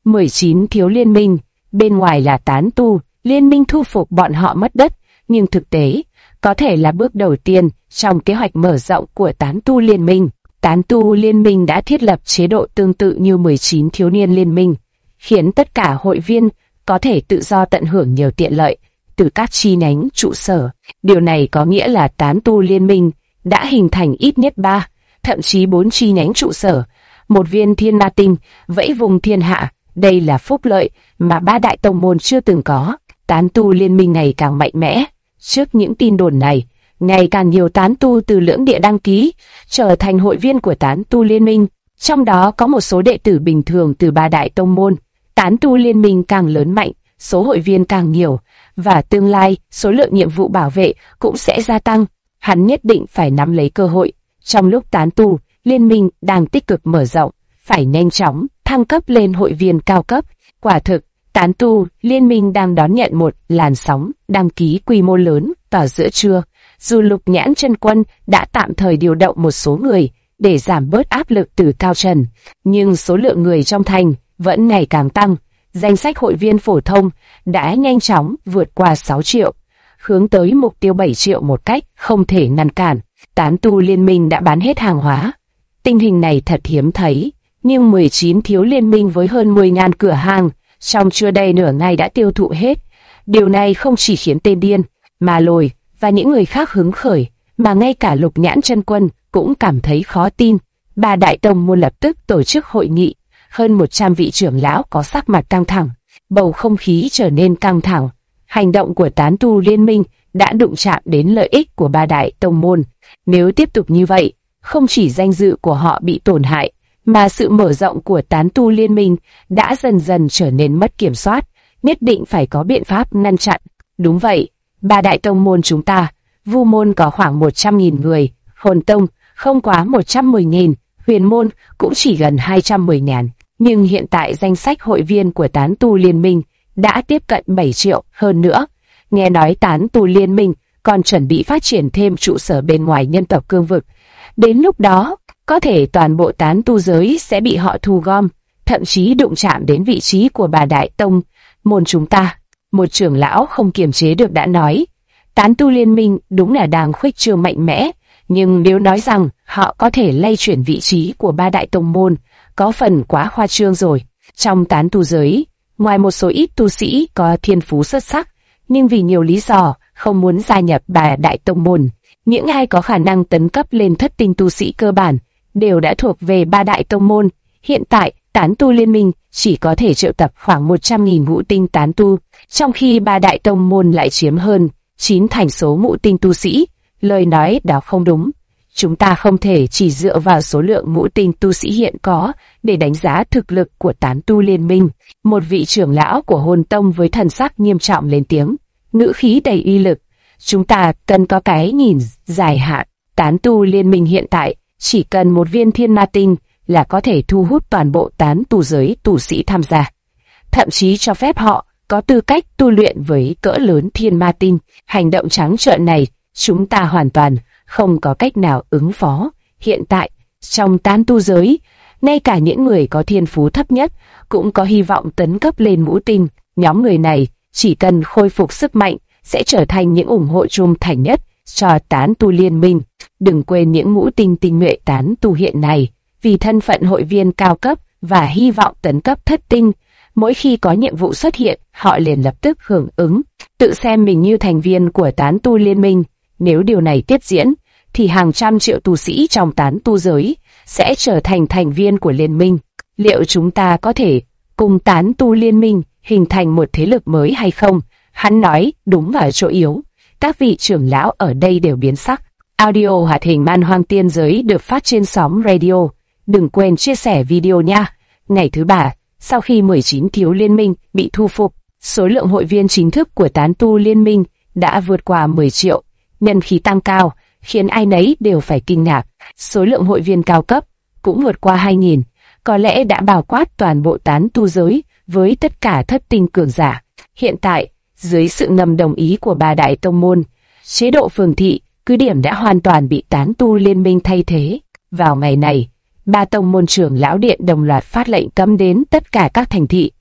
[SPEAKER 1] 19 thiếu liên minh, bên ngoài là tán tu, liên minh thu phục bọn họ mất đất, nhưng thực tế, có thể là bước đầu tiên trong kế hoạch mở rộng của tán tu liên minh. Tán tu liên minh đã thiết lập chế độ tương tự như 19 thiếu niên liên minh, khiến tất cả hội viên có thể tự do tận hưởng nhiều tiện lợi từ các chi nhánh trụ sở. Điều này có nghĩa là tán tu liên minh đã hình thành ít nhất 3, thậm chí 4 chi nhánh trụ sở, một viên thiên ma tinh, vẫy vùng thiên hạ. Đây là phúc lợi mà 3 đại tông môn chưa từng có. Tán tu liên minh ngày càng mạnh mẽ. Trước những tin đồn này, ngày càng nhiều tán tu từ lưỡng địa đăng ký, trở thành hội viên của tán tu liên minh. Trong đó có một số đệ tử bình thường từ 3 đại tông môn. Tán tu liên minh càng lớn mạnh, số hội viên càng nhiều, và tương lai số lượng nhiệm vụ bảo vệ cũng sẽ gia tăng. Hắn nhất định phải nắm lấy cơ hội. Trong lúc tán tu liên minh đang tích cực mở rộng, phải nhanh chóng thăng cấp lên hội viên cao cấp. Quả thực, tán tu liên minh đang đón nhận một làn sóng đăng ký quy mô lớn vào giữa trưa. Dù Lục Nhãn Chân Quân đã tạm thời điều động một số người để giảm bớt áp lực từ cao trần, nhưng số lượng người trong thành vẫn ngày càng tăng. Danh sách hội viên phổ thông đã nhanh chóng vượt qua 6 triệu, hướng tới mục tiêu 7 triệu một cách không thể ngăn cản. Tán tu liên minh đã bán hết hàng hóa. Tình hình này thật hiếm thấy, nhưng 19 thiếu liên minh với hơn 10.000 cửa hàng, trong chưa đầy nửa ngày đã tiêu thụ hết. Điều này không chỉ khiến tên điên, Ma Lôi và những người khác hứng khởi, mà ngay cả Lục Nhãn Chân Quân cũng cảm thấy khó tin. 3 đại tông môn lập tức tổ chức hội nghị, hơn 100 vị trưởng lão có sắc mặt căng thẳng, bầu không khí trở nên căng thẳng. Hành động của tán tu liên minh đã đụng chạm đến lợi ích của 3 đại tông môn. Nếu tiếp tục như vậy, không chỉ danh dự của họ bị tổn hại, mà sự mở rộng của tán tu liên minh đã dần dần trở nên mất kiểm soát, nhất định phải có biện pháp ngăn chặn. Đúng vậy, 3 đại tông môn chúng ta, Vu môn có khoảng 100.000 người, Hồn tông không quá 110.000, Huyền môn cũng chỉ gần 210.000. Nhưng hiện tại danh sách hội viên của tán tu liên minh đã tiếp cận 7 triệu. Hơn nữa, nghe nói tán tu liên minh còn chuẩn bị phát triển thêm trụ sở bên ngoài nhân tộc cương vực. Đến lúc đó, có thể toàn bộ tán tu giới sẽ bị họ thu gom, thậm chí đụng chạm đến vị trí của 3 đại tông môn chúng ta. Một trưởng lão không kiềm chế được đã nói, tán tu liên minh đúng là đang khuếch trương mạnh mẽ, nhưng nếu nói rằng họ có thể lay chuyển vị trí của 3 đại tông môn, có phần quá khoa trương rồi. Trong tán tu giới, ngoài một số ít tu sĩ có thiên phú xuất sắc, nhưng vì nhiều lý do không muốn gia nhập 3 đại tông môn, những ai có khả năng tấn cấp lên thất tinh tu sĩ cơ bản đều đã thuộc về 3 đại tông môn. Hiện tại, tán tu liên minh chỉ có thể triệu tập khoảng 100.000 ngũ tinh tán tu, trong khi 3 đại tông môn lại chiếm hơn 9 thành số ngũ tinh tu sĩ. Lời nói đó không đúng. Chúng ta không thể chỉ dựa vào số lượng ngũ tinh tu sĩ hiện có để đánh giá thực lực của tán tu liên minh. Một vị trưởng lão của Hồn tông với thần sắc nghiêm trọng lên tiếng, ngữ khí đầy uy lực. Chúng ta cần có cái nhìn dài hạn. Tán tu liên minh hiện tại chỉ cần một viên thiên ma tinh là có thể thu hút toàn bộ tán tu giới tu sĩ tham gia, thậm chí cho phép họ có tư cách tu luyện với cỡ lớn thiên ma tinh. Hành động trắng trợn này chúng ta hoàn toàn không có cách nào ứng phó. Hiện tại, trong tán tu giới, ngay cả những người có thiên phú thấp nhất cũng có hy vọng tấn cấp lên ngũ tinh. Nhóm người này chỉ cần khôi phục sức mạnh sẽ trở thành những ủng hộ trung thành nhất cho tán tu liên minh. Đừng quên những ngũ tinh tinh nhuệ tán tu hiện nay, vì thân phận hội viên cao cấp và hy vọng tấn cấp thất tinh, mỗi khi có nhiệm vụ xuất hiện, họ liền lập tức hưởng ứng, tự xem mình như thành viên của tán tu liên minh. Nếu điều này tiếp diễn, thì hàng trăm triệu tu sĩ trong tán tu giới sẽ trở thành thành viên của liên minh. Liệu chúng ta có thể cùng tán tu liên minh hình thành một thế lực mới hay không? Hắn nói đúng vào chỗ yếu. Các vị trưởng lão ở đây đều biến sắc. Audio hoạt hình Man Hoang Tiên Giới được phát trên sóng radio. Đừng quên chia sẻ video nha. Ngày thứ 3, sau khi 19 thiếu liên minh bị thu phục, số lượng hội viên chính thức của tán tu liên minh đã vượt qua 10 triệu. Nhân khí tăng cao, khiến ai nấy đều phải kinh ngạc. Số lượng hội viên cao cấp cũng vượt qua 2.000, có lẽ đã bao quát toàn bộ tán tu giới với tất cả thất tinh cường giả. Hiện tại, dưới sự ngầm đồng ý của 3 đại tông môn, chế độ phường thị, cứ điểm đã hoàn toàn bị tán tu liên minh thay thế. Vào ngày này, 3 tông môn trưởng lão điện đồng loạt phát lệnh cấm đến tất cả các thành thị,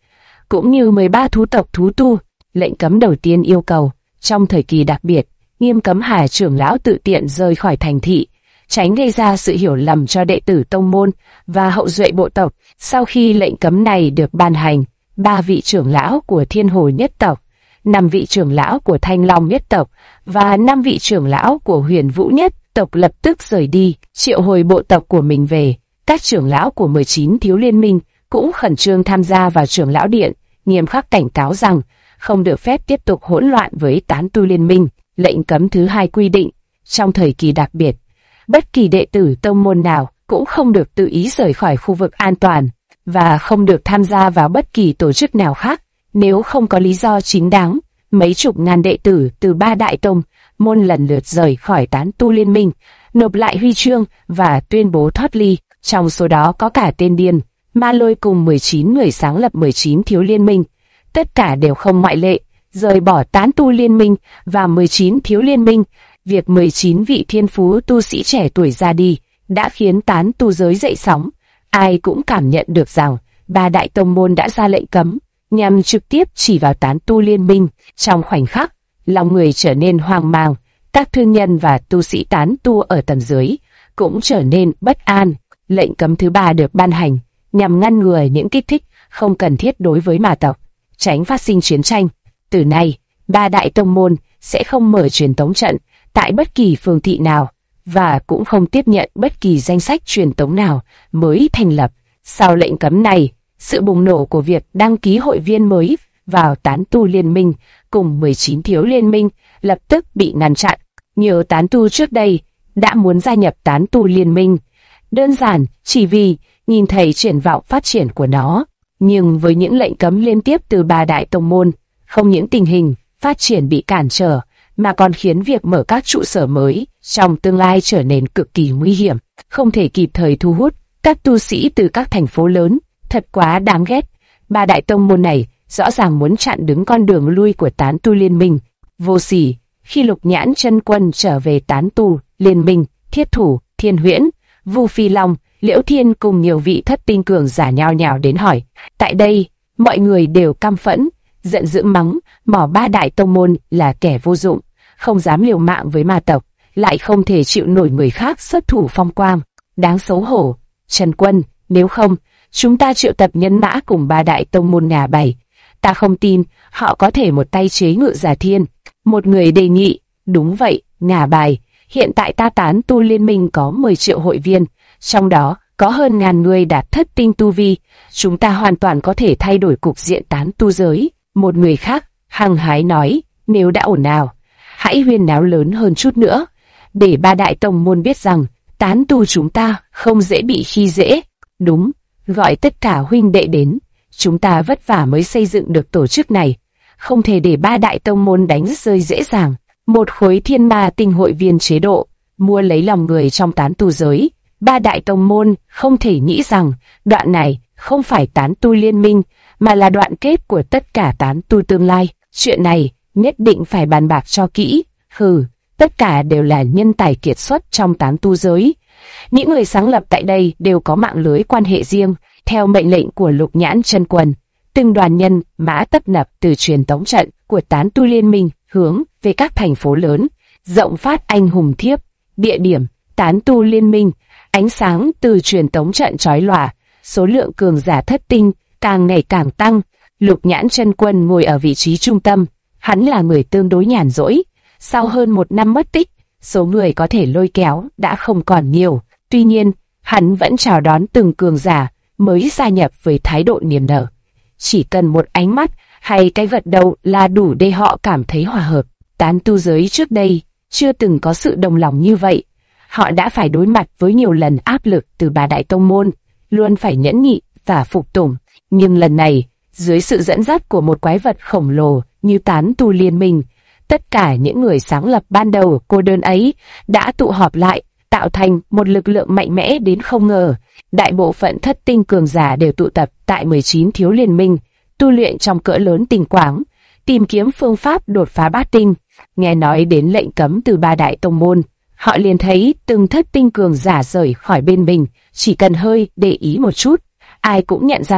[SPEAKER 1] cũng như 13 thú tộc thú tu. Lệnh cấm đầu tiên yêu cầu, trong thời kỳ đặc biệt, nghiêm cấm Hà trưởng lão tự tiện rời khỏi thành thị, tránh gây ra sự hiểu lầm cho đệ tử tông môn và hậu duệ bộ tộc. Sau khi lệnh cấm này được ban hành, 3 vị trưởng lão của Thiên Hồ nhất tộc, 5 vị trưởng lão của Thanh Long nhất tộc và 5 vị trưởng lão của Huyền Vũ nhất tộc lập tức rời đi, triệu hồi bộ tộc của mình về. Các trưởng lão của 19 thiếu liên minh cũng khẩn trương tham gia vào trưởng lão điện, nghiêm khắc cảnh cáo rằng không được phép tiếp tục hỗn loạn với tán tu liên minh. Lệnh cấm thứ 2 quy định, trong thời kỳ đặc biệt, bất kỳ đệ tử tông môn nào cũng không được tự ý rời khỏi khu vực an toàn và không được tham gia vào bất kỳ tổ chức nào khác nếu không có lý do chính đáng. Mấy chục ngàn đệ tử từ 3 đại tông môn lần lượt rời khỏi tán tu liên minh, nộp lại huy chương và tuyên bố thoát ly. Trong số đó có cả tên điên, Ma Lôi cùng 19 người sáng lập 19 thiếu liên minh. Tất cả đều không ngoại lệ, rời bỏ tán tu liên minh và 19 thiếu liên minh. Việc 19 vị thiên phú tu sĩ trẻ tuổi ra đi đã khiến tán tu giới dậy sóng. Ai cũng cảm nhận được rằng 3 đại tông môn đã ra lệnh cấm, nhằm trực tiếp chỉ vào tán tu liên minh. Trong khoảnh khắc, lòng người trở nên hoang mang, các thương nhân và tu sĩ tán tu ở tầng dưới cũng trở nên bất an. Lệnh cấm thứ 3 được ban hành nhằm ngăn ngừa những kích thích không cần thiết đối với ma tộc, tránh phát sinh chiến tranh. Từ nay, 3 đại tông môn sẽ không mở truyền tống trận tại bất kỳ phường thị nào và cũng không tiếp nhận bất kỳ danh sách truyền tống nào mới thành lập. Sau lệnh cấm này, sự bùng nổ của việc đăng ký hội viên mới vào tán tu liên minh cùng 19 thiếu liên minh lập tức bị ngăn chặn. Nhiều tán tu trước đây đã muốn gia nhập tán tu liên minh, đơn giản chỉ vì nhìn thấy triển vọng phát triển của nó. Nhưng với những lệnh cấm liên tiếp từ 3 đại tông môn, không những tình hình phát triển bị cản trở, mà còn khiến việc mở các trụ sở mới trong tương lai trở nên cực kỳ nguy hiểm, không thể kịp thời thu hút các tu sĩ từ các thành phố lớn. Thật quá đáng ghét. 3 đại tông môn này rõ ràng muốn chặn đứng con đường lui của tán tu liên minh. Vô sỉ, khi Lục Nhãn Chân Quân trở về tán tu liên minh, Thiết Thủ, Thiên Huyễn, Vu Phi Long, Liễu Thiên cùng nhiều vị thất tinh cường giả nhao nhao đến hỏi. Tại đây, mọi người đều căm phẫn, giận dữ mắng mỏ 3 đại tông môn là kẻ vô dụng, không dám liều mạng với ma tộc, lại không thể chịu nổi người khác xuất thủ phong quang. Đáng xấu hổ. Trần Quân, nếu không, chúng ta triệu tập nhân mã cùng 3 đại tông môn ngả bài. Ta không tin họ có thể một tay chế ngự giả thiên. Một người đề nghị. Đúng vậy, ngả bài. Hiện tại ta tán tu liên minh có 10 triệu hội viên, trong đó có hơn ngàn người đạt thất tinh tu vi. Chúng ta hoàn toàn có thể thay đổi cục diện tán tu giới. Một người khác hăng hái nói, nếu đã ổn nào, hãy huyên náo lớn hơn chút nữa, để 3 đại tông môn biết rằng tán tu chúng ta không dễ bị khi dễ. Đúng, gọi tất cả huynh đệ đến, chúng ta vất vả mới xây dựng được tổ chức này, không thể để 3 đại tông môn đánh rơi dễ dàng. Một khối thiên ma tinh hội viên chế độ, mua lấy lòng người trong tán tu giới. 3 đại tông môn không thể nghĩ rằng đoạn này không phải tán tu liên minh, mà là đoạn kết của tất cả tán tu tương lai. Chuyện này nhất định phải bàn bạc cho kỹ. Hừ, tất cả đều là nhân tài kiệt xuất trong tán tu giới. Những người sáng lập tại đây đều có mạng lưới quan hệ riêng. Theo mệnh lệnh của Lục Nhãn Chân Quân, từng đoàn nhân mã tấp nập từ truyền tống trận của tán tu liên minh hướng về các thành phố lớn, rộng phát anh hùng thiếp. Địa điểm tán tu liên minh. Ánh sáng từ truyền tống trận chói lòa, số lượng cường giả thất tinh càng ngày càng tăng. Lục Nhãn Chân Quân ngồi ở vị trí trung tâm. Hắn là người tương đối nhàn rỗi. Sau hơn 1 năm mất tích, số người có thể lôi kéo đã không còn nhiều. Tuy nhiên, hắn vẫn chào đón từng cường giả mới gia nhập với thái độ niềm nở. Chỉ cần một ánh mắt hay cái gật đầu là đủ để họ cảm thấy hòa hợp. Tán tu giới trước đây chưa từng có sự đồng lòng như vậy. Họ đã phải đối mặt với nhiều lần áp lực từ 3 đại tông môn, luôn phải nhẫn nhị và phục tùng. Nhưng lần này, dưới sự dẫn dắt của một quái vật khổng lồ như tán tu liên minh, tất cả những người sáng lập ban đầu cô đơn ấy đã tụ họp lại, tạo thành một lực lượng mạnh mẽ đến không ngờ. Đại bộ phận thất tinh cường giả đều tụ tập tại 19 thiếu liên minh, tu luyện trong cỡ lớn tinh quáng, tìm kiếm phương pháp đột phá bát tinh. Nghe nói đến lệnh cấm từ 3 đại tông môn, họ liền thấy từng thất tinh cường giả rời khỏi bên mình, chỉ cần hơi để ý một chút, ai cũng nhận ra rằng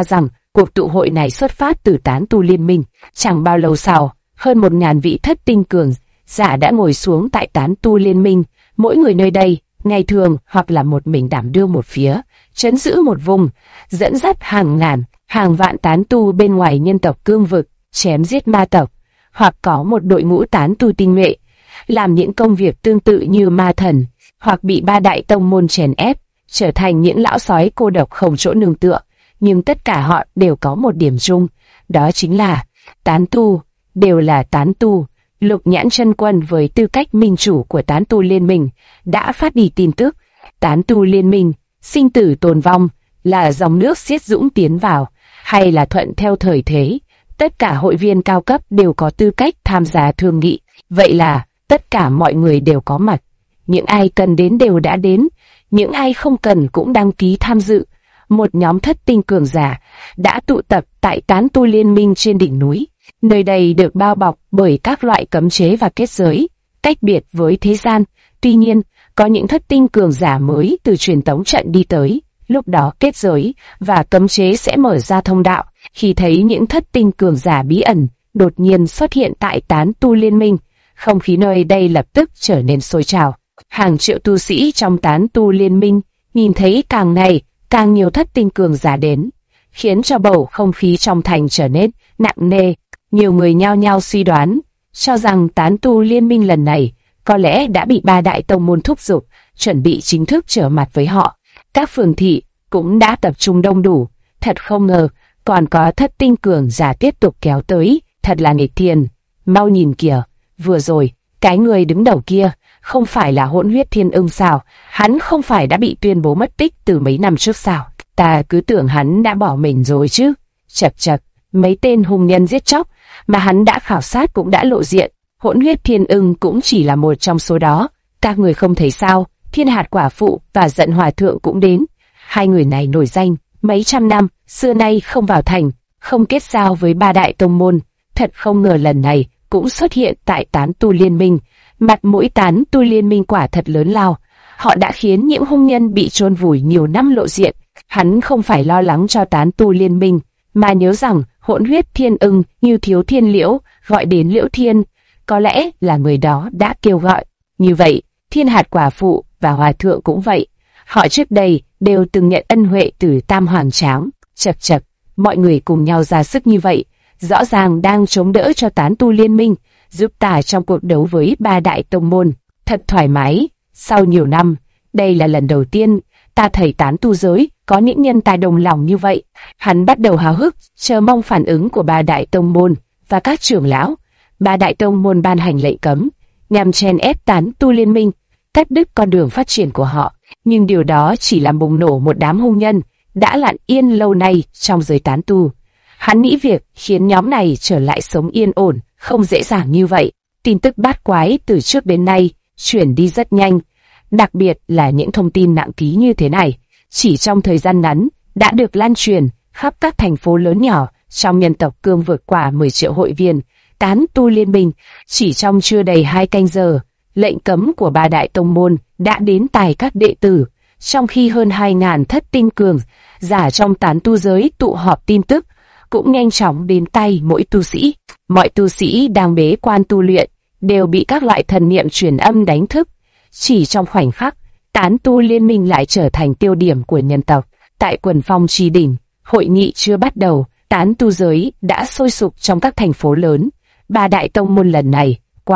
[SPEAKER 1] Cuộc tụ hội này xuất phát từ tán tu liên minh. Chẳng bao lâu sau, hơn 1000 vị thất tinh cường giả đã ngồi xuống tại tán tu liên minh. Mỗi người nơi đây, ngày thường hoặc là một mình đảm đương một phía, trấn giữ một vùng, dẫn dắt hàng ngàn, hàng vạn tán tu bên ngoài nhân tộc cương vực, chém giết ma tộc, hoặc có một đội ngũ tán tu tinh nhuệ, làm những công việc tương tự như ma thần, hoặc bị ba đại tông môn chèn ép, trở thành những lão sói cô độc không chỗ nương tựa. Nhưng tất cả họ đều có một điểm chung, đó chính là tán tu, đều là tán tu. Lục Nhãn Chân Quân với tư cách minh chủ của tán tu liên minh đã phát đi tin tức. Tán tu liên minh, sinh tử tồn vong, là dòng nước xiết dũng tiến vào, hay là thuận theo thời thế. Tất cả hội viên cao cấp đều có tư cách tham gia thương nghị. Vậy là tất cả mọi người đều có mặt. Những ai cần đến đều đã đến, những ai không cần cũng đăng ký tham dự. Một nhóm thất tinh cường giả đã tụ tập tại tán tu liên minh trên đỉnh núi. Nơi đây được bao bọc bởi các loại cấm chế và kết giới, cách biệt với thế gian. Tuy nhiên, có những thất tinh cường giả mới từ truyền tống trận đi tới. Lúc đó kết giới và cấm chế sẽ mở ra thông đạo. Khi thấy những thất tinh cường giả bí ẩn đột nhiên xuất hiện tại tán tu liên minh, không khí nơi đây lập tức trở nên sôi trào. Hàng triệu tu sĩ trong tán tu liên minh nhìn thấy càng ngày càng nhiều thất tinh cường giả đến, khiến cho bầu không khí trong thành trở nên nặng nề. Nhiều người nhao nhao suy đoán, cho rằng tán tu liên minh lần này có lẽ đã bị ba đại tông môn thúc giục, chuẩn bị chính thức trở mặt với họ. Các phường thị cũng đã tập trung đông đủ. Thật không ngờ, còn có thất tinh cường giả tiếp tục kéo tới, thật là nghịch thiên. Mau nhìn kìa, vừa rồi, cái người đứng đầu kia, không phải là Hỗn Huyết Thiên Ưng sao? Hắn không phải đã bị tuyên bố mất tích từ mấy năm trước sao? Ta cứ tưởng hắn đã bỏ mình rồi chứ. Chật chật, mấy tên hung nhân giết chóc mà hắn đã khảo sát cũng đã lộ diện. Hỗn Huyết Thiên Ưng cũng chỉ là một trong số đó. Các người không thấy sao? Thiên Hạt Quả Phụ và Giận Hòa Thượng cũng đến. Hai người này nổi danh mấy trăm năm, xưa nay không vào thành, không kết giao với ba đại tông môn. Thật không ngờ lần này cũng xuất hiện tại tán tu liên minh. Mặt mũi tán tu liên minh quả thật lớn lao. Họ đã khiến những hung nhân bị chôn vùi nhiều năm lộ diện. Hắn không phải lo lắng cho tán tu liên minh, mà nhớ rằng Hỗn Huyết Thiên Ưng như thiếu thiên liễu gọi đến Liễu Thiên, có lẽ là người đó đã kêu gọi. Như vậy, Thiên Hạt Quả Phụ và Hòa Thượng cũng vậy. Họ trước đây đều từng nhận ân huệ từ Tam Hoàng Tráng. Chật chật, mọi người cùng nhau ra sức như vậy, rõ ràng đang chống đỡ cho tán tu liên minh, giúp ta trong cuộc đấu với ba đại tông môn. Thật thoải mái. Sau nhiều năm, đây là lần đầu tiên ta thấy tán tu giới có những nhân tài đồng lòng như vậy. Hắn bắt đầu háo hức, chờ mong phản ứng của ba đại tông môn và các trưởng lão. Ba đại tông môn ban hành lệnh cấm, nhằm chèn ép tán tu liên minh, cắt đứt con đường phát triển của họ. Nhưng điều đó chỉ làm bùng nổ một đám hung nhân đã lặng yên lâu nay trong giới tán tu. Hắn nghĩ việc khiến nhóm này trở lại sống yên ổn không dễ dàng như vậy. Tin tức bát quái từ trước đến nay chuyển đi rất nhanh, đặc biệt là những thông tin nặng ký như thế này, chỉ trong thời gian ngắn đã được lan truyền khắp các thành phố lớn nhỏ trong nhân tộc cương vực quả 10 triệu hội viên tán tu liên minh. Chỉ trong chưa đầy 2 canh giờ, lệnh cấm của ba đại tông môn đã đến tai các đệ tử, trong khi hơn 2000 thất tinh cường giả trong tán tu giới tụ họp tin tức cũng nhanh chóng đến tay mỗi tu sĩ. Mọi tu sĩ đang bế quan tu luyện đều bị các loại thần niệm truyền âm đánh thức. Chỉ trong khoảnh khắc, tán tu liên minh lại trở thành tiêu điểm của nhân tộc. Tại Quần Phong Chi Đỉnh, hội nghị chưa bắt đầu, tán tu giới đã sôi sục trong các thành phố lớn. Ba đại tông môn lần này,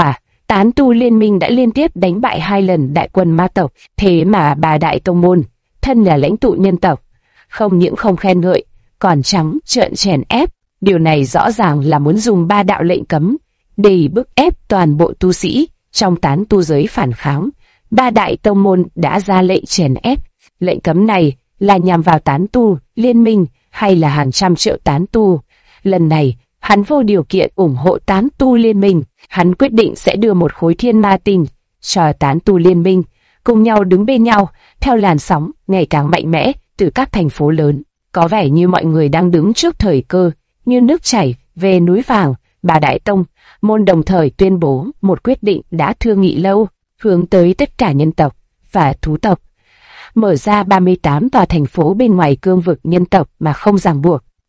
[SPEAKER 1] tán tu liên minh đã liên tiếp đánh bại 2 lần đại quân ma tộc. Thế mà ba đại tông môn, thân là lãnh tụ nhân tộc, không những không khen ngợi, còn trắng trợn chèn ép. Điều này rõ ràng là muốn dùng ba đạo lệnh cấm để bức ép toàn bộ tu sĩ trong tán tu giới phản kháng. Ba đại tông môn đã ra lệnh chèn ép. Lệnh cấm này là nhằm vào tán tu liên minh hay là hàng trăm triệu tán tu? Lần này, hắn vô điều kiện ủng hộ tán tu liên minh. Hắn quyết định sẽ đưa một khối thiên ma tinh cho tán tu liên minh, cùng nhau đứng bên nhau theo làn sóng ngày càng mạnh mẽ từ các thành phố lớn. Có vẻ như mọi người đang đứng trước thời cơ, như nước chảy về núi vàng. Ba đại tông môn đồng thời tuyên bố một quyết định đã thương nghị lâu, hướng tới tất cả nhân tộc và thú tộc, mở ra 38 tòa thành phố bên ngoài cương vực nhân tộc mà không ràng buộc.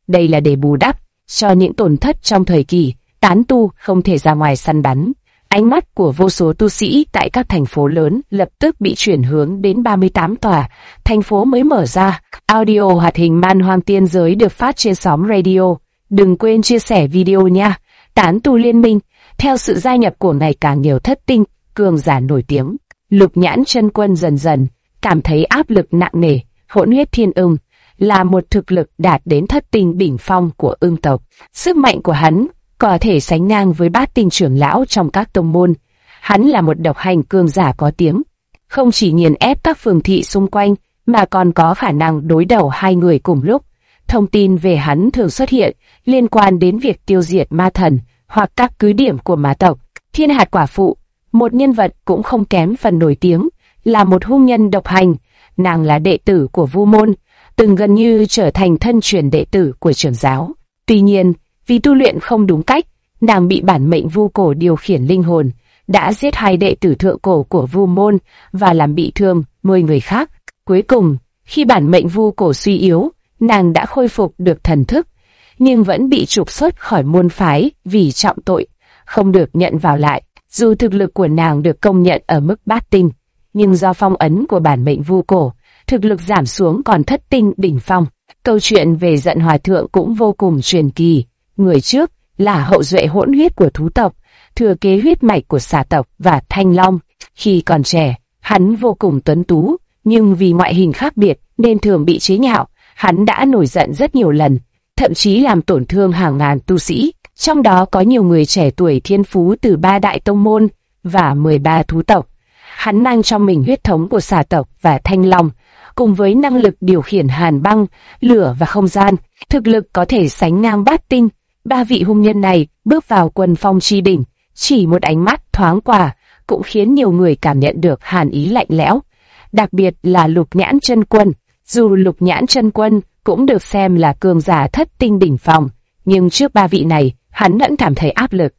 [SPEAKER 1] đây là để bù đắp cho những tổn thất trong thời kỳ tán tu không thể ra ngoài săn bắn. Ánh mắt của vô số tu sĩ tại các thành phố lớn lập tức bị chuyển hướng đến 38 tòa thành phố mới mở ra. Audio hoạt hình Man Hoang Tiên Giới được phát trên xóm radio. Đừng quên chia sẻ video nha. Tán tu liên minh, theo sự gia nhập của ngày càng nhiều thất tinh cường giả nổi tiếng, Lục Nhãn Chân Quân dần dần cảm thấy áp lực nặng nề. Hỗn Huyết Thiên Ưng là một thực lực đạt đến thất tinh đỉnh phong của ưng tộc. Sức mạnh của hắn có thể sánh ngang với bát tinh trưởng lão trong các tông môn. Hắn là một độc hành cường giả có tiếng, không chỉ nghiền ép các phường thị xung quanh mà còn có khả năng đối đầu hai người cùng lúc. Thông tin về hắn thường xuất hiện liên quan đến việc tiêu diệt ma thần hoặc các cứ điểm của ma tộc. Thiên Hạt Quả Phụ, một nhân vật cũng không kém phần nổi tiếng, là một hung nhân độc hành. Nàng là đệ tử của Vu môn, từng gần như trở thành thân truyền đệ tử của trưởng giáo. Tuy nhiên, vì tu luyện không đúng cách, nàng bị bản mệnh Vu cổ điều khiển linh hồn, đã giết hai đệ tử thượng cổ của Vu môn và làm bị thương 10 người khác. Cuối cùng, khi bản mệnh Vu cổ suy yếu, nàng đã khôi phục được thần thức, nhưng vẫn bị trục xuất khỏi môn phái vì trọng tội, không được nhận vào lại. Dù thực lực của nàng được công nhận ở mức bát tinh, nhưng do phong ấn của bản mệnh Vu cổ, thực lực giảm xuống còn thất tinh đỉnh phong. Câu chuyện về Giận Hòa Thượng cũng vô cùng truyền kỳ. Người trước là hậu duệ hỗn huyết của thú tộc, thừa kế huyết mạch của xà tộc và thanh long. Khi còn trẻ, hắn vô cùng tuấn tú, nhưng vì ngoại hình khác biệt nên thường bị chế nhạo. Hắn đã nổi giận rất nhiều lần, thậm chí làm tổn thương hàng ngàn tu sĩ, trong đó có nhiều người trẻ tuổi thiên phú từ 3 đại tông môn và 13 thú tộc. Hắn mang trong mình huyết thống của xà tộc và thanh long, cùng với năng lực điều khiển hàn băng, lửa và không gian, thực lực có thể sánh ngang bát tinh. Ba vị hung nhân này bước vào Quần Phong chi đỉnh, chỉ một ánh mắt thoáng qua cũng khiến nhiều người cảm nhận được hàn ý lạnh lẽo. Đặc biệt là Lục Nhãn Chân Quân. Dù Lục Nhãn Chân Quân cũng được xem là cường giả thất tinh đỉnh phong, nhưng trước ba vị này, hắn vẫn cảm thấy áp lực.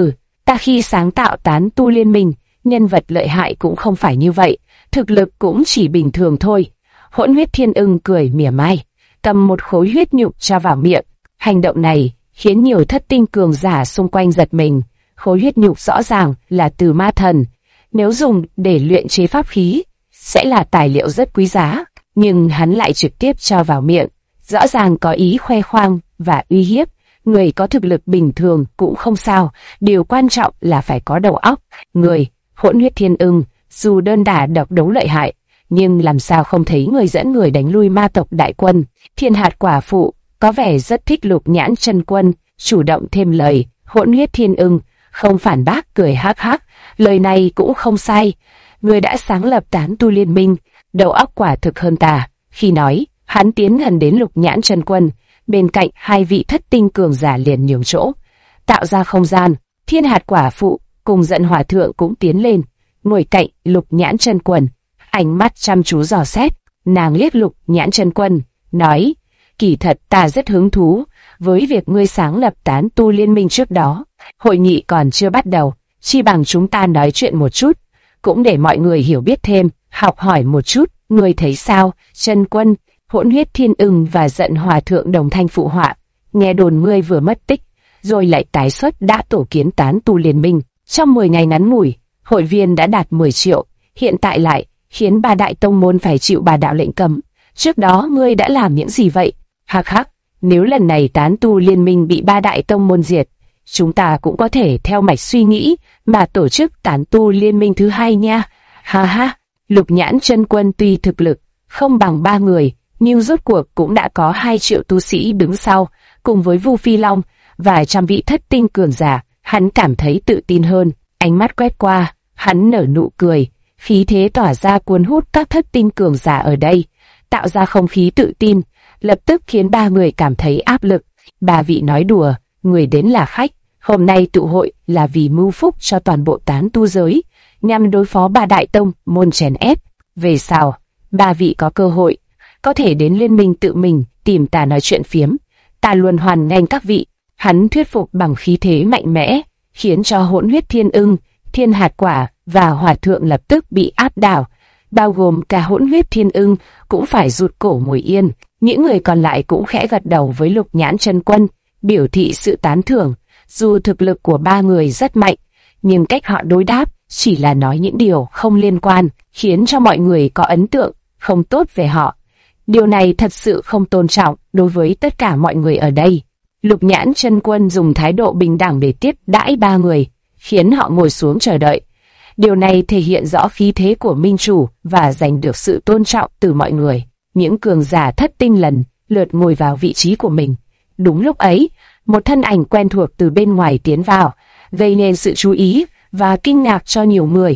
[SPEAKER 1] Ta khi sáng tạo tán tu liên minh, nhân vật lợi hại cũng không phải như vậy, thực lực cũng chỉ bình thường thôi. Hỗn Huyết Thiên Ưng cười mỉa mai, cầm một khối huyết nhục cho vào miệng. Hành động này khiến nhiều thất tinh cường giả xung quanh giật mình. Khối huyết nhục rõ ràng là từ ma thần, nếu dùng để luyện chế pháp khí, sẽ là tài liệu rất quý giá. Nhưng hắn lại trực tiếp cho vào miệng, rõ ràng có ý khoe khoang và uy hiếp. Người có thực lực bình thường cũng không sao, điều quan trọng là phải có đầu óc. Người, Hỗn Huyết Thiên Ưng, dù đơn đả độc đấu lợi hại, nhưng làm sao không thấy người dẫn người đánh lui ma tộc đại quân. Thiên Hạt Quả Phụ có vẻ rất thích Lục Nhãn Chân Quân, chủ động thêm lời. Hỗn Huyết Thiên Ưng không phản bác, cười hắc hắc, lời này cũng không sai. Người đã sáng lập tán tu liên minh, đầu óc quả thực hơn ta. Khi nói, hắn tiến gần đến Lục Nhãn Chân Quân, bên cạnh hai vị thất tinh cường giả liền nhường chỗ, tạo ra không gian. Thiên Hạt Quả Phụ cùng Giận Hòa Thượng cũng tiến lên, ngồi cạnh Lục Nhãn Chân Quân, ánh mắt chăm chú dò xét. Nàng liếc Lục Nhãn Chân Quân, nói: kỳ thật ta rất hứng thú với việc ngươi sáng lập tán tu liên minh trước đó. Hội nghị còn chưa bắt đầu, chi bằng chúng ta nói chuyện một chút, cũng để mọi người hiểu biết thêm, học hỏi một chút. Ngươi thấy sao, Chân Quân? Hỗn Huyết Thiên Ưng và Giận Hòa Thượng đồng thanh phụ họa. Nghe đồn ngươi vừa mất tích, rồi lại tái xuất đã tổ kiến tán tu liên minh. Trong 10 ngày ngắn ngủi, hội viên đã đạt 10 triệu, hiện tại lại khiến 3 đại tông môn phải chịu 3 đạo lệnh cấm. Trước đó ngươi đã làm những gì vậy? Hắc hắc, nếu lần này tán tu liên minh bị 3 đại tông môn diệt, chúng ta cũng có thể theo mạch suy nghĩ mà tổ chức tán tu liên minh thứ hai nha. Ha ha, Lục Nhãn Chân Quân tuy thực lực không bằng 3 người, nhưng rốt cuộc cũng đã có 2 triệu tu sĩ đứng sau, cùng với Vu Phi Long và trăm vị thất tinh cường giả. Hắn cảm thấy tự tin hơn, ánh mắt quét qua, hắn nở nụ cười, khí thế tỏa ra cuốn hút các thất tinh cường giả ở đây, tạo ra không khí tự tin, lập tức khiến 3 người cảm thấy áp lực. 3 vị nói đùa, người đến là khách, hôm nay tụ hội là vì mưu phúc cho toàn bộ tán tu giới, nhằm đối phó 3 đại tông môn chèn ép. Về sau, 3 vị có cơ hội, có thể đến liên minh tự mình tìm ta nói chuyện phiếm, ta luôn hoan nghênh các vị. Hắn thuyết phục bằng khí thế mạnh mẽ, khiến cho Hỗn Huyết Thiên Ưng, Thiên Hạt Quả và Hòa Thượng lập tức bị áp đảo. bao gồm cả Hỗn Huyết Thiên Ưng, cũng phải rụt cổ ngồi yên. Những người còn lại cũng khẽ gật đầu với Lục Nhãn Chân Quân, biểu thị sự tán thưởng. Dù thực lực của ba người rất mạnh, nhưng cách họ đối đáp chỉ là nói những điều không liên quan, khiến cho mọi người có ấn tượng không tốt về họ. Điều này thật sự không tôn trọng đối với tất cả mọi người ở đây. Lục Nhãn Chân Quân dùng thái độ bình đẳng để tiếp đãi ba người, khiến họ ngồi xuống chờ đợi. Điều này thể hiện rõ khí thế của minh chủ và giành được sự tôn trọng từ mọi người. Những cường giả thất tinh lần lượt ngồi vào vị trí của mình. Đúng lúc ấy, một thân ảnh quen thuộc từ bên ngoài tiến vào, gây nên sự chú ý và kinh ngạc cho nhiều người.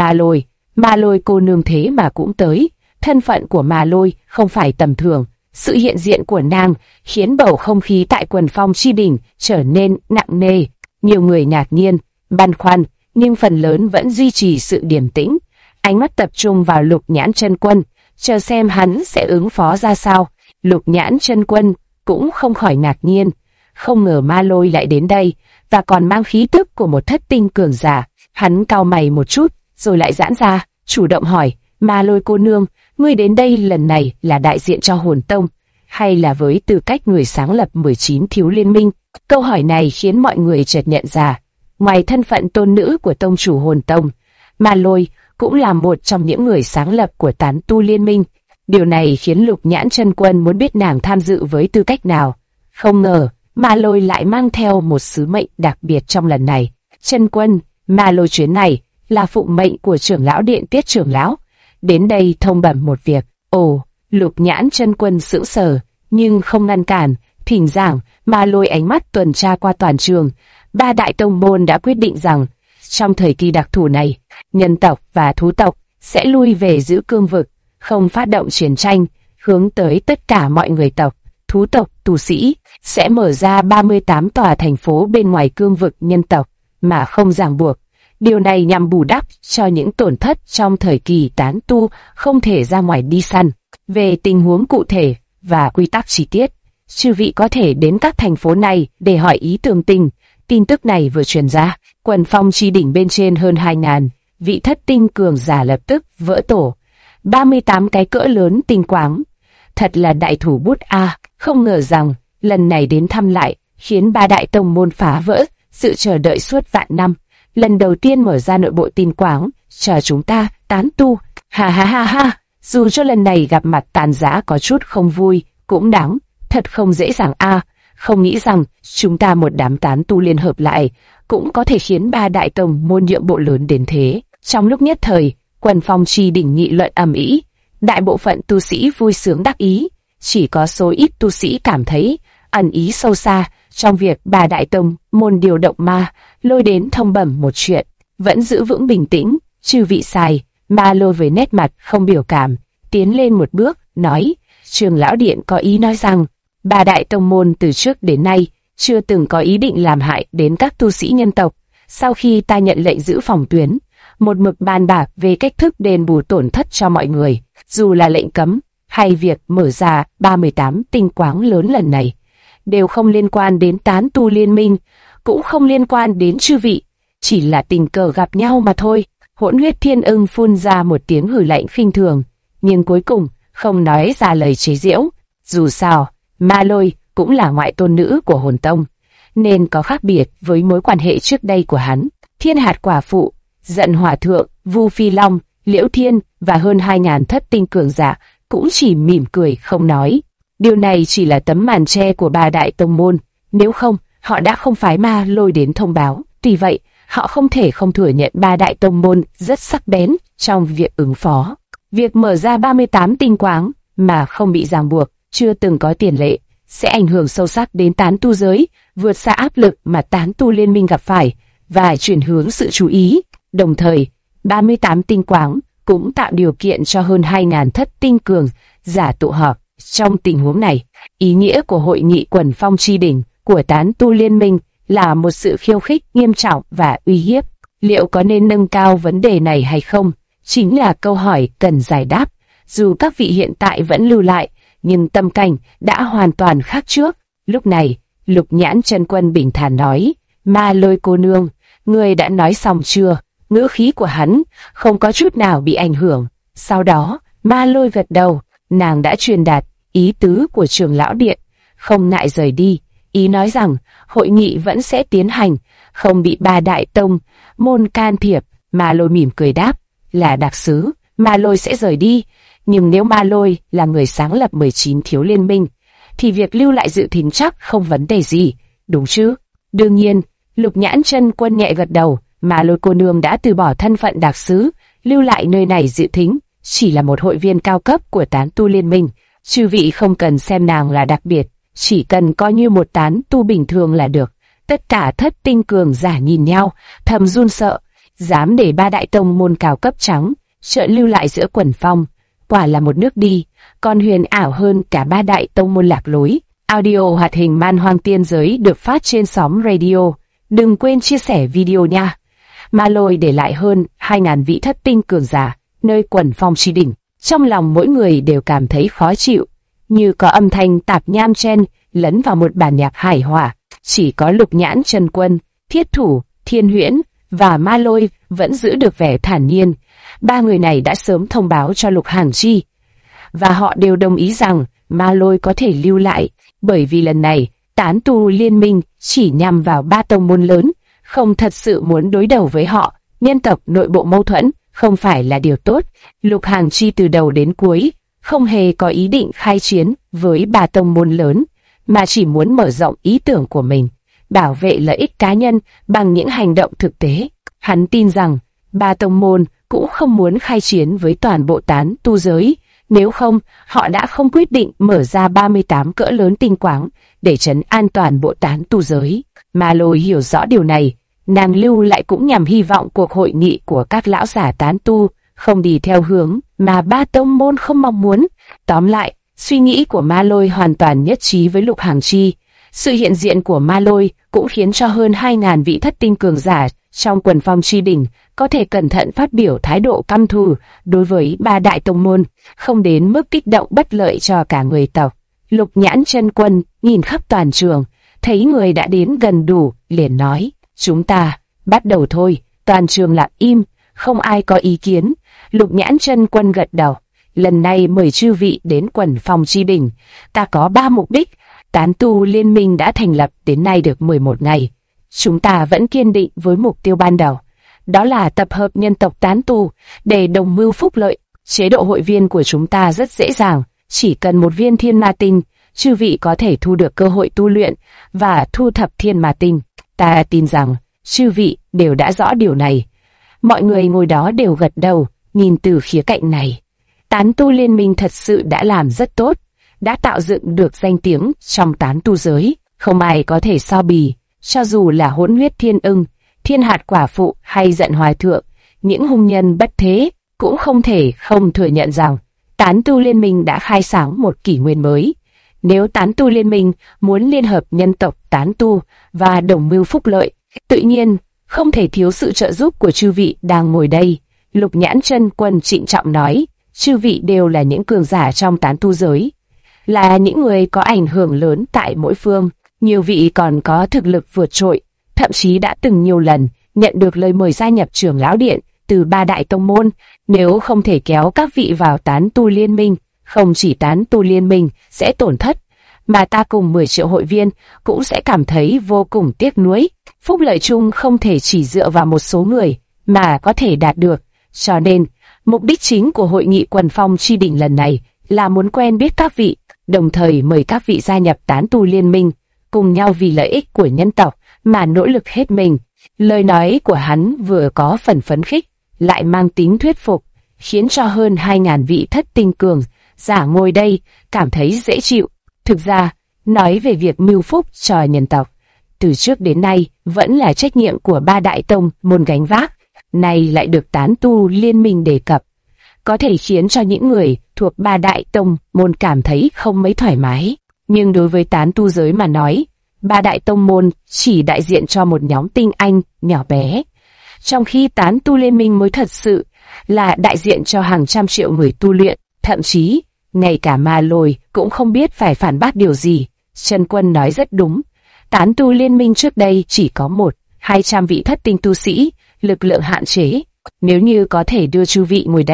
[SPEAKER 1] Ma Lôi cô nương thế mà cũng tới. Thân phận của Ma Lôi không phải tầm thường. Sự hiện diện của nàng khiến bầu không khí tại Quần Phong Chi Đỉnh trở nên nặng nề. Nhiều người ngạc nhiên, băn khoăn, nhưng phần lớn vẫn duy trì sự điềm tĩnh. Ánh mắt tập trung vào Lục Nhãn Chân Quân, chờ xem hắn sẽ ứng phó ra sao. Lục Nhãn Chân Quân cũng không khỏi ngạc nhiên, không ngờ Ma Lôi lại đến đây và còn mang khí tức của một thất tinh cường giả. Hắn cau mày một chút, rồi lại giãn ra, chủ động hỏi: Ma Lôi cô nương, ngươi đến đây lần này là đại diện cho Hồn Tông, hay là với tư cách người sáng lập 19 thiếu liên minh? Câu hỏi này khiến mọi người chợt nhận ra, ngoài thân phận tôn nữ của tông chủ Hồn Tông, Ma Lôi cũng là một trong những người sáng lập của tán tu liên minh. Điều này khiến Lục Nhãn Chân Quân muốn biết nàng tham dự với tư cách nào. Không ngờ, Ma Lôi lại mang theo một sứ mệnh đặc biệt trong lần này. Chân Quân, Ma Lôi chuyến này là phụng mệnh của trưởng lão Điện Tiết trưởng lão, đến đây thông bẩm một việc. Ồ, Lục Nhãn Chân Quân sững sờ, nhưng không ngăn cản. Thỉnh giảng, Ma Lôi ánh mắt tuần tra qua toàn trường. Ba đại tông môn đã quyết định rằng, trong thời kỳ đặc thù này, nhân tộc và thú tộc sẽ lui về giữ cương vực, không phát động chiến tranh, hướng tới tất cả mọi người tộc, thú tộc, tu sĩ, sẽ mở ra 38 tòa thành phố bên ngoài cương vực nhân tộc, mà không ràng buộc. Điều này nhằm bù đắp cho những tổn thất trong thời kỳ tán tu không thể ra ngoài đi săn. Về tình huống cụ thể và quy tắc chi tiết, chư vị có thể đến các thành phố này để hỏi ý tường tình. Tin tức này vừa truyền ra, Quần Phong Chi Đỉnh bên trên hơn 2.000 vị thất tinh cường giả lập tức vỡ tổ. 38 cái cỡ lớn tinh quáng, thật là đại thủ bút a. Không ngờ rằng lần này đến thăm lại khiến ba đại tông môn phá vỡ sự chờ đợi suốt vạn năm. Lần đầu tiên mở ra nội bộ tinh quáng, chờ chúng ta tán tu. Ha ha ha ha, dù cho lần này gặp mặt tàn giã có chút không vui, cũng đáng, thật không dễ dàng a. Không nghĩ rằng chúng ta một đám tán tu liên hợp lại cũng có thể khiến ba đại tông môn nhượng bộ lớn đến thế. Trong lúc nhất thời, Quần Phong Chi Đỉnh nghị luận ầm ĩ, đại bộ phận tu sĩ vui sướng đắc ý, chỉ có số ít tu sĩ cảm thấy ẩn ý sâu xa trong việc ba đại tông môn điều động Ma Lôi đến thông bẩm một chuyện. Vẫn giữ vững bình tĩnh, chư vị sai. Ma Lôi với nét mặt không biểu cảm tiến lên một bước, nói: Trường lão điện có ý nói rằng ba đại tông môn từ trước đến nay chưa từng có ý định làm hại đến các tu sĩ nhân tộc. Sau khi ta nhận lệnh giữ phòng tuyến, một mực bàn bạc về cách thức đền bù tổn thất cho mọi người, dù là lệnh cấm hay việc mở ra 38 tinh quáng lớn lần này, đều không liên quan đến tán tu liên minh, cũng không liên quan đến chư vị, chỉ là tình cờ gặp nhau mà thôi. Hỗn Huyết Thiên Ưng phun ra một tiếng hừ lạnh khinh thường, nhưng cuối cùng không nói ra lời chế giễu. Dù sao, Ma Lôi cũng là ngoại tôn nữ của Hồn Tông, nên có khác biệt với mối quan hệ trước đây của hắn. Thiên Hạt Quả Phụ, Giận Hỏa Thượng, Vu Phi Long, Liễu Thiên và hơn 2.000 thất tinh cường giả cũng chỉ mỉm cười không nói. Điều này chỉ là tấm màn che của ba đại tông môn, nếu không, họ đã không phái Ma Lôi đến thông báo. Tuy vậy, họ không thể không thừa nhận ba đại tông môn rất sắc bén trong việc ứng phó. Việc mở ra 38 tinh quáng mà không bị ràng buộc, chưa từng có tiền lệ, sẽ ảnh hưởng sâu sắc đến tán tu giới, vượt xa áp lực mà tán tu liên minh gặp phải, và chuyển hướng sự chú ý. Đồng thời, 38 tinh quáng cũng tạo điều kiện cho hơn 2.000 thất tinh cường giả tụ họp. Trong tình huống này, ý nghĩa của hội nghị Quần Phong Chi Đỉnh của tán tu liên minh là một sự khiêu khích nghiêm trọng và uy hiếp. Liệu có nên nâng cao vấn đề này hay không, chính là câu hỏi cần giải đáp. Dù các vị hiện tại vẫn lưu lại, nhưng tâm cảnh đã hoàn toàn khác trước. Lúc này, Lục Nhãn Chân Quân bình thản nói: Ma Lôi cô nương, ngươi đã nói xong chưa? Ngữ khí của hắn không có chút nào bị ảnh hưởng, Sau đó, Ma Lôi gật đầu, nàng đã truyền đạt ý tứ của trưởng lão điện, không ngại rời đi. Ý nói rằng hội nghị vẫn sẽ tiến hành, không bị ba đại tông môn can thiệp. Ma Lôi mỉm cười đáp, là đặc sứ, Ma Lôi sẽ rời đi. Nhưng nếu Ma Lôi là người sáng lập 19 thiếu liên minh, thì việc lưu lại dự thính chắc không vấn đề gì, đúng chứ? Đương nhiên, Lục Nhãn Chân Quân nhẹ gật đầu. Ma Lôi cô nương đã từ bỏ thân phận đặc sứ, lưu lại nơi này dự thính, chỉ là một hội viên cao cấp của tán tu liên minh. Chư vị không cần xem nàng là đặc biệt, chỉ cần coi như một tán tu bình thường là được. Tất cả thất tinh cường giả nhìn nhau, thầm run sợ, dám để ba đại tông môn cao cấp trắng trợn lưu lại giữa quần phong, quả là một nước đi, còn huyền ảo hơn cả ba đại tông môn lạc lối. Audio hoạt hình Man Hoang Tiên Giới được phát trên xóm radio. Đừng quên chia sẻ video nha. Ma Lôi để lại hơn 2.000 vị thất tinh cường giả nơi quần phong chi đỉnh. Trong lòng mỗi người đều cảm thấy khó chịu, như có âm thanh tạp nham chen lẫn vào một bản nhạc hải hỏa. Chỉ có Lục Nhãn Chân Quân, Thiết Thủ, Thiên Huyễn và Ma Lôi vẫn giữ được vẻ thản nhiên. Ba người này đã sớm thông báo cho Lục Hàng Chi, và họ đều đồng ý rằng Ma Lôi có thể lưu lại, bởi vì lần này tán tu liên minh chỉ nhằm vào ba tông môn lớn, không thật sự muốn đối đầu với họ. Nhân tộc nội bộ mâu thuẫn không phải là điều tốt. Lục Hàng Chi từ đầu đến cuối không hề có ý định khai chiến với ba tông môn lớn, mà chỉ muốn mở rộng ý tưởng của mình, bảo vệ lợi ích cá nhân bằng những hành động thực tế. Hắn tin rằng ba tông môn cũng không muốn khai chiến với toàn bộ tán tu giới, nếu không họ đã không quyết định mở ra 38 cỡ lớn tinh quáng để trấn an toàn bộ tán tu giới. Ma Lôi hiểu rõ điều này, nàng lưu lại cũng nhằm hy vọng cuộc hội nghị của các lão giả tán tu không đi theo hướng mà ba tông môn không mong muốn. Tóm lại, suy nghĩ của Ma Lôi hoàn toàn nhất trí với Lục Hàng Chi. Sự hiện diện của Ma Lôi cũng khiến cho hơn 2.000 vị thất tinh cường giả trong quần phong chi đỉnh có thể cẩn thận phát biểu thái độ căm thù đối với ba đại tông môn, không đến mức kích động bất lợi cho cả người tộc. Lục Nhãn Chân Quân nhìn khắp toàn trường, thấy người đã đến gần đủ, liền nói, chúng ta bắt đầu thôi. Toàn trường lặng im, không ai có ý kiến. Lục Nhãn Chân Quân gật đầu, lần này mời chư vị đến quần phong chi đỉnh, ta có 3 mục đích. Tán tu liên minh đã thành lập đến nay được 11 ngày. Chúng ta vẫn kiên định với mục tiêu ban đầu, đó là tập hợp nhân tộc tán tu để đồng mưu phúc lợi. Chế độ hội viên của chúng ta rất dễ dàng, chỉ cần một viên thiên ma tinh, chư vị có thể thu được cơ hội tu luyện và thu thập thiên ma tinh. Ta tin rằng chư vị đều đã rõ điều này. Mọi người ngồi đó đều gật đầu. Nhìn từ khía cạnh này, tán tu liên minh thật sự đã làm rất tốt, đã tạo dựng được danh tiếng trong tán tu giới, không ai có thể so bì. Cho dù là Hỗn Huyết Thiên Ưng, Thiên Hạt Quả Phụ hay Giận Hòa Thượng, những hung nhân bất thế cũng không thể không thừa nhận rằng tán tu liên minh đã khai sáng một kỷ nguyên mới. Nếu tán tu liên minh muốn liên hợp nhân tộc tán tu và đồng mưu phúc lợi, tự nhiên không thể thiếu sự trợ giúp của chư vị đang ngồi đây. Lục Nhãn Chân Quân trịnh trọng nói, chư vị đều là những cường giả trong tán tu giới, là những người có ảnh hưởng lớn tại mỗi phương. Nhiều vị còn có thực lực vượt trội, thậm chí đã từng nhiều lần nhận được lời mời gia nhập trưởng lão điện từ 3 đại tông môn. Nếu không thể kéo các vị vào tán tu liên minh, không chỉ tán tu liên minh sẽ tổn thất, mà ta cùng 10 triệu hội viên cũng sẽ cảm thấy vô cùng tiếc nuối. Phúc lợi chung không thể chỉ dựa vào một số người mà có thể đạt được. Cho nên, mục đích chính của hội nghị quần phong chi đỉnh lần này là muốn quen biết các vị, đồng thời mời các vị gia nhập tán tu liên minh, cùng nhau vì lợi ích của nhân tộc mà nỗ lực hết mình. Lời nói của hắn vừa có phần phấn khích, lại mang tính thuyết phục, khiến cho hơn 2.000 vị thất tinh cường giả ngồi đây cảm thấy dễ chịu. Thực ra, nói về việc mưu phúc cho nhân tộc, từ trước đến nay vẫn là trách nhiệm của 3 đại tông môn gánh vác, nay lại được tán tu liên minh đề cập, có thể khiến cho những người thuộc 3 đại tông môn cảm thấy không mấy thoải mái. Nhưng đối với tán tu giới mà nói, 3 đại tông môn chỉ đại diện cho một nhóm tinh anh nhỏ bé, trong khi tán tu liên minh mới thật sự là đại diện cho hàng trăm triệu người tu luyện. Thậm chí, ngay cả Ma Lôi cũng không biết phải phản bác điều gì. Chân Quân nói rất đúng, tán tu liên minh trước đây chỉ có 100-200 vị thất tinh tu sĩ, lực lượng hạn chế. Nếu như có thể đưa chư vị ngồi đây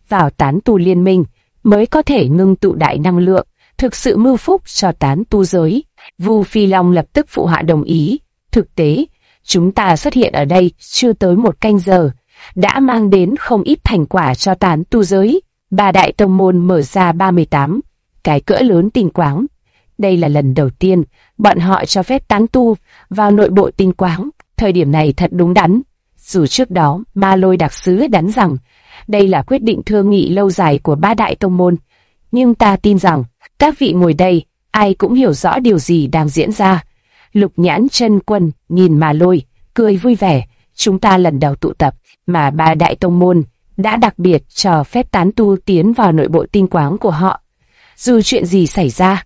[SPEAKER 1] vào tán tu liên minh mới có thể ngưng tụ đại năng lượng, thực sự mưu phúc cho tán tu giới. Vu Phi Long lập tức phụ họa đồng ý. Thực tế, chúng ta xuất hiện ở đây chưa tới một canh giờ, đã mang đến không ít thành quả cho tán tu giới. Ba đại tông môn mở ra 38 cái cỡ lớn tinh quáng. Đây là lần đầu tiên bọn họ cho phép tán tu vào nội bộ tinh quáng. Thời điểm này thật đúng đắn. Dù trước đó Ma Lôi đặc sứ đắn rằng đây là quyết định thương nghị lâu dài của ba đại tông môn, nhưng ta tin rằng các vị ngồi đây ai cũng hiểu rõ điều gì đang diễn ra. Lục Nhãn Chân Quân nhìn Ma Lôi, cười vui vẻ. Chúng ta lần đầu tụ tập, mà ba đại tông môn đã đặc biệt cho phép tán tu tiến vào nội bộ tinh quáng của họ. Dù chuyện gì xảy ra,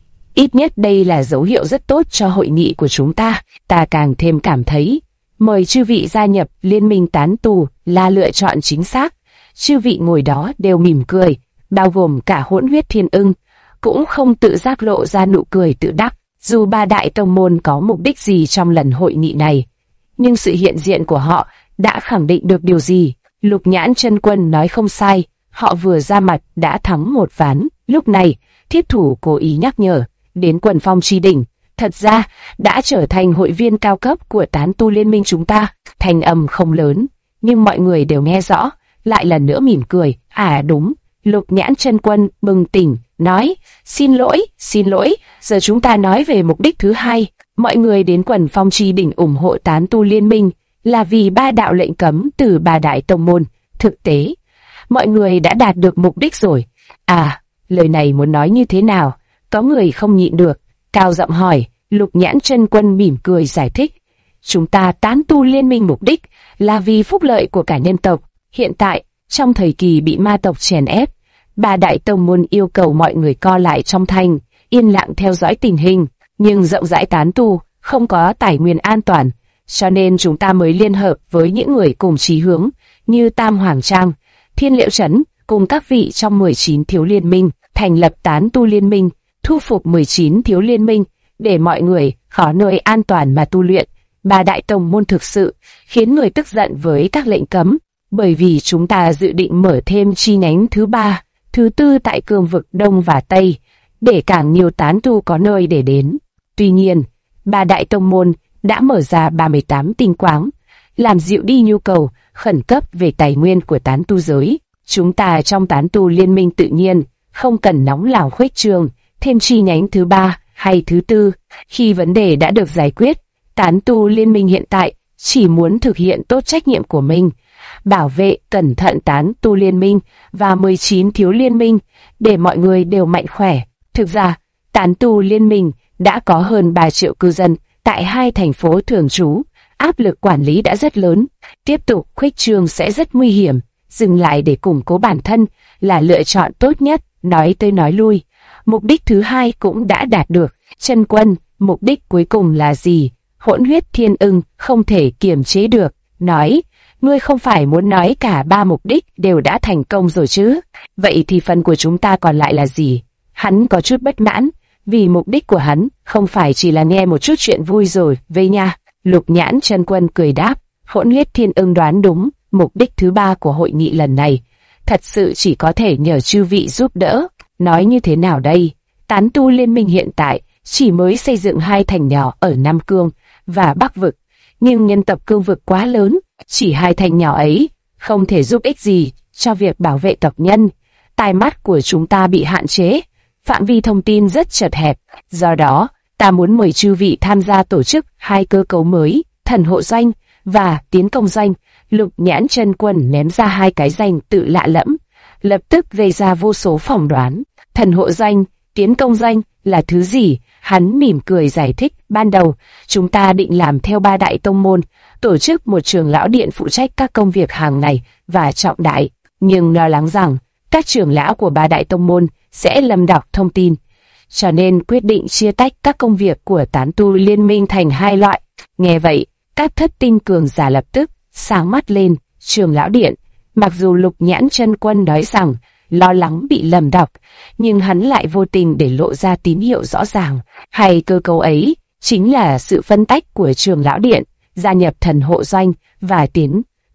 [SPEAKER 1] ít nhất đây là dấu hiệu rất tốt cho hội nghị của chúng ta. Ta càng thêm cảm thấy mời chư vị gia nhập liên minh tán tu là lựa chọn chính xác. Chư vị ngồi đó đều mỉm cười, bao gồm cả Hỗn Huyết Thiên Ưng, cũng không tự giác lộ ra nụ cười tự đắc. Dù ba đại tông môn có mục đích gì trong lần hội nghị này, nhưng sự hiện diện của họ đã khẳng định được điều gì. Lục Nhãn Chân Quân nói không sai, họ vừa ra mặt đã thắng một ván. Lúc này, Thiết Thủ cố ý nhắc nhở, đến Quần Phong Chi Đỉnh, thật ra đã trở thành hội viên cao cấp của tán tu liên minh chúng ta. Thanh âm không lớn, nhưng mọi người đều nghe rõ, lại lần nữa mỉm cười. À đúng, Lục Nhãn Chân Quân bừng tỉnh, nói, xin lỗi, giờ chúng ta nói về mục đích thứ hai. Mọi người đến Quần Phong Chi Đỉnh ủng hộ tán tu liên minh là vì ba đạo lệnh cấm từ ba đại tông môn. Thực tế, mọi người đã đạt được mục đích rồi. À, lời này muốn nói như thế nào? Có người không nhịn được, cao giọng hỏi. Lục Nhãn Chân Quân mỉm cười giải thích. Chúng ta tán tu liên minh mục đích là vì phúc lợi của cả nhân tộc. Hiện tại, trong thời kỳ bị ma tộc chèn ép, ba đại tông môn yêu cầu mọi người co lại trong thành, yên lặng theo dõi tình hình. Nhưng rộng rãi tán tu không có tài nguyên an toàn, cho nên chúng ta mới liên hợp với những người cùng chí hướng như Tam Hoàng Trang, Thiên Liễu Trấn cùng các vị trong 19 thiếu liên minh, thành lập tán tu liên minh, thu phục 19 thiếu liên minh để mọi người có nơi an toàn mà tu luyện. Ba đại tông môn thực sự khiến người tức giận với các lệnh cấm, bởi vì chúng ta dự định mở thêm chi nhánh thứ 3, thứ 4 tại cương vực Đông và Tây, để càng nhiều tán tu có nơi để đến. Tuy nhiên, ba đại tông môn đã mở ra 38 tinh quáng, làm dịu đi nhu cầu khẩn cấp về tài nguyên của tán tu giới. Chúng ta trong tán tu liên minh tự nhiên không cần nóng lòng khuếch trương thêm chi nhánh thứ 3 hay thứ 4. Khi vấn đề đã được giải quyết, tán tu liên minh hiện tại chỉ muốn thực hiện tốt trách nhiệm của mình, bảo vệ cẩn thận tán tu liên minh và 19 thiếu liên minh để mọi người đều mạnh khỏe. Thực ra, tán tu liên minh đã có hơn 3 triệu cư dân tại 2 thành phố thường trú, áp lực quản lý đã rất lớn, tiếp tục khuếch trương sẽ rất nguy hiểm, dừng lại để củng cố bản thân là lựa chọn tốt nhất. Nói tới nói lui, mục đích thứ hai cũng đã đạt được. Chân Quân, mục đích cuối cùng là gì? Hỗn Huyết Thiên Ưng không thể kiềm chế được, nói, ngươi không phải muốn nói cả 3 mục đích đều đã thành công rồi chứ? Vậy thì phần của chúng ta còn lại là gì? Hắn có chút bất mãn, vì mục đích của hắn không phải chỉ là nghe một chút chuyện vui rồi về nha. Lục Nhãn Chân Quân cười đáp, Hỗn Huyết Thiên Ưng đoán đúng, mục đích thứ 3 của hội nghị lần này thật sự chỉ có thể nhờ chư vị giúp đỡ. Nói như thế nào đây? Tán tu liên minh hiện tại chỉ mới xây dựng 2 thành nhỏ ở Nam Cương và Bắc Vực, nhưng nhân tộc cương vực quá lớn, chỉ 2 thành nhỏ ấy không thể giúp ích gì cho việc bảo vệ tộc nhân. Tai mắt của chúng ta bị hạn chế, phạm vi thông tin rất chật hẹp, do đó ta muốn mời chư vị tham gia tổ chức 2 cơ cấu mới, Thần Hộ Doanh và Tiến Công Doanh. Lục Nhãn Chân Quân ném ra 2 cái danh tự lạ lẫm, lập tức gây ra vô số phỏng đoán. Thần Hộ Doanh, Tiến Công Doanh là thứ gì? Hắn mỉm cười giải thích, ban đầu chúng ta định làm theo 3 đại tông môn, tổ chức một trưởng lão điện phụ trách các công việc hàng ngày và trọng đại, nhưng lo lắng rằng các trưởng lão của 3 đại tông môn sẽ lầm đọc thông tin, cho nên quyết định chia tách các công việc của tán tu liên minh thành 2 loại. Nghe vậy, các thất tinh cường giả lập tức sáng mắt lên. Trưởng lão điện, mặc dù Lục Nhãn Chân Quân nói rằng lo lắng bị lầm đọc, nhưng hắn lại vô tình để lộ ra tín hiệu rõ ràng. Hay cơ cấu ấy chính là sự phân tách của trưởng lão điện, gia nhập Thần Hộ Doanh và Tiến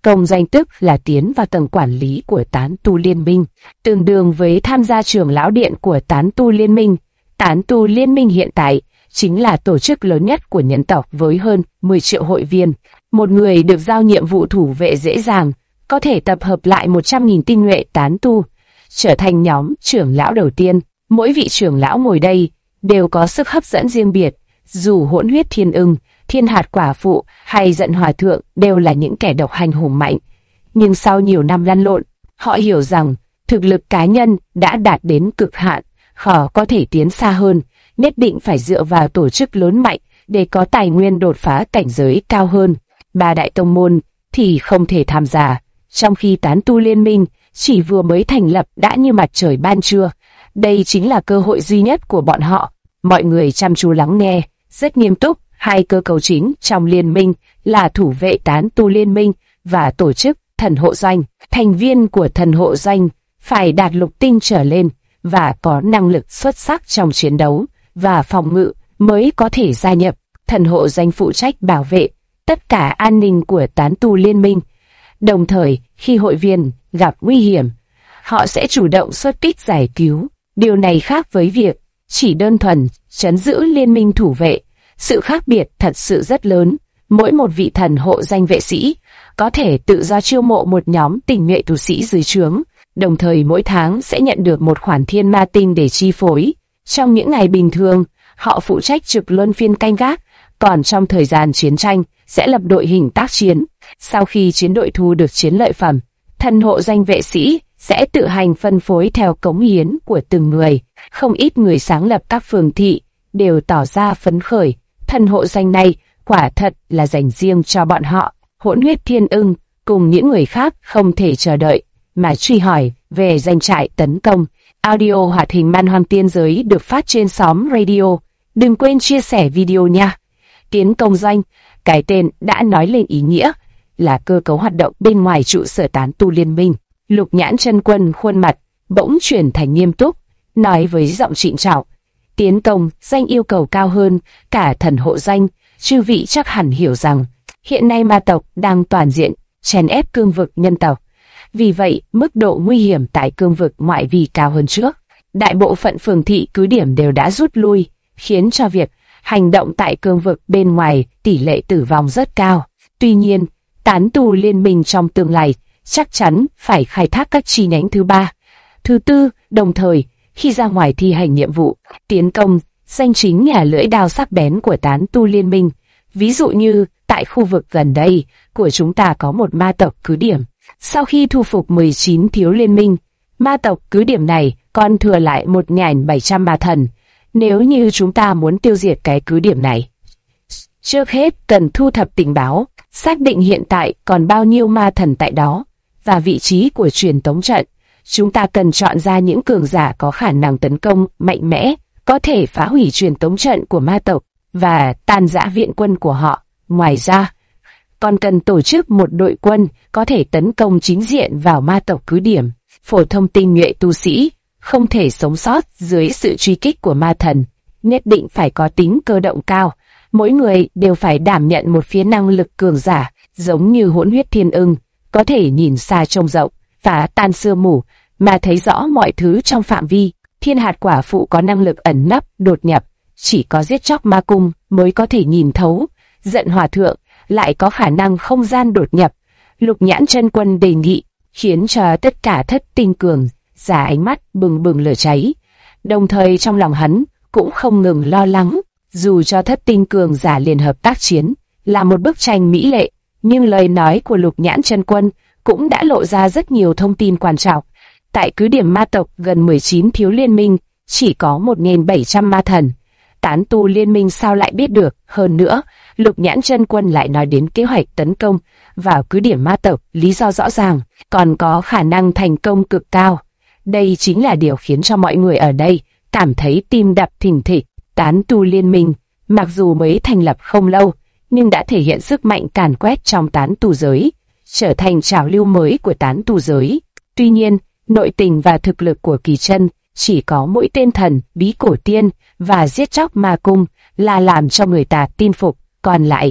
[SPEAKER 1] Công danh tức là tiến vào tầng quản lý của tán tu liên minh, tương đương với tham gia trưởng lão điện của tán tu liên minh. Tán tu liên minh hiện tại chính là tổ chức lớn nhất của nhân tộc với hơn 10 triệu hội viên. Một người được giao nhiệm vụ thủ vệ dễ dàng, có thể tập hợp lại 100.000 tinh nhuệ tán tu, trở thành nhóm trưởng lão đầu tiên. Mỗi vị trưởng lão ngồi đây đều có sức hấp dẫn riêng biệt, dù Hỗn Huyết Thiên Ưng, Thiên Hạt Quả Phụ hay Giận Hòa Thượng đều là những kẻ độc hành hùng mạnh. Nhưng sau nhiều năm lăn lộn, họ hiểu rằng thực lực cá nhân đã đạt đến cực hạn, khó có thể tiến xa hơn, nhất định phải dựa vào tổ chức lớn mạnh để có tài nguyên đột phá cảnh giới cao hơn. Ba đại tông môn thì không thể tham gia, trong khi tán tu liên minh chỉ vừa mới thành lập đã như mặt trời ban trưa. Đây chính là cơ hội duy nhất của bọn họ. Mọi người chăm chú lắng nghe, rất nghiêm túc. Hai cơ cấu chính trong liên minh là thủ vệ tán tu liên minh và tổ chức thần hộ doanh. Thành viên của thần hộ doanh phải đạt lục tinh trở lên và có năng lực xuất sắc trong chiến đấu và phòng ngự mới có thể gia nhập. Thần hộ doanh phụ trách bảo vệ tất cả an ninh của tán tu liên minh. Đồng thời, khi hội viên gặp nguy hiểm, họ sẽ chủ động xuất kích giải cứu. Điều này khác với việc chỉ đơn thuần trấn giữ liên minh thủ vệ. Sự khác biệt thật sự rất lớn. Mỗi một vị thần hộ danh vệ sĩ có thể tự do chiêu mộ một nhóm tình nhuệ tu sĩ dưới trướng, đồng thời mỗi tháng sẽ nhận được một khoản thiên ma tinh để chi phối. Trong những ngày bình thường, họ phụ trách trực luân phiên canh gác, còn trong thời gian chiến tranh sẽ lập đội hình tác chiến. Sau khi chiến đội thu được chiến lợi phẩm, thần hộ danh vệ sĩ sẽ tự hành phân phối theo cống hiến của từng người. Không ít người sáng lập các phường thị đều tỏ ra phấn khởi. Thần hộ danh này quả thật là dành riêng cho bọn họ. Hỗn Huyết Thiên Ưng cùng những người khác không thể chờ đợi mà truy hỏi về danh trại tấn công. Audio hoạt hình Man Hoang Tiên Giới được phát trên xóm radio. Đừng quên chia sẻ video nha. Tiến công doanh, cái tên đã nói lên ý nghĩa, là cơ cấu hoạt động bên ngoài trụ sở tán tu liên minh. Lục Nhãn Chân Quân khuôn mặt bỗng chuyển thành nghiêm túc, nói với giọng trịnh trọng: tiến công danh yêu cầu cao hơn cả thần hộ danh. Chư vị chắc hẳn hiểu rằng hiện nay ma tộc đang toàn diện chèn ép cương vực nhân tộc, vì vậy mức độ nguy hiểm tại cương vực ngoại vi cao hơn trước. Đại bộ phận phường thị cứ điểm đều đã rút lui, khiến cho việc hành động tại cương vực bên ngoài tỷ lệ tử vong rất cao. Tuy nhiên, tán tu liên minh trong tương lai chắc chắn phải khai thác các chi nhánh thứ ba, thứ tư, đồng thời khi ra ngoài thi hành nhiệm vụ, tiến công danh chính là lưỡi đao sắc bén của tán tu liên minh. Ví dụ như tại khu vực gần đây của chúng ta có một ma tộc cứ điểm. Sau khi thu phục 19 thiếu liên minh, ma tộc cứ điểm này còn thừa lại 1.700 ma thần. Nếu như chúng ta muốn tiêu diệt cái cứ điểm này, trước hết cần thu thập tình báo, xác định hiện tại còn bao nhiêu ma thần tại đó và vị trí của truyền tống trận. Chúng ta cần chọn ra những cường giả có khả năng tấn công mạnh mẽ, có thể phá hủy truyền tống trận của ma tộc và tan rã viện quân của họ. Ngoài ra, còn cần tổ chức một đội quân có thể tấn công chính diện vào ma tộc cứ điểm. Phổ thông tinh nhuệ tu sĩ không thể sống sót dưới sự truy kích của ma thần, nhất định phải có tính cơ động cao. Mỗi người đều phải đảm nhận một phía năng lực cường giả, giống như Hỗn Huyết Thiên Ưng, có thể nhìn xa trông rộng, phá tan sương mù mà thấy rõ mọi thứ trong phạm vi. Thiên Hạt Quả Phụ có năng lực ẩn nấp, đột nhập, chỉ có giết chóc ma cung mới có thể nhìn thấu. Giận Hòa Thượng lại có khả năng không gian đột nhập. Lục Nhãn Chân Quân đề nghị, khiến cho tất cả thất tinh cường giả ánh mắt bừng bừng lửa cháy. Đồng thời trong lòng hắn cũng không ngừng lo lắng, dù cho thất tinh cường giả liên hợp tác chiến là một bức tranh mỹ lệ, nhưng lời nói của Lục Nhãn Chân Quân cũng đã lộ ra rất nhiều thông tin quan trọng. Tại cứ điểm ma tộc gần 19 thiếu liên minh, chỉ có 1.700 ma thần. Tán tu liên minh sao lại biết được? Hơn nữa, Lục Nhãn Chân Quân lại nói đến kế hoạch tấn công vào cứ điểm ma tộc, lý do rõ ràng, còn có khả năng thành công cực cao. Đây chính là điều khiến cho mọi người ở đây cảm thấy tim đập thình thịch. Tán tu liên minh, mặc dù mới thành lập không lâu, nhưng đã thể hiện sức mạnh càn quét trong tán tu giới, trở thành trào lưu mới của tán tu giới. Tuy nhiên, nội tình và thực lực của Kỳ Chân chỉ có mỗi tên thần, bí cổ tiên và giết chóc ma cung là làm cho người ta tin phục, còn lại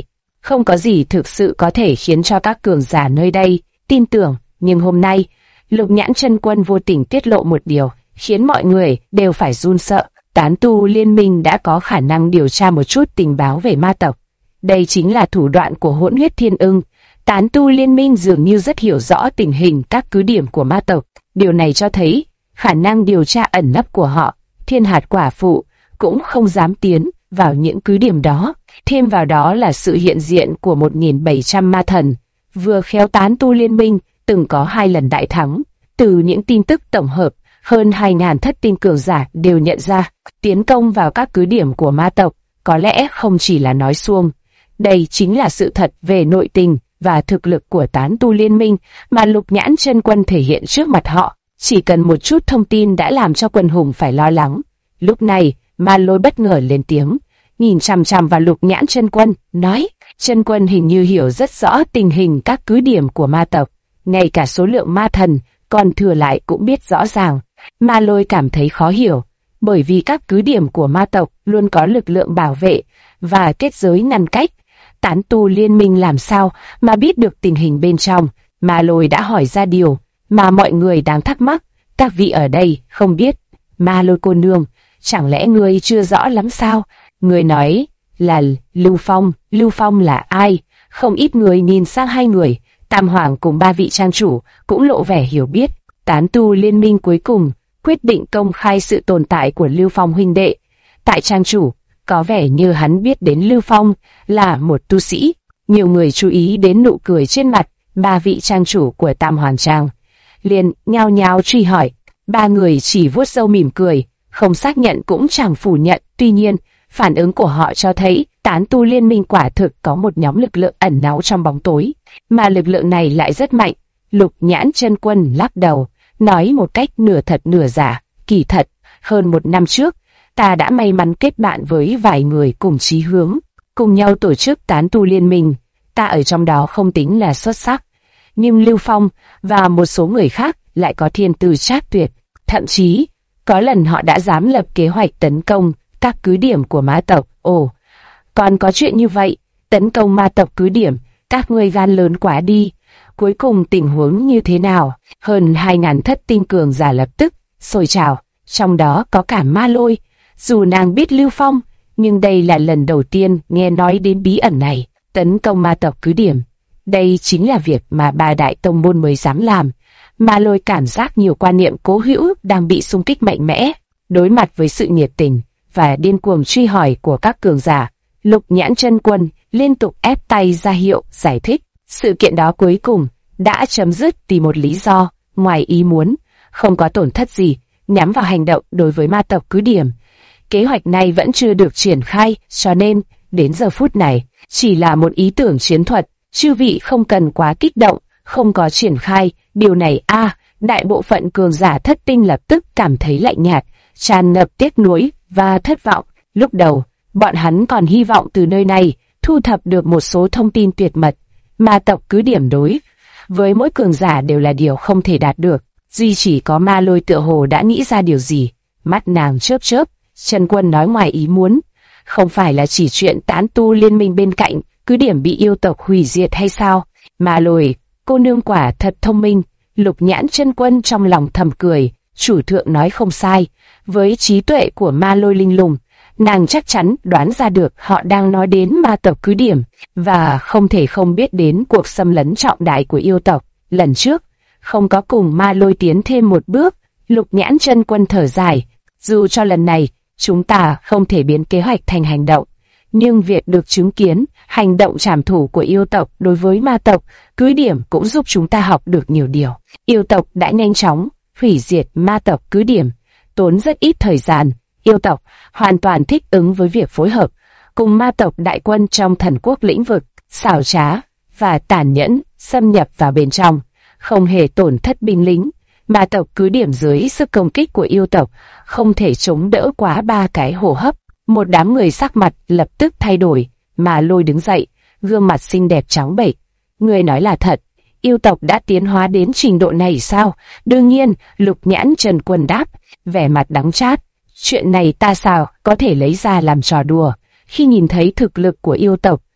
[SPEAKER 1] không có gì thực sự có thể khiến cho các cường giả nơi đây tin tưởng. Nhưng hôm nay, Lục Nhãn Chân Quân vô tình tiết lộ một điều, khiến mọi người đều phải run sợ. Tán tu liên minh đã có khả năng điều tra một chút tình báo về ma tộc. Đây chính là thủ đoạn của Hỗn Huyết Thiên Ưng. Tán tu liên minh dường như rất hiểu rõ tình hình các cứ điểm của ma tộc. Điều này cho thấy khả năng điều tra ẩn nấp của họ. Thiên Hạt Quả Phụ cũng không dám tiến vào những cứ điểm đó. Thêm vào đó là sự hiện diện của 1.700 ma thần. Vừa khéo tán tu liên minh từng có 2 lần đại thắng. Từ những tin tức tổng hợp, hơn 2.000 thất tinh cường giả đều nhận ra tiến công vào các cứ điểm của ma tộc có lẽ không chỉ là nói suông. Đây chính là sự thật về nội tình và thực lực của tán tu liên minh mà Lục Nhãn Chân Quân thể hiện trước mặt họ. Chỉ cần một chút thông tin đã làm cho quần hùng phải lo lắng. Lúc này, Ma Lôi bất ngờ lên tiếng, nhìn chằm chằm vào Lục Nhãn Chân Quân, nói: Chân Quân hình như hiểu rất rõ tình hình các cứ điểm của ma tộc, ngay cả số lượng ma thần còn thừa lại cũng biết rõ ràng. Ma Lôi cảm thấy khó hiểu, bởi vì các cứ điểm của ma tộc luôn có lực lượng bảo vệ và kết giới ngăn cách. Tán tu liên minh làm sao mà biết được tình hình bên trong? Ma Lôi đã hỏi ra điều mà mọi người đang thắc mắc. Các vị ở đây không biết. Ma Lôi cô nương, chẳng lẽ ngươi chưa rõ lắm sao? Ngươi nói là Lưu Phong. Lưu Phong là ai? Không ít người nhìn sang hai người. Tam Hoàng cùng 3 vị trang chủ cũng lộ vẻ hiểu biết. Tán tu liên minh cuối cùng quyết định công khai sự tồn tại của Lưu Phong huynh đệ. Tại trang chủ, có vẻ như hắn biết đến Lưu Phong là một tu sĩ. Nhiều người chú ý đến nụ cười trên mặt 3 vị trang chủ của Tam Hoàng Trang, liền nhao nhao truy hỏi. 3 người chỉ vuốt râu mỉm cười, không xác nhận cũng chẳng phủ nhận. Tuy nhiên, phản ứng của họ cho thấy tán tu liên minh quả thực có một nhóm lực lượng ẩn náu trong bóng tối, mà lực lượng này lại rất mạnh. Lục Nhãn Chân Quân lắc đầu, nói một cách nửa thật nửa giả: Kỳ thật, hơn 1 năm trước, ta đã may mắn kết bạn với vài người cùng chí hướng, cùng nhau tổ chức tán tu liên minh. Ta ở trong đó không tính là xuất sắc, nhưng Lưu Phong và một số người khác lại có thiên tư trác tuyệt. Thậm chí, có lần họ đã dám lập kế hoạch tấn công các cứ điểm của ma tộc. Ồ, còn có chuyện như vậy? Tấn công ma tộc cứ điểm, các ngươi gan lớn quá đi. Cuối cùng tình huống như thế nào? Hơn 2.000 thất tinh cường giả lập tức sôi trào, trong đó có cả Ma Lôi. Dù nàng biết Lưu Phong, nhưng đây là lần đầu tiên nghe nói đến bí ẩn này. Tấn công ma tộc cứ điểm, đây chính là việc mà 3 đại tông môn mới dám làm. Ma Lôi cảm giác nhiều quan niệm cố hữu đang bị xung kích mạnh mẽ. Đối mặt với sự nhiệt tình và điên cuồng truy hỏi của các cường giả, Lục Nhãn Chân Quân liên tục ép tay ra hiệu giải thích. Sự kiện đó cuối cùng đã chấm dứt vì một lý do ngoài ý muốn, không có tổn thất gì nhắm vào hành động đối với ma tộc cứ điểm. Kế hoạch này vẫn chưa được triển khai, cho nên đến giờ phút này chỉ là một ý tưởng chiến thuật. Chư vị không cần quá kích động, không có triển khai điều này. Đại bộ phận cường giả thất tinh lập tức cảm thấy lạnh nhạt, tràn ngập tiếc nuối và thất vọng. Lúc đầu, bọn hắn còn hy vọng từ nơi này thu thập được một số thông tin tuyệt mật. Ma tộc cứ điểm đối với mỗi cường giả đều là điều không thể đạt được. Duy chỉ có Ma Lôi tựa hồ đã nghĩ ra điều gì. Mắt nàng chớp chớp. Chân Quân nói ngoài ý muốn, không phải là chỉ chuyện tán tu liên minh bên cạnh cứ điểm bị yêu tộc hủy diệt hay sao? Ma Lôi, cô nương quả thật thông minh. Lục Nhãn Chân Quân trong lòng thầm cười. Chủ thượng nói không sai. Với trí tuệ của Ma Lôi linh lùng, nàng chắc chắn đoán ra được họ đang nói đến ma tộc cứ điểm, và không thể không biết đến cuộc xâm lấn trọng đại của yêu tộc. Lần trước, không có cùng Ma Lôi tiến thêm một bước. Lục Nhãn Chân Quân thở dài. Dù cho lần này, chúng ta không thể biến kế hoạch thành hành động, nhưng việc được chứng kiến hành động trảm thủ của yêu tộc đối với ma tộc cứ điểm cũng giúp chúng ta học được nhiều điều. Yêu tộc đã nhanh chóng hủy diệt ma tộc cứ điểm, tốn rất ít thời gian. Yêu tộc hoàn toàn thích ứng với việc phối hợp cùng ma tộc đại quân trong thần quốc lĩnh vực, xảo trá và tàn nhẫn xâm nhập vào bên trong, không hề tổn thất binh lính. Ma tộc cứ điểm dưới sức công kích của yêu tộc không thể chống đỡ quá 3 cái hô hấp. Một đám người sắc mặt lập tức thay đổi. Ma Lôi đứng dậy, gương mặt xinh đẹp trắng bệch. Người nói là thật, yêu tộc đã tiến hóa đến trình độ này sao? Đương nhiên, Lục Nhãn Chân Quân đáp, vẻ mặt đắng chát. Chuyện này ta sao có thể lấy ra làm trò đùa? Khi nhìn thấy thực lực của yêu tộc,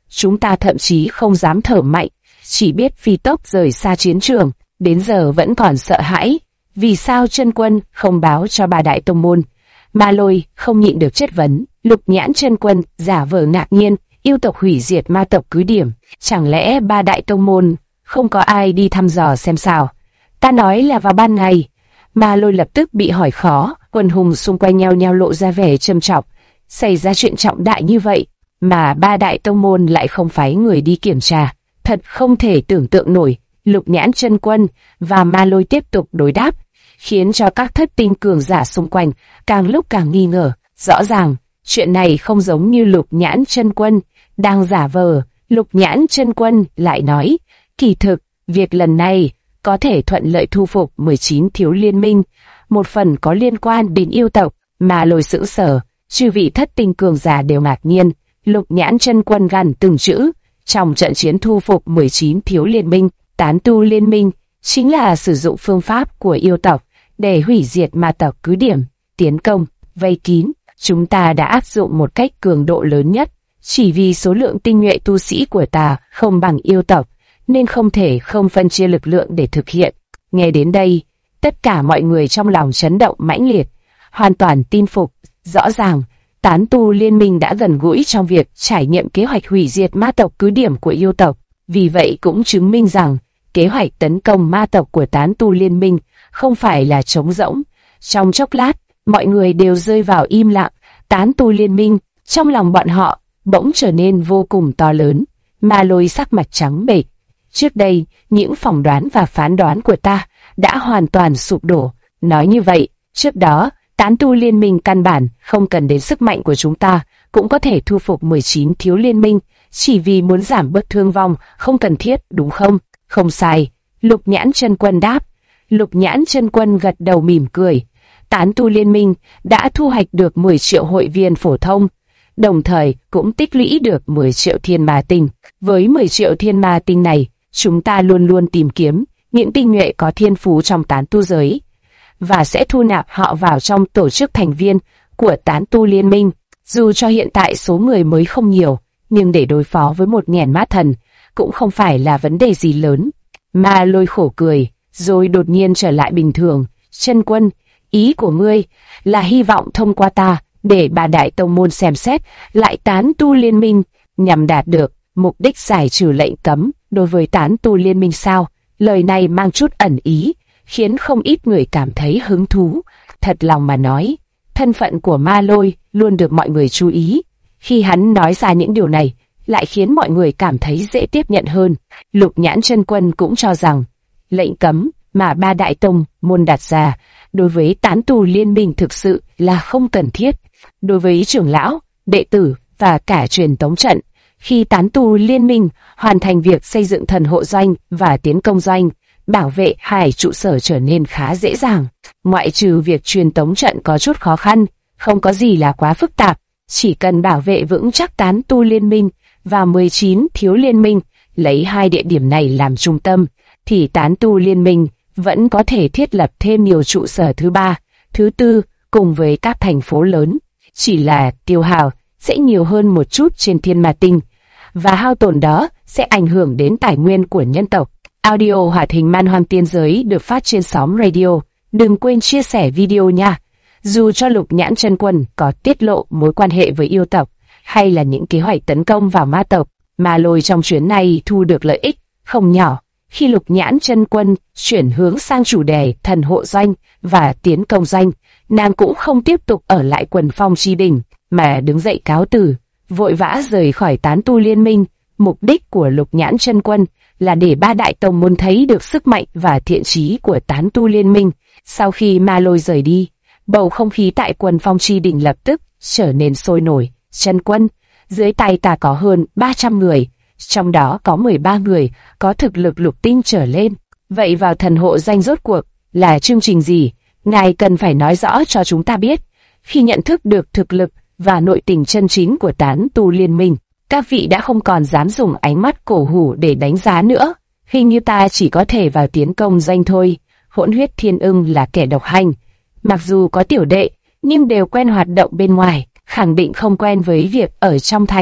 [SPEAKER 1] chúng ta thậm chí không dám thở mạnh, chỉ biết phi tốc rời xa chiến trường, đến giờ vẫn còn sợ hãi. Vì sao chân quân không báo cho ba đại tông môn? Ma Lôi không nhịn được chất vấn. Lục Nhãn chân quân giả vờ ngạc nhiên, yêu tộc hủy diệt ma tộc cứ điểm, chẳng lẽ ba đại tông môn không có ai đi thăm dò xem sao? Ta nói là vào ban ngày. Ma Lôi lập tức bị hỏi khó, quần hùng xung quanh nhau nhau lộ ra vẻ trầm trọng. Xảy ra chuyện trọng đại như vậy mà ba đại tông môn lại không phái người đi kiểm tra, thật không thể tưởng tượng nổi. Lục Nhãn chân quân và Ma Lôi tiếp tục đối đáp, khiến cho các thất tinh cường giả xung quanh càng lúc càng nghi ngờ. Rõ ràng chuyện này không giống như Lục Nhãn chân quân đang giả vờ. Lục Nhãn chân quân lại nói, kỳ thực việc lần này có thể thuận lợi thu phục 19 thiếu liên minh, một phần có liên quan đến yêu tộc. Ma Lôi sững sờ, chư vị thất tinh cường giả đều ngạc nhiên. Lục Nhãn chân quân gằn từng chữ, trong trận chiến thu phục 19 thiếu liên minh, tán tu liên minh chính là sử dụng phương pháp của yêu tộc để hủy diệt ma tộc cứ điểm, tiến công, vây kín. Chúng ta đã áp dụng một cách cường độ lớn nhất, chỉ vì số lượng tinh nhuệ tu sĩ của ta không bằng yêu tộc, nên không thể không phân chia lực lượng để thực hiện. Nghe đến đây, tất cả mọi người trong lòng chấn động mãnh liệt, hoàn toàn tin phục. Rõ ràng, tán tu liên minh đã gần gũi trong việc trải nghiệm kế hoạch hủy diệt ma tộc cứ điểm của yêu tộc. Vì vậy cũng chứng minh rằng, kế hoạch tấn công ma tộc của tán tu liên minh không phải là trống rỗng. Trong chốc lát, mọi người đều rơi vào im lặng. Tán tu liên minh, trong lòng bọn họ, bỗng trở nên vô cùng to lớn. Ma Lôi sắc mặt trắng bệch. Trước đây, những phỏng đoán và phán đoán của ta đã hoàn toàn sụp đổ. Nói như vậy, trước đó, tán tu liên minh căn bản không cần đến sức mạnh của chúng ta, cũng có thể thu phục 19 thiếu liên minh, chỉ vì muốn giảm bớt thương vong, không cần thiết, đúng không? Không sai, Lục Nhãn chân quân đáp. Lục Nhãn chân quân gật đầu mỉm cười. Tán tu liên minh đã thu hoạch được 10 triệu hội viên phổ thông, đồng thời cũng tích lũy được 10 triệu thiên ma tinh. Với 10 triệu thiên ma tinh này, chúng ta luôn luôn tìm kiếm những tinh nhuệ có thiên phú trong tán tu giới, và sẽ thu nạp họ vào trong tổ chức thành viên của tán tu liên minh. Dù cho hiện tại số người mới không nhiều, nhưng để đối phó với một nghẻn ma thần cũng không phải là vấn đề gì lớn. Ma Lôi khổ cười, rồi đột nhiên trở lại bình thường. Chân quân, ý của ngươi là hy vọng thông qua ta để ba đại tông môn xem xét lại tán tu liên minh, nhằm đạt được mục đích giải trừ lệnh cấm đối với tán tu liên minh sao? Lời này mang chút ẩn ý, khiến không ít người cảm thấy hứng thú. Thật lòng mà nói, thân phận của Ma Lôi luôn được mọi người chú ý. Khi hắn nói ra những điều này, lại khiến mọi người cảm thấy dễ tiếp nhận hơn. Lục Nhãn chân quân cũng cho rằng, lệnh cấm mà ba đại tông môn đặt ra đối với tán tu liên minh thực sự là không cần thiết. Đối với trưởng lão, đệ tử và cả truyền tống trận, khi tán tu liên minh hoàn thành việc xây dựng thần hộ doanh và tiến công doanh, bảo vệ hai trụ sở trở nên khá dễ dàng. Ngoại trừ việc truyền tống trận có chút khó khăn, không có gì là quá phức tạp. Chỉ cần bảo vệ vững chắc tán tu liên minh và 19 thiếu liên minh, lấy hai địa điểm này làm trung tâm, thì tán tu liên minh vẫn có thể thiết lập thêm nhiều trụ sở thứ ba, thứ tư, cùng với các thành phố lớn. Chỉ là tiêu hao sẽ nhiều hơn một chút trên thiên ma tinh, và hao tổn đó sẽ ảnh hưởng đến tài nguyên của nhân tộc. Audio hoạt hình Man Hoang Tiên Giới được phát trên xóm radio. Đừng quên chia sẻ video nha. Dù cho Lục Nhãn chân quân có tiết lộ mối quan hệ với yêu tộc, hay là những kế hoạch tấn công vào ma tộc, Ma Lôi trong chuyến này thu được lợi ích không nhỏ. Khi Lục Nhãn chân quân chuyển hướng sang chủ đề thần hộ doanh và tiến công doanh, nàng cũng không tiếp tục ở lại Quần Phong Chi Đỉnh, mà đứng dậy cáo từ, vội vã rời khỏi tán tu liên minh. Mục đích của Lục Nhãn chân quân là để ba đại tông môn thấy được sức mạnh và thiện chí của tán tu liên minh. Sau khi Ma Lôi rời đi, bầu không khí tại Quần Phong Chi Đỉnh lập tức trở nên sôi nổi. Chân quân, dưới tay ta có hơn 300 người, trong đó có 13 người có thực lực lục tinh trở lên. Vậy vào thần hộ doanh rốt cuộc là chương trình gì? Ngài cần phải nói rõ cho chúng ta biết. Khi nhận thức được thực lực và nội tình chân chính của tán tu liên minh, các vị đã không còn dám dùng ánh mắt cổ hủ để đánh giá nữa. Hình như ta chỉ có thể vào tiến công doanh thôi. Hỗn Huyết Thiên Ưng là kẻ độc hành. Mặc dù có tiểu đệ, nhưng đều quen hoạt động bên ngoài, khẳng định không quen với việc ở trong thành.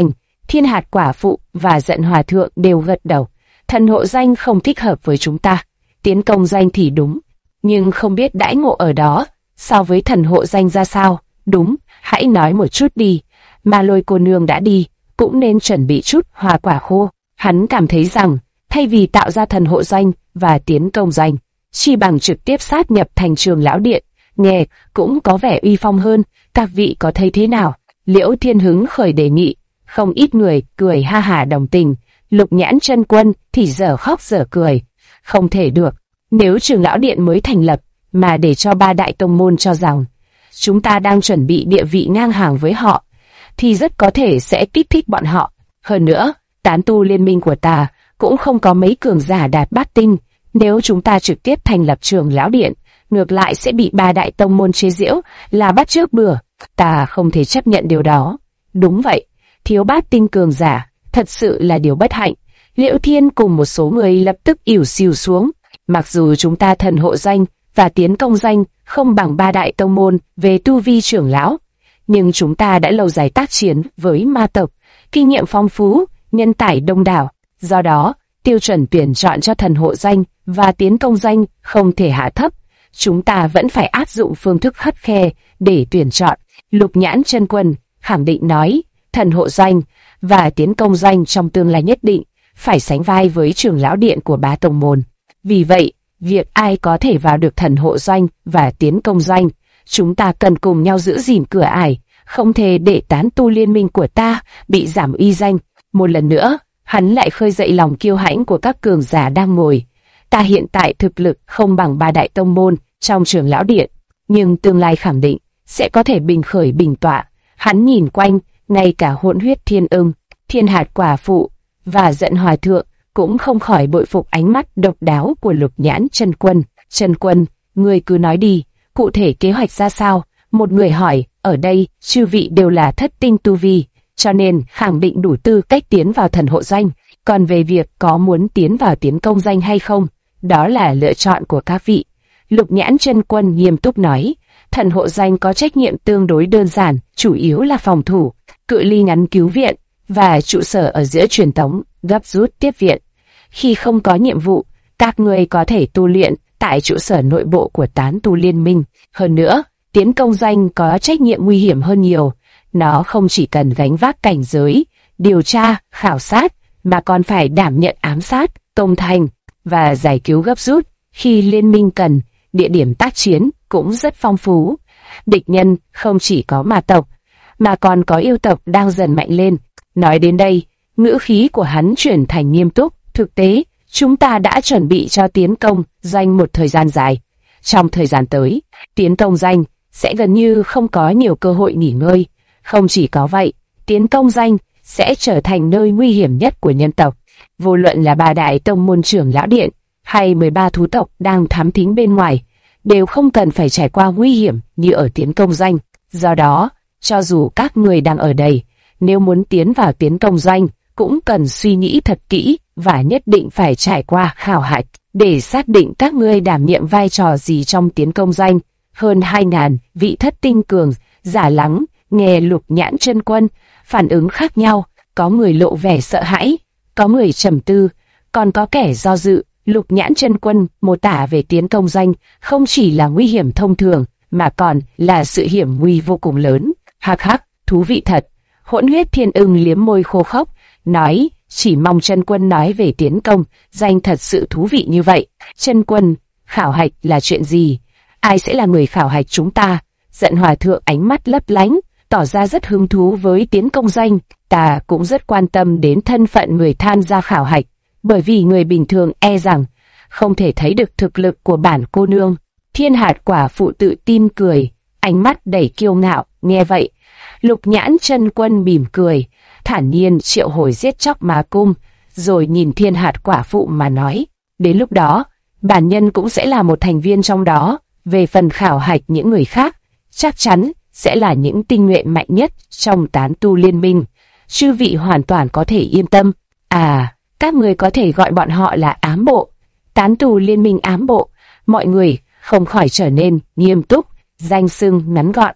[SPEAKER 1] Thiên Hạt quả phụ và Giận Hòa thượng đều gật đầu. Thần hộ danh không thích hợp với chúng ta. Tiến công danh thì đúng, nhưng không biết đãi ngộ ở đó so với thần hộ danh ra sao. Đúng, hãy nói một chút đi. Mà Lôi cô nương đã đi, cũng nên chuẩn bị chút hoa quả khô. Hắn cảm thấy rằng, thay vì tạo ra thần hộ danh và tiến công danh, chỉ bằng trực tiếp sát nhập thành Trường Lão Điện, nghe cũng có vẻ uy phong hơn. Các vị có thấy thế nào? Liễu Thiên hứng khởi đề nghị. Không ít người cười ha hả đồng tình. Lục Nhãn Chân Quân thì dở khóc dở cười. Không thể được, nếu Trường Lão Điện mới thành lập mà để cho ba đại tông môn cho rằng chúng ta đang chuẩn bị địa vị ngang hàng với họ, thì rất có thể sẽ kích thích bọn họ. Hơn nữa, tán tu liên minh của ta cũng không có mấy cường giả đạt bát tinh. Nếu chúng ta trực tiếp thành lập Trường Lão Điện, ngược lại sẽ bị ba đại tông môn chế giễu là bắt chước bừa. Ta không thể chấp nhận điều đó. Đúng vậy, thiếu bát tinh cường giả thật sự là điều bất hạnh. Liễu Thiên cùng một số người lập tức ỉu xìu xuống. Mặc dù chúng ta thần hộ danh và tiến công danh không bằng ba đại tông môn về tu vi trưởng lão, nhưng chúng ta đã lâu dài tác chiến với ma tộc, kinh nghiệm phong phú, nhân tài đông đảo. Do đó, tiêu chuẩn tuyển chọn cho thần hộ danh và tiến công danh không thể hạ thấp. Chúng ta vẫn phải áp dụng phương thức khắt khe để tuyển chọn. Lục Nhãn Chân Quân khẳng định nói, thần hộ danh và tiến công danh trong tương lai nhất định phải sánh vai với Trường Lão Điện của bá tông môn. Vì vậy, việc ai có thể vào được thần hộ danh và tiến công danh, chúng ta cần cùng nhau giữ gìn cửa ải, không thể để tán tu liên minh của ta bị giảm uy danh. Một lần nữa, hắn lại khơi dậy lòng kiêu hãnh của các cường giả đang ngồi. Ta hiện tại thực lực không bằng ba đại tông môn trong Trường Lão Điện, nhưng tương lai khẳng định sẽ có thể bình khởi bình tọa. Hắn nhìn quanh, ngay cả Hỗn Huyết Thiên Ưng, Thiên Hạt quả phụ và Giận Hòa thượng cũng không khỏi bội phục ánh mắt độc đáo của Lục Nhãn Chân Quân. Chân Quân, ngươi cứ nói đi, cụ thể kế hoạch ra sao? Một người hỏi. Ở đây, chư vị đều là thất tinh tu vi, cho nên khẳng định đủ tư cách tiến vào thần hộ danh. Còn về việc có muốn tiến vào tiến công danh hay không, đó là lựa chọn của các vị. Lục Nhãn Chân Quân nghiêm túc nói, thần hộ danh có trách nhiệm tương đối đơn giản, chủ yếu là phòng thủ, cự ly ngắn cứu viện, và trụ sở ở giữa truyền tống, gấp rút tiếp viện. Khi không có nhiệm vụ, các người có thể tu luyện tại trụ sở nội bộ của tán tu liên minh. Hơn nữa, tiến công danh có trách nhiệm nguy hiểm hơn nhiều. Nó không chỉ cần gánh vác cảnh giới, điều tra, khảo sát, mà còn phải đảm nhận ám sát, công thành và giải cứu gấp rút khi liên minh cần. Địa điểm tác chiến cũng rất phong phú. Địch nhân không chỉ có ma tộc, mà còn có yêu tộc đang dần mạnh lên. Nói đến đây, ngữ khí của hắn chuyển thành nghiêm túc. Thực tế, chúng ta đã chuẩn bị cho tiến công danh một thời gian dài. Trong thời gian tới, tiến công danh sẽ gần như không có nhiều cơ hội nghỉ ngơi. Không chỉ có vậy, tiến công danh sẽ trở thành nơi nguy hiểm nhất của nhân tộc. Vô luận là ba đại tông môn Trưởng Lão Điện hay 13 thú tộc đang thám thính bên ngoài, đều không cần phải trải qua nguy hiểm như ở tiến công danh. Do đó, cho dù các người đang ở đây, nếu muốn tiến vào tiến công danh, cũng cần suy nghĩ thật kỹ và nhất định phải trải qua khảo hạch để xác định các ngươi đảm nhiệm vai trò gì trong tiến công danh. Hơn 2.000 vị thất tinh cường giả lắng nghe Lục Nhãn Chân Quân phản ứng khác nhau, có người lộ vẻ sợ hãi, có người trầm tư, còn có kẻ do dự. Lục Nhãn Chân Quân mô tả về tiến công danh không chỉ là nguy hiểm thông thường, mà còn là sự hiểm nguy vô cùng lớn. Hắc hắc, thú vị thật. Hỗn Huyết Thiên Ưng liếm môi khô khốc, nói, chỉ mong Chân Quân nói về tiến công danh thật sự thú vị như vậy. Chân Quân, khảo hạch là chuyện gì? Ai sẽ là người khảo hạch chúng ta? Giận Hòa thượng ánh mắt lấp lánh, tỏ ra rất hứng thú với tiến công danh. Ta cũng rất quan tâm đến thân phận người tham gia khảo hạch, bởi vì người bình thường e rằng không thể thấy được thực lực của bản cô nương. Thiên Hạt quả phụ tự tin cười, ánh mắt đầy kiêu ngạo. Nghe vậy, Lục Nhãn Chân Quân mỉm cười, thản nhiên triệu hồi giết chóc ma cung, rồi nhìn Thiên Hạt quả phụ mà nói, đến lúc đó, bản nhân cũng sẽ là một thành viên trong đó. Về phần khảo hạch những người khác, chắc chắn sẽ là những tinh nhuệ mạnh nhất trong tán tu liên minh. Chư vị hoàn toàn có thể yên tâm. À, các người có thể gọi bọn họ là ám bộ. Tán tu liên minh ám bộ. Mọi người không khỏi trở nên nghiêm túc, danh xưng ngắn gọn,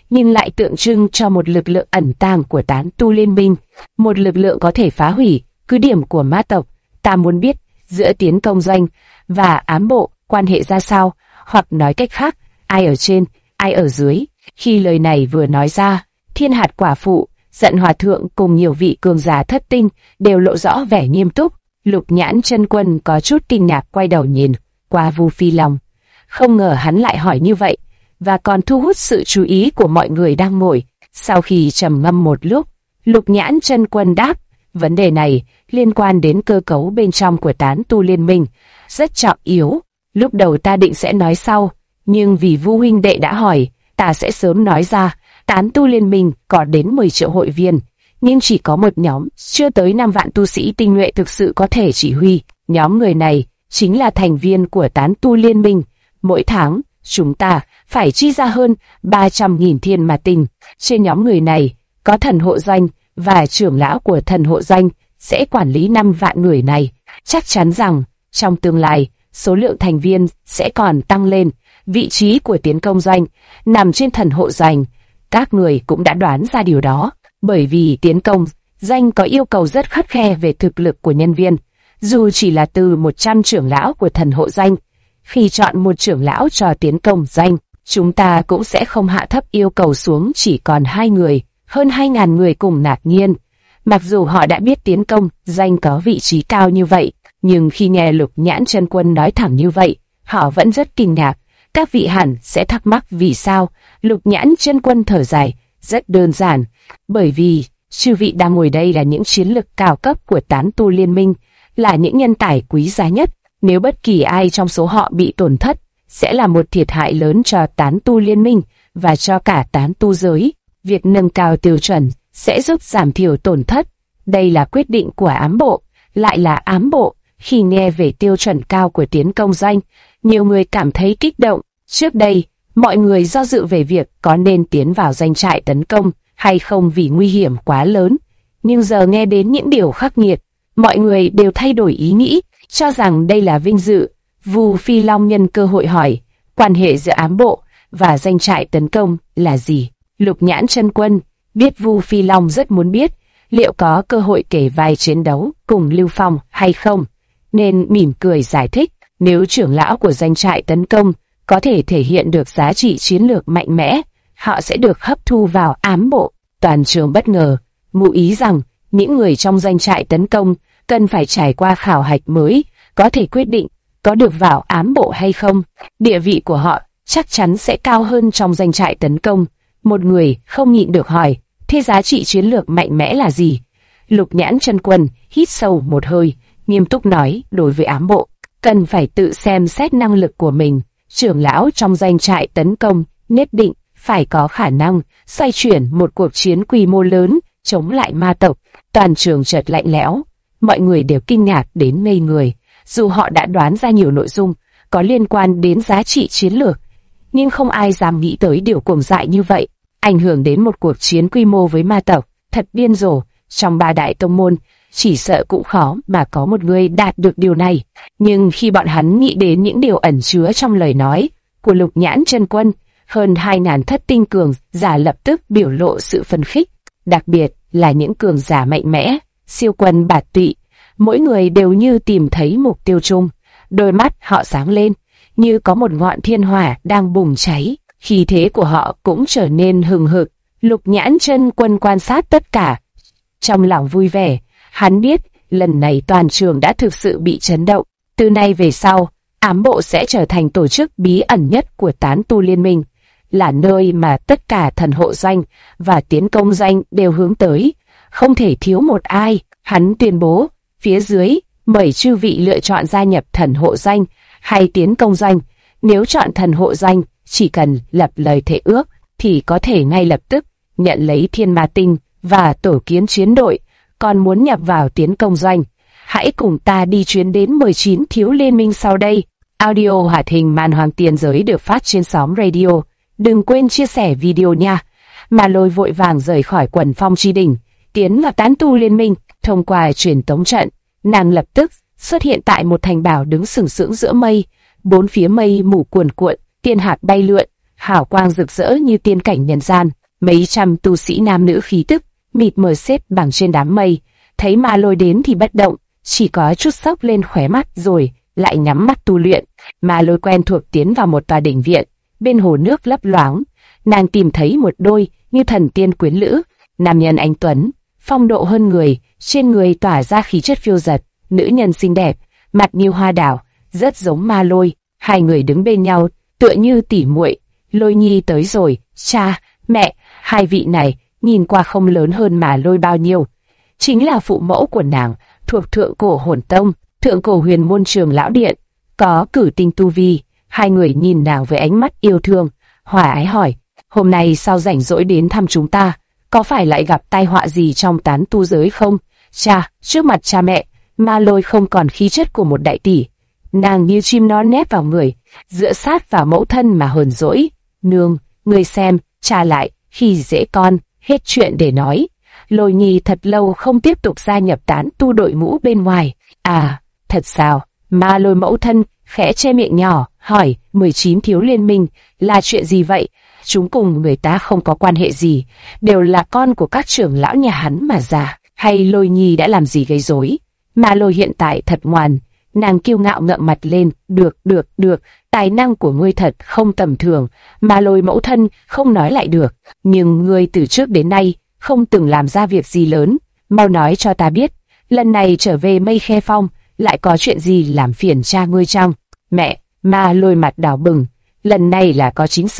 [SPEAKER 1] nhưng lại tượng trưng cho một lực lượng ẩn tàng của tán tu liên minh, một lực lượng có thể phá hủy cứ điểm của ma tộc. Ta muốn biết giữa tiến công doanh và ám bộ quan hệ ra sao, hoặc nói cách khác, ai ở trên, ai ở dưới. Khi lời này vừa nói ra, Thiên Hạt quả phụ, Giận Hòa thượng cùng nhiều vị cường giả thất tinh đều lộ rõ vẻ nghiêm túc. Lục Nhãn Chân Quân có chút kinh ngạc quay đầu nhìn qua Vu Phi Long, không ngờ hắn lại hỏi như vậy, và còn thu hút sự chú ý của mọi người đang ngồi. Sau khi trầm ngâm một lúc, Lục Nhãn Chân Quân đáp, vấn đề này liên quan đến cơ cấu bên trong của tán tu liên minh, rất trọng yếu. Lúc đầu ta định sẽ nói sau, nhưng vì Vu huynh đệ đã hỏi, ta sẽ sớm nói ra. Tán tu liên minh có đến 10 triệu hội viên, nhưng chỉ có một nhóm, chưa tới 5 vạn tu sĩ tinh nhuệ thực sự có thể chỉ huy. Nhóm người này chính là thành viên của tán tu liên minh. Mỗi tháng, chúng ta phải chi ra hơn 300.000 thiên ma tinh. Trên nhóm người này, có thần hộ doanh, và trưởng lão của thần hộ doanh sẽ quản lý 5 vạn người này. Chắc chắn rằng, trong tương lai, số lượng thành viên sẽ còn tăng lên. Vị trí của tiến công doanh nằm trên thần hộ doanh. Các người cũng đã đoán ra điều đó, bởi vì tiến công doanh có yêu cầu rất khắt khe về thực lực của nhân viên. Dù chỉ là từ 100 trưởng lão của thần hộ doanh, khi chọn một trưởng lão cho tiến công doanh, chúng ta cũng sẽ không hạ thấp yêu cầu xuống chỉ còn 2 người, hơn 2.000 người cùng ngạc nhiên. Mặc dù họ đã biết tiến công doanh có vị trí cao như vậy, nhưng khi nghe Lục Nhãn Chân Quân nói thẳng như vậy, họ vẫn rất kinh ngạc. Các vị hẳn sẽ thắc mắc vì sao. Lục Nhãn Chân Quân thở dài, rất đơn giản, bởi vì chư vị đang ngồi đây là những chiến lực cao cấp của tán tu liên minh, là những nhân tài quý giá nhất. Nếu bất kỳ ai trong số họ bị tổn thất, sẽ là một thiệt hại lớn cho tán tu liên minh và cho cả tán tu giới. Việc nâng cao tiêu chuẩn sẽ giúp giảm thiểu tổn thất. Đây là quyết định của ám bộ, lại là ám bộ. Khi nghe về tiêu chuẩn cao của tiến công doanh, nhiều người cảm thấy kích động. Trước đây, mọi người do dự về việc có nên tiến vào doanh trại tấn công hay không vì nguy hiểm quá lớn. Nhưng giờ nghe đến những điều khắc nghiệt, mọi người đều thay đổi ý nghĩ, cho rằng đây là vinh dự. Vu Phi Long nhân cơ hội hỏi, quan hệ giữa ám bộ và doanh trại tấn công là gì? Lục Nhãn Chân Quân biết Vu Phi Long rất muốn biết liệu có cơ hội kể vai chiến đấu cùng Lưu Phong hay không, nên mỉm cười giải thích, nếu trưởng lão của doanh trại tấn công có thể thể hiện được giá trị chiến lược mạnh mẽ, họ sẽ được hấp thu vào ám bộ. Toàn trường bất ngờ, ngụ ý rằng những người trong doanh trại tấn công cần phải trải qua khảo hạch mới có thể quyết định có được vào ám bộ hay không. Địa vị của họ chắc chắn sẽ cao hơn trong doanh trại tấn công. Một người không nhịn được hỏi, thế giá trị chiến lược mạnh mẽ là gì? Lục Nhãn Chân Quân hít sâu một hơi, nghiêm túc nói, đối với ám bộ, cần phải tự xem xét năng lực của mình. Trưởng lão trong doanh trại tấn công nhất định phải có khả năng xoay chuyển một cuộc chiến quy mô lớn chống lại ma tộc. Toàn trường chợt lạnh lẽo, mọi người đều kinh ngạc đến ngây người. Dù họ đã đoán ra nhiều nội dung có liên quan đến giá trị chiến lược, nhưng không ai dám nghĩ tới điều cuồng dại như vậy, ảnh hưởng đến một cuộc chiến quy mô với ma tộc. Thật điên rồ. Trong 3 đại tông môn, chỉ sợ cũng khó mà có một người đạt được điều này. Nhưng khi bọn hắn nghĩ đến những điều ẩn chứa trong lời nói của Lục Nhãn Chân Quân, hơn 2.000 thất tinh cường giả lập tức biểu lộ sự phấn khích, đặc biệt là những cường giả mạnh mẽ, siêu quân bạt tụy. Mỗi người đều như tìm thấy mục tiêu chung, đôi mắt họ sáng lên, như có một ngọn thiên hỏa đang bùng cháy, khí thế của họ cũng trở nên hừng hực. Lục Nhãn Chân Quân quan sát tất cả, trong lòng vui vẻ. Hắn biết lần này toàn trường đã thực sự bị chấn động. Từ nay về sau, ám bộ sẽ trở thành tổ chức bí ẩn nhất của tán tu liên minh, là nơi mà tất cả thần hộ doanh và tiến công doanh đều hướng tới, không thể thiếu một ai. Hắn tuyên bố, phía dưới mời chư vị lựa chọn gia nhập thần hộ doanh hay tiến công doanh. Nếu chọn thần hộ doanh, chỉ cần lập lời thệ ước thì có thể ngay lập tức nhận lấy thiên ma tinh và tổ kiến chiến đội. Còn muốn nhập vào tiến công doanh, hãy cùng ta đi chuyến đến 19 thiếu liên minh sau đây. Audio hoạt hình Man Hoang Tiên Giới được phát trên xóm radio. Đừng quên chia sẻ video nha. Mà Lôi vội vàng rời khỏi quần phong chi đỉnh, tiến vào tán tu liên minh. Thông qua truyền tống trận, nàng lập tức xuất hiện tại một thành bảo đứng sừng sững giữa mây. Bốn phía mây mù cuồn cuộn, tiên hạt bay lượn, hào quang rực rỡ như tiên cảnh nhân gian. Mấy trăm tu sĩ nam nữ khí tức mịt mờ xếp bằng trên đám mây, thấy Ma Lôi đến thì bất động, chỉ có chút sốc lên khóe mắt rồi lại nhắm mắt tu luyện. Ma Lôi quen thuộc tiến vào một tòa đình viện, bên hồ nước lấp loáng, nàng tìm thấy một đôi như thần tiên quyến lữ, nam nhân anh tuấn, phong độ hơn người, trên người tỏa ra khí chất phiêu dật, nữ nhân xinh đẹp, mặt như hoa đào, rất giống Ma Lôi. Hai người đứng bên nhau, tựa như tỉ muội. Lôi Nhi tới rồi, cha, mẹ, hai vị này nhìn qua không lớn hơn Ma Lôi bao nhiêu, chính là phụ mẫu của nàng, thuộc Thượng Cổ Hồn Tông, Thượng Cổ Huyền Môn Trường Lão Điện, có cử tinh tu vi. Hai người nhìn nàng với ánh mắt yêu thương, hòa ái hỏi: hôm nay sao rảnh rỗi đến thăm chúng ta, có phải lại gặp tai họa gì trong tán tu giới không? Cha, trước mặt cha mẹ, Ma Lôi không còn khí chất của một đại tỷ, nàng như chim non nép vào người, dựa sát vào mẫu thân mà hờn dỗi. Nương, ngươi xem, cha lại khi dễ con, hết chuyện để nói. Lôi Nhi thật lâu không tiếp tục gia nhập tán tu đội ngũ bên ngoài. À, thật sao? Ma Lôi mẫu thân khẽ che miệng nhỏ, hỏi: 19 thiếu liên minh là chuyện gì vậy? Chúng cùng người ta không có quan hệ gì, đều là con của các trưởng lão nhà hắn mà ra. Hay Lôi Nhi đã làm gì gây rối? Ma Lôi hiện tại thật ngoan. Nàng kiêu ngạo ngậm mặt lên: được, tài năng của ngươi thật không tầm thường. Ma Lôi mẫu thân không nói lại được, nhưng ngươi từ trước đến nay không từng làm ra việc gì lớn, mau nói cho ta biết, lần này trở về Mây Khe Phong lại có chuyện gì làm phiền cha ngươi chăng? Mẹ, Ma Lôi mặt đỏ bừng, lần này là có chính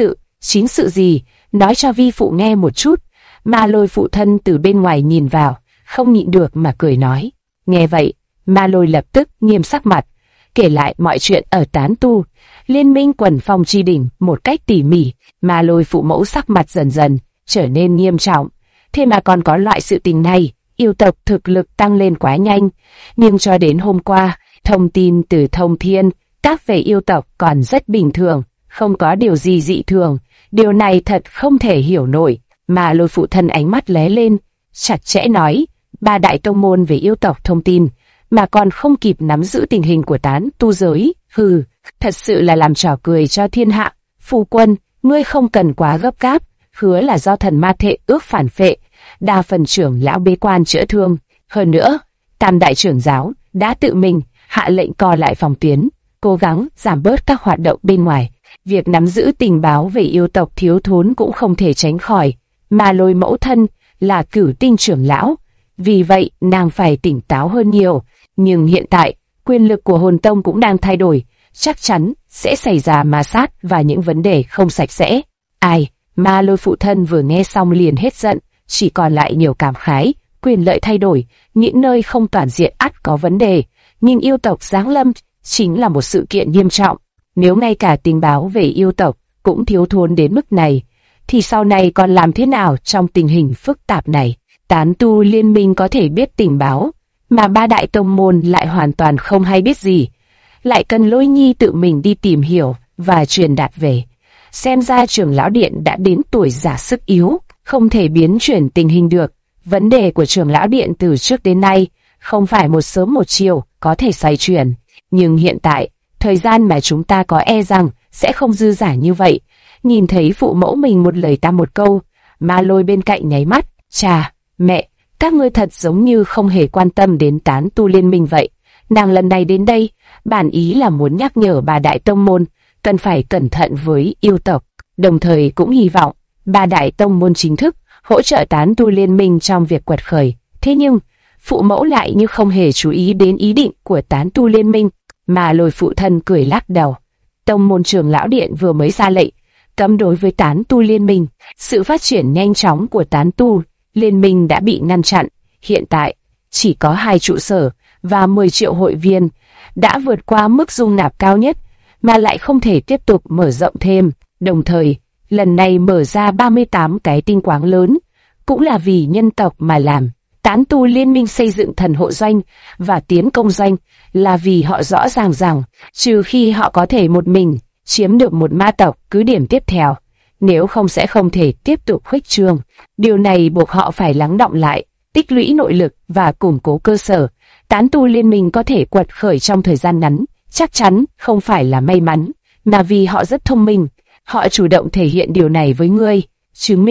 [SPEAKER 1] sự gì, nói cho vi phụ nghe một chút. Ma Lôi phụ thân từ bên ngoài nhìn vào, không nhịn được mà cười nói. Nghe vậy, Ma Lôi lập tức nghiêm sắc mặt, kể lại mọi chuyện ở tán tu liên minh Quần Phong Chi Đỉnh một cách tỉ mỉ. Ma Lôi phụ mẫu sắc mặt dần dần trở nên nghiêm trọng. Thế mà còn có loại sự tình này, yêu tộc thực lực tăng lên quá nhanh. Nhưng cho đến hôm qua, thông tin từ Thông Thiên các về yêu tộc còn rất bình thường, không có điều gì dị thường. Điều này thật không thể hiểu nổi. Ma Lôi phụ thân ánh mắt lóe lên, chặt chẽ nói: ba đại tông môn về yêu tộc thông tin mà còn không kịp nắm giữ tình hình của tán tu giới, hừ, thật sự là làm trò cười cho thiên hạ. Phu quân, ngươi không cần quá gấp gáp, hứa là do thần ma thệ ước phản phệ, đa phần trưởng lão bế quan chữa thương. Hơn nữa, tam đại trưởng giáo đã tự mình hạ lệnh co lại phòng tuyến, cố gắng giảm bớt các hoạt động bên ngoài. Việc nắm giữ tình báo về yêu tộc thiếu thốn cũng không thể tránh khỏi. Ma Lôi mẫu thân là cửu tinh trưởng lão, vì vậy nàng phải tỉnh táo hơn nhiều. Nhưng hiện tại, quyền lực của Hồn Tông cũng đang thay đổi, chắc chắn sẽ xảy ra ma sát và những vấn đề không sạch sẽ. Ai? Ma Lôi phụ thân vừa nghe xong liền hết giận, chỉ còn lại nhiều cảm khái. Quyền lợi thay đổi, những nơi không toàn diện ắt có vấn đề, nhưng yêu tộc giáng lâm chính là một sự kiện nghiêm trọng. Nếu ngay cả tình báo về yêu tộc cũng thiếu thốn đến mức này, thì sau này còn làm thế nào trong tình hình phức tạp này? Tán tu liên minh có thể biết tình báo, mà ba đại tông môn lại hoàn toàn không hay biết gì, lại cần Lôi Nhi tự mình đi tìm hiểu và truyền đạt về. Xem ra trưởng lão điện đã đến tuổi già sức yếu, không thể biến chuyển tình hình được. Vấn đề của trưởng lão điện từ trước đến nay không phải một sớm một chiều có thể xoay chuyển, nhưng hiện tại, thời gian mà chúng ta có e rằng sẽ không dư dả như vậy. Nhìn thấy phụ mẫu mình một lời ta một câu, Ma Lôi bên cạnh nháy mắt: cha, mẹ, các ngươi thật giống như không hề quan tâm đến tán tu liên minh vậy. Nàng lần này đến đây, bản ý là muốn nhắc nhở ba đại tông môn cần phải cẩn thận với yêu tộc, đồng thời cũng hy vọng ba đại tông môn chính thức hỗ trợ tán tu liên minh trong việc quật khởi. Thế nhưng, phụ mẫu lại như không hề chú ý đến ý định của tán tu liên minh. Ma Lôi phụ thân cười lắc đầu: tông môn trưởng lão điện vừa mới ra lệnh cấm đối với tán tu liên minh. Sự phát triển nhanh chóng của tán tu liên minh đã bị ngăn chặn. Hiện tại, chỉ có 2 trụ sở và 10 triệu hội viên, đã vượt qua mức dung nạp cao nhất, mà lại không thể tiếp tục mở rộng thêm. Đồng thời, lần này mở ra 38 cái tinh quáng lớn, cũng là vì nhân tộc mà làm. Tán tu liên minh xây dựng thần hộ doanh và tiến công doanh là vì họ rõ ràng rằng, trừ khi họ có thể một mình chiếm được một ma tộc cứ điểm tiếp theo, nếu không sẽ không thể tiếp tục khuếch trương. Điều này buộc họ phải lắng đọng lại, tích lũy nội lực và củng cố cơ sở. Tán tu liên minh có thể quật khởi trong thời gian ngắn, chắc chắn không phải là may mắn, mà vì họ rất thông minh. Họ chủ động thể hiện điều này với ngươi, chứng minh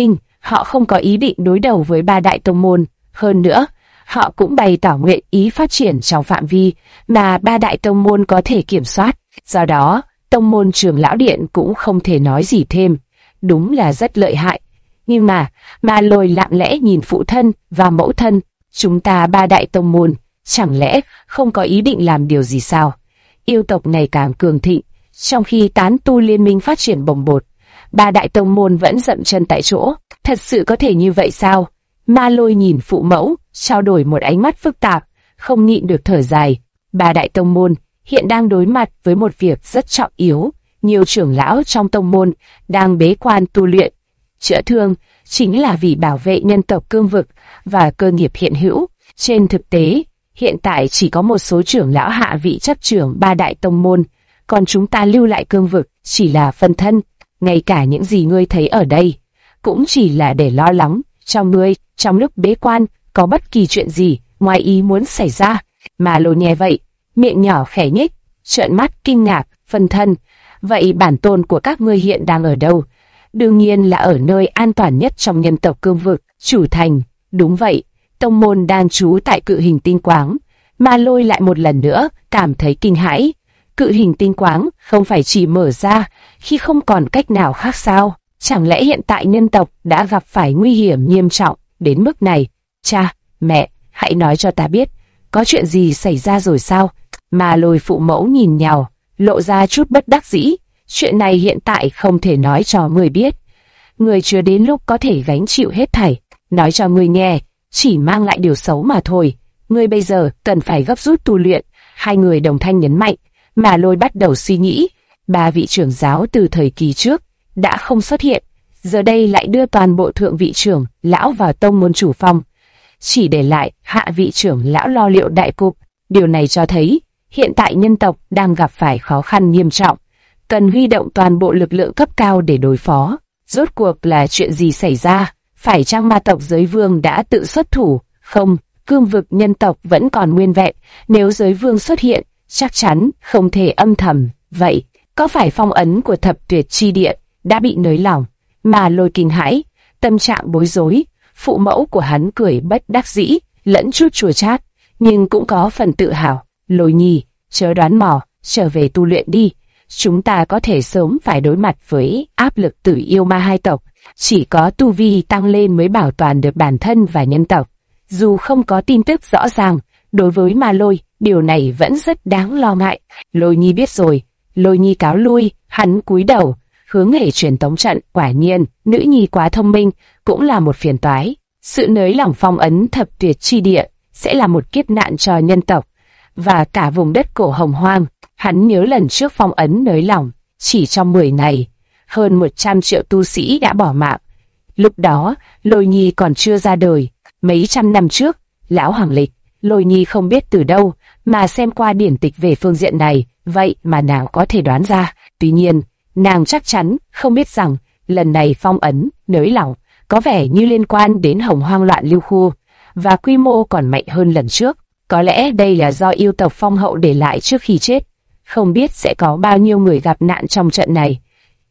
[SPEAKER 1] họ không có ý định đối đầu với ba đại tông môn. Hơn nữa, họ cũng bày tỏ nguyện ý phát triển trong phạm vi mà ba đại tông môn có thể kiểm soát. Do đó, tông môn Trưởng lão điện cũng không thể nói gì thêm. Đúng là rất lợi hại. Nhưng mà Lôi lặng lẽ nhìn phụ thân và mẫu thân. Chúng ta ba đại tông môn, chẳng lẽ không có ý định làm điều gì sao? Yêu tộc ngày càng cường thịnh, trong khi tán tu liên minh phát triển bồng bột. Ba đại tông môn vẫn dậm chân tại chỗ. Thật sự có thể như vậy sao? Lôi nhìn phụ mẫu, trao đổi một ánh mắt phức tạp, không nhịn được thở dài. Ba đại tông môn hiện đang đối mặt với một việc rất trọng yếu. Nhiều trưởng lão trong tông môn đang bế quan tu luyện, chữa thương, chính là vì bảo vệ nhân tộc cương vực và cơ nghiệp hiện hữu. Trên thực tế, hiện tại chỉ có một số trưởng lão hạ vị chấp trưởng ba đại tông môn, còn chúng ta lưu lại cương vực chỉ là phân thân. Ngay cả những gì ngươi thấy ở đây cũng chỉ là để lo lắng cho ngươi trong lúc bế quan có bất kỳ chuyện gì ngoài ý muốn xảy ra. Lôi nghe vậy, miệng nhỏ khẽ nhếch, trợn mắt kinh ngạc. Phân thân? Vậy bản tôn của các ngươi hiện đang ở đâu? Đương nhiên là ở nơi an toàn nhất trong nhân tộc cương vực, Chủ Thành. Đúng vậy, tông môn đang trú tại Cự Hình Tinh Quáng. Lôi lại một lần nữa cảm thấy kinh hãi. Cự Hình Tinh Quáng không phải chỉ mở ra khi không còn cách nào khác sao? Chẳng lẽ hiện tại nhân tộc đã gặp phải nguy hiểm nghiêm trọng đến mức này? Cha, mẹ, hãy nói cho ta biết, có chuyện gì xảy ra rồi sao? Lôi phụ mẫu nhìn nhau, lộ ra chút bất đắc dĩ. Chuyện này hiện tại không thể nói cho người biết. Người chưa đến lúc có thể gánh chịu hết thảy. Nói cho người nghe, chỉ mang lại điều xấu mà thôi. Người bây giờ cần phải gấp rút tu luyện. Hai người đồng thanh nhấn mạnh. Lôi bắt đầu suy nghĩ. Ba vị trưởng giáo từ thời kỳ trước đã không xuất hiện, giờ đây lại đưa toàn bộ thượng vị trưởng lão vào tông môn chủ phong, chỉ để lại hạ vị trưởng lão lo liệu đại cục. Điều này cho thấy hiện tại nhân tộc đang gặp phải khó khăn nghiêm trọng, cần huy động toàn bộ lực lượng cấp cao để đối phó. Rốt cuộc là chuyện gì xảy ra? Phải chăng ma tộc giới vương đã tự xuất thủ? Không, cương vực nhân tộc vẫn còn nguyên vẹn. Nếu giới vương xuất hiện, chắc chắn không thể âm thầm. Vậy, có phải phong ấn của thập tuyệt chi địa đã bị nới lỏng? Lôi kinh hãi, tâm trạng bối rối. Phụ mẫu của hắn cười bất đắc dĩ, lẫn chút chua chát, nhưng cũng có phần tự hào. Lôi nhi, chớ đoán mò, trở về tu luyện đi. Chúng ta có thể sớm phải đối mặt với áp lực tử yêu ma hai tộc. Chỉ có tu vi tăng lên mới bảo toàn được bản thân và nhân tộc. Dù không có tin tức rõ ràng, đối với Lôi, điều này vẫn rất đáng lo ngại. Lôi nhi biết rồi. Lôi nhi cáo lui, hắn cúi đầu, hướng về truyền tống trận. Quả nhiên, nữ nhi quá thông minh, cũng là một phiền toái. Sự nới lỏng phong ấn thập tuyệt chi địa sẽ là một kiếp nạn cho nhân tộc và cả vùng đất cổ Hồng Hoang. Hắn nhớ lần trước phong ấn nới lỏng, chỉ trong 10 ngày, hơn 100 triệu tu sĩ đã bỏ mạng. Lúc đó, Lôi nhi còn chưa ra đời. Mấy trăm năm trước, lão hoàng lịch, Lôi nhi không biết từ đâu mà xem qua điển tịch về phương diện này, vậy mà nàng có thể đoán ra. Tuy nhiên, nàng chắc chắn không biết rằng lần này phong ấn nới lỏng có vẻ như liên quan đến Hồng Hoang loạn lưu khu và quy mô còn mạnh hơn lần trước. Có lẽ đây là do yêu tộc Phong Hậu để lại trước khi chết. Không biết sẽ có bao nhiêu người gặp nạn trong trận này.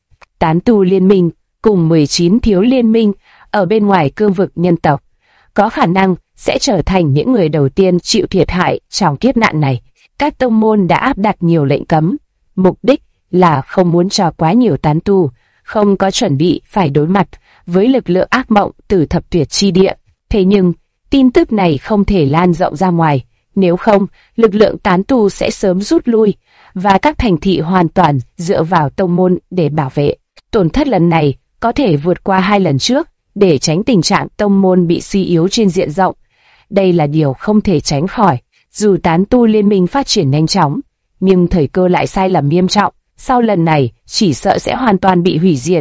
[SPEAKER 1] Tán tu liên minh cùng 19 thiếu liên minh ở bên ngoài cương vực nhân tộc có khả năng sẽ trở thành những người đầu tiên chịu thiệt hại trong kiếp nạn này. Các tông môn đã áp đặt nhiều lệnh cấm, mục đích là không muốn cho quá nhiều tán tu không có chuẩn bị phải đối mặt với lực lượng ác mộng từ thập tuyệt chi địa. Thế nhưng, tin tức này không thể lan rộng ra ngoài, nếu không, lực lượng tán tu sẽ sớm rút lui, và các thành thị hoàn toàn dựa vào tông môn để bảo vệ. Tổn thất lần này có thể vượt qua 2 lần trước, để tránh tình trạng tông môn bị suy yếu trên diện rộng. Đây là điều không thể tránh khỏi, dù tán tu liên minh phát triển nhanh chóng, nhưng thời cơ lại sai lầm nghiêm trọng. Sau lần này, chỉ sợ sẽ hoàn toàn bị hủy diệt.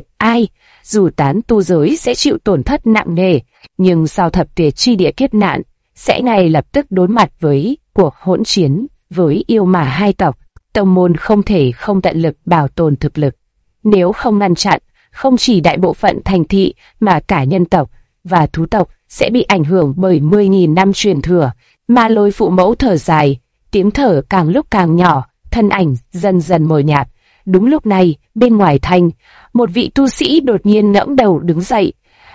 [SPEAKER 1] Dù tán tu giới sẽ chịu tổn thất nặng nề, nhưng sau thập tuyệt chi địa kiếp nạn, sẽ ngay lập tức đối mặt với cuộc hỗn chiến với yêu ma hai tộc. Tông môn không thể không tận lực bảo tồn thực lực. Nếu không ngăn chặn, không chỉ đại bộ phận thành thị mà cả nhân tộc và thú tộc sẽ bị ảnh hưởng bởi 10.000 năm truyền thừa. Lôi phụ mẫu thở dài, tiếng thở càng lúc càng nhỏ, thân ảnh dần dần mờ nhạt. Đúng lúc này, bên ngoài thành, một vị tu sĩ đột nhiên ngẩng đầu đứng dậy.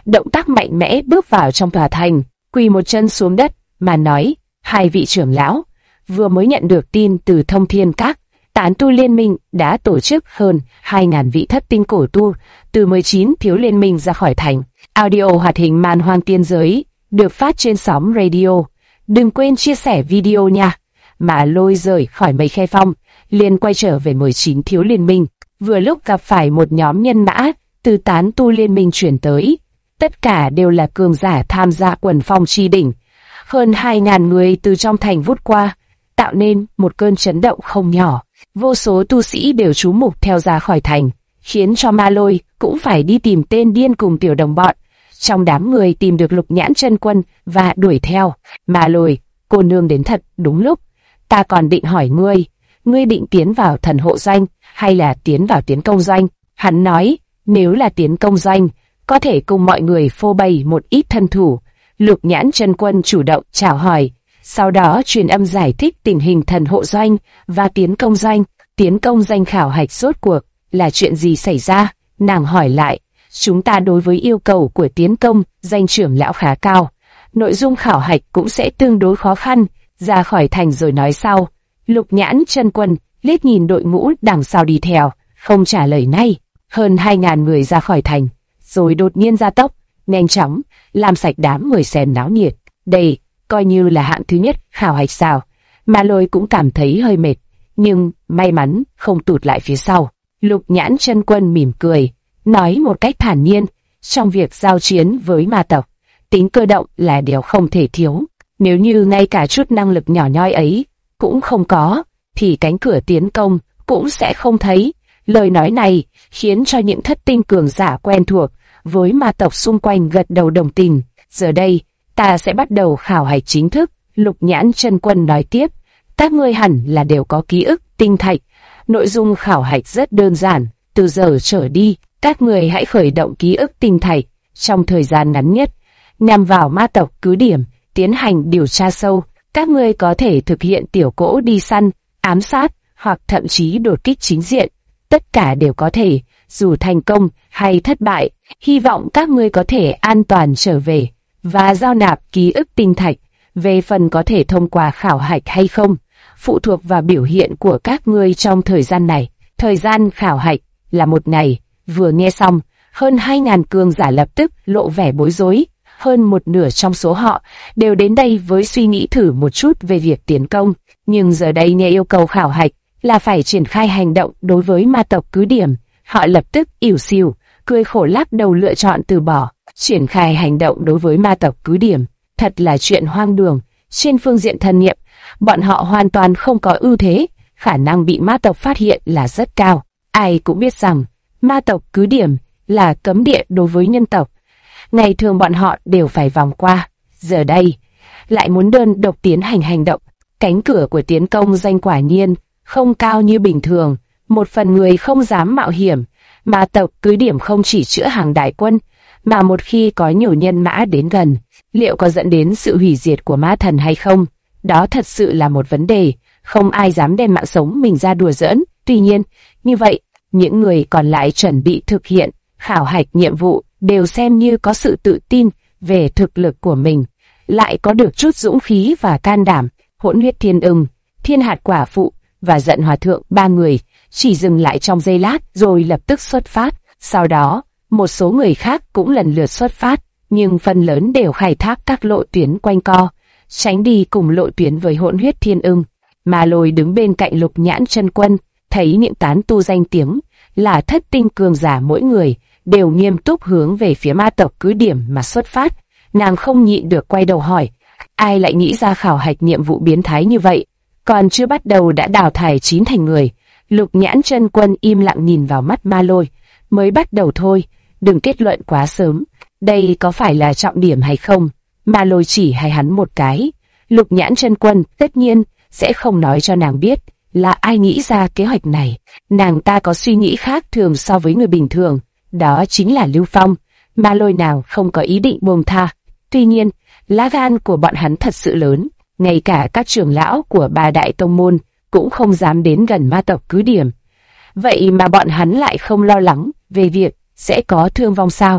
[SPEAKER 1] động tác mạnh mẽ bước vào trong tòa thành, quỳ một chân xuống đất, mà nói, hai vị trưởng lão, vừa mới nhận được tin từ Thông Thiên Các, Tán tu liên minh đã tổ chức hơn 2.000 vị thất tinh cổ tu từ 19 thiếu liên minh ra khỏi thành. Audio hoạt hình Man Hoang Tiên Giới được phát trên sóng radio. Đừng quên chia sẻ video nha. Mà Lôi rời khỏi Mây Khe Phong, liền quay trở về 19 thiếu liên minh. Vừa lúc gặp phải một nhóm nhân mã từ Tán tu liên minh chuyển tới. Tất cả đều là cường giả tham gia quần phong chi đỉnh. Hơn 2.000 người từ trong thành vút qua, tạo nên một cơn chấn động không nhỏ. Vô số tu sĩ đều chú mục theo ra khỏi thành, khiến cho Ma Lôi cũng phải đi tìm tên điên cùng tiểu đồng bọn. Trong đám người tìm được Lục Nhãn Chân Quân và đuổi theo. Ma Lôi, cô nương đến thật đúng lúc. Ta còn định hỏi ngươi định tiến vào thần hộ doanh hay là tiến vào tiến công doanh? Hắn nói, nếu là tiến công doanh, có thể cùng mọi người phô bày một ít thân thủ. Lục Nhãn Chân Quân chủ động chào hỏi, sau đó truyền âm giải thích tình hình thần hộ doanh và tiến công doanh. Tiến công doanh khảo hạch rốt cuộc là chuyện gì xảy ra? Nàng hỏi lại. Chúng ta đối với yêu cầu của tiến công doanh trưởng lão khá cao, nội dung khảo hạch cũng sẽ tương đối khó khăn. Ra khỏi thành rồi nói sau. Lục Nhãn Chân Quân liếc nhìn đội ngũ đằng sau đi theo, không trả lời ngay. Hơn 2.000 người ra khỏi thành, rồi đột nhiên gia tốc, nhanh chóng làm sạch đám người xem náo nhiệt. Đây coi như là hạng thứ nhất khảo hạch sao? Ma Lôi cũng cảm thấy hơi mệt, nhưng may mắn không tụt lại phía sau. Lục Nhãn Chân Quân mỉm cười, nói một cách thản nhiên, trong việc giao chiến với ma tộc, tính cơ động là điều không thể thiếu. Nếu như ngay cả chút năng lực nhỏ nhoi ấy cũng không có, thì cánh cửa tiến công cũng sẽ không thấy. Lời nói này khiến cho những thất tinh cường giả quen thuộc với ma tộc xung quanh gật đầu đồng tình. Giờ đây, ta sẽ bắt đầu khảo hạch chính thức. Lục Nhãn Chân Quân nói tiếp, các ngươi hẳn là đều có ký ức tinh thạch. Nội dung khảo hạch rất đơn giản, từ giờ trở đi, các người hãy khởi động ký ức tinh thạch trong thời gian ngắn nhất, nhằm vào ma tộc cứ điểm, tiến hành điều tra sâu. Các ngươi có thể thực hiện tiểu cỗ đi săn, ám sát, hoặc thậm chí đột kích chính diện. Tất cả đều có thể, dù thành công hay thất bại. Hy vọng các ngươi có thể an toàn trở về và giao nạp ký ức tinh thạch. Về phần có thể thông qua khảo hạch hay không, phụ thuộc vào biểu hiện của các ngươi trong thời gian này. Thời gian khảo hạch là 1 ngày. Vừa nghe xong, hơn 2.000 cường giả lập tức lộ vẻ bối rối. Hơn một nửa trong số họ đều đến đây với suy nghĩ thử một chút về việc tiến công. Nhưng giờ đây nghe yêu cầu khảo hạch là phải triển khai hành động đối với ma tộc cứ điểm. Họ lập tức ỉu xìu, cười khổ lắc đầu lựa chọn từ bỏ. Triển khai hành động đối với ma tộc cứ điểm thật là chuyện hoang đường. Trên phương diện thân nghiệm, bọn họ hoàn toàn không có ưu thế, khả năng bị ma tộc phát hiện là rất cao. Ai cũng biết rằng ma tộc cứ điểm là cấm địa đối với nhân tộc. Ngày thường bọn họ đều phải vòng qua, giờ đây lại muốn đơn độc tiến hành hành động. Cánh cửa của tiến công doanh quả nhiên không cao như bình thường. Một phần người không dám mạo hiểm. Ma tộc cứ điểm không chỉ chữa hàng đại quân, mà một khi có nhiều nhân mã đến gần, liệu có dẫn đến sự hủy diệt của ma thần hay không? Đó thật sự là một vấn đề, không ai dám đem mạng sống mình ra đùa giỡn. Tuy nhiên, như vậy, những người còn lại chuẩn bị thực hiện khảo hạch nhiệm vụ đều xem như có sự tự tin về thực lực của mình, lại có được chút dũng khí và can đảm. Hỗn Huyết Thiên Ưng, Thiên Hạt Quả Phụ và Giận Hòa Thượng, 3 người chỉ dừng lại trong giây lát rồi lập tức xuất phát. Sau đó, một số người khác cũng lần lượt xuất phát, nhưng phần lớn đều khai thác các lộ tuyến quanh co, tránh đi cùng lộ tuyến với Hỗn Huyết Thiên Ưng. Ma Lôi đứng bên cạnh Lục Nhãn Chân Quân, thấy những tán tu danh tiếng là thất tinh cường giả mỗi người đều nghiêm túc hướng về phía ma tộc cứ điểm mà xuất phát. Nàng không nhịn được quay đầu hỏi, ai lại nghĩ ra khảo hạch nhiệm vụ biến thái như vậy? Còn chưa bắt đầu đã đào thải 9 thành người. Lục Nhãn Chân Quân im lặng nhìn vào mắt Ma Lôi, mới bắt đầu thôi, đừng kết luận quá sớm. Đây có phải là trọng điểm hay không? Ma Lôi chỉ hay hắn một cái. Lục Nhãn Chân Quân tất nhiên sẽ không nói cho nàng biết là ai nghĩ ra kế hoạch này. Nàng ta có suy nghĩ khác thường so với người bình thường, đó chính là Lưu Phong. Ma Lôi nào không có ý định buông tha. Tuy nhiên, lá gan của bọn hắn thật sự lớn, ngay cả các trưởng lão của 3 đại tông môn cũng không dám đến gần ma tộc cứ điểm. Vậy mà bọn hắn lại không lo lắng về việc sẽ có thương vong sao?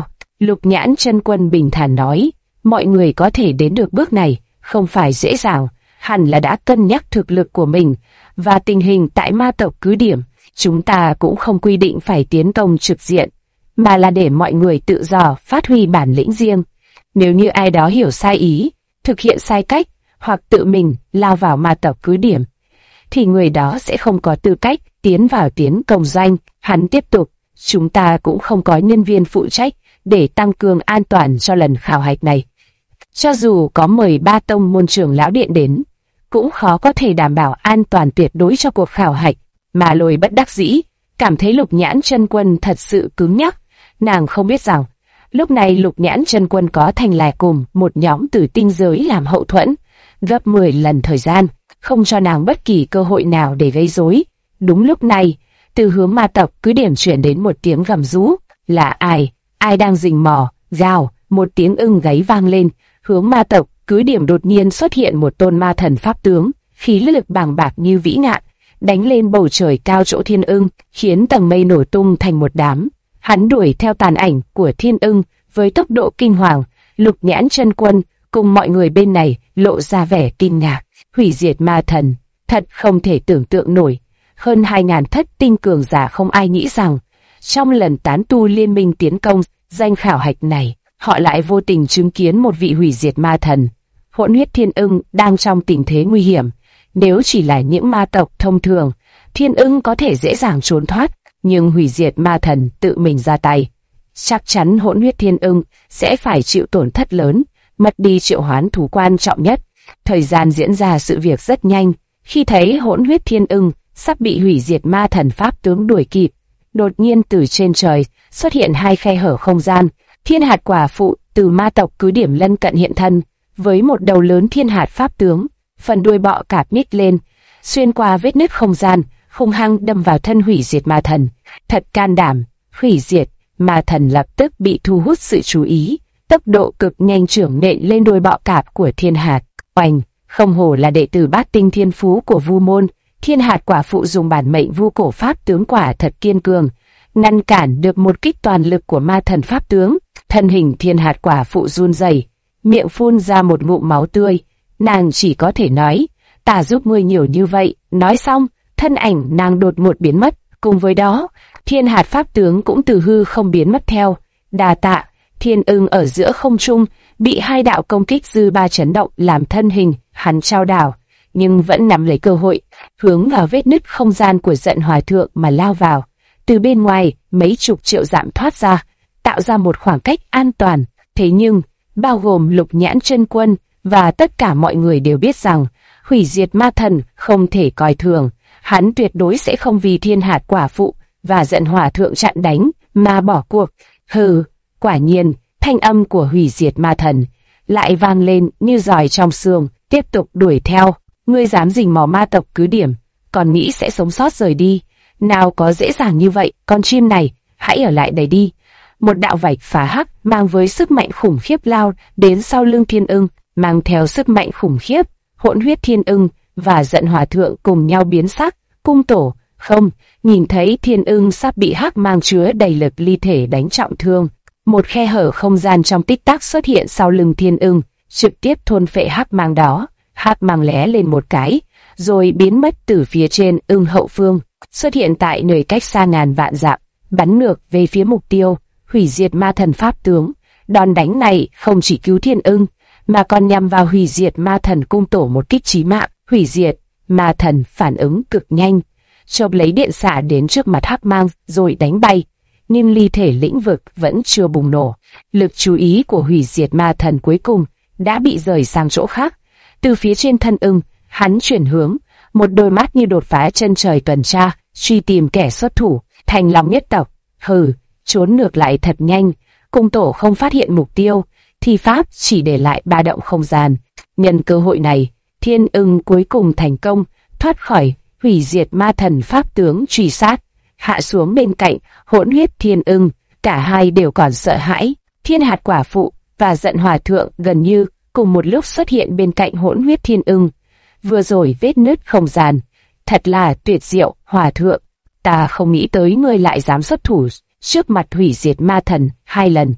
[SPEAKER 1] Lục Nhãn Chân Quân bình thản nói, mọi người có thể đến được bước này, không phải dễ dàng, hẳn là đã cân nhắc thực lực của mình, và tình hình tại ma tộc cứ điểm. Chúng ta cũng không quy định phải tiến công trực diện, mà là để mọi người tự do phát huy bản lĩnh riêng. Nếu như ai đó hiểu sai ý, thực hiện sai cách, hoặc tự mình lao vào ma tộc cứ điểm, thì người đó sẽ không có tư cách tiến vào tiến công doanh. Hắn tiếp tục, chúng ta cũng không có nhân viên phụ trách để tăng cường an toàn cho lần khảo hạch này. Cho dù có mời 3 tông môn trưởng lão điện đến, cũng khó có thể đảm bảo an toàn tuyệt đối cho cuộc khảo hạch. Mà Lôi bất đắc dĩ, cảm thấy Lục Nhãn Chân Quân thật sự cứng nhắc. Nàng không biết rằng, lúc này Lục Nhãn Chân Quân có thành là cùng một nhóm từ tinh giới làm hậu thuẫn, gấp 10 lần thời gian, không cho nàng bất kỳ cơ hội nào để gây rối. Đúng lúc này, từ hướng ma tộc cứ điểm chuyển đến một tiếng gầm rú. Là ai? Ai đang rình mò? Gào, một tiếng ưng gáy vang lên. Hướng ma tộc cứ điểm đột nhiên xuất hiện một tôn ma thần pháp tướng, khí lực bàng bạc như vĩ ngạn, đánh lên bầu trời cao chỗ thiên ưng, khiến tầng mây nổ tung thành một đám. Hắn đuổi theo tàn ảnh của thiên ưng với tốc độ kinh hoàng. Lục Nhãn Chân Quân cùng mọi người bên này lộ ra vẻ kinh ngạc. Hủy diệt ma thần, thật không thể tưởng tượng nổi. Hơn 2.000 thất tinh cường giả không ai nghĩ rằng, trong lần tán tu liên minh tiến công danh khảo hạch này, họ lại vô tình chứng kiến một vị hủy diệt ma thần. Hỗn huyết thiên ưng đang trong tình thế nguy hiểm. Nếu chỉ là những ma tộc thông thường, thiên ưng có thể dễ dàng trốn thoát, nhưng hủy diệt ma thần tự mình ra tay, chắc chắn hỗn huyết thiên ưng sẽ phải chịu tổn thất lớn, mất đi triệu hoán thú quan trọng nhất. Thời gian diễn ra sự việc rất nhanh. Khi thấy hỗn huyết thiên ưng sắp bị hủy diệt ma thần pháp tướng đuổi kịp, đột nhiên từ trên trời xuất hiện 2 khe hở không gian. Thiên hạt quả phụ từ ma tộc cứ điểm lân cận hiện thân, với một đầu lớn thiên hạt pháp tướng, phần đuôi bọ cạp nhích lên, xuyên qua vết nứt không gian, hung hăng đâm vào thân hủy diệt ma thần. Thật can đảm! Hủy diệt ma thần lập tức bị thu hút sự chú ý, tốc độ cực nhanh trưởng nện lên đuôi bọ cạp của thiên hạt. Oanh! Không hổ là đệ tử bát tinh thiên phú của Vu môn, thiên hạt quả phụ dùng bản mệnh vu cổ pháp tướng quả thật kiên cường, ngăn cản được một kích toàn lực của ma thần pháp tướng. Thân hình thiên hạt quả phụ run rẩy, miệng phun ra một ngụm máu tươi. Nàng chỉ có thể nói, ta giúp ngươi nhiều như vậy. Nói xong, thân ảnh nàng đột ngột biến mất, cùng với đó, thiên hạt pháp tướng cũng từ hư không biến mất theo. Đà tạ! Thiên ưng ở giữa không trung bị 2 đạo công kích dư ba chấn động làm thân hình hắn trao đảo, nhưng vẫn nắm lấy cơ hội, hướng vào vết nứt không gian của Giận Hòa Thượng mà lao vào. Từ bên ngoài, mấy chục triệu dặm thoát ra, tạo ra một khoảng cách an toàn. Thế nhưng, bao gồm Lục Nhãn Chân Quân và tất cả mọi người đều biết rằng, hủy diệt ma thần không thể coi thường. Hắn tuyệt đối sẽ không vì thiên hạt quả phụ và Giận Hòa Thượng chặn đánh mà bỏ cuộc. Hừ! Quả nhiên, thanh âm của hủy diệt ma thần lại vang lên như giòi trong xương, tiếp tục đuổi theo. Ngươi dám rình mò ma tộc cứ điểm, còn nghĩ sẽ sống sót rời đi? Nào có dễ dàng như vậy, con chim này, hãy ở lại đây đi. Một đạo vạch phá hắc mang với sức mạnh khủng khiếp lao đến sau lưng thiên ưng, mang theo sức mạnh khủng khiếp. Hỗn huyết thiên ưng và Giận Hòa Thượng cùng nhau biến sắc. Cung tổ, không, nhìn thấy thiên ưng sắp bị hắc mang chứa đầy lực ly thể đánh trọng thương. Một khe hở không gian trong tích tắc xuất hiện sau lưng thiên ưng, trực tiếp thôn phệ hắc mang đó. Hắc mang lé lên một cái, rồi biến mất từ phía trên ưng hậu phương, xuất hiện tại nơi cách xa ngàn vạn dặm, bắn ngược về phía mục tiêu, hủy diệt ma thần pháp tướng. Đòn đánh này không chỉ cứu thiên ưng, mà còn nhằm vào hủy diệt ma thần cung tổ một kích chí mạng. Hủy diệt ma thần phản ứng cực nhanh, chộp lấy điện xạ đến trước mặt hắc mang rồi đánh bay. Nhưng ly thể lĩnh vực vẫn chưa bùng nổ. Lực chú ý của hủy diệt ma thần cuối cùng đã bị rời sang chỗ khác. Từ phía trên thân ưng, hắn chuyển hướng, một đôi mắt như đột phá chân trời tuần tra, truy tìm kẻ xuất thủ. Thành lòng nhất tộc, hừ, trốn ngược lại thật nhanh. Cung tổ không phát hiện mục tiêu, thi pháp chỉ để lại ba động không gian. Nhân cơ hội này, thiên ưng cuối cùng thành công thoát khỏi hủy diệt ma thần pháp tướng truy sát, hạ xuống bên cạnh hỗn huyết thiên ưng. Cả hai đều còn sợ hãi. Thiên hạt quả phụ và Giận Hòa Thượng gần như cùng một lúc xuất hiện bên cạnh hỗn huyết thiên ưng. Vừa rồi vết nứt không gian, thật là tuyệt diệu. Hòa Thượng, ta không nghĩ tới ngươi lại dám xuất thủ trước mặt hủy diệt ma thần 2 lần.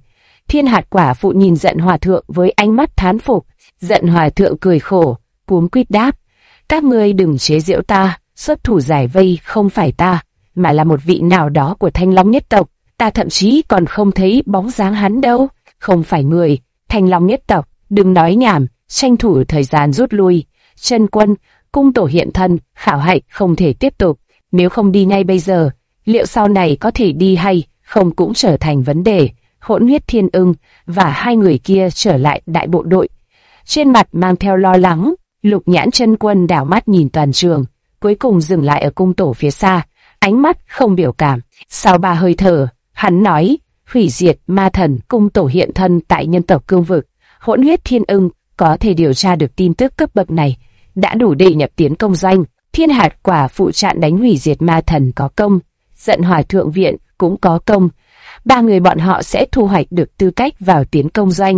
[SPEAKER 1] Thiên hạt quả phụ nhìn Giận Hòa thượng với ánh mắt thán phục. Giận Hòa thượng cười khổ, cuống quýt đáp: các ngươi đừng chế giễu ta, xuất thủ giải vây không phải ta, mà là một vị nào đó của Thanh Long nhất tộc. Ta thậm chí còn không thấy bóng dáng hắn đâu. Không phải người, Thanh Long nhất tộc, đừng nói nhảm, tranh thủ thời gian rút lui. Chân Quân, cung tổ hiện thân, khảo hạch không thể tiếp tục. Nếu không đi ngay bây giờ, liệu sau này có thể đi hay không cũng trở thành vấn đề. Hỗn Huyết Thiên Ưng và hai người kia trở lại đại bộ đội, trên mặt mang theo lo lắng. Lục Nhãn Chân Quân đảo mắt nhìn toàn trường, cuối cùng dừng lại ở cung tổ phía xa, ánh mắt không biểu cảm. Sau 3 hơi thở, hắn nói: hủy diệt ma thần cung tổ hiện thân tại nhân tộc cương vực. Hỗn Huyết Thiên Ưng có thể điều tra được tin tức cấp bậc này, đã đủ để nhập tiến công doanh. Thiên hạt quả phụ chặn đánh hủy diệt ma thần có công, Giận Hòa thượng viện cũng có công. 3 người bọn họ sẽ thu hoạch được tư cách vào tiến công doanh.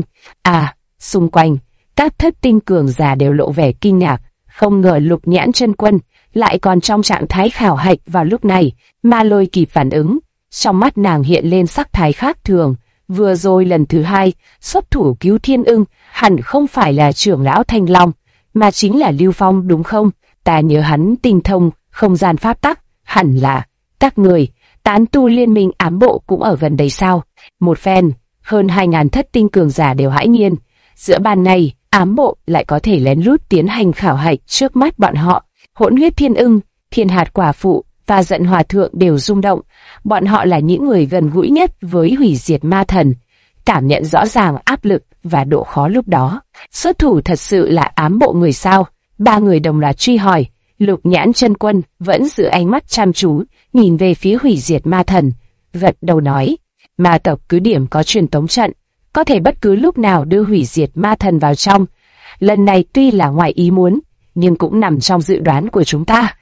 [SPEAKER 1] Xung quanh, các thất tinh cường giả đều lộ vẻ kinh ngạc, không ngờ Lục Nhãn Chân Quân lại còn trong trạng thái khảo hạch vào lúc này. Ma Lôi kịp phản ứng, trong mắt nàng hiện lên sắc thái khác thường. Vừa rồi lần thứ 2 xuất thủ cứu Thiên Ưng, hẳn không phải là trưởng lão Thanh Long, mà chính là Lưu Phong đúng không? Ta nhớ hắn tinh thông không gian pháp tắc, hẳn là các người tán tu liên minh ám bộ cũng ở gần đây sao? Một phen, hơn 2.000 thất tinh cường giả đều hãi nhiên. Giữa ban ngày, ám bộ lại có thể lén lút tiến hành khảo hạch trước mắt bọn họ. Hỗn Huyết Thiên Ưng, Thiên hạt quả phụ và Giận Hòa thượng đều rung động. Bọn họ là những người gần gũi nhất với hủy diệt ma thần, cảm nhận rõ ràng áp lực và độ khó lúc đó. Xuất thủ thật sự là ám bộ người sao? 3 người đồng loạt truy hỏi. Lục Nhãn Chân Quân vẫn giữ ánh mắt chăm chú, nhìn về phía hủy diệt ma thần, gật đầu nói: ma tộc cứ điểm có truyền tống trận, có thể bất cứ lúc nào đưa hủy diệt ma thần vào trong. Lần này tuy là ngoài ý muốn, nhưng cũng nằm trong dự đoán của chúng ta.